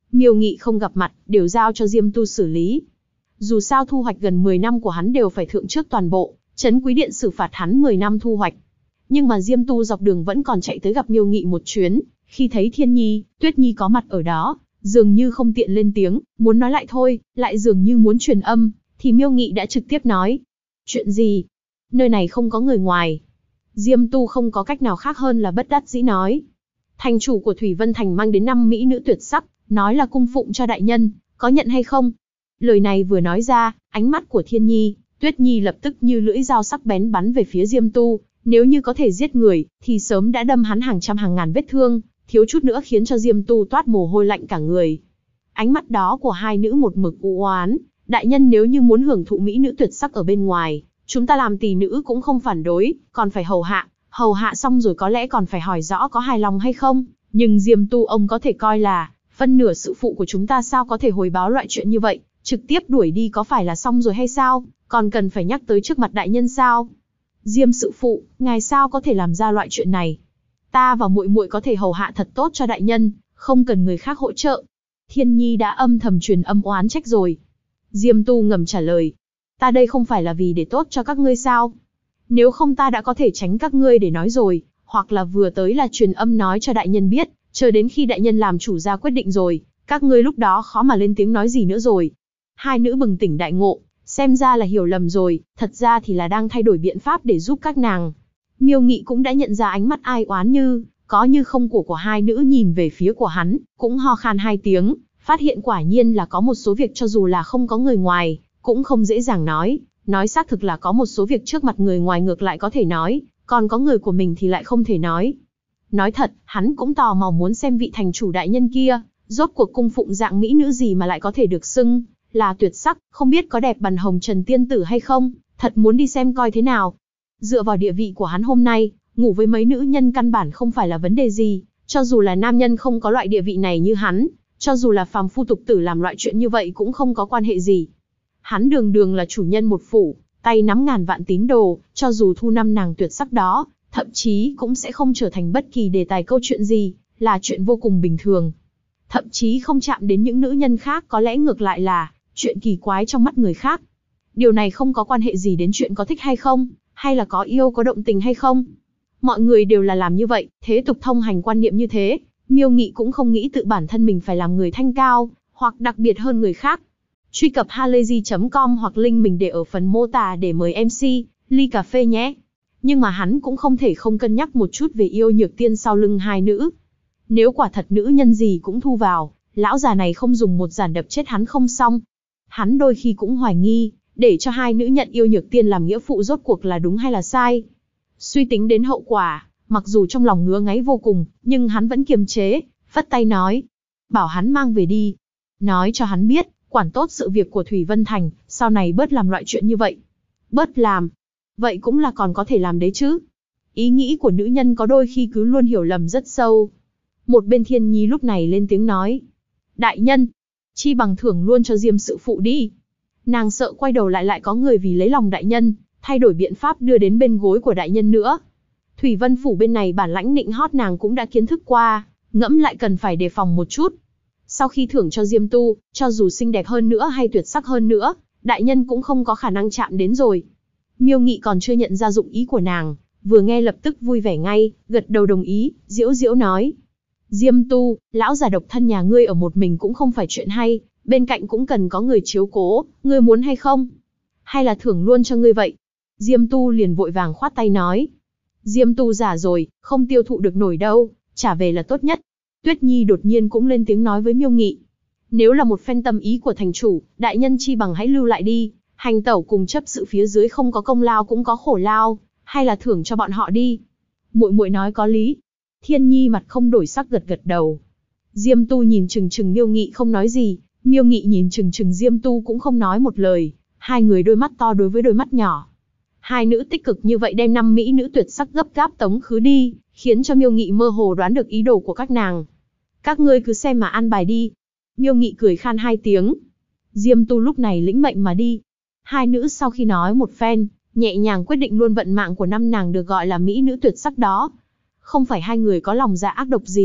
Miêu Nghị không gặp mặt, đều giao cho Diêm Tu xử lý. Dù sao thu hoạch gần 10 năm của hắn đều phải thượng trước toàn bộ, Trấn Quý Điện xử phạt hắn 10 năm thu hoạch. Nhưng mà Diêm Tu dọc đường vẫn còn chạy tới gặp Miêu Nghị một chuyến, khi thấy Thiên Nhi, Tuyết Nhi có mặt ở đó, dường như không tiện lên tiếng, muốn nói lại thôi, lại dường như muốn truyền âm, thì Miêu Nghị đã trực tiếp nói. Chuyện gì? Nơi này không có người ngoài. Diêm Tu không có cách nào khác hơn là bất đắc dĩ nói. Thành chủ của Thủy Vân Thành mang đến 5 mỹ nữ tuyệt sắc, nói là cung phụng cho đại nhân, có nhận hay không? Lời này vừa nói ra, ánh mắt của Thiên Nhi, Tuyết Nhi lập tức như lưỡi dao sắc bén bắn về phía Diêm Tu, nếu như có thể giết người, thì sớm đã đâm hắn hàng trăm hàng ngàn vết thương, thiếu chút nữa khiến cho Diêm Tu toát mồ hôi lạnh cả người. Ánh mắt đó của hai nữ một mực u oán, đại nhân nếu như muốn hưởng thụ mỹ nữ tuyệt sắc ở bên ngoài, chúng ta làm tỳ nữ cũng không phản đối, còn phải hầu hạ xong rồi có lẽ còn phải hỏi rõ có hài lòng hay không, nhưng Diêm Tu ông có thể coi là phân nửa sự phụ của chúng ta, sao có thể hồi báo loại chuyện như vậy, trực tiếp đuổi đi có phải là xong rồi hay sao, còn cần phải nhắc tới trước mặt đại nhân sao? Diêm sự phụ, ngài sao có thể làm ra loại chuyện này? Ta và muội muội có thể hầu hạ thật tốt cho đại nhân, không cần người khác hỗ trợ. Thiên Nhi đã âm thầm truyền âm oán trách rồi. Diêm Tu ngầm trả lời, ta đây không phải là vì để tốt cho các ngươi sao? Nếu không ta đã có thể tránh các ngươi để nói rồi, hoặc là vừa tới là truyền âm nói cho đại nhân biết, chờ đến khi đại nhân làm chủ ra quyết định rồi, các ngươi lúc đó khó mà lên tiếng nói gì nữa rồi. Hai nữ bừng tỉnh đại ngộ, xem ra là hiểu lầm rồi, thật ra thì là đang thay đổi biện pháp để giúp các nàng. Miêu Nghị cũng đã nhận ra ánh mắt ai oán như, có như không của hai nữ nhìn về phía của hắn, cũng ho khan hai tiếng, phát hiện quả nhiên là có một số việc cho dù là không có người ngoài, cũng không dễ dàng nói xác thực là có một số việc trước mặt người ngoài ngược lại có thể nói, còn có người của mình thì lại không thể nói. Nói thật, hắn cũng tò mò muốn xem vị thành chủ đại nhân kia, rốt cuộc cung phụng dạng mỹ nữ gì mà lại có thể được xưng là tuyệt sắc, không biết có đẹp bằng hồng trần tiên tử hay không, thật muốn đi xem coi thế nào. Dựa vào địa vị của hắn hôm nay, ngủ với mấy nữ nhân căn bản không phải là vấn đề gì, cho dù là nam nhân không có loại địa vị này như hắn, cho dù là phàm phu tục tử làm loại chuyện như vậy cũng không có quan hệ gì. Hắn đường đường là chủ nhân một phủ, tay nắm ngàn vạn tín đồ, cho dù thu 5 nàng tuyệt sắc đó, thậm chí cũng sẽ không trở thành bất kỳ đề tài câu chuyện gì, là chuyện vô cùng bình thường. Thậm chí không chạm đến những nữ nhân khác có lẽ ngược lại là chuyện kỳ quái trong mắt người khác. Điều này không có quan hệ gì đến chuyện có thích hay không, hay là có yêu có động tình hay không. Mọi người đều là làm như vậy, thế tục thông hành quan niệm như thế, Miêu Nghị cũng không nghĩ tự bản thân mình phải làm người thanh cao, hoặc đặc biệt hơn người khác. Truy cập halayzi.com hoặc link mình để ở phần mô tả để mời MC, ly cà phê nhé. Nhưng mà hắn cũng không thể không cân nhắc một chút về Yêu Nhược Tiên sau lưng hai nữ. Nếu quả thật nữ nhân gì cũng thu vào, lão già này không dùng một giản đập chết hắn không xong. Hắn đôi khi cũng hoài nghi, để cho hai nữ nhận Yêu Nhược Tiên làm nghĩa phụ rốt cuộc là đúng hay là sai. Suy tính đến hậu quả, mặc dù trong lòng ngứa ngáy vô cùng, nhưng hắn vẫn kiềm chế, phất tay nói. Bảo hắn mang về đi. Nói cho hắn biết, quản tốt sự việc của Thủy Vân Thành, sau này bớt làm loại chuyện như vậy. Bớt làm. Vậy cũng là còn có thể làm đấy chứ. Ý nghĩ của nữ nhân có đôi khi cứ luôn hiểu lầm rất sâu. Một bên Thiên Nhi lúc này lên tiếng nói. Đại nhân, chi bằng thưởng luôn cho Diêm sự phụ đi. Nàng sợ quay đầu lại có người vì lấy lòng đại nhân, thay đổi biện pháp đưa đến bên gối của đại nhân nữa. Thủy Vân Phủ bên này bản lãnh nịnh hót nàng cũng đã kiến thức qua, ngẫm lại cần phải đề phòng một chút. Sau khi thưởng cho Diêm Tu, cho dù xinh đẹp hơn nữa hay tuyệt sắc hơn nữa, đại nhân cũng không có khả năng chạm đến rồi. Miêu Nghị còn chưa nhận ra dụng ý của nàng, vừa nghe lập tức vui vẻ ngay, gật đầu đồng ý, diễu diễu nói. Diêm Tu, lão già độc thân nhà ngươi ở một mình cũng không phải chuyện hay, bên cạnh cũng cần có người chiếu cố, ngươi muốn hay không? Hay là thưởng luôn cho ngươi vậy? Diêm Tu liền vội vàng khoát tay nói. Diêm Tu già rồi, không tiêu thụ được nổi đâu, trả về là tốt nhất. Tuyết Nhi đột nhiên cũng lên tiếng nói với Miêu Nghị. Nếu là một phen tâm ý của thành chủ, đại nhân chi bằng hãy lưu lại đi, hành tẩu cùng chấp sự phía dưới không có công lao cũng có khổ lao, hay là thưởng cho bọn họ đi. Muội muội nói có lý. Thiên Nhi mặt không đổi sắc gật gật đầu. Diêm Tu nhìn chừng chừng Miêu Nghị không nói gì, Miêu Nghị nhìn chừng chừng Diêm Tu cũng không nói một lời, hai người đôi mắt to đối với đôi mắt nhỏ. Hai nữ tích cực như vậy đem 5 mỹ nữ tuyệt sắc gấp gáp tống khứ đi, khiến cho Miêu Nghị mơ hồ đoán được ý đồ của các nàng. Các ngươi cứ xem mà an bài đi. Miêu Nghị cười khan hai tiếng. Diêm Tu lúc này lĩnh mệnh mà đi. Hai nữ sau khi nói một phen, nhẹ nhàng quyết định luôn vận mạng của 5 nàng được gọi là mỹ nữ tuyệt sắc đó. Không phải hai người có lòng dạ ác độc gì,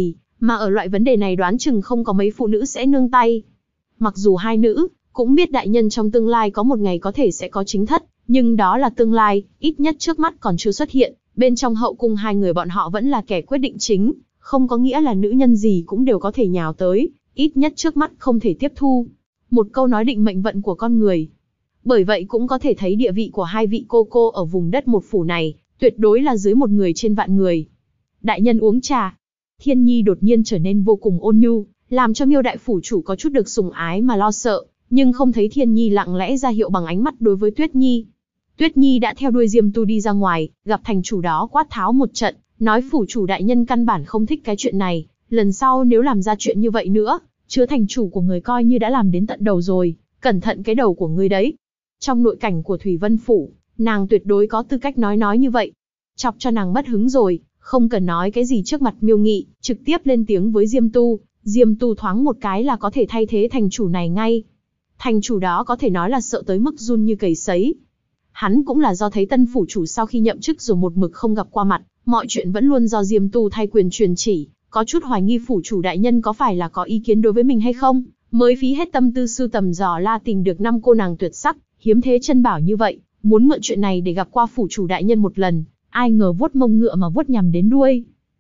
Mà ở loại vấn đề này đoán chừng không có mấy phụ nữ sẽ nương tay. Mặc dù hai nữ cũng biết đại nhân trong tương lai có một ngày có thể sẽ có chính thất, nhưng đó là tương lai, ít nhất trước mắt còn chưa xuất hiện. Bên trong hậu cung hai người bọn họ vẫn là kẻ quyết định chính, không có nghĩa là nữ nhân gì cũng đều có thể nhào tới, ít nhất trước mắt không thể tiếp thu. Một câu nói định mệnh vận của con người. Bởi vậy cũng có thể thấy địa vị của hai vị cô ở vùng đất một phủ này, tuyệt đối là dưới một người trên vạn người. Đại nhân uống trà. Thiên Nhi đột nhiên trở nên vô cùng ôn nhu, làm cho Miêu đại phủ chủ có chút được sủng ái mà lo sợ, nhưng không thấy Thiên Nhi lặng lẽ ra hiệu bằng ánh mắt đối với Tuyết Nhi. Tuyết Nhi đã theo đuôi Diêm Tu đi ra ngoài, gặp thành chủ đó quát tháo một trận, nói phủ chủ đại nhân căn bản không thích cái chuyện này, lần sau nếu làm ra chuyện như vậy nữa, chứa thành chủ của người coi như đã làm đến tận đầu rồi, cẩn thận cái đầu của người đấy. Trong nội cảnh của Thủy Vân phủ, nàng tuyệt đối có tư cách nói như vậy. Chọc cho nàng mất hứng rồi, không cần nói cái gì trước mặt Miêu Nghị, trực tiếp lên tiếng với Diêm Tu. Diêm Tu thoáng một cái là có thể thay thế thành chủ này ngay. Thành chủ đó có thể nói là sợ tới mức run như cầy sấy. Hắn cũng là do thấy tân phủ chủ sau khi nhậm chức rồi một mực không gặp qua mặt, mọi chuyện vẫn luôn do Diêm Tu thay quyền truyền chỉ, có chút hoài nghi phủ chủ đại nhân có phải là có ý kiến đối với mình hay không, mới phí hết tâm tư sưu tầm dò la tìm được 5 cô nàng tuyệt sắc, hiếm thế chân bảo như vậy, muốn mượn chuyện này để gặp qua phủ chủ đại nhân một lần, ai ngờ vuốt mông ngựa mà vuốt nhằm đến đuôi.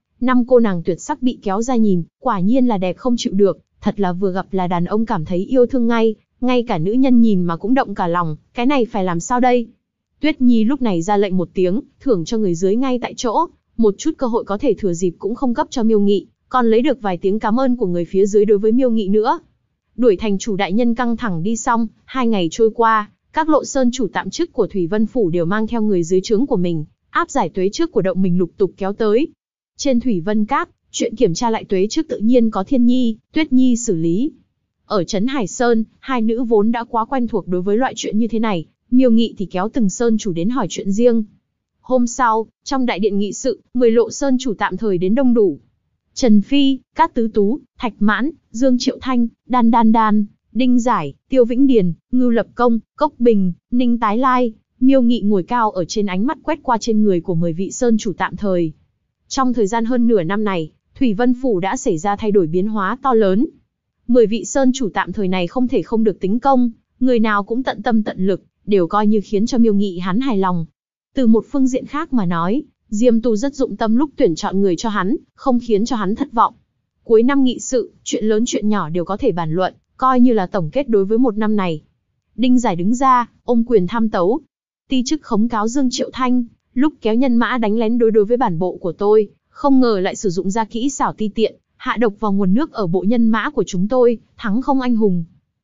5 cô nàng tuyệt sắc bị kéo ra nhìn, quả nhiên là đẹp không chịu được, thật là vừa gặp là đàn ông cảm thấy yêu thương ngay, ngay cả nữ nhân nhìn mà cũng động cả lòng, cái này phải làm sao đây? Tuyết Nhi lúc này ra lệnh một tiếng, thưởng cho người dưới ngay tại chỗ, một chút cơ hội có thể thừa dịp cũng không cấp cho Miêu Nghị, còn lấy được vài tiếng cảm ơn của người phía dưới đối với Miêu Nghị nữa. Đuổi thành chủ đại nhân căng thẳng đi xong, 2 ngày trôi qua, các lộ sơn chủ tạm chức của Thủy Vân phủ đều mang theo người dưới trướng của mình, áp giải tuế trước của động mình lục tục kéo tới. Trên Thủy Vân Các, chuyện kiểm tra lại tuế trước tự nhiên có Thiên Nhi, Tuyết Nhi xử lý. Ở trấn Hải Sơn, hai nữ vốn đã quá quen thuộc đối với loại chuyện như thế này, Miêu Nghị thì kéo từng sơn chủ đến hỏi chuyện riêng. Hôm sau, trong đại điện nghị sự, 10 lộ sơn chủ tạm thời đến đông đủ. Trần Phi, Cát Tứ Tú, Thạch Mãn, Dương Triệu Thanh, Đan, Đinh Giải, Tiêu Vĩnh Điền, Ngưu Lập Công, Cốc Bình, Ninh Tái Lai. Miêu Nghị ngồi cao ở trên, ánh mắt quét qua trên người của 10 vị sơn chủ tạm thời. Trong thời gian hơn nửa năm này, Thủy Vân phủ đã xảy ra thay đổi biến hóa to lớn. 10 vị sơn chủ tạm thời này không thể không được tính công, người nào cũng tận tâm tận lực, đều coi như khiến cho Miêu Nghị hắn hài lòng. Từ một phương diện khác mà nói, Diêm Tu rất dụng tâm lúc tuyển chọn người cho hắn, không khiến cho hắn thất vọng. Cuối năm nghị sự, chuyện lớn chuyện nhỏ đều có thể bàn luận, coi như là tổng kết đối với một năm này. Đinh Giải đứng ra, ôm quyền tham tấu. Ti chức khống cáo Dương Triệu Thanh, lúc kéo nhân mã đánh lén đối với bản bộ của tôi, không ngờ lại sử dụng ra kỹ xảo ti tiện, hạ độc vào nguồn nước ở bộ nhân mã của chúng tôi, thắng không anh hùng.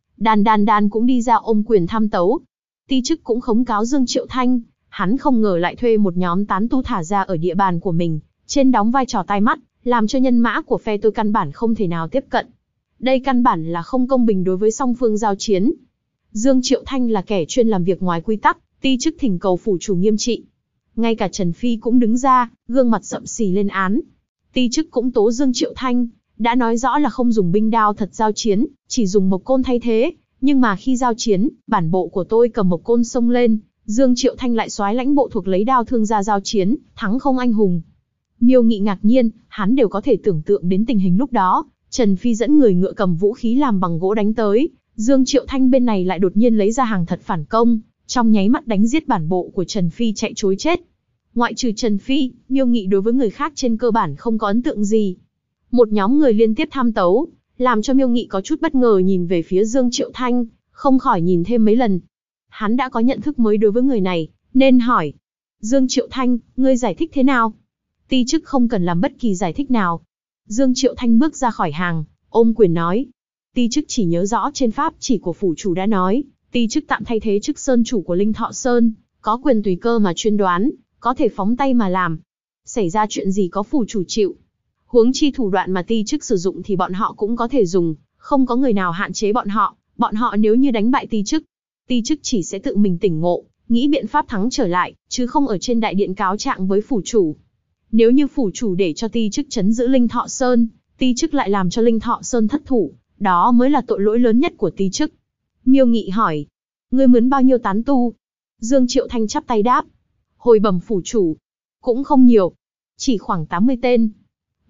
Đan cũng đi ra ôm quyền tham tấu. Ti chức cũng khống cáo Dương Triệu Thanh, hắn không ngờ lại thuê một nhóm tán tu thả ra ở địa bàn của mình, trên đóng vai trò tai mắt, làm cho nhân mã của phe tôi căn bản không thể nào tiếp cận. Đây căn bản là không công bình đối với song phương giao chiến. Dương Triệu Thanh là kẻ chuyên làm việc ngoài quy tắc, ti chức thỉnh cầu phủ chủ nghiêm trị. Ngay cả Trần Phi cũng đứng ra, gương mặt sậm xì lên án. Ti chức cũng tố Dương Triệu Thanh, đã nói rõ là không dùng binh đao thật giao chiến, chỉ dùng mộc côn thay thế. Nhưng mà khi giao chiến, bản bộ của tôi cầm mộc côn xông lên, Dương Triệu Thanh lại soái lãnh bộ thuộc lấy đao thương ra giao chiến, thắng không anh hùng. Miêu Nghị ngạc nhiên, hắn đều có thể tưởng tượng đến tình hình lúc đó, Trần Phi dẫn người ngựa cầm vũ khí làm bằng gỗ đánh tới, Dương Triệu Thanh bên này lại đột nhiên lấy ra hàng thật phản công, trong nháy mắt đánh giết bản bộ của Trần Phi chạy trối chết. Ngoại trừ Trần Phi, Miêu Nghị đối với người khác trên cơ bản không có ấn tượng gì. Một nhóm người liên tiếp tham tấu, làm cho Miêu Nghị có chút bất ngờ nhìn về phía Dương Triệu Thanh, không khỏi nhìn thêm mấy lần. Hắn đã có nhận thức mới đối với người này, nên hỏi. Dương Triệu Thanh, ngươi giải thích thế nào? Ti chức không cần làm bất kỳ giải thích nào. Dương Triệu Thanh bước ra khỏi hàng, ôm quyền nói. Ti chức chỉ nhớ rõ trên pháp chỉ của phủ chủ đã nói, ti chức tạm thay thế chức sơn chủ của Linh Thọ Sơn, có quyền tùy cơ mà chuyên đoán, có thể phóng tay mà làm. Xảy ra chuyện gì có phủ chủ chịu. Huống chi thủ đoạn mà ti chức sử dụng thì bọn họ cũng có thể dùng, không có người nào hạn chế bọn họ nếu như đánh bại ti chức chỉ sẽ tự mình tỉnh ngộ, nghĩ biện pháp thắng trở lại, chứ không ở trên đại điện cáo trạng với phủ chủ. Nếu như phủ chủ để cho ti chức trấn giữ Linh Thọ Sơn, ti chức lại làm cho Linh Thọ Sơn thất thủ, đó mới là tội lỗi lớn nhất của ti chức. Miêu Nghị hỏi, ngươi mướn bao nhiêu tán tu? Dương Triệu Thanh chắp tay đáp, hồi bẩm phủ chủ, cũng không nhiều, chỉ khoảng 80 tên.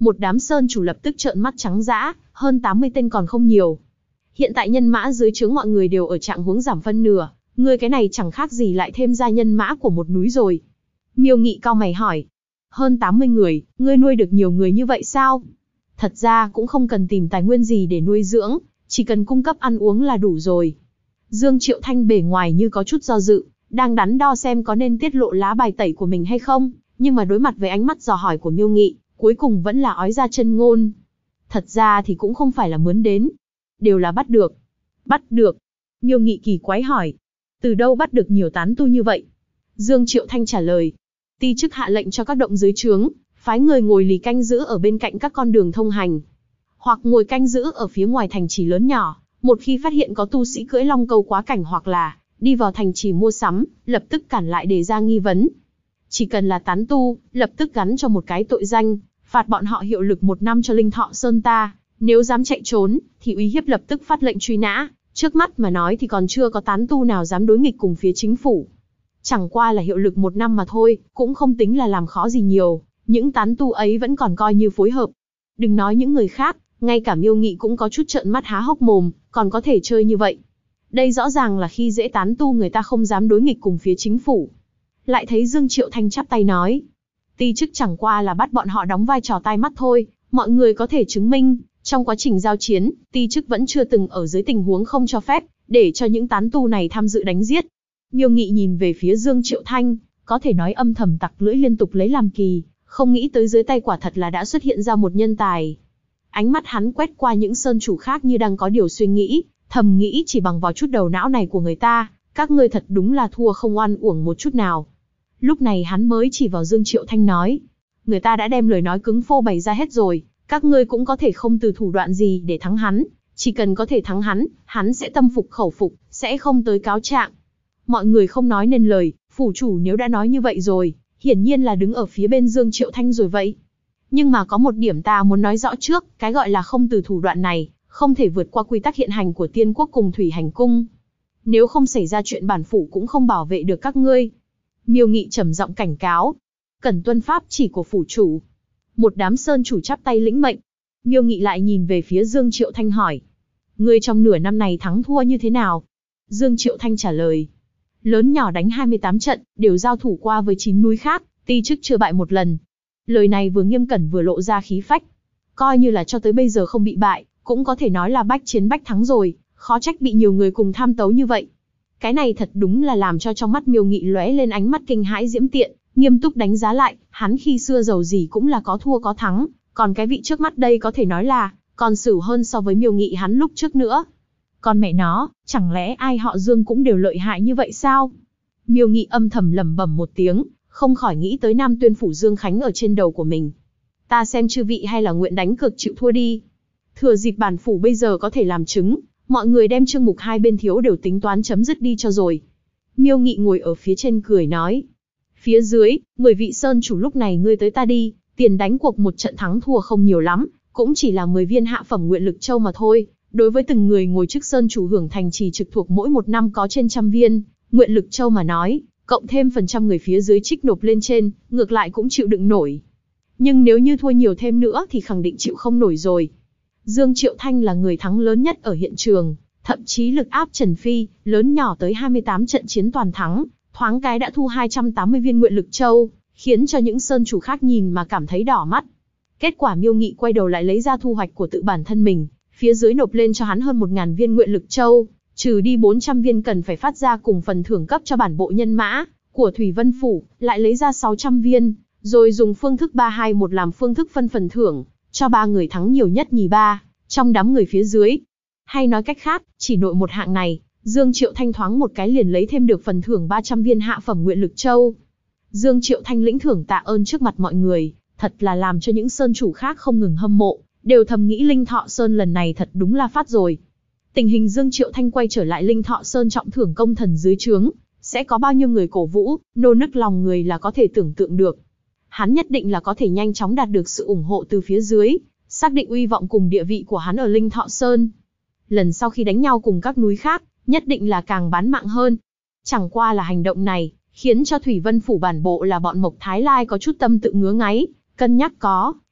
Một đám sơn chủ lập tức trợn mắt trắng dã, hơn 80 tên còn không nhiều. Hiện tại nhân mã dưới trướng mọi người đều ở trạng huống giảm phân nửa, ngươi cái này chẳng khác gì lại thêm ra nhân mã của một núi rồi. Miêu Nghị cau mày hỏi, hơn 80 người, ngươi nuôi được nhiều người như vậy sao? Thật ra cũng không cần tìm tài nguyên gì để nuôi dưỡng, chỉ cần cung cấp ăn uống là đủ rồi. Dương Triệu Thanh bề ngoài như có chút do dự, đang đắn đo xem có nên tiết lộ lá bài tẩy của mình hay không, nhưng mà đối mặt với ánh mắt dò hỏi của Miêu Nghị, cuối cùng vẫn là ói ra chân ngôn. Thật ra thì cũng không phải là mướn đến, đều là bắt được. Bắt được? Miêu Nghị kỳ quái hỏi. Từ đâu bắt được nhiều tán tu như vậy? Dương Triệu Thanh trả lời. Ti chức hạ lệnh cho các động dưới trướng, phái người ngồi lì canh giữ ở bên cạnh các con đường thông hành, hoặc ngồi canh giữ ở phía ngoài thành trì lớn nhỏ. Một khi phát hiện có tu sĩ cưỡi long câu quá cảnh hoặc là đi vào thành trì mua sắm, lập tức cản lại đề ra nghi vấn. Chỉ cần là tán tu, lập tức gắn cho một cái tội danh, phạt bọn họ hiệu lực 1 năm cho Linh Thọ Sơn ta. Nếu dám chạy trốn, thì uy hiếp lập tức phát lệnh truy nã. Trước mắt mà nói thì còn chưa có tán tu nào dám đối nghịch cùng phía chính phủ. Chẳng qua là hiệu lực 1 năm mà thôi, cũng không tính là làm khó gì nhiều. Những tán tu ấy vẫn còn coi như phối hợp. Đừng nói những người khác, ngay cả Miêu Nghị cũng có chút trợn mắt há hốc mồm, còn có thể chơi như vậy. Đây rõ ràng là khi dễ tán tu người ta không dám đối nghịch cùng phía chính phủ. Lại thấy Dương Triệu Thanh chắp tay nói. Ti chức chẳng qua là bắt bọn họ đóng vai trò tai mắt thôi, mọi người có thể chứng minh, trong quá trình giao chiến, ti chức vẫn chưa từng ở dưới tình huống không cho phép, để cho những tán tu này tham dự đánh giết. Miêu Nghị nhìn về phía Dương Triệu Thanh, có thể nói âm thầm tặc lưỡi liên tục lấy làm kỳ, không nghĩ tới dưới tay quả thật là đã xuất hiện ra một nhân tài. Ánh mắt hắn quét qua những sơn chủ khác như đang có điều suy nghĩ, thầm nghĩ chỉ bằng vào chút đầu não này của người ta, các ngươi thật đúng là thua không oan uổng một chút nào. Lúc này hắn mới chỉ vào Dương Triệu Thanh nói, người ta đã đem lời nói cứng phô bày ra hết rồi, các ngươi cũng có thể không từ thủ đoạn gì để thắng hắn, chỉ cần có thể thắng hắn, hắn sẽ tâm phục khẩu phục, sẽ không tới cáo trạng. Mọi người không nói nên lời, phủ chủ nếu đã nói như vậy rồi, hiển nhiên là đứng ở phía bên Dương Triệu Thanh rồi vậy. Nhưng mà có một điểm ta muốn nói rõ trước, cái gọi là không từ thủ đoạn này, không thể vượt qua quy tắc hiện hành của Tiên Quốc cùng Thủy Hành Cung. Nếu không xảy ra chuyện bản phủ cũng không bảo vệ được các ngươi. Miêu Nghị trầm giọng cảnh cáo, cần tuân pháp chỉ của phủ chủ. Một đám sơn chủ chắp tay lĩnh mệnh. Miêu Nghị lại nhìn về phía Dương Triệu Thanh hỏi, ngươi trong nửa năm này thắng thua như thế nào? Dương Triệu Thanh trả lời, lớn nhỏ đánh 28 trận, đều giao thủ qua với 9 núi khác, ti chức chưa bại một lần. Lời này vừa nghiêm cẩn vừa lộ ra khí phách. Coi như là cho tới bây giờ không bị bại, cũng có thể nói là bách chiến bách thắng rồi, khó trách bị nhiều người cùng tham tấu như vậy. Cái này thật đúng là làm cho trong mắt Miêu Nghị lóe lên ánh mắt kinh hãi diễm tiện, nghiêm túc đánh giá lại, hắn khi xưa giàu gì cũng là có thua có thắng, còn cái vị trước mắt đây có thể nói là còn xỉu hơn so với Miêu Nghị hắn lúc trước nữa. Còn mẹ nó, chẳng lẽ ai họ Dương cũng đều lợi hại như vậy sao? Miêu Nghị âm thầm lẩm bẩm một tiếng, không khỏi nghĩ tới Nam Tuyên phủ Dương Khánh ở trên đầu của mình. Ta xem chư vị hay là nguyện đánh cược chịu thua đi. Thừa dịp bản phủ bây giờ có thể làm chứng, mọi người đem chương mục hai bên thiếu đều tính toán chấm dứt đi cho rồi. Miêu Nghị ngồi ở phía trên cười nói. Phía dưới, 10 vị sơn chủ lúc này ngươi tới ta đi, tiền đánh cuộc một trận thắng thua không nhiều lắm, cũng chỉ là 10 viên hạ phẩm nguyện lực châu mà thôi. Đối với từng người ngồi chức sơn chủ hưởng thành trì trực thuộc mỗi một năm có trên 100 viên, nguyện lực châu mà nói, cộng thêm phần trăm người phía dưới trích nộp lên trên, ngược lại cũng chịu đựng nổi. Nhưng nếu như thua nhiều thêm nữa thì khẳng định chịu không nổi rồi. Dương Triệu Thanh là người thắng lớn nhất ở hiện trường, thậm chí lực áp Trần Phi, lớn nhỏ tới 28 trận chiến toàn thắng, thoáng cái đã thu 280 viên nguyện lực châu, khiến cho những sơn chủ khác nhìn mà cảm thấy đỏ mắt. Kết quả Miêu Nghị quay đầu lại lấy ra thu hoạch của tự bản thân mình, phía dưới nộp lên cho hắn hơn 1000 viên nguyện lực châu, trừ đi 400 viên cần phải phát ra cùng phần thưởng cấp cho bản bộ nhân mã của Thủy Vân phủ, lại lấy ra 600 viên, rồi dùng phương thức 321 làm phương thức phân phần thưởng, cho 3 người thắng nhiều nhất nhì ba, trong đám người phía dưới. Hay nói cách khác, chỉ nội một hạng này, Dương Triệu Thanh thoáng một cái liền lấy thêm được phần thưởng 300 viên hạ phẩm nguyện lực châu. Dương Triệu Thanh lĩnh thưởng tạ ơn trước mặt mọi người, thật là làm cho những sơn chủ khác không ngừng hâm mộ, đều thầm nghĩ Linh Thọ Sơn lần này thật đúng là phát rồi. Tình hình Dương Triệu Thanh quay trở lại Linh Thọ Sơn trọng thưởng công thần dưới trướng, sẽ có bao nhiêu người cổ vũ, nô nức lòng người là có thể tưởng tượng được. Hắn nhất định là có thể nhanh chóng đạt được sự ủng hộ từ phía dưới, xác định uy vọng cùng địa vị của hắn ở Linh Thọ Sơn. Lần sau khi đánh nhau cùng các núi khác, nhất định là càng bán mạng hơn. Chẳng qua là hành động này, khiến cho Thủy Vân phủ bản bộ là bọn Mộc Thái Lai có chút tâm tự ngứa ngáy, cân nhắc có,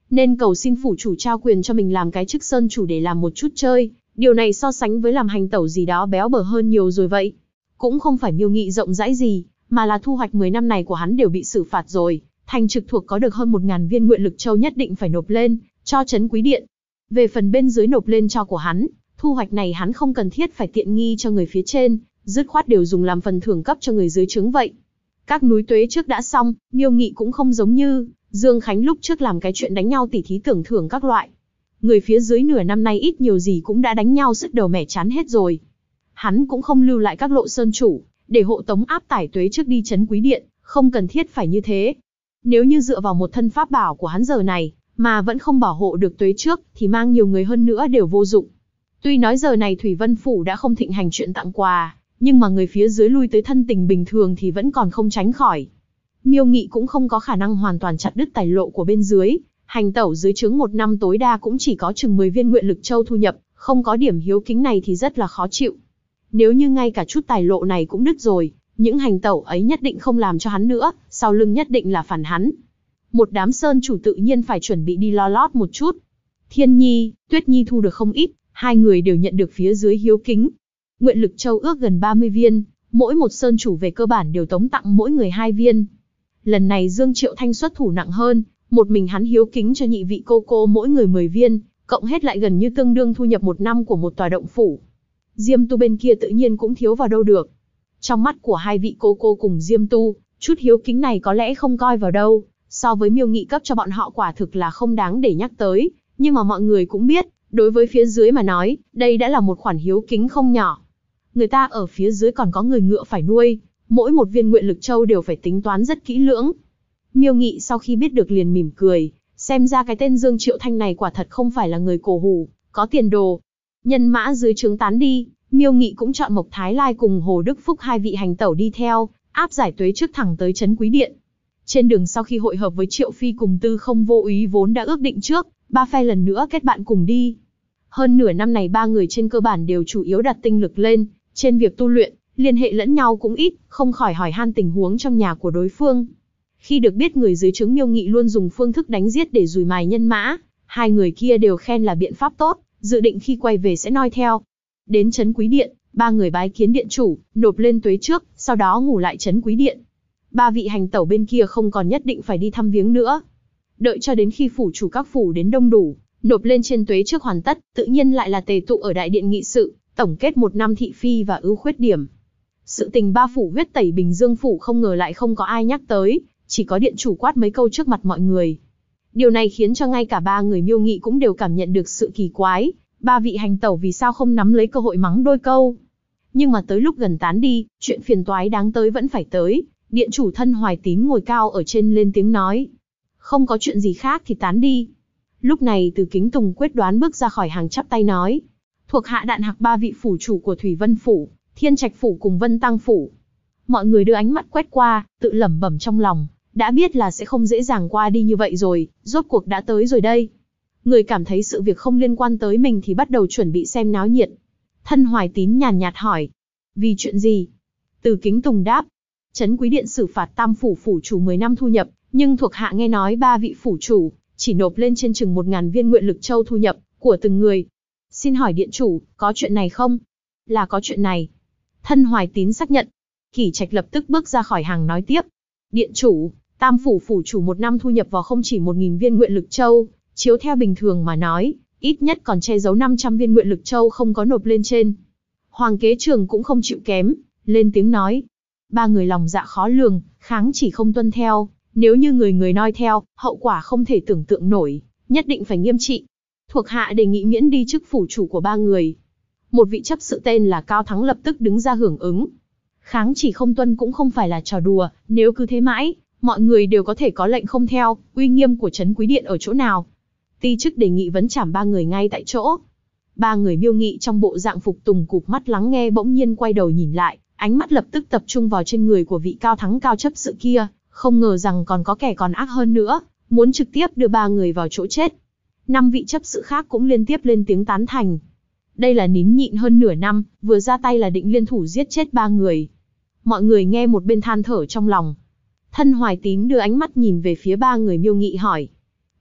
nên cầu xin phủ chủ trao quyền cho mình làm cái chức sơn chủ để làm một chút chơi, điều này so sánh với làm hành tẩu gì đó béo bở hơn nhiều rồi vậy. Cũng không phải Miêu Nghị rộng rãi gì, mà là thu hoạch 10 năm này của hắn đều bị xử phạt rồi, thành trực thuộc có được hơn 1000 viên nguyện lực châu nhất định phải nộp lên cho trấn Quý Điện. Về phần bên dưới nộp lên cho của hắn, thu hoạch này hắn không cần thiết phải tiện nghi cho người phía trên, dứt khoát đều dùng làm phần thưởng cấp cho người dưới trướng vậy. Các núi tuế trước đã xong, Miêu Nghị cũng không giống như Dương Khánh lúc trước làm cái chuyện đánh nhau tỉ thí tưởng thưởng các loại. Người phía dưới nửa năm nay ít nhiều gì cũng đã đánh nhau sứt đầu mẻ chán hết rồi. Hắn cũng không lưu lại các lộ sơn chủ, để hộ tống áp tải tuế trước đi trấn Quý Điện, không cần thiết phải như thế. Nếu như dựa vào một thân pháp bảo của hắn giờ này, mà vẫn không bảo hộ được tuế trước, thì mang nhiều người hơn nữa đều vô dụng. Tuy nói giờ này Thủy Vân Phủ đã không thịnh hành chuyện tặng quà, nhưng mà người phía dưới lui tới thân tình bình thường thì vẫn còn không tránh khỏi. Miêu Nghị cũng không có khả năng hoàn toàn chặt đứt tài lộ của bên dưới, hành tẩu dưới trướng một năm tối đa cũng chỉ có chừng 10 viên nguyện lực châu thu nhập, không có điểm hiếu kính này thì rất là khó chịu. Nếu như ngay cả chút tài lộ này cũng đứt rồi, những hành tẩu ấy nhất định không làm cho hắn nữa, sau lưng nhất định là phản hắn. Một đám sơn chủ tự nhiên phải chuẩn bị đi lo lót một chút. Thiên Nhi, Tuyết Nhi thu được không ít, hai người đều nhận được phía dưới hiếu kính. Nguyện lực châu ước gần 30 viên, mỗi một sơn chủ về cơ bản đều tống tặng mỗi người 2 viên. Lần này Dương Triệu Thanh xuất thủ nặng hơn, một mình hắn hiếu kính cho nhị vị cô cô mỗi người 10 viên, cộng hết lại gần như tương đương thu nhập một năm của một tòa động phủ. Diêm Tu bên kia tự nhiên cũng thiếu vào đâu được. Trong mắt của hai vị cô cô cùng Diêm Tu, chút hiếu kính này có lẽ không coi vào đâu, so với Miêu Nghị cấp cho bọn họ quả thực là không đáng để nhắc tới, nhưng mà mọi người cũng biết, đối với phía dưới mà nói, đây đã là một khoản hiếu kính không nhỏ. Người ta ở phía dưới còn có người ngựa phải nuôi, mỗi một viên nguyện lực châu đều phải tính toán rất kỹ lưỡng. Miêu Nghị sau khi biết được liền mỉm cười, xem ra cái tên Dương Triệu Thanh này quả thật không phải là người cổ hủ, có tiền đồ. Nhân mã dưới trướng tán đi, Miêu Nghị cũng chọn Mộc Thái Lai cùng Hồ Đức Phúc hai vị hành tẩu đi theo, áp giải tuế trước thẳng tới trấn Quý Điện. Trên đường sau khi hội hợp với Triệu Phi cùng Tư Không Vô Úy vốn đã ước định trước, ba phe lần nữa kết bạn cùng đi. Hơn nửa năm này ba người trên cơ bản đều chủ yếu đặt tinh lực lên trên việc tu luyện, liên hệ lẫn nhau cũng ít, không khỏi hỏi han tình huống trong nhà của đối phương. Khi được biết người dưới trướng Miêu Nghị luôn dùng phương thức đánh giết để dùi mài nhân mã, hai người kia đều khen là biện pháp tốt, dự định khi quay về sẽ noi theo. Đến trấn Quý Điện, ba người bái kiến điện chủ, nộp lên tuế trước, sau đó ngủ lại trấn Quý Điện. Ba vị hành tẩu bên kia không còn nhất định phải đi thăm viếng nữa. Đợi cho đến khi phủ chủ các phủ đến đông đủ, nộp lên trên tuế trước hoàn tất, tự nhiên lại là tề tụ ở đại điện nghị sự, tổng kết một năm thị phi và ưu khuyết điểm. Sự tình ba phủ huyết tẩy Bình Dương phủ không ngờ lại không có ai nhắc tới, chỉ có điện chủ quát mấy câu trước mặt mọi người. Điều này khiến cho ngay cả ba người Miêu Nghị cũng đều cảm nhận được sự kỳ quái, ba vị hành tẩu vì sao không nắm lấy cơ hội mắng đôi câu. Nhưng mà tới lúc gần tán đi, chuyện phiền toái đáng tới vẫn phải tới, điện chủ Thân Hoài Tín ngồi cao ở trên lên tiếng nói. Không có chuyện gì khác thì tán đi. Lúc này Từ Kính Tùng quyết đoán bước ra khỏi hàng chắp tay nói. Thuộc hạ đạn hạc ba vị phủ chủ của Thủy Vân Phủ, Thiên Trạch Phủ cùng Vân Tăng Phủ. Mọi người đưa ánh mắt quét qua, tự lẩm bẩm trong lòng, đã biết là sẽ không dễ dàng qua đi như vậy rồi, rốt cuộc đã tới rồi đây. Người cảm thấy sự việc không liên quan tới mình thì bắt đầu chuẩn bị xem náo nhiệt. Thân Hoài Tín nhàn nhạt hỏi. Vì chuyện gì? Từ Kính Tùng đáp. Trấn Quý Điện xử phạt tam phủ phủ chủ 10 năm thu nhập, nhưng thuộc hạ nghe nói ba vị phủ chủ chỉ nộp lên trên chừng 1000 viên nguyện lực châu thu nhập của từng người. Xin hỏi điện chủ, có chuyện này không? Là có chuyện này. Thân Hoài Tín xác nhận. Kỷ Trạch lập tức bước ra khỏi hàng nói tiếp. Điện chủ, tam phủ phủ chủ một năm thu nhập vào không chỉ 1000 viên nguyện lực châu, chiếu theo bình thường mà nói, ít nhất còn che giấu 500 viên nguyện lực châu không có nộp lên trên. Hoàng Kế Trường cũng không chịu kém, lên tiếng nói. Ba người lòng dạ khó lường, kháng chỉ không tuân theo, nếu như người người noi theo, hậu quả không thể tưởng tượng nổi, nhất định phải nghiêm trị. Thuộc hạ đề nghị miễn đi chức phủ chủ của ba người. Một vị chấp sự tên là Cao Thắng lập tức đứng ra hưởng ứng. Kháng chỉ không tuân cũng không phải là trò đùa, nếu cứ thế mãi, mọi người đều có thể có lệnh không theo, uy nghiêm của trấn Quý Điện ở chỗ nào? Ti chức đề nghị vấn trảm ba người ngay tại chỗ. Ba người Miêu Nghị trong bộ dạng phục tùng cụp mắt lắng nghe bỗng nhiên quay đầu nhìn lại, ánh mắt lập tức tập trung vào trên người của vị Cao Thắng cao chấp sự kia, không ngờ rằng còn có kẻ còn ác hơn nữa, muốn trực tiếp đưa ba người vào chỗ chết. 5 vị chấp sự khác cũng liên tiếp lên tiếng tán thành. Đây là nín nhịn hơn nửa năm, vừa ra tay là định liên thủ giết chết ba người. Mọi người nghe một bên than thở trong lòng. Thân Hoài Tín đưa ánh mắt nhìn về phía ba người Miêu Nghị hỏi.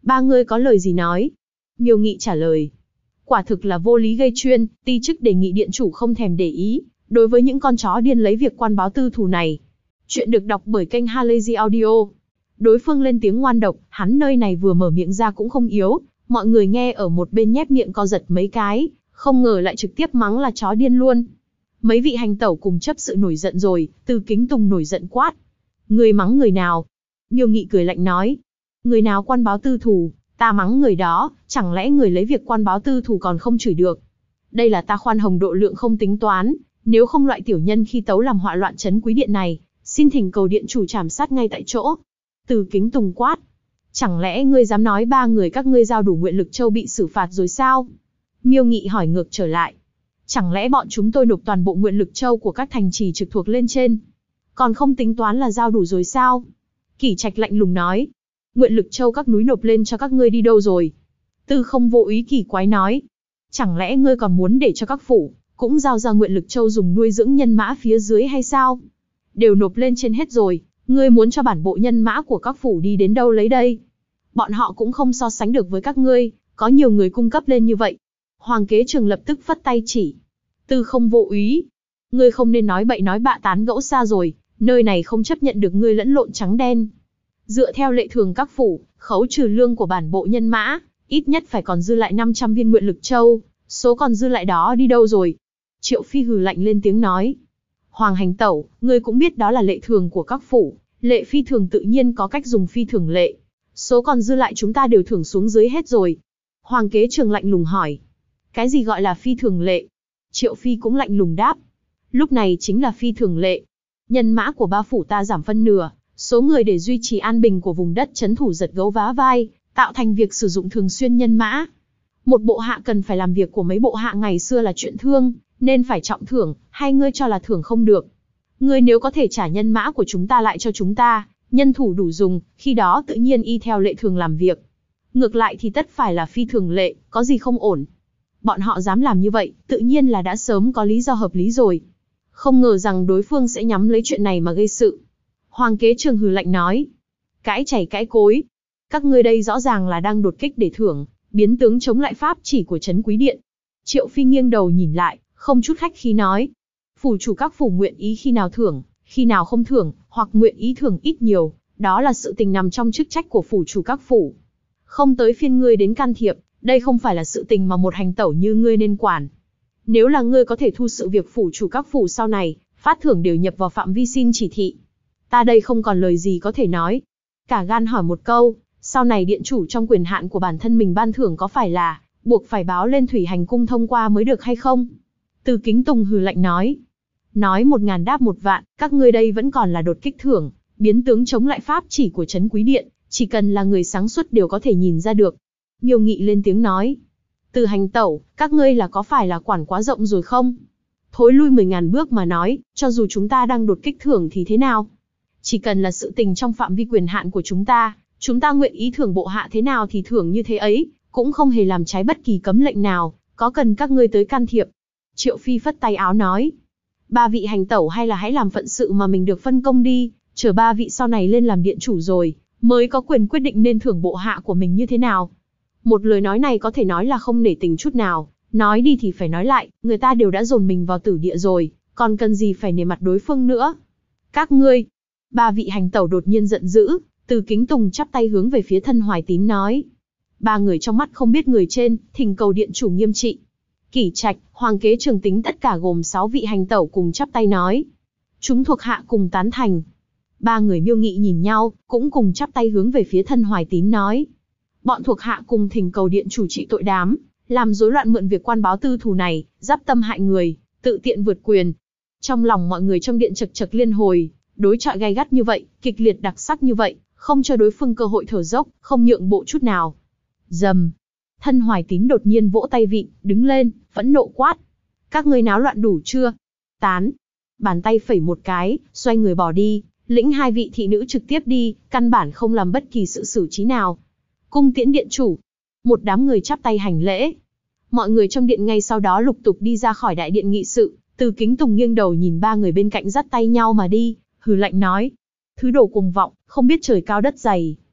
Ba người có lời gì nói? Miêu Nghị trả lời. Quả thực là vô lý gây chuyên, ti chức đề nghị điện chủ không thèm để ý, đối với những con chó điên lấy việc quan báo tư thù này. Chuyện được đọc bởi kênh Halazy Audio. Đối phương lên tiếng ngoan độc, hắn nơi này vừa mở miệng ra cũng không yếu, mọi người nghe ở một bên nhép miệng co giật mấy cái, không ngờ lại trực tiếp mắng là chó điên luôn. Mấy vị hành tẩu cùng chấp sự nổi giận rồi, Từ Kính Tùng nổi giận quát. Người mắng người nào? Miêu Nghị cười lạnh nói. Người nào quan báo tư thù, ta mắng người đó, chẳng lẽ người lấy việc quan báo tư thù còn không chửi được? Đây là ta khoan hồng độ lượng không tính toán, nếu không loại tiểu nhân khi tấu làm họa loạn trấn Quý Điện này, xin thỉnh cầu điện chủ trảm sát ngay tại chỗ. Từ Kính Tùng quát. Chẳng lẽ ngươi dám nói ba người các ngươi giao đủ nguyện lực châu bị xử phạt rồi sao? Miêu Nghị hỏi ngược trở lại. Chẳng lẽ bọn chúng tôi nộp toàn bộ nguyện lực châu của các thành trì trực thuộc lên trên, còn không tính toán là giao đủ rồi sao? Kỷ Trạch lạnh lùng nói. Nguyện lực châu các núi nộp lên cho các ngươi đi đâu rồi? Tư Không Vô Úy kỳ quái nói. Chẳng lẽ ngươi còn muốn để cho các phủ cũng giao ra nguyện lực châu dùng nuôi dưỡng nhân mã phía dưới hay sao? Đều nộp lên trên hết rồi, ngươi muốn cho bản bộ nhân mã của các phủ đi đến đâu lấy đây? Bọn họ cũng không so sánh được với các ngươi, có nhiều người cung cấp lên như vậy. Hoàng Kế Trường lập tức phất tay chỉ. Tư Không Vô Úy, ngươi không nên nói bậy nói bạ tán gẫu xa rồi, nơi này không chấp nhận được ngươi lẫn lộn trắng đen. Dựa theo lệ thường các phủ, khấu trừ lương của bản bộ nhân mã, ít nhất phải còn dư lại 500 viên nguyện lực châu, số còn dư lại đó đi đâu rồi? Triệu Phi hừ lạnh lên tiếng nói. Hoàng hành tẩu, ngươi cũng biết đó là lệ thường của các phủ, lệ phi thường tự nhiên có cách dùng phi thường lệ. Số còn dư lại chúng ta đều thưởng xuống dưới hết rồi. Hoàng Kế Trường lạnh lùng hỏi. Cái gì gọi là phi thường lệ? Triệu Phi cũng lạnh lùng đáp. Lúc này chính là phi thường lệ. Nhân mã của ba phủ ta giảm phân nửa, số người để duy trì an bình của vùng đất trấn thủ giật gấu vá vai, tạo thành việc sử dụng thường xuyên nhân mã. Một bộ hạ cần phải làm việc của mấy bộ hạ ngày xưa là chuyện thương, nên phải trọng thưởng, hay ngươi cho là thưởng không được? Ngươi nếu có thể trả nhân mã của chúng ta lại cho chúng ta, nhân thủ đủ dùng, khi đó tự nhiên y theo lệ thường làm việc. Ngược lại thì tất phải là phi thường lệ, có gì không ổn. Bọn họ dám làm như vậy, tự nhiên là đã sớm có lý do hợp lý rồi. Không ngờ rằng đối phương sẽ nhắm lấy chuyện này mà gây sự. Hoàng Kế Trường hừ lạnh nói. Cãi chảy cãi cối. Các ngươi đây rõ ràng là đang đột kích để thưởng, biến tướng chống lại pháp chỉ của trấn Quý Điện. Triệu Phi nghiêng đầu nhìn lại, không chút khách khí nói. Phủ chủ các phủ nguyện ý khi nào thưởng, khi nào không thưởng, hoặc nguyện ý thưởng ít nhiều, đó là sự tình nằm trong chức trách của phủ chủ các phủ. Không tới phiên ngươi đến can thiệp, đây không phải là sự tình mà một hành tẩu như ngươi nên quản. Nếu là ngươi có thể thu sự việc phủ chủ các phủ sau này, phát thưởng đều nhập vào phạm vi xin chỉ thị. Ta đây không còn lời gì có thể nói. Cả gan hỏi một câu, sau này điện chủ trong quyền hạn của bản thân mình ban thưởng có phải là buộc phải báo lên Thủy Hành Cung thông qua mới được hay không? Từ Kính Tùng hừ lạnh nói. Nói 1000 đáp 1 vạn, các ngươi đây vẫn còn là đột kích thưởng, biến tướng chống lại pháp chỉ của trấn Quý Điện, chỉ cần là người sáng suốt đều có thể nhìn ra được. Miêu Nghị lên tiếng nói. Từ hành tẩu, các ngươi là có phải là quản quá rộng rồi không? Thối lui 10.000 bước mà nói, cho dù chúng ta đang đột kích thưởng thì thế nào? Chỉ cần là sự tình trong phạm vi quyền hạn của chúng ta nguyện ý thưởng bộ hạ thế nào thì thưởng như thế ấy, cũng không hề làm trái bất kỳ cấm lệnh nào, có cần các ngươi tới can thiệp. Triệu Phi phất tay áo nói. Ba vị hành tẩu hay là hãy làm phận sự mà mình được phân công đi, chờ ba vị sau này lên làm điện chủ rồi, mới có quyền quyết định nên thưởng bộ hạ của mình như thế nào. Một lời nói này có thể nói là không nể tình chút nào, nói đi thì phải nói lại, người ta đều đã dồn mình vào tử địa rồi, còn cần gì phải nể mặt đối phương nữa. Các ngươi, ba vị hành tẩu đột nhiên giận dữ, Từ Kính Tùng chắp tay hướng về phía Thân Hoài Tín nói. Ba người trong mắt không biết người trên, thỉnh cầu điện chủ nghiêm trị. Kỷ Trạch, Hoàng Kế Trường tính tất cả gồm 6 vị hành tẩu cùng chắp tay nói. Chúng thuộc hạ cùng tán thành. Ba người Miêu Nghị nhìn nhau, cũng cùng chắp tay hướng về phía Thân Hoài Tín nói. Bọn thuộc hạ cùng thỉnh cầu điện chủ trị tội đám, làm rối loạn mượn việc quan báo tư thù này, giáp tâm hại người, tự tiện vượt quyền. Trong lòng mọi người trong điện chật chật liên hồi, đối chọi gay gắt như vậy, kịch liệt đặc sắc như vậy, không cho đối phương cơ hội thở dốc, không nhượng bộ chút nào. Dầm. Thân Hoài Tín đột nhiên vỗ tay vịn, đứng lên, phẫn nộ quát. Các ngươi náo loạn đủ chưa? Tán. Bàn tay phẩy một cái, xoay người bỏ đi, lĩnh 2 vị thị nữ trực tiếp đi, căn bản không làm bất kỳ sự xử trí nào. Cung tiễn điện chủ. Một đám người chắp tay hành lễ. Mọi người trong điện ngay sau đó lục tục đi ra khỏi đại điện nghị sự. Từ Kính Tùng nghiêng đầu nhìn ba người bên cạnh dắt tay nhau mà đi, hừ lạnh nói. Thứ đồ cuồng vọng, không biết trời cao đất dày.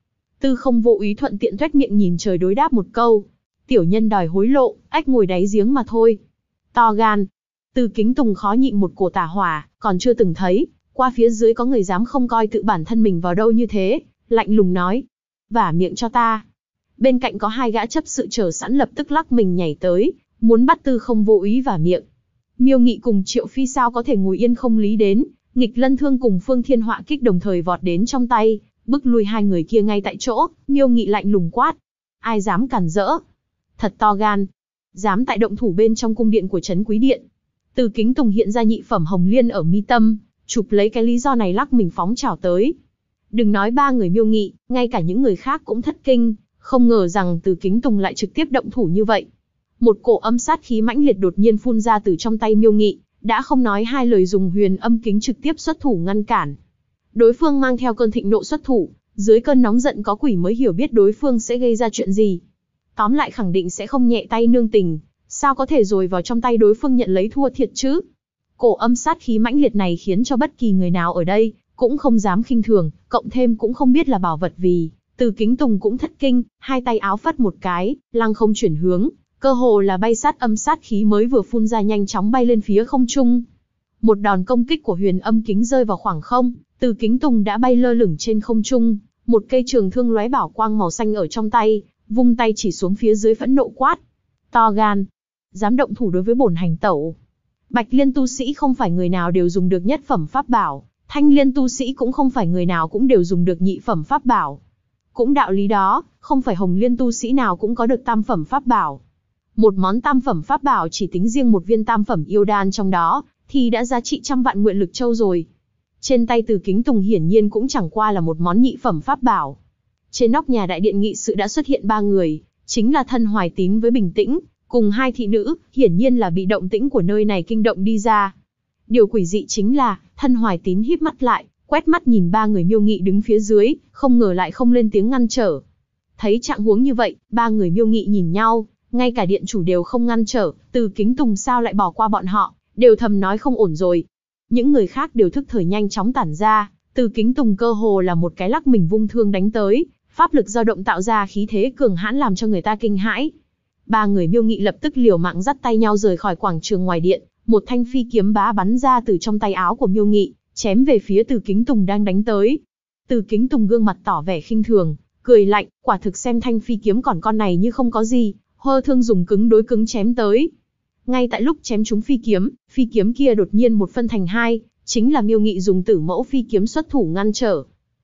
Tư Không Vô Úy thuận tiện toét miệng nhìn trời đối đáp một câu. Tiểu nhân đòi hối lộ, ếch ngồi đáy giếng mà thôi. To gan. Từ Kính Tùng khó nhịn một cổ tà hỏa, còn chưa từng thấy, qua phía dưới có người dám không coi tự bản thân mình vào đâu như thế, lạnh lùng nói. Vả miệng cho ta. Bên cạnh có hai gã chấp sự chờ sẵn lập tức lắc mình nhảy tới, muốn bắt Tư Không Vô Úy vả miệng. Miêu Nghị cùng Triệu Phi sao có thể ngồi yên không lý đến, Nghịch Lân Thương cùng Phương Thiên Họa Kích đồng thời vọt đến trong tay, bức lui hai người kia ngay tại chỗ. Miêu Nghị lạnh lùng quát. Ai dám cản rỡ? Thật to gan. Dám tại động thủ bên trong cung điện của Trấn Quý Điện. Từ Kính Tùng hiện ra nhị phẩm hồng liên ở mi tâm, chụp lấy cái lý do này lắc mình phóng chảo tới. Đừng nói ba người Miêu Nghị, ngay cả những người khác cũng thất kinh, không ngờ rằng Từ Kính Tùng lại trực tiếp động thủ như vậy. Một cổ âm sát khí mãnh liệt đột nhiên phun ra từ trong tay Miêu Nghị, đã không nói hai lời dùng huyền âm kính trực tiếp xuất thủ ngăn cản. Đối phương mang theo cơn thịnh nộ xuất thủ, dưới cơn nóng giận có quỷ mới hiểu biết đối phương sẽ gây ra chuyện gì. Tóm lại khẳng định sẽ không nhẹ tay nương tình, sao có thể rồi vào trong tay đối phương nhận lấy thua thiệt chứ? Cổ âm sát khí mãnh liệt này khiến cho bất kỳ người nào ở đây cũng không dám khinh thường, cộng thêm cũng không biết là bảo vật vì, Từ Kính Tùng cũng thất kinh, hai tay áo phất một cái, lăng không chuyển hướng, cơ hồ là bay sát âm sát khí mới vừa phun ra nhanh chóng bay lên phía không trung. Một đòn công kích của huyền âm kính rơi vào khoảng không, Từ Kính Tùng đã bay lơ lửng trên không trung, một cây trường thương lóe bảo quang màu xanh ở trong tay, vung tay chỉ xuống phía dưới phẫn nộ quát. To gan, dám động thủ đối với bổn hành tẩu. Bạch Liên tu sĩ không phải người nào đều dùng được nhất phẩm pháp bảo, Thanh Liên tu sĩ cũng không phải người nào cũng đều dùng được nhị phẩm pháp bảo. Cũng đạo lý đó, không phải Hồng Liên tu sĩ nào cũng có được tam phẩm pháp bảo. Một món tam phẩm pháp bảo chỉ tính riêng một viên tam phẩm yêu đan trong đó, thì đã giá trị trăm vạn nguyện lực châu rồi. Trên tay Từ Kính Tùng hiển nhiên cũng chẳng qua là một món nhị phẩm pháp bảo. Trên nóc nhà đại điện nghị sự đã xuất hiện ba người, chính là Thân Hoài Tín với Bình Tĩnh, cùng hai thị nữ, hiển nhiên là bị động tĩnh của nơi này kinh động đi ra. Điều quỷ dị chính là, Thân Hoài Tín híp mắt lại, quét mắt nhìn ba người Miêu Nghị đứng phía dưới, không ngờ lại không lên tiếng ngăn trở. Thấy trạng huống như vậy, ba người Miêu Nghị nhìn nhau, ngay cả điện chủ đều không ngăn trở, Từ Kính Tùng sao lại bỏ qua bọn họ, đều thầm nói không ổn rồi. Những người khác đều thức thời nhanh chóng tản ra, Từ Kính Tùng cơ hồ là một cái lắc mình vung thương đánh tới, pháp lực dao động tạo ra khí thế cường hãn làm cho người ta kinh hãi. Ba người Miêu Nghị lập tức liều mạng dắt tay nhau rời khỏi quảng trường ngoài điện, một thanh phi kiếm bá bắn ra từ trong tay áo của Miêu Nghị, chém về phía Từ Kính Tùng đang đánh tới. Từ Kính Tùng gương mặt tỏ vẻ khinh thường, cười lạnh, quả thực xem thanh phi kiếm còn con này như không có gì, hơ thương dùng cứng đối cứng chém tới. Ngay tại lúc chém trúng phi kiếm kia đột nhiên một phân thành hai, chính là Miêu Nghị dùng Tử Mẫu phi kiếm xuất thủ ngăn trở.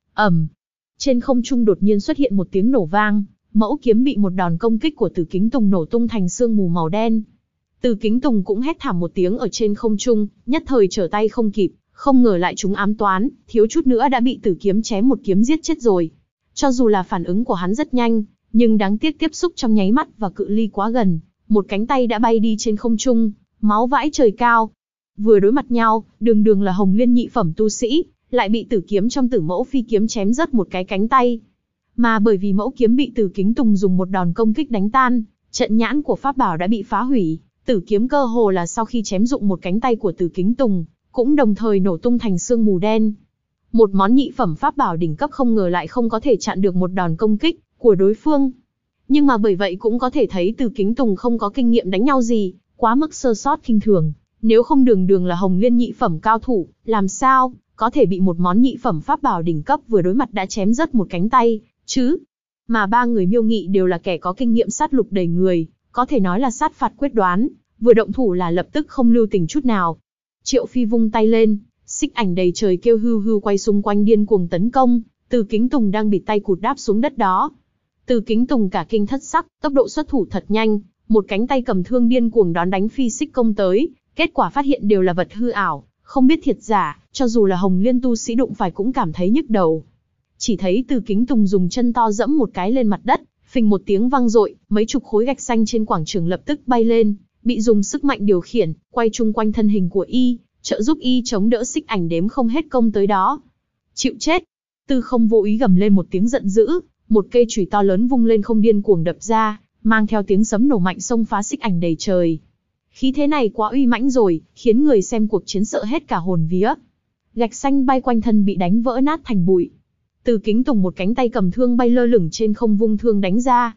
Trên không trung đột nhiên xuất hiện một tiếng nổ vang, mẫu kiếm bị một đòn công kích của Từ Kính Tùng nổ tung thành sương mù màu đen. Từ Kính Tùng cũng hét thảm một tiếng ở trên không trung, nhất thời trở tay không kịp, không ngờ lại trúng ám toán, thiếu chút nữa đã bị Tử Kiếm chém một kiếm giết chết rồi. Cho dù là phản ứng của hắn rất nhanh, nhưng đáng tiếc tiếp xúc trong nháy mắt và cự ly quá gần, một cánh tay đã bay đi trên không trung, máu vãi trời cao. Vừa đối mặt nhau, đường đường là Hồng Liên nhị phẩm tu sĩ, lại bị Tử Kiếm trong Tử Mẫu phi kiếm chém rớt một cái cánh tay. Mà bởi vì mẫu kiếm bị Từ Kính Tùng dùng một đòn công kích đánh tan, trận nhãn của pháp bảo đã bị phá hủy, Tử Kiếm cơ hồ là sau khi chém dụng một cánh tay của Từ Kính Tùng, cũng đồng thời nổ tung thành sương mù đen. Một món nhị phẩm pháp bảo đỉnh cấp không ngờ lại không có thể chặn được một đòn công kích của đối phương. Nhưng mà bởi vậy cũng có thể thấy Từ Kính Tùng không có kinh nghiệm đánh nhau gì, quá mức sơ sót khinh thường. Nếu không đường đường là Hồng Liên nhị phẩm cao thủ, làm sao có thể bị một món nhị phẩm pháp bảo đỉnh cấp vừa đối mặt đã chém rớt một cánh tay, chứ? Mà ba người Miêu Nghị đều là kẻ có kinh nghiệm sát lục đầy người, có thể nói là sát phạt quyết đoán, vừa động thủ là lập tức không lưu tình chút nào. Triệu Phi vung tay lên, xích ảnh đầy trời kêu hưu hưu quay xung quanh điên cuồng tấn công, Từ Kính Tùng đang bịt tay cụt đáp xuống đất đó. Từ Kính Tùng cả kinh thất sắc, tốc độ xuất thủ thật nhanh, một cánh tay cầm thương điên cuồng đón đánh phi xích công tới, kết quả phát hiện đều là vật hư ảo, không biết thiệt giả, cho dù là Hồng Liên tu sĩ đụng phải cũng cảm thấy nhức đầu. Chỉ thấy Từ Kính Tùng dùng chân to dẫm một cái lên mặt đất, phình một tiếng vang dội, mấy chục khối gạch xanh trên quảng trường lập tức bay lên, bị dùng sức mạnh điều khiển, quay chung quanh thân hình của y, trợ giúp y chống đỡ xích ảnh đếm không hết công tới đó. Chịu chết! Tư Không Vô Ý gầm lên một tiếng giận dữ, một cây chùy to lớn vung lên không điên cuồng đập ra, mang theo tiếng sấm nổ mạnh xông phá xích ảnh đầy trời. Khí thế này quá uy mãnh rồi, khiến người xem cuộc chiến sợ hết cả hồn vía. Gạch xanh bay quanh thân bị đánh vỡ nát thành bụi. Từ Kính Tùng một cánh tay cầm thương bay lơ lửng trên không vung thương đánh ra.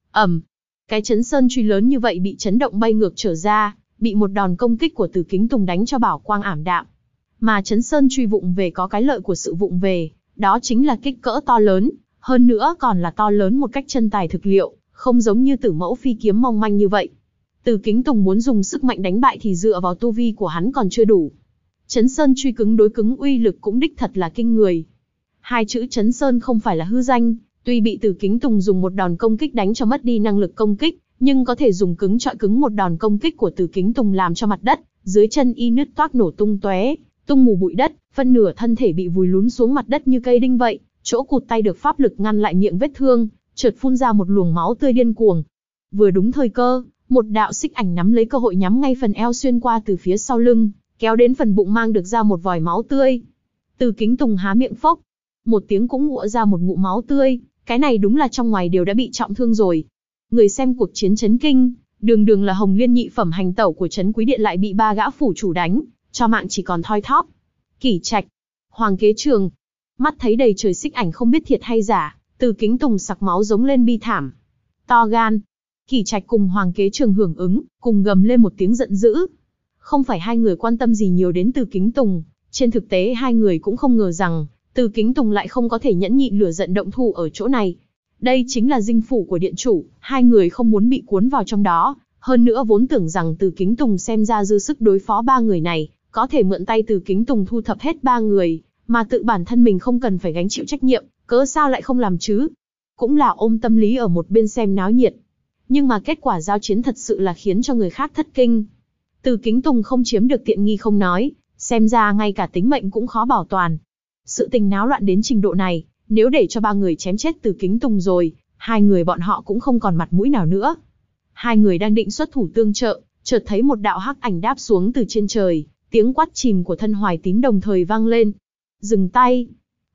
Cái chấn sơn truy lớn như vậy bị chấn động bay ngược trở ra, bị một đòn công kích của Từ Kính Tùng đánh cho bảo quang ảm đạm. Mà chấn sơn truy vụng về có cái lợi của sự vụng về, đó chính là kích cỡ to lớn, hơn nữa còn là to lớn một cách chân tài thực liệu, không giống như Tử Mẫu phi kiếm mong manh như vậy. Từ Kính Tùng muốn dùng sức mạnh đánh bại thì dựa vào tu vi của hắn còn chưa đủ. Chấn sơn truy cứng đối cứng uy lực cũng đích thật là kinh người. Hai chữ chấn sơn không phải là hư danh, tuy bị Từ Kính Tùng dùng một đòn công kích đánh cho mất đi năng lực công kích, nhưng có thể dùng cứng trọi cứng một đòn công kích của Từ Kính Tùng làm cho mặt đất dưới chân y nứt toác nổ tung tóe, tung mù bụi đất, phân nửa thân thể bị vùi lún xuống mặt đất như cây đinh vậy, chỗ cụt tay được pháp lực ngăn lại miệng vết thương, chợt phun ra một luồng máu tươi điên cuồng. Vừa đúng thời cơ, một đạo xích ảnh nắm lấy cơ hội nhắm ngay phần eo xuyên qua từ phía sau lưng, kéo đến phần bụng mang được ra một vòi máu tươi. Từ Kính Tùng há miệng phốc, một tiếng cũng ngụa ra một ngụm máu tươi, cái này đúng là trong ngoài đều đã bị trọng thương rồi. Người xem cuộc chiến chấn kinh, đường là Hồng Liên nhị phẩm hành tẩu của Trấn Quý Điện lại bị ba gã phủ chủ đánh, cho mạng chỉ còn thoi thóp. Kỷ Trạch, Hoàng Kế Trường, mắt thấy đầy trời xích ảnh không biết thiệt hay giả, Từ Kính Tùng sặc máu giống lên bi thảm. To gan. Kỷ Trạch cùng Hoàng Kế Trường hưởng ứng, cùng gầm lên một tiếng giận dữ. Không phải hai người quan tâm gì nhiều đến Từ Kính Tùng, trên thực tế hai người cũng không ngờ rằng Từ Kính Tùng lại không có thể nhẫn nhịn lửa giận động thủ ở chỗ này. Đây chính là dinh phủ của điện chủ, hai người không muốn bị cuốn vào trong đó, hơn nữa vốn tưởng rằng Từ Kính Tùng xem ra dư sức đối phó ba người này, có thể mượn tay Từ Kính Tùng thu thập hết ba người, mà tự bản thân mình không cần phải gánh chịu trách nhiệm, cớ sao lại không làm chứ? Cũng là ôm tâm lý ở một bên xem náo nhiệt. Nhưng mà kết quả giao chiến thật sự là khiến cho người khác thất kinh. Từ Kính Tùng không chiếm được tiện nghi không nói, xem ra ngay cả tính mệnh cũng khó bảo toàn. Sự tình náo loạn đến trình độ này, nếu để cho ba người chém chết Từ Kính Tùng rồi, hai người bọn họ cũng không còn mặt mũi nào nữa. Hai người đang định xuất thủ tương trợ, chợt thấy một đạo hắc ảnh đáp xuống từ trên trời, tiếng quát chìm của Thân Hoài Tín đồng thời vang lên. Dừng tay!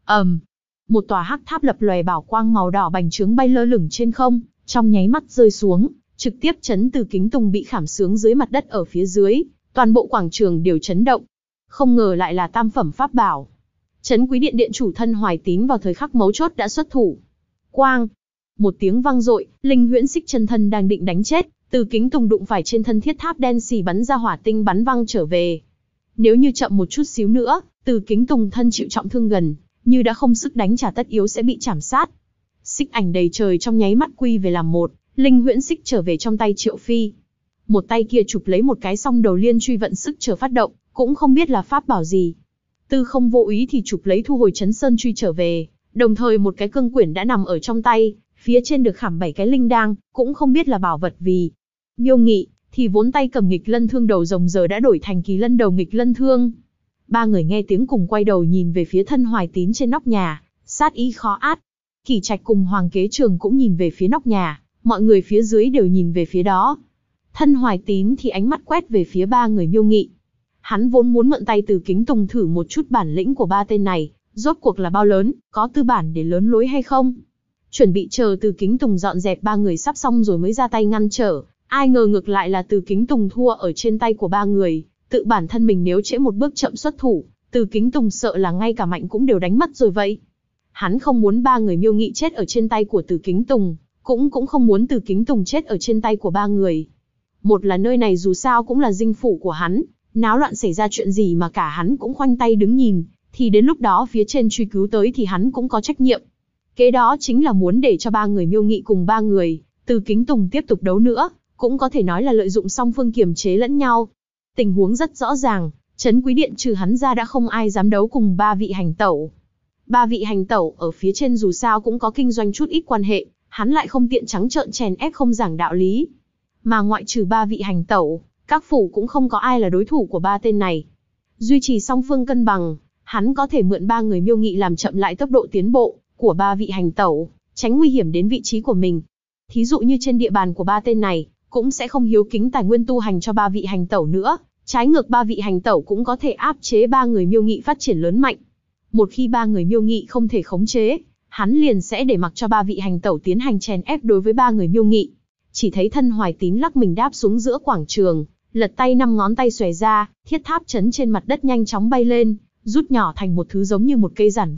Một tòa hắc tháp lập lòe bảo quang màu đỏ bành trướng bay lơ lửng trên không, trong nháy mắt rơi xuống, trực tiếp chấn Từ Kính Tùng bị khảm xướng dưới mặt đất ở phía dưới, toàn bộ quảng trường đều chấn động. Không ngờ lại là tam phẩm pháp bảo. Trấn Quý Điện điện chủ Thân Hoài Tín vào thời khắc mấu chốt đã xuất thủ. Quang! Một tiếng vang dội, Linh Huyễn Xích chân thân đang định đánh chết, Từ Kính Tùng đụng phải trên thân thiết tháp đen xì bắn ra hỏa tinh bắn văng trở về. Nếu như chậm một chút xíu nữa, Từ Kính Tùng thân chịu trọng thương gần, như đã không sức đánh trả tất yếu sẽ bị chảm sát. Xích ảnh đầy trời trong nháy mắt quy về làm một, Linh Huyễn Xích trở về trong tay Triệu Phi. Một tay kia chụp lấy một cái song đầu liên truy vận sức chờ phát động, cũng không biết là pháp bảo gì. Tư Không vô ý thì chụp lấy thu hồi chấn sơn truy trở về, đồng thời một cái cương quyển đã nằm ở trong tay, phía trên được khảm 7 cái linh đăng, cũng không biết là bảo vật vì. Miêu Nghị thì vốn tay cầm nghịch lân thương đầu rồng giờ đã đổi thành kỳ lân đầu nghịch lân thương. Ba người nghe tiếng cùng quay đầu nhìn về phía Thân Hoài Tín trên nóc nhà, sát ý khó át. Kỷ Trạch cùng Hoàng Kế Trường cũng nhìn về phía nóc nhà, mọi người phía dưới đều nhìn về phía đó. Thân Hoài Tín thì ánh mắt quét về phía ba người Miêu Nghị. Hắn vốn muốn mượn tay Từ Kính Tùng thử một chút bản lĩnh của ba tên này, rốt cuộc là bao lớn, có tư bản để lớn lối hay không. Chuẩn bị chờ Từ Kính Tùng dọn dẹp ba người sắp xong rồi mới ra tay ngăn trở, ai ngờ ngược lại là Từ Kính Tùng thua ở trên tay của ba người, tự bản thân mình nếu trễ một bước chậm xuất thủ, Từ Kính Tùng sợ là ngay cả mạnh cũng đều đánh mất rồi vậy. Hắn không muốn ba người Miêu Nghị chết ở trên tay của Từ Kính Tùng, cũng không muốn Từ Kính Tùng chết ở trên tay của ba người. Một là nơi này dù sao cũng là dinh phủ của hắn, náo loạn xảy ra chuyện gì mà cả hắn cũng khoanh tay đứng nhìn, thì đến lúc đó phía trên truy cứu tới thì hắn cũng có trách nhiệm. Kế đó chính là muốn để cho ba người Miêu Nghị cùng ba người Từ Kính Tùng tiếp tục đấu nữa, cũng có thể nói là lợi dụng song phương kiềm chế lẫn nhau. Tình huống rất rõ ràng, Trấn Quý Điện trừ hắn ra đã không ai dám đấu cùng ba vị hành tẩu. Ba vị hành tẩu ở phía trên dù sao cũng có kinh doanh chút ít quan hệ, hắn lại không tiện trắng trợn chèn ép không giảng đạo lý. Mà ngoại trừ ba vị hành tẩu, các phủ cũng không có ai là đối thủ của ba tên này. Duy trì song phương cân bằng, hắn có thể mượn ba người Miêu Nghị làm chậm lại tốc độ tiến bộ của ba vị hành tẩu, tránh nguy hiểm đến vị trí của mình. Thí dụ như trên địa bàn của ba tên này, cũng sẽ không hiếu kính tài nguyên tu hành cho ba vị hành tẩu nữa, trái ngược ba vị hành tẩu cũng có thể áp chế ba người Miêu Nghị phát triển lớn mạnh. Một khi ba người Miêu Nghị không thể khống chế, hắn liền sẽ để mặc cho ba vị hành tẩu tiến hành chèn ép đối với ba người Miêu Nghị. Chỉ thấy Thân Hoài Tín lắc mình đáp xuống giữa quảng trường, lật tay 5 ngón tay xòe ra, thiết tháp chấn trên mặt đất nhanh chóng bay lên, rút nhỏ thành một thứ giống như một cây giản vậy,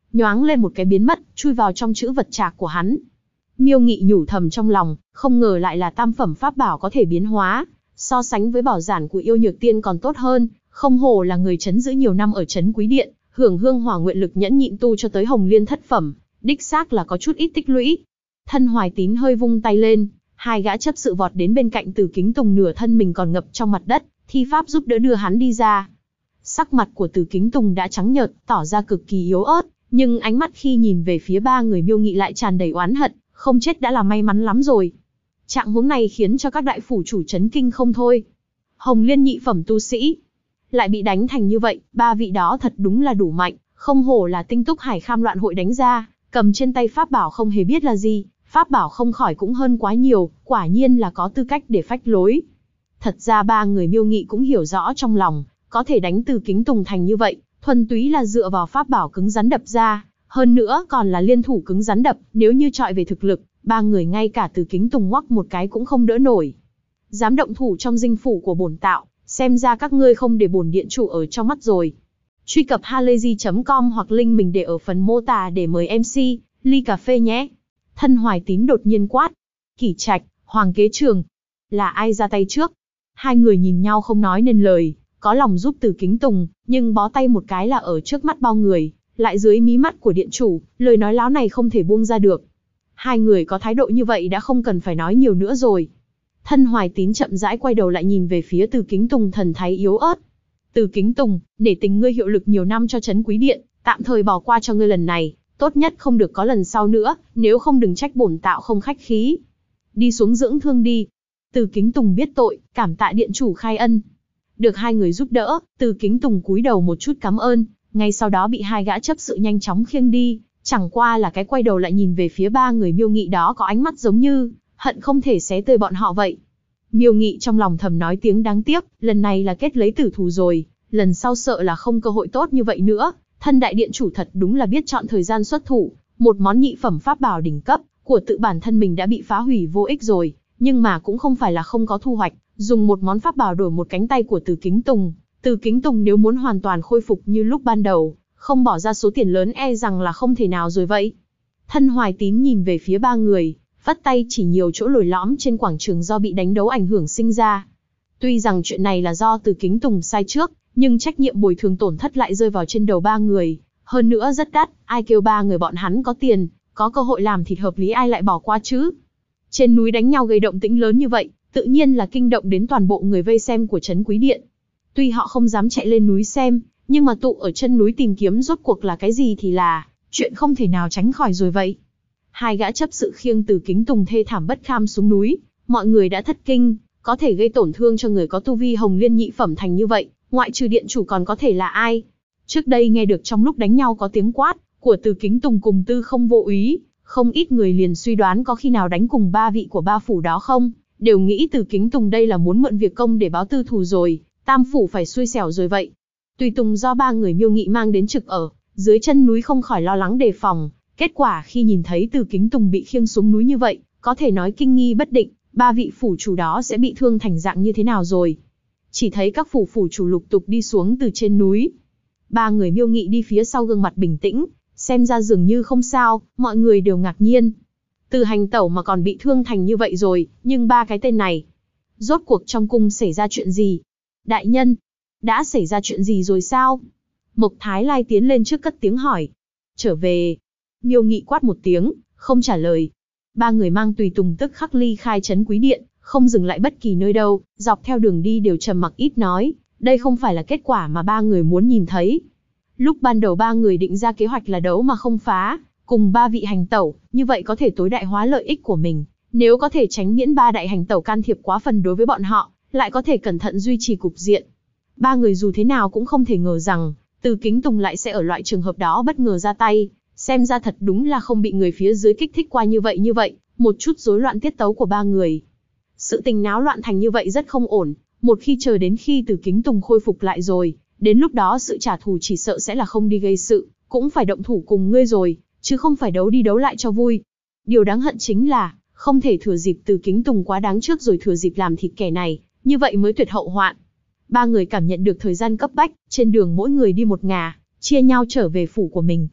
nhoáng lên một cái biến mất, chui vào trong chữ vật trạc của hắn. Miêu Nghị nhủ thầm trong lòng, không ngờ lại là tam phẩm pháp bảo có thể biến hóa, so sánh với bảo giản của Yêu Nhược Tiên còn tốt hơn, không hổ là người trấn giữ nhiều năm ở trấn Quý Điện, hưởng hương hỏa nguyện lực nhẫn nhịn tu cho tới Hồng Liên thất phẩm, đích xác là có chút ít tích lũy. Thân Hoài Tín hơi vung tay lên, hai gã chấp sự vọt đến bên cạnh Từ Kính Tùng, nửa thân mình còn ngập trong mặt đất, thi pháp giúp đỡ đưa hắn đi ra. Sắc mặt của Từ Kính Tùng đã trắng nhợt, tỏ ra cực kỳ yếu ớt, nhưng ánh mắt khi nhìn về phía ba người Miêu Nghị lại tràn đầy oán hận, không chết đã là may mắn lắm rồi. Trạng huống này khiến cho các đại phủ chủ chấn kinh không thôi. Hồng Liên nhị phẩm tu sĩ lại bị đánh thành như vậy, ba vị đó thật đúng là đủ mạnh, không hổ là tinh túc Hải Kham loạn hội đánh ra, cầm trên tay pháp bảo không hề biết là gì, pháp bảo không khỏi cũng hơn quá nhiều, quả nhiên là có tư cách để phách lối. Thật ra ba người Miêu Nghị cũng hiểu rõ trong lòng, có thể đánh Từ Kính Tùng thành như vậy, thuần túy là dựa vào pháp bảo cứng rắn đập ra, hơn nữa còn là liên thủ cứng rắn đập, nếu như chọi về thực lực, ba người ngay cả Từ Kính Tùng ngoắc một cái cũng không đỡ nổi. Dám động thủ trong dinh phủ của bổn tạo, xem ra các ngươi không để bổn điện chủ ở trong mắt rồi. Truy cập halayzi.com hoặc link mình để ở phần mô tả để mời MC, ly cà phê nhé. Thân Hoài Tín đột nhiên quát. Kỷ Trạch, Hoàng Kế Trường. Là ai ra tay trước? Hai người nhìn nhau không nói nên lời, có lòng giúp Từ Kính Tùng, nhưng bó tay một cái là ở trước mắt bao người, lại dưới mí mắt của điện chủ, lời nói láo này không thể buông ra được. Hai người có thái độ như vậy đã không cần phải nói nhiều nữa rồi. Thân Hoài Tín chậm rãi quay đầu lại nhìn về phía Từ Kính Tùng, thần thái yếu ớt. Từ Kính Tùng, nể tình ngươi hiệu lực nhiều năm cho trấn Quý Điện, tạm thời bỏ qua cho ngươi lần này, tốt nhất không được có lần sau nữa, nếu không đừng trách bổn tạo không khách khí. Đi xuống dưỡng thương đi. Từ Kính Tùng biết tội, cảm tạ điện chủ khai ân. Được hai người giúp đỡ, Từ Kính Tùng cúi đầu một chút cảm ơn, ngay sau đó bị hai gã chấp sự nhanh chóng khiêng đi, chẳng qua là cái quay đầu lại nhìn về phía ba người Miêu Nghị đó có ánh mắt giống như hận không thể xé tơi bọn họ vậy. Miêu Nghị trong lòng thầm nói tiếng đáng tiếc, lần này là kết lấy tử thù rồi, lần sau sợ là không cơ hội tốt như vậy nữa. Thân đại điện chủ thật đúng là biết chọn thời gian xuất thủ, một món nhị phẩm pháp bảo đỉnh cấp của tự bản thân mình đã bị phá hủy vô ích rồi, nhưng mà cũng không phải là không có thu hoạch, dùng một món pháp bảo đổi một cánh tay của Từ Kính Tùng. Từ Kính Tùng nếu muốn hoàn toàn khôi phục như lúc ban đầu, không bỏ ra số tiền lớn e rằng là không thể nào rồi vậy. Thân Hoài Tín nhìn về phía ba người, vắt tay chỉ nhiều chỗ lồi lõm trên quảng trường do bị đánh đấu ảnh hưởng sinh ra. Tuy rằng chuyện này là do Từ Kính Tùng sai trước, nhưng trách nhiệm bồi thường tổn thất lại rơi vào trên đầu ba người, hơn nữa rất đắt, ai kêu ba người bọn hắn có tiền, có cơ hội làm thịt hợp lý ai lại bỏ qua chứ. Trên núi đánh nhau gây động tĩnh lớn như vậy, tự nhiên là kinh động đến toàn bộ người vây xem của trấn Quý Điện. Tuy họ không dám chạy lên núi xem, nhưng mà tụ ở chân núi tìm kiếm rốt cuộc là cái gì thì là chuyện không thể nào tránh khỏi rồi vậy. Hai gã chấp sự khiêng Từ Kính Tùng thê thảm bất kham xuống núi, mọi người đã thất kinh, có thể gây tổn thương cho người có tu vi Hồng Liên nhị phẩm thành như vậy, ngoại trừ điện chủ còn có thể là ai? Trước đây nghe được trong lúc đánh nhau có tiếng quát của Từ Kính Tùng cùng Tư Không Vô Úy, không ít người liền suy đoán có khi nào đánh cùng ba vị của ba phủ đó không, đều nghĩ Từ Kính Tùng đây là muốn mượn việc công để báo tư thù rồi, tam phủ phải xui xẻo rồi vậy. Tùy tùng do ba người Miêu Nghị mang đến trực ở, dưới chân núi không khỏi lo lắng đề phòng, kết quả khi nhìn thấy Từ Kính Tùng bị khiêng xuống núi như vậy, có thể nói kinh nghi bất định, ba vị phủ chủ đó sẽ bị thương thành dạng như thế nào rồi. Chỉ thấy các phủ chủ lục tục đi xuống từ trên núi. Ba người Miêu Nghị đi phía sau gương mặt bình tĩnh, xem ra dường như không sao, mọi người đều ngạc nhiên. Từ Hành Tẩu mà còn bị thương thành như vậy rồi, nhưng ba cái tên này, rốt cuộc trong cung xảy ra chuyện gì? Đại nhân, đã xảy ra chuyện gì rồi sao? Mộc Thái Lai tiến lên trước cất tiếng hỏi. Trở về. Miêu Nghị quát một tiếng, không trả lời. Ba người mang tùy tùng tức khắc ly khai trấn Quý Điện, không dừng lại bất kỳ nơi đâu, dọc theo đường đi đều trầm mặc ít nói, đây không phải là kết quả mà ba người muốn nhìn thấy. Lúc ban đầu ba người định ra kế hoạch là đấu mà không phá, cùng ba vị hành tẩu, như vậy có thể tối đại hóa lợi ích của mình, nếu có thể tránh miễn ba đại hành tẩu can thiệp quá phần đối với bọn họ, lại có thể cẩn thận duy trì cục diện. Ba người dù thế nào cũng không thể ngờ rằng, Từ Kính Tùng lại sẽ ở loại trường hợp đó bất ngờ ra tay, xem ra thật đúng là không bị người phía dưới kích thích qua như vậy, một chút rối loạn tiết tấu của ba người. Sự tình náo loạn thành như vậy rất không ổn, một khi chờ đến khi Từ Kính Tùng khôi phục lại rồi, đến lúc đó sự trả thù chỉ sợ sẽ là không đi gây sự, cũng phải động thủ cùng ngươi rồi, chứ không phải đấu đi đấu lại cho vui. Điều đáng hận chính là, không thể thừa dịp Từ Kính Tùng quá đáng trước rồi thừa dịp làm thịt kẻ này, như vậy mới tuyệt hậu hoạn. Ba người cảm nhận được thời gian cấp bách, trên đường mỗi người đi một ngả, chia nhau trở về phủ của mình.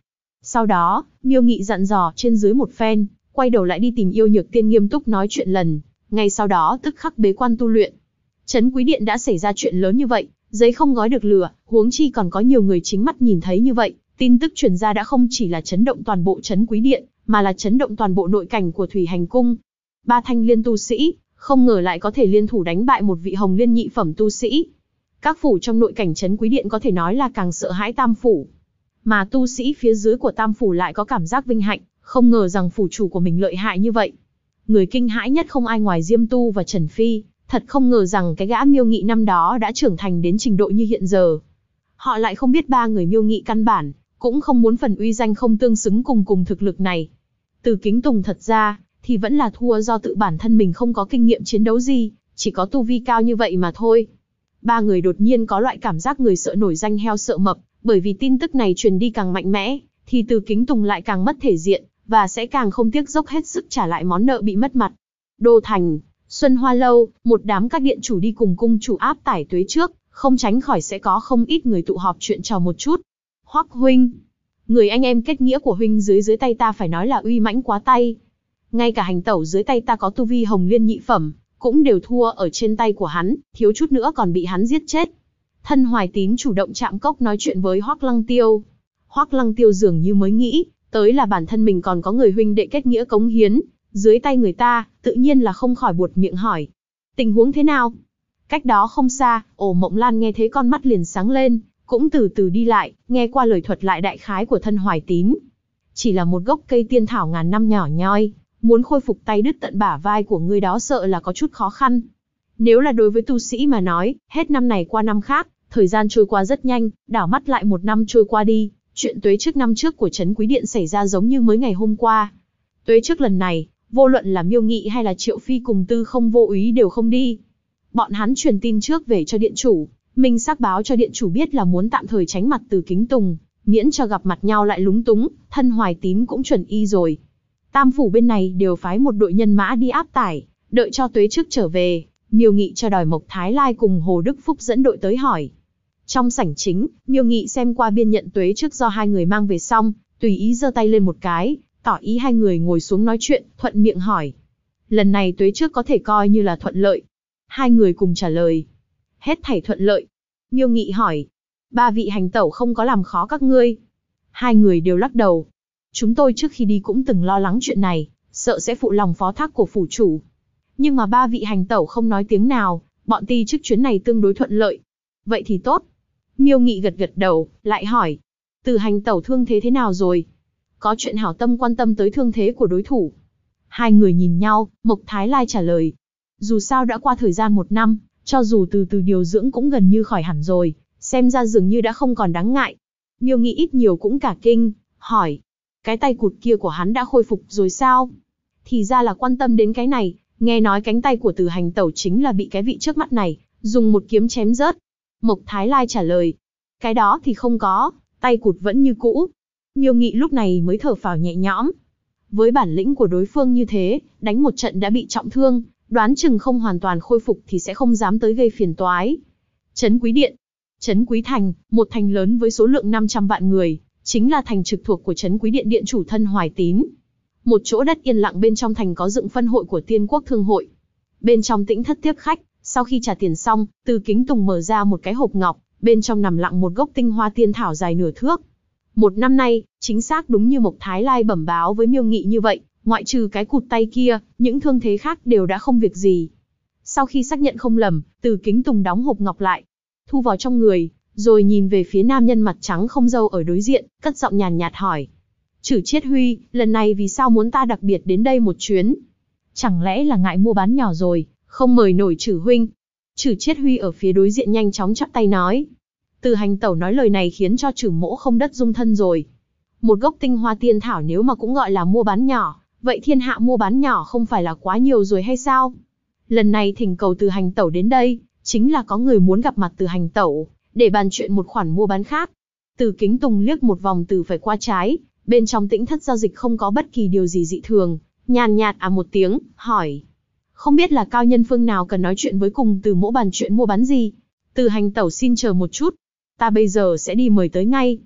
Sau đó, Miêu Nghị dặn dò trên dưới một phen, quay đầu lại đi tìm Yêu Nhược Tiên nghiêm túc nói chuyện lần, ngay sau đó tức khắc bế quan tu luyện. Trấn Quý Điện đã xảy ra chuyện lớn như vậy, giấy không gói được lửa, huống chi còn có nhiều người chính mắt nhìn thấy như vậy, tin tức truyền ra đã không chỉ là chấn động toàn bộ Trấn Quý Điện, mà là chấn động toàn bộ nội cảnh của Thủy Hành Cung. Ba thanh liên tu sĩ, không ngờ lại có thể liên thủ đánh bại một vị hồng liên nhị phẩm tu sĩ. Các phủ trong nội cảnh Trấn Quý Điện có thể nói là càng sợ hãi Tam phủ. Mà tu sĩ phía dưới của Tam phủ lại có cảm giác vinh hạnh, không ngờ rằng phủ chủ của mình lợi hại như vậy. Người kinh hãi nhất không ai ngoài Diêm Tu và Trần Phi, thật không ngờ rằng cái gã Miêu Nghị năm đó đã trưởng thành đến trình độ như hiện giờ. Họ lại không biết ba người Miêu Nghị căn bản, cũng không muốn phần uy danh không tương xứng cùng thực lực này. Từ Kính Tùng thật ra, thì vẫn là thua do tự bản thân mình không có kinh nghiệm chiến đấu gì, chỉ có tu vi cao như vậy mà thôi. Ba người đột nhiên có loại cảm giác người sợ nổi danh heo sợ mập, bởi vì tin tức này truyền đi càng mạnh mẽ, thì Từ Kính Tùng lại càng mất thể diện, và sẽ càng không tiếc dốc hết sức trả lại món nợ bị mất mặt. Đô thành, Xuân Hoa Lâu, một đám các điện chủ đi cùng cung chủ áp tải tuế trước, không tránh khỏi sẽ có không ít người tụ họp chuyện trò một chút. Hoắc huynh, người anh em kết nghĩa của huynh dưới tay ta phải nói là uy mãnh quá tay. Ngay cả hành tẩu dưới tay ta có tu vi hồng liên nhị phẩm, cũng đều thua ở trên tay của hắn, thiếu chút nữa còn bị hắn giết chết. Thân Hoài Tín chủ động chạm cốc nói chuyện với Hoắc Lăng Tiêu. Hoắc Lăng Tiêu dường như mới nghĩ, tới là bản thân mình còn có người huynh đệ kết nghĩa cống hiến, dưới tay người ta, tự nhiên là không khỏi buột miệng hỏi. Tình huống thế nào? Cách đó không xa, Ổ Mộng Lan nghe thế con mắt liền sáng lên, cũng từ từ đi lại, nghe qua lời thuật lại đại khái của Thân Hoài Tín. Chỉ là một gốc cây tiên thảo ngàn năm nhỏ nhoi, muốn khôi phục tay đứt tận bả vai của người đó sợ là có chút khó khăn. Nếu là đối với tu sĩ mà nói, hết năm này qua năm khác, thời gian trôi qua rất nhanh, đảo mắt lại một năm trôi qua đi, chuyện tuế trước năm trước của Trấn Quý Điện xảy ra giống như mới ngày hôm qua. Tuế trước lần này, vô luận là Miêu Nghị hay là Triệu Phi cùng Tư Không Vô Úy đều không đi. Bọn hắn truyền tin trước về cho điện chủ, minh xác báo cho điện chủ biết là muốn tạm thời tránh mặt Từ Kính Tùng, miễn cho gặp mặt nhau lại lúng túng, Thân Hoài Tín cũng chuẩn y rồi. Tam phủ bên này đều phái một đội nhân mã đi áp tải, đợi cho tuế trước trở về, Miêu Nghị cho đòi Mộc Thái Lai cùng Hồ Đức Phúc dẫn đội tới hỏi. Trong sảnh chính, Miêu Nghị xem qua biên nhận tuế trước do hai người mang về xong, tùy ý giơ tay lên một cái, tỏ ý hai người ngồi xuống nói chuyện, thuận miệng hỏi. Lần này tuế trước có thể coi như là thuận lợi. Hai người cùng trả lời. Hết thảy thuận lợi. Miêu Nghị hỏi. Ba vị hành tẩu không có làm khó các ngươi. Hai người đều lắc đầu. Chúng tôi trước khi đi cũng từng lo lắng chuyện này, sợ sẽ phụ lòng phó thác của phủ chủ. Nhưng mà ba vị hành tẩu không nói tiếng nào, bọn ti trước chuyến này tương đối thuận lợi. Vậy thì tốt. Miêu Nghị gật gật đầu, lại hỏi. Từ hành tẩu thương thế thế nào rồi? Có chuyện hảo tâm quan tâm tới thương thế của đối thủ. Hai người nhìn nhau, Mộc Thái Lai trả lời. Dù sao đã qua thời gian một năm, cho dù từ từ điều dưỡng cũng gần như khỏi hẳn rồi, xem ra dường như đã không còn đáng ngại. Miêu Nghị ít nhiều cũng cả kinh, hỏi. Cái tay cụt kia của hắn đã khôi phục rồi sao? Thì ra là quan tâm đến cái này, nghe nói cánh tay của Từ hành tẩu chính là bị cái vị trước mắt này, dùng một kiếm chém rớt. Mộc Thái Lai trả lời. Cái đó thì không có, tay cụt vẫn như cũ. Miêu Nghị lúc này mới thở phào nhẹ nhõm. Với bản lĩnh của đối phương như thế, đánh một trận đã bị trọng thương, đoán chừng không hoàn toàn khôi phục thì sẽ không dám tới gây phiền toái. Trấn Quý Điện, Trấn Quý Thành, một thành lớn với số lượng 500 vạn người, chính là thành trực thuộc của Trấn Quý Điện điện chủ Thân Hoài Tín. Một chỗ đất yên lặng bên trong thành có dựng phân hội của Tiên Quốc Thương hội. Bên trong tĩnh thất tiếp khách, sau khi trả tiền xong, Từ Kính Tùng mở ra một cái hộp ngọc, bên trong nằm lặng một gốc tinh hoa tiên thảo dài nửa thước. Một năm nay, chính xác đúng như Mộc Thái Lai bẩm báo với Miêu Nghị như vậy, ngoại trừ cái cụt tay kia, những thương thế khác đều đã không việc gì. Sau khi xác nhận không lầm, Từ Kính Tùng đóng hộp ngọc lại, thu vào trong người, rồi nhìn về phía nam nhân mặt trắng không râu ở đối diện, cất giọng nhàn nhạt hỏi. Chử Chiết Huy, lần này vì sao muốn ta đặc biệt đến đây một chuyến? Chẳng lẽ là ngại mua bán nhỏ rồi, không mời nổi Chử huynh? Chử Chiết Huy ở phía đối diện nhanh chóng chắp tay nói. Từ hành tẩu nói lời này khiến cho Chử mỗ không đất dung thân rồi. Một gốc tinh hoa tiên thảo nếu mà cũng gọi là mua bán nhỏ, vậy thiên hạ mua bán nhỏ không phải là quá nhiều rồi hay sao? Lần này thỉnh cầu Từ hành tẩu đến đây, chính là có người muốn gặp mặt Từ hành tẩu, để bàn chuyện một khoản mua bán khác. Từ Kính Tùng liếc một vòng từ phải qua trái, bên trong tĩnh thất giao dịch không có bất kỳ điều gì dị thường, nhàn nhạt một tiếng, hỏi. Không biết là cao nhân phương nào cần nói chuyện với cùng Từ mỗ bàn chuyện mua bán gì? Từ hành tẩu xin chờ một chút. Ta bây giờ sẽ đi mời tới ngay.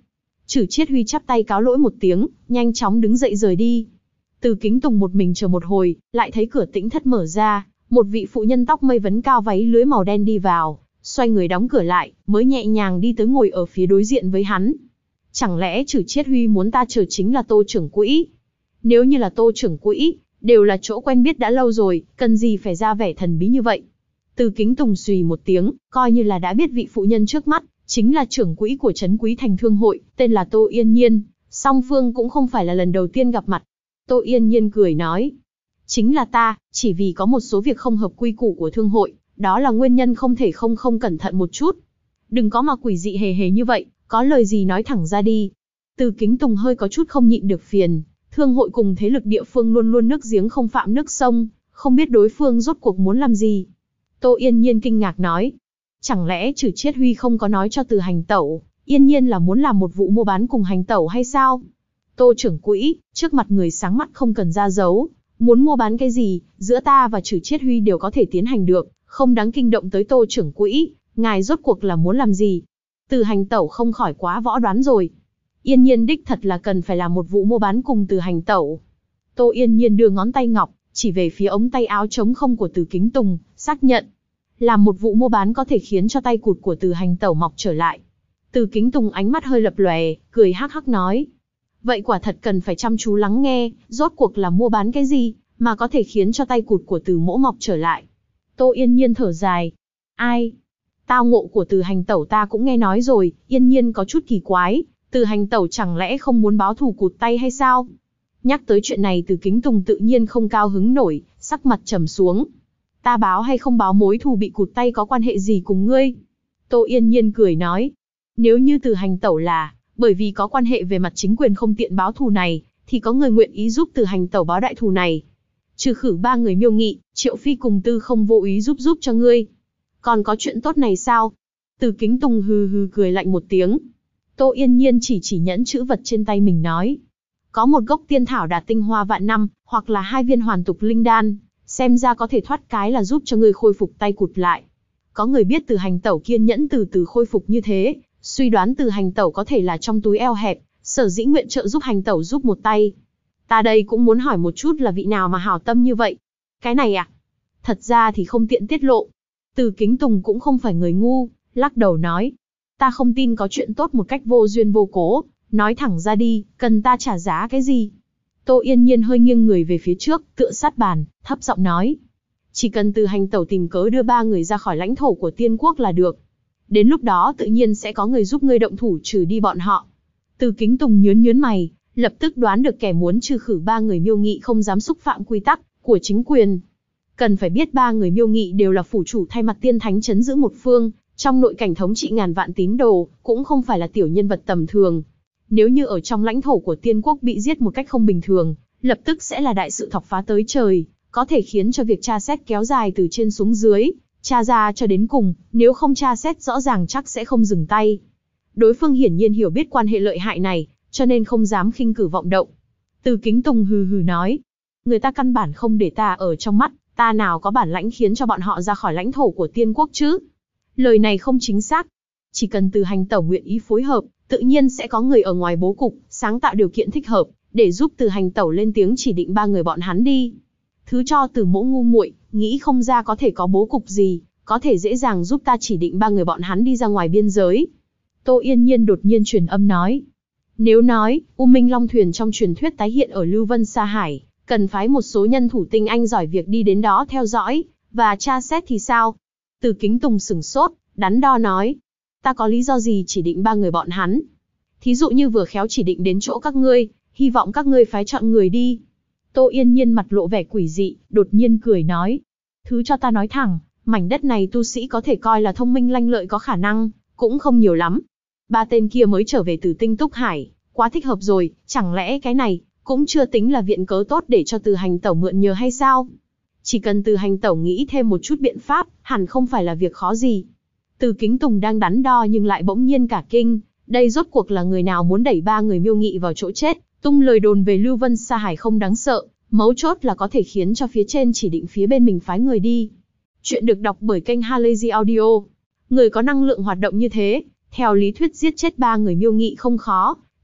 Trử Chiết Huy chắp tay cáo lỗi một tiếng, nhanh chóng đứng dậy rời đi. Từ Kính Tùng một mình chờ một hồi, lại thấy cửa tĩnh thất mở ra, một vị phụ nhân tóc mây vấn cao váy lưới màu đen đi vào, xoay người đóng cửa lại, mới nhẹ nhàng đi tới ngồi ở phía đối diện với hắn. Chẳng lẽ Trử Chiết Huy muốn ta chờ chính là Tô trưởng quỹ? Nếu như là Tô trưởng quỹ, đều là chỗ quen biết đã lâu rồi, cần gì phải ra vẻ thần bí như vậy? Từ Kính Tùng xùy một tiếng, coi như là đã biết vị phụ nhân trước mắt chính là trưởng quỹ của Trấn Quý Thành Thương hội, tên là Tô Yên Nhiên, song phương cũng không phải là lần đầu tiên gặp mặt. Tô Yên Nhiên cười nói, chính là ta, chỉ vì có một số việc không hợp quy củ của thương hội, đó là nguyên nhân không thể không cẩn thận một chút. Đừng có mà quỷ dị hề hề như vậy, có lời gì nói thẳng ra đi. Từ Kính Tùng hơi có chút không nhịn được phiền, thương hội cùng thế lực địa phương luôn luôn nước giếng không phạm nước sông, không biết đối phương rốt cuộc muốn làm gì. Tô Yên Nhiên kinh ngạc nói, chẳng lẽ Trử Chiết Huy không có nói cho Từ Hành Tẩu, Yên Nhiên là muốn làm một vụ mua bán cùng Hành Tẩu hay sao? Tô trưởng quỹ, trước mặt người sáng mắt không cần ra dấu, muốn mua bán cái gì, giữa ta và Trử Chiết Huy đều có thể tiến hành được, không đáng kinh động tới Tô trưởng quỹ, ngài rốt cuộc là muốn làm gì? Từ Hành Tẩu không khỏi quá võ đoán rồi. Yên Nhiên đích thật là cần phải làm một vụ mua bán cùng Từ Hành Tẩu. Tô Yên Nhiên đưa ngón tay ngọc, chỉ về phía ống tay áo trống không của Từ Kính Tùng, xác nhận. Làm một vụ mua bán có thể khiến cho tay cụt của Từ Hành Tẩu mọc trở lại. Từ Kính Tùng ánh mắt hơi lập lòe, cười hắc hắc nói. Vậy quả thật cần phải chăm chú lắng nghe, rốt cuộc là mua bán cái gì, mà có thể khiến cho tay cụt của Từ mỗ mọc trở lại. Tô Yên Nhiên thở dài. Ai? Tao ngộ của Từ Hành Tẩu ta cũng nghe nói rồi, Yên Nhiên có chút kỳ quái. Từ Hành Tẩu chẳng lẽ không muốn báo thù cụt tay hay sao? Nhắc tới chuyện này Từ Kính Tùng tự nhiên không cao hứng nổi, sắc mặt trầm xuống. Ta báo hay không báo mối thù bị cụt tay có quan hệ gì cùng ngươi? Tô Yên Nhiên cười nói. Nếu như Từ Hành Tẩu là bởi vì có quan hệ về mặt chính quyền không tiện báo thù này, thì có người nguyện ý giúp Từ Hành Tẩu báo đại thù này. Trừ khử 3 người Miêu Nghị, Triệu Phi cùng Tư không vô ý giúp cho ngươi. Còn có chuyện tốt này sao? Từ Kính Tùng hừ hừ cười lạnh một tiếng. Tô Yên Nhiên chỉ nhẫn chữ vật trên tay mình nói. Có một gốc tiên thảo đạt tinh hoa vạn năm, hoặc là 2 viên hoàn tục linh đan, xem ra có thể thoát cái là giúp cho ngươi khôi phục tay cụt lại. Có người biết Từ Hành Tẩu kiên nhẫn từ từ khôi phục như thế, suy đoán Từ Hành Tẩu có thể là trong túi eo hẹp, sở dĩ nguyện trợ giúp Hành Tẩu giúp một tay. Ta đây cũng muốn hỏi một chút là vị nào mà hảo tâm như vậy. Cái này à? Thật ra thì không tiện tiết lộ. Từ Kính Tùng cũng không phải người ngu, lắc đầu nói. Ta không tin có chuyện tốt một cách vô duyên vô cố, nói thẳng ra đi, cần ta trả giá cái gì? Tô Yên Nhiên hơi nghiêng người về phía trước, tựa sát bàn, thấp giọng nói. Chỉ cần Từ Hành Tẩu tìm cớ đưa 3 người ra khỏi lãnh thổ của Tiên Quốc là được. Đến lúc đó tự nhiên sẽ có người giúp ngươi động thủ trừ đi bọn họ. Từ Kính Tùng nhớn mày, lập tức đoán được kẻ muốn trừ khử 3 người Miêu Nghị không dám xúc phạm quy tắc của chính quyền. Cần phải biết 3 người Miêu Nghị đều là phủ chủ thay mặt tiên thánh trấn giữ một phương, trong nội cảnh thống trị ngàn vạn tín đồ, cũng không phải là tiểu nhân vật tầm thường. Nếu như ở trong lãnh thổ của Tiên Quốc bị giết một cách không bình thường, lập tức sẽ là đại sự thọc phá tới trời, có thể khiến cho việc tra xét kéo dài từ trên xuống dưới, tra ra cho đến cùng, nếu không tra xét rõ ràng chắc sẽ không dừng tay. Đối phương hiển nhiên hiểu biết quan hệ lợi hại này, cho nên không dám khinh cử vọng động. Từ Kính Tùng hừ hừ nói, người ta căn bản không để ta ở trong mắt, ta nào có bản lãnh khiến cho bọn họ ra khỏi lãnh thổ của Tiên Quốc chứ? Lời này không chính xác. Chỉ cần Từ Hành Tẩu nguyện ý phối hợp, tự nhiên sẽ có người ở ngoài bố cục, sáng tạo điều kiện thích hợp, để giúp Từ Hành Tẩu lên tiếng chỉ định 3 người bọn hắn đi. Thứ cho Từ mỗ ngu muội, nghĩ không ra có thể có bố cục gì, có thể dễ dàng giúp ta chỉ định 3 người bọn hắn đi ra ngoài biên giới. Tô Yên Nhiên đột nhiên truyền âm nói. Nếu nói, U Minh Long Thuyền trong truyền thuyết tái hiện ở Lưu Vân Sa Hải, cần phái một số nhân thủ tinh anh giỏi việc đi đến đó theo dõi, và tra xét thì sao? Từ Kính Tùng sửng sốt, đắn đo nói. Ta có lý do gì chỉ định 3 người bọn hắn? Thí dụ như vừa khéo chỉ định đến chỗ các ngươi, hy vọng các ngươi phái chọn người đi. Tô Yên Nhiên mặt lộ vẻ quỷ dị, đột nhiên cười nói. Thứ cho ta nói thẳng, mảnh đất này tu sĩ có thể coi là thông minh lanh lợi có khả năng, cũng không nhiều lắm. 3 tên kia mới trở về từ Tinh Túc Hải, quá thích hợp rồi, chẳng lẽ cái này cũng chưa tính là viện cớ tốt để cho Từ Hành Tẩu mượn nhờ hay sao? Chỉ cần Từ Hành Tẩu nghĩ thêm một chút biện pháp, hẳn không phải là việc khó gì. Từ Kính Tùng đang đắn đo nhưng lại bỗng nhiên cả kinh, đây rốt cuộc là người nào muốn đẩy 3 người Miêu Nghị vào chỗ chết, tung lời đồn về Lưu Vân Sa Hải không đáng sợ, mấu chốt là có thể khiến cho phía trên chỉ định phía bên mình phái người đi. Chuyện được đọc bởi kênh Halazy Audio. Người có năng lượng hoạt động như thế, theo lý thuyết giết chết 3 người Miêu Nghị không khó,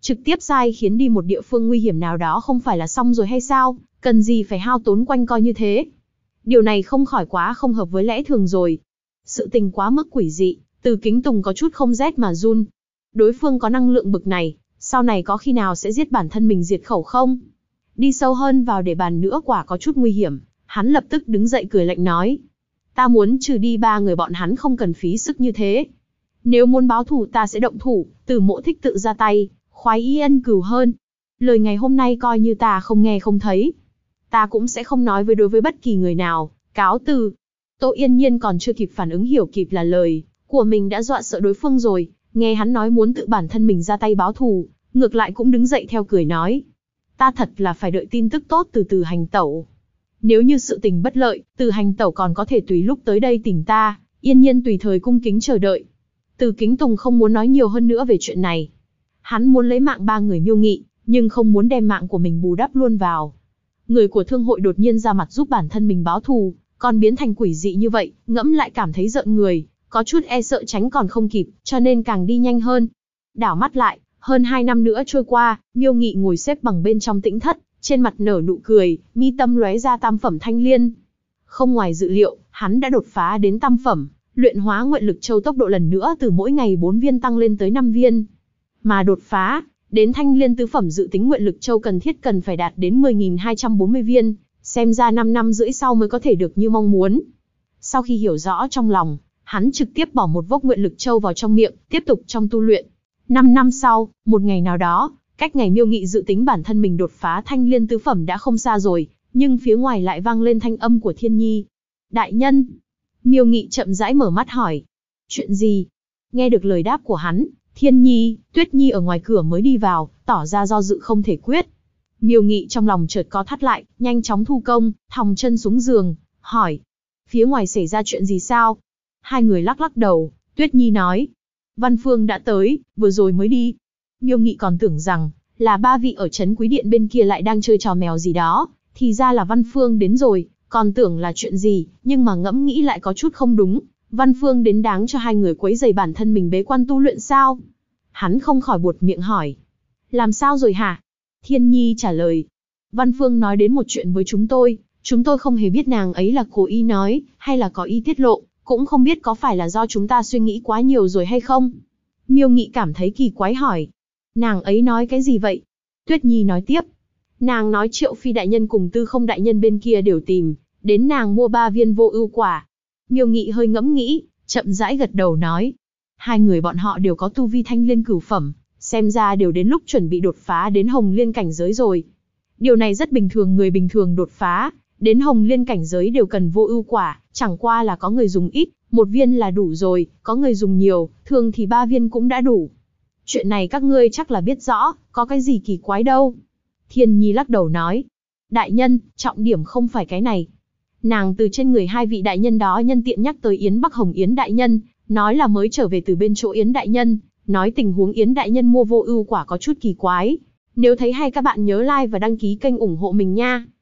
trực tiếp sai khiến đi một địa phương nguy hiểm nào đó không phải là xong rồi hay sao, cần gì phải hao tốn quanh co như thế. Điều này không khỏi quá không hợp với lẽ thường rồi. Sự tình quá mức quỷ dị, Từ Kính Tùng có chút không rét mà run. Đối phương có năng lượng bực này, sau này có khi nào sẽ giết bản thân mình diệt khẩu không? Đi sâu hơn vào để bàn nữa quả có chút nguy hiểm, hắn lập tức đứng dậy cười lạnh nói. Ta muốn trừ đi 3 người bọn hắn không cần phí sức như thế. Nếu muốn báo thù ta sẽ động thủ, Từ Mộ thích tự ra tay, khoái ý ân cừu hơn. Lời ngày hôm nay coi như ta không nghe không thấy. Ta cũng sẽ không nói đối với bất kỳ người nào, cáo từ. Tô Yên Nhiên còn chưa kịp phản ứng hiểu kịp là lời của mình đã dọa sợ đối phương rồi, nghe hắn nói muốn tự bản thân mình ra tay báo thù, ngược lại cũng đứng dậy theo cười nói. Ta thật là phải đợi tin tức tốt từ Từ Hành Tẩu. Nếu như sự tình bất lợi, Từ Hành Tẩu còn có thể tùy lúc tới đây tìm ta, Yên Nhiên tùy thời cung kính chờ đợi. Từ Kính Tùng không muốn nói nhiều hơn nữa về chuyện này. Hắn muốn lấy mạng 3 người Miêu Nghị, nhưng không muốn đem mạng của mình bù đắp luôn vào. Người của thương hội đột nhiên ra mặt giúp bản thân mình báo thù, còn biến thành quỷ dị như vậy, ngẫm lại cảm thấy rợn người, có chút e sợ tránh còn không kịp, cho nên càng đi nhanh hơn. Đảo mắt lại, hơn 2 năm nữa trôi qua, Miêu Nghị ngồi xếp bằng bên trong tĩnh thất, trên mặt nở nụ cười, mi tâm lóe ra tam phẩm thanh liên. Không ngoài dự liệu, hắn đã đột phá đến tam phẩm, luyện hóa nguyện lực châu tốc độ lần nữa từ mỗi ngày 4 viên tăng lên tới 5 viên. Mà đột phá đến thanh liên tứ phẩm dự tính nguyện lực châu cần thiết cần phải đạt đến 10.240 viên, xem ra 5 năm rưỡi sau mới có thể được như mong muốn. Sau khi hiểu rõ trong lòng, hắn trực tiếp bỏ một vốc nguyện lực châu vào trong miệng, tiếp tục trong tu luyện. 5 năm sau, một ngày nào đó, cách ngày Miêu Nghị dự tính bản thân mình đột phá thanh liên tứ phẩm đã không xa rồi, nhưng phía ngoài lại vang lên thanh âm của Thiên Nhi. Đại nhân! Miêu Nghị chậm rãi mở mắt hỏi. Chuyện gì? Nghe được lời đáp của hắn, Thiên Nhi, Tuyết Nhi ở ngoài cửa mới đi vào, tỏ ra do dự không thể quyết. Miêu Nghị trong lòng chợt co thắt lại, nhanh chóng thu công, thòng chân xuống giường, hỏi. Phía ngoài xảy ra chuyện gì sao? Hai người lắc lắc đầu, Tuyết Nhi nói. Văn Phương đã tới, vừa rồi mới đi. Miêu Nghị còn tưởng rằng là 3 vị ở trấn Quý Điện bên kia lại đang chơi trò mèo gì đó, thì ra là Văn Phương đến rồi, còn tưởng là chuyện gì, nhưng mà ngẫm nghĩ lại có chút không đúng. Văn Phương đến đáng cho hai người quấy rầy bản thân mình bế quan tu luyện sao? Hắn không khỏi buột miệng hỏi. Làm sao rồi hả? Thiên Nhi trả lời. Văn Phương nói đến một chuyện với chúng tôi không hề biết nàng ấy là cố ý nói, hay là có ý tiết lộ, cũng không biết có phải là do chúng ta suy nghĩ quá nhiều rồi hay không? Miêu Nghị cảm thấy kỳ quái hỏi. Nàng ấy nói cái gì vậy? Tuyết Nhi nói tiếp. Nàng nói Triệu Phi đại nhân cùng Tư Không đại nhân bên kia đều tìm đến nàng mua 3 viên vô ưu quả. Miêu Nghị hơi ngẫm nghĩ, chậm rãi gật đầu nói. Hai người bọn họ đều có tu vi thanh liên cửu phẩm, xem ra đều đến lúc chuẩn bị đột phá đến hồng liên cảnh giới rồi. Điều này rất bình thường, người bình thường đột phá đến hồng liên cảnh giới đều cần vô ưu quả, chẳng qua là có người dùng ít, 1 viên là đủ rồi, có người dùng nhiều, thường thì 3 viên cũng đã đủ. Chuyện này các ngươi chắc là biết rõ, có cái gì kỳ quái đâu. Thiên Nhi lắc đầu nói. Đại nhân, trọng điểm không phải cái này. Nàng từ trên người 2 vị đại nhân đó nhân tiện nhắc tới Yến Bắc Hồng Yến đại nhân, nói là mới trở về từ bên chỗ Yến đại nhân, nói tình huống Yến đại nhân mua vô ưu quả có chút kỳ quái. Nếu thấy hay các bạn nhớ like và đăng ký kênh ủng hộ mình nha.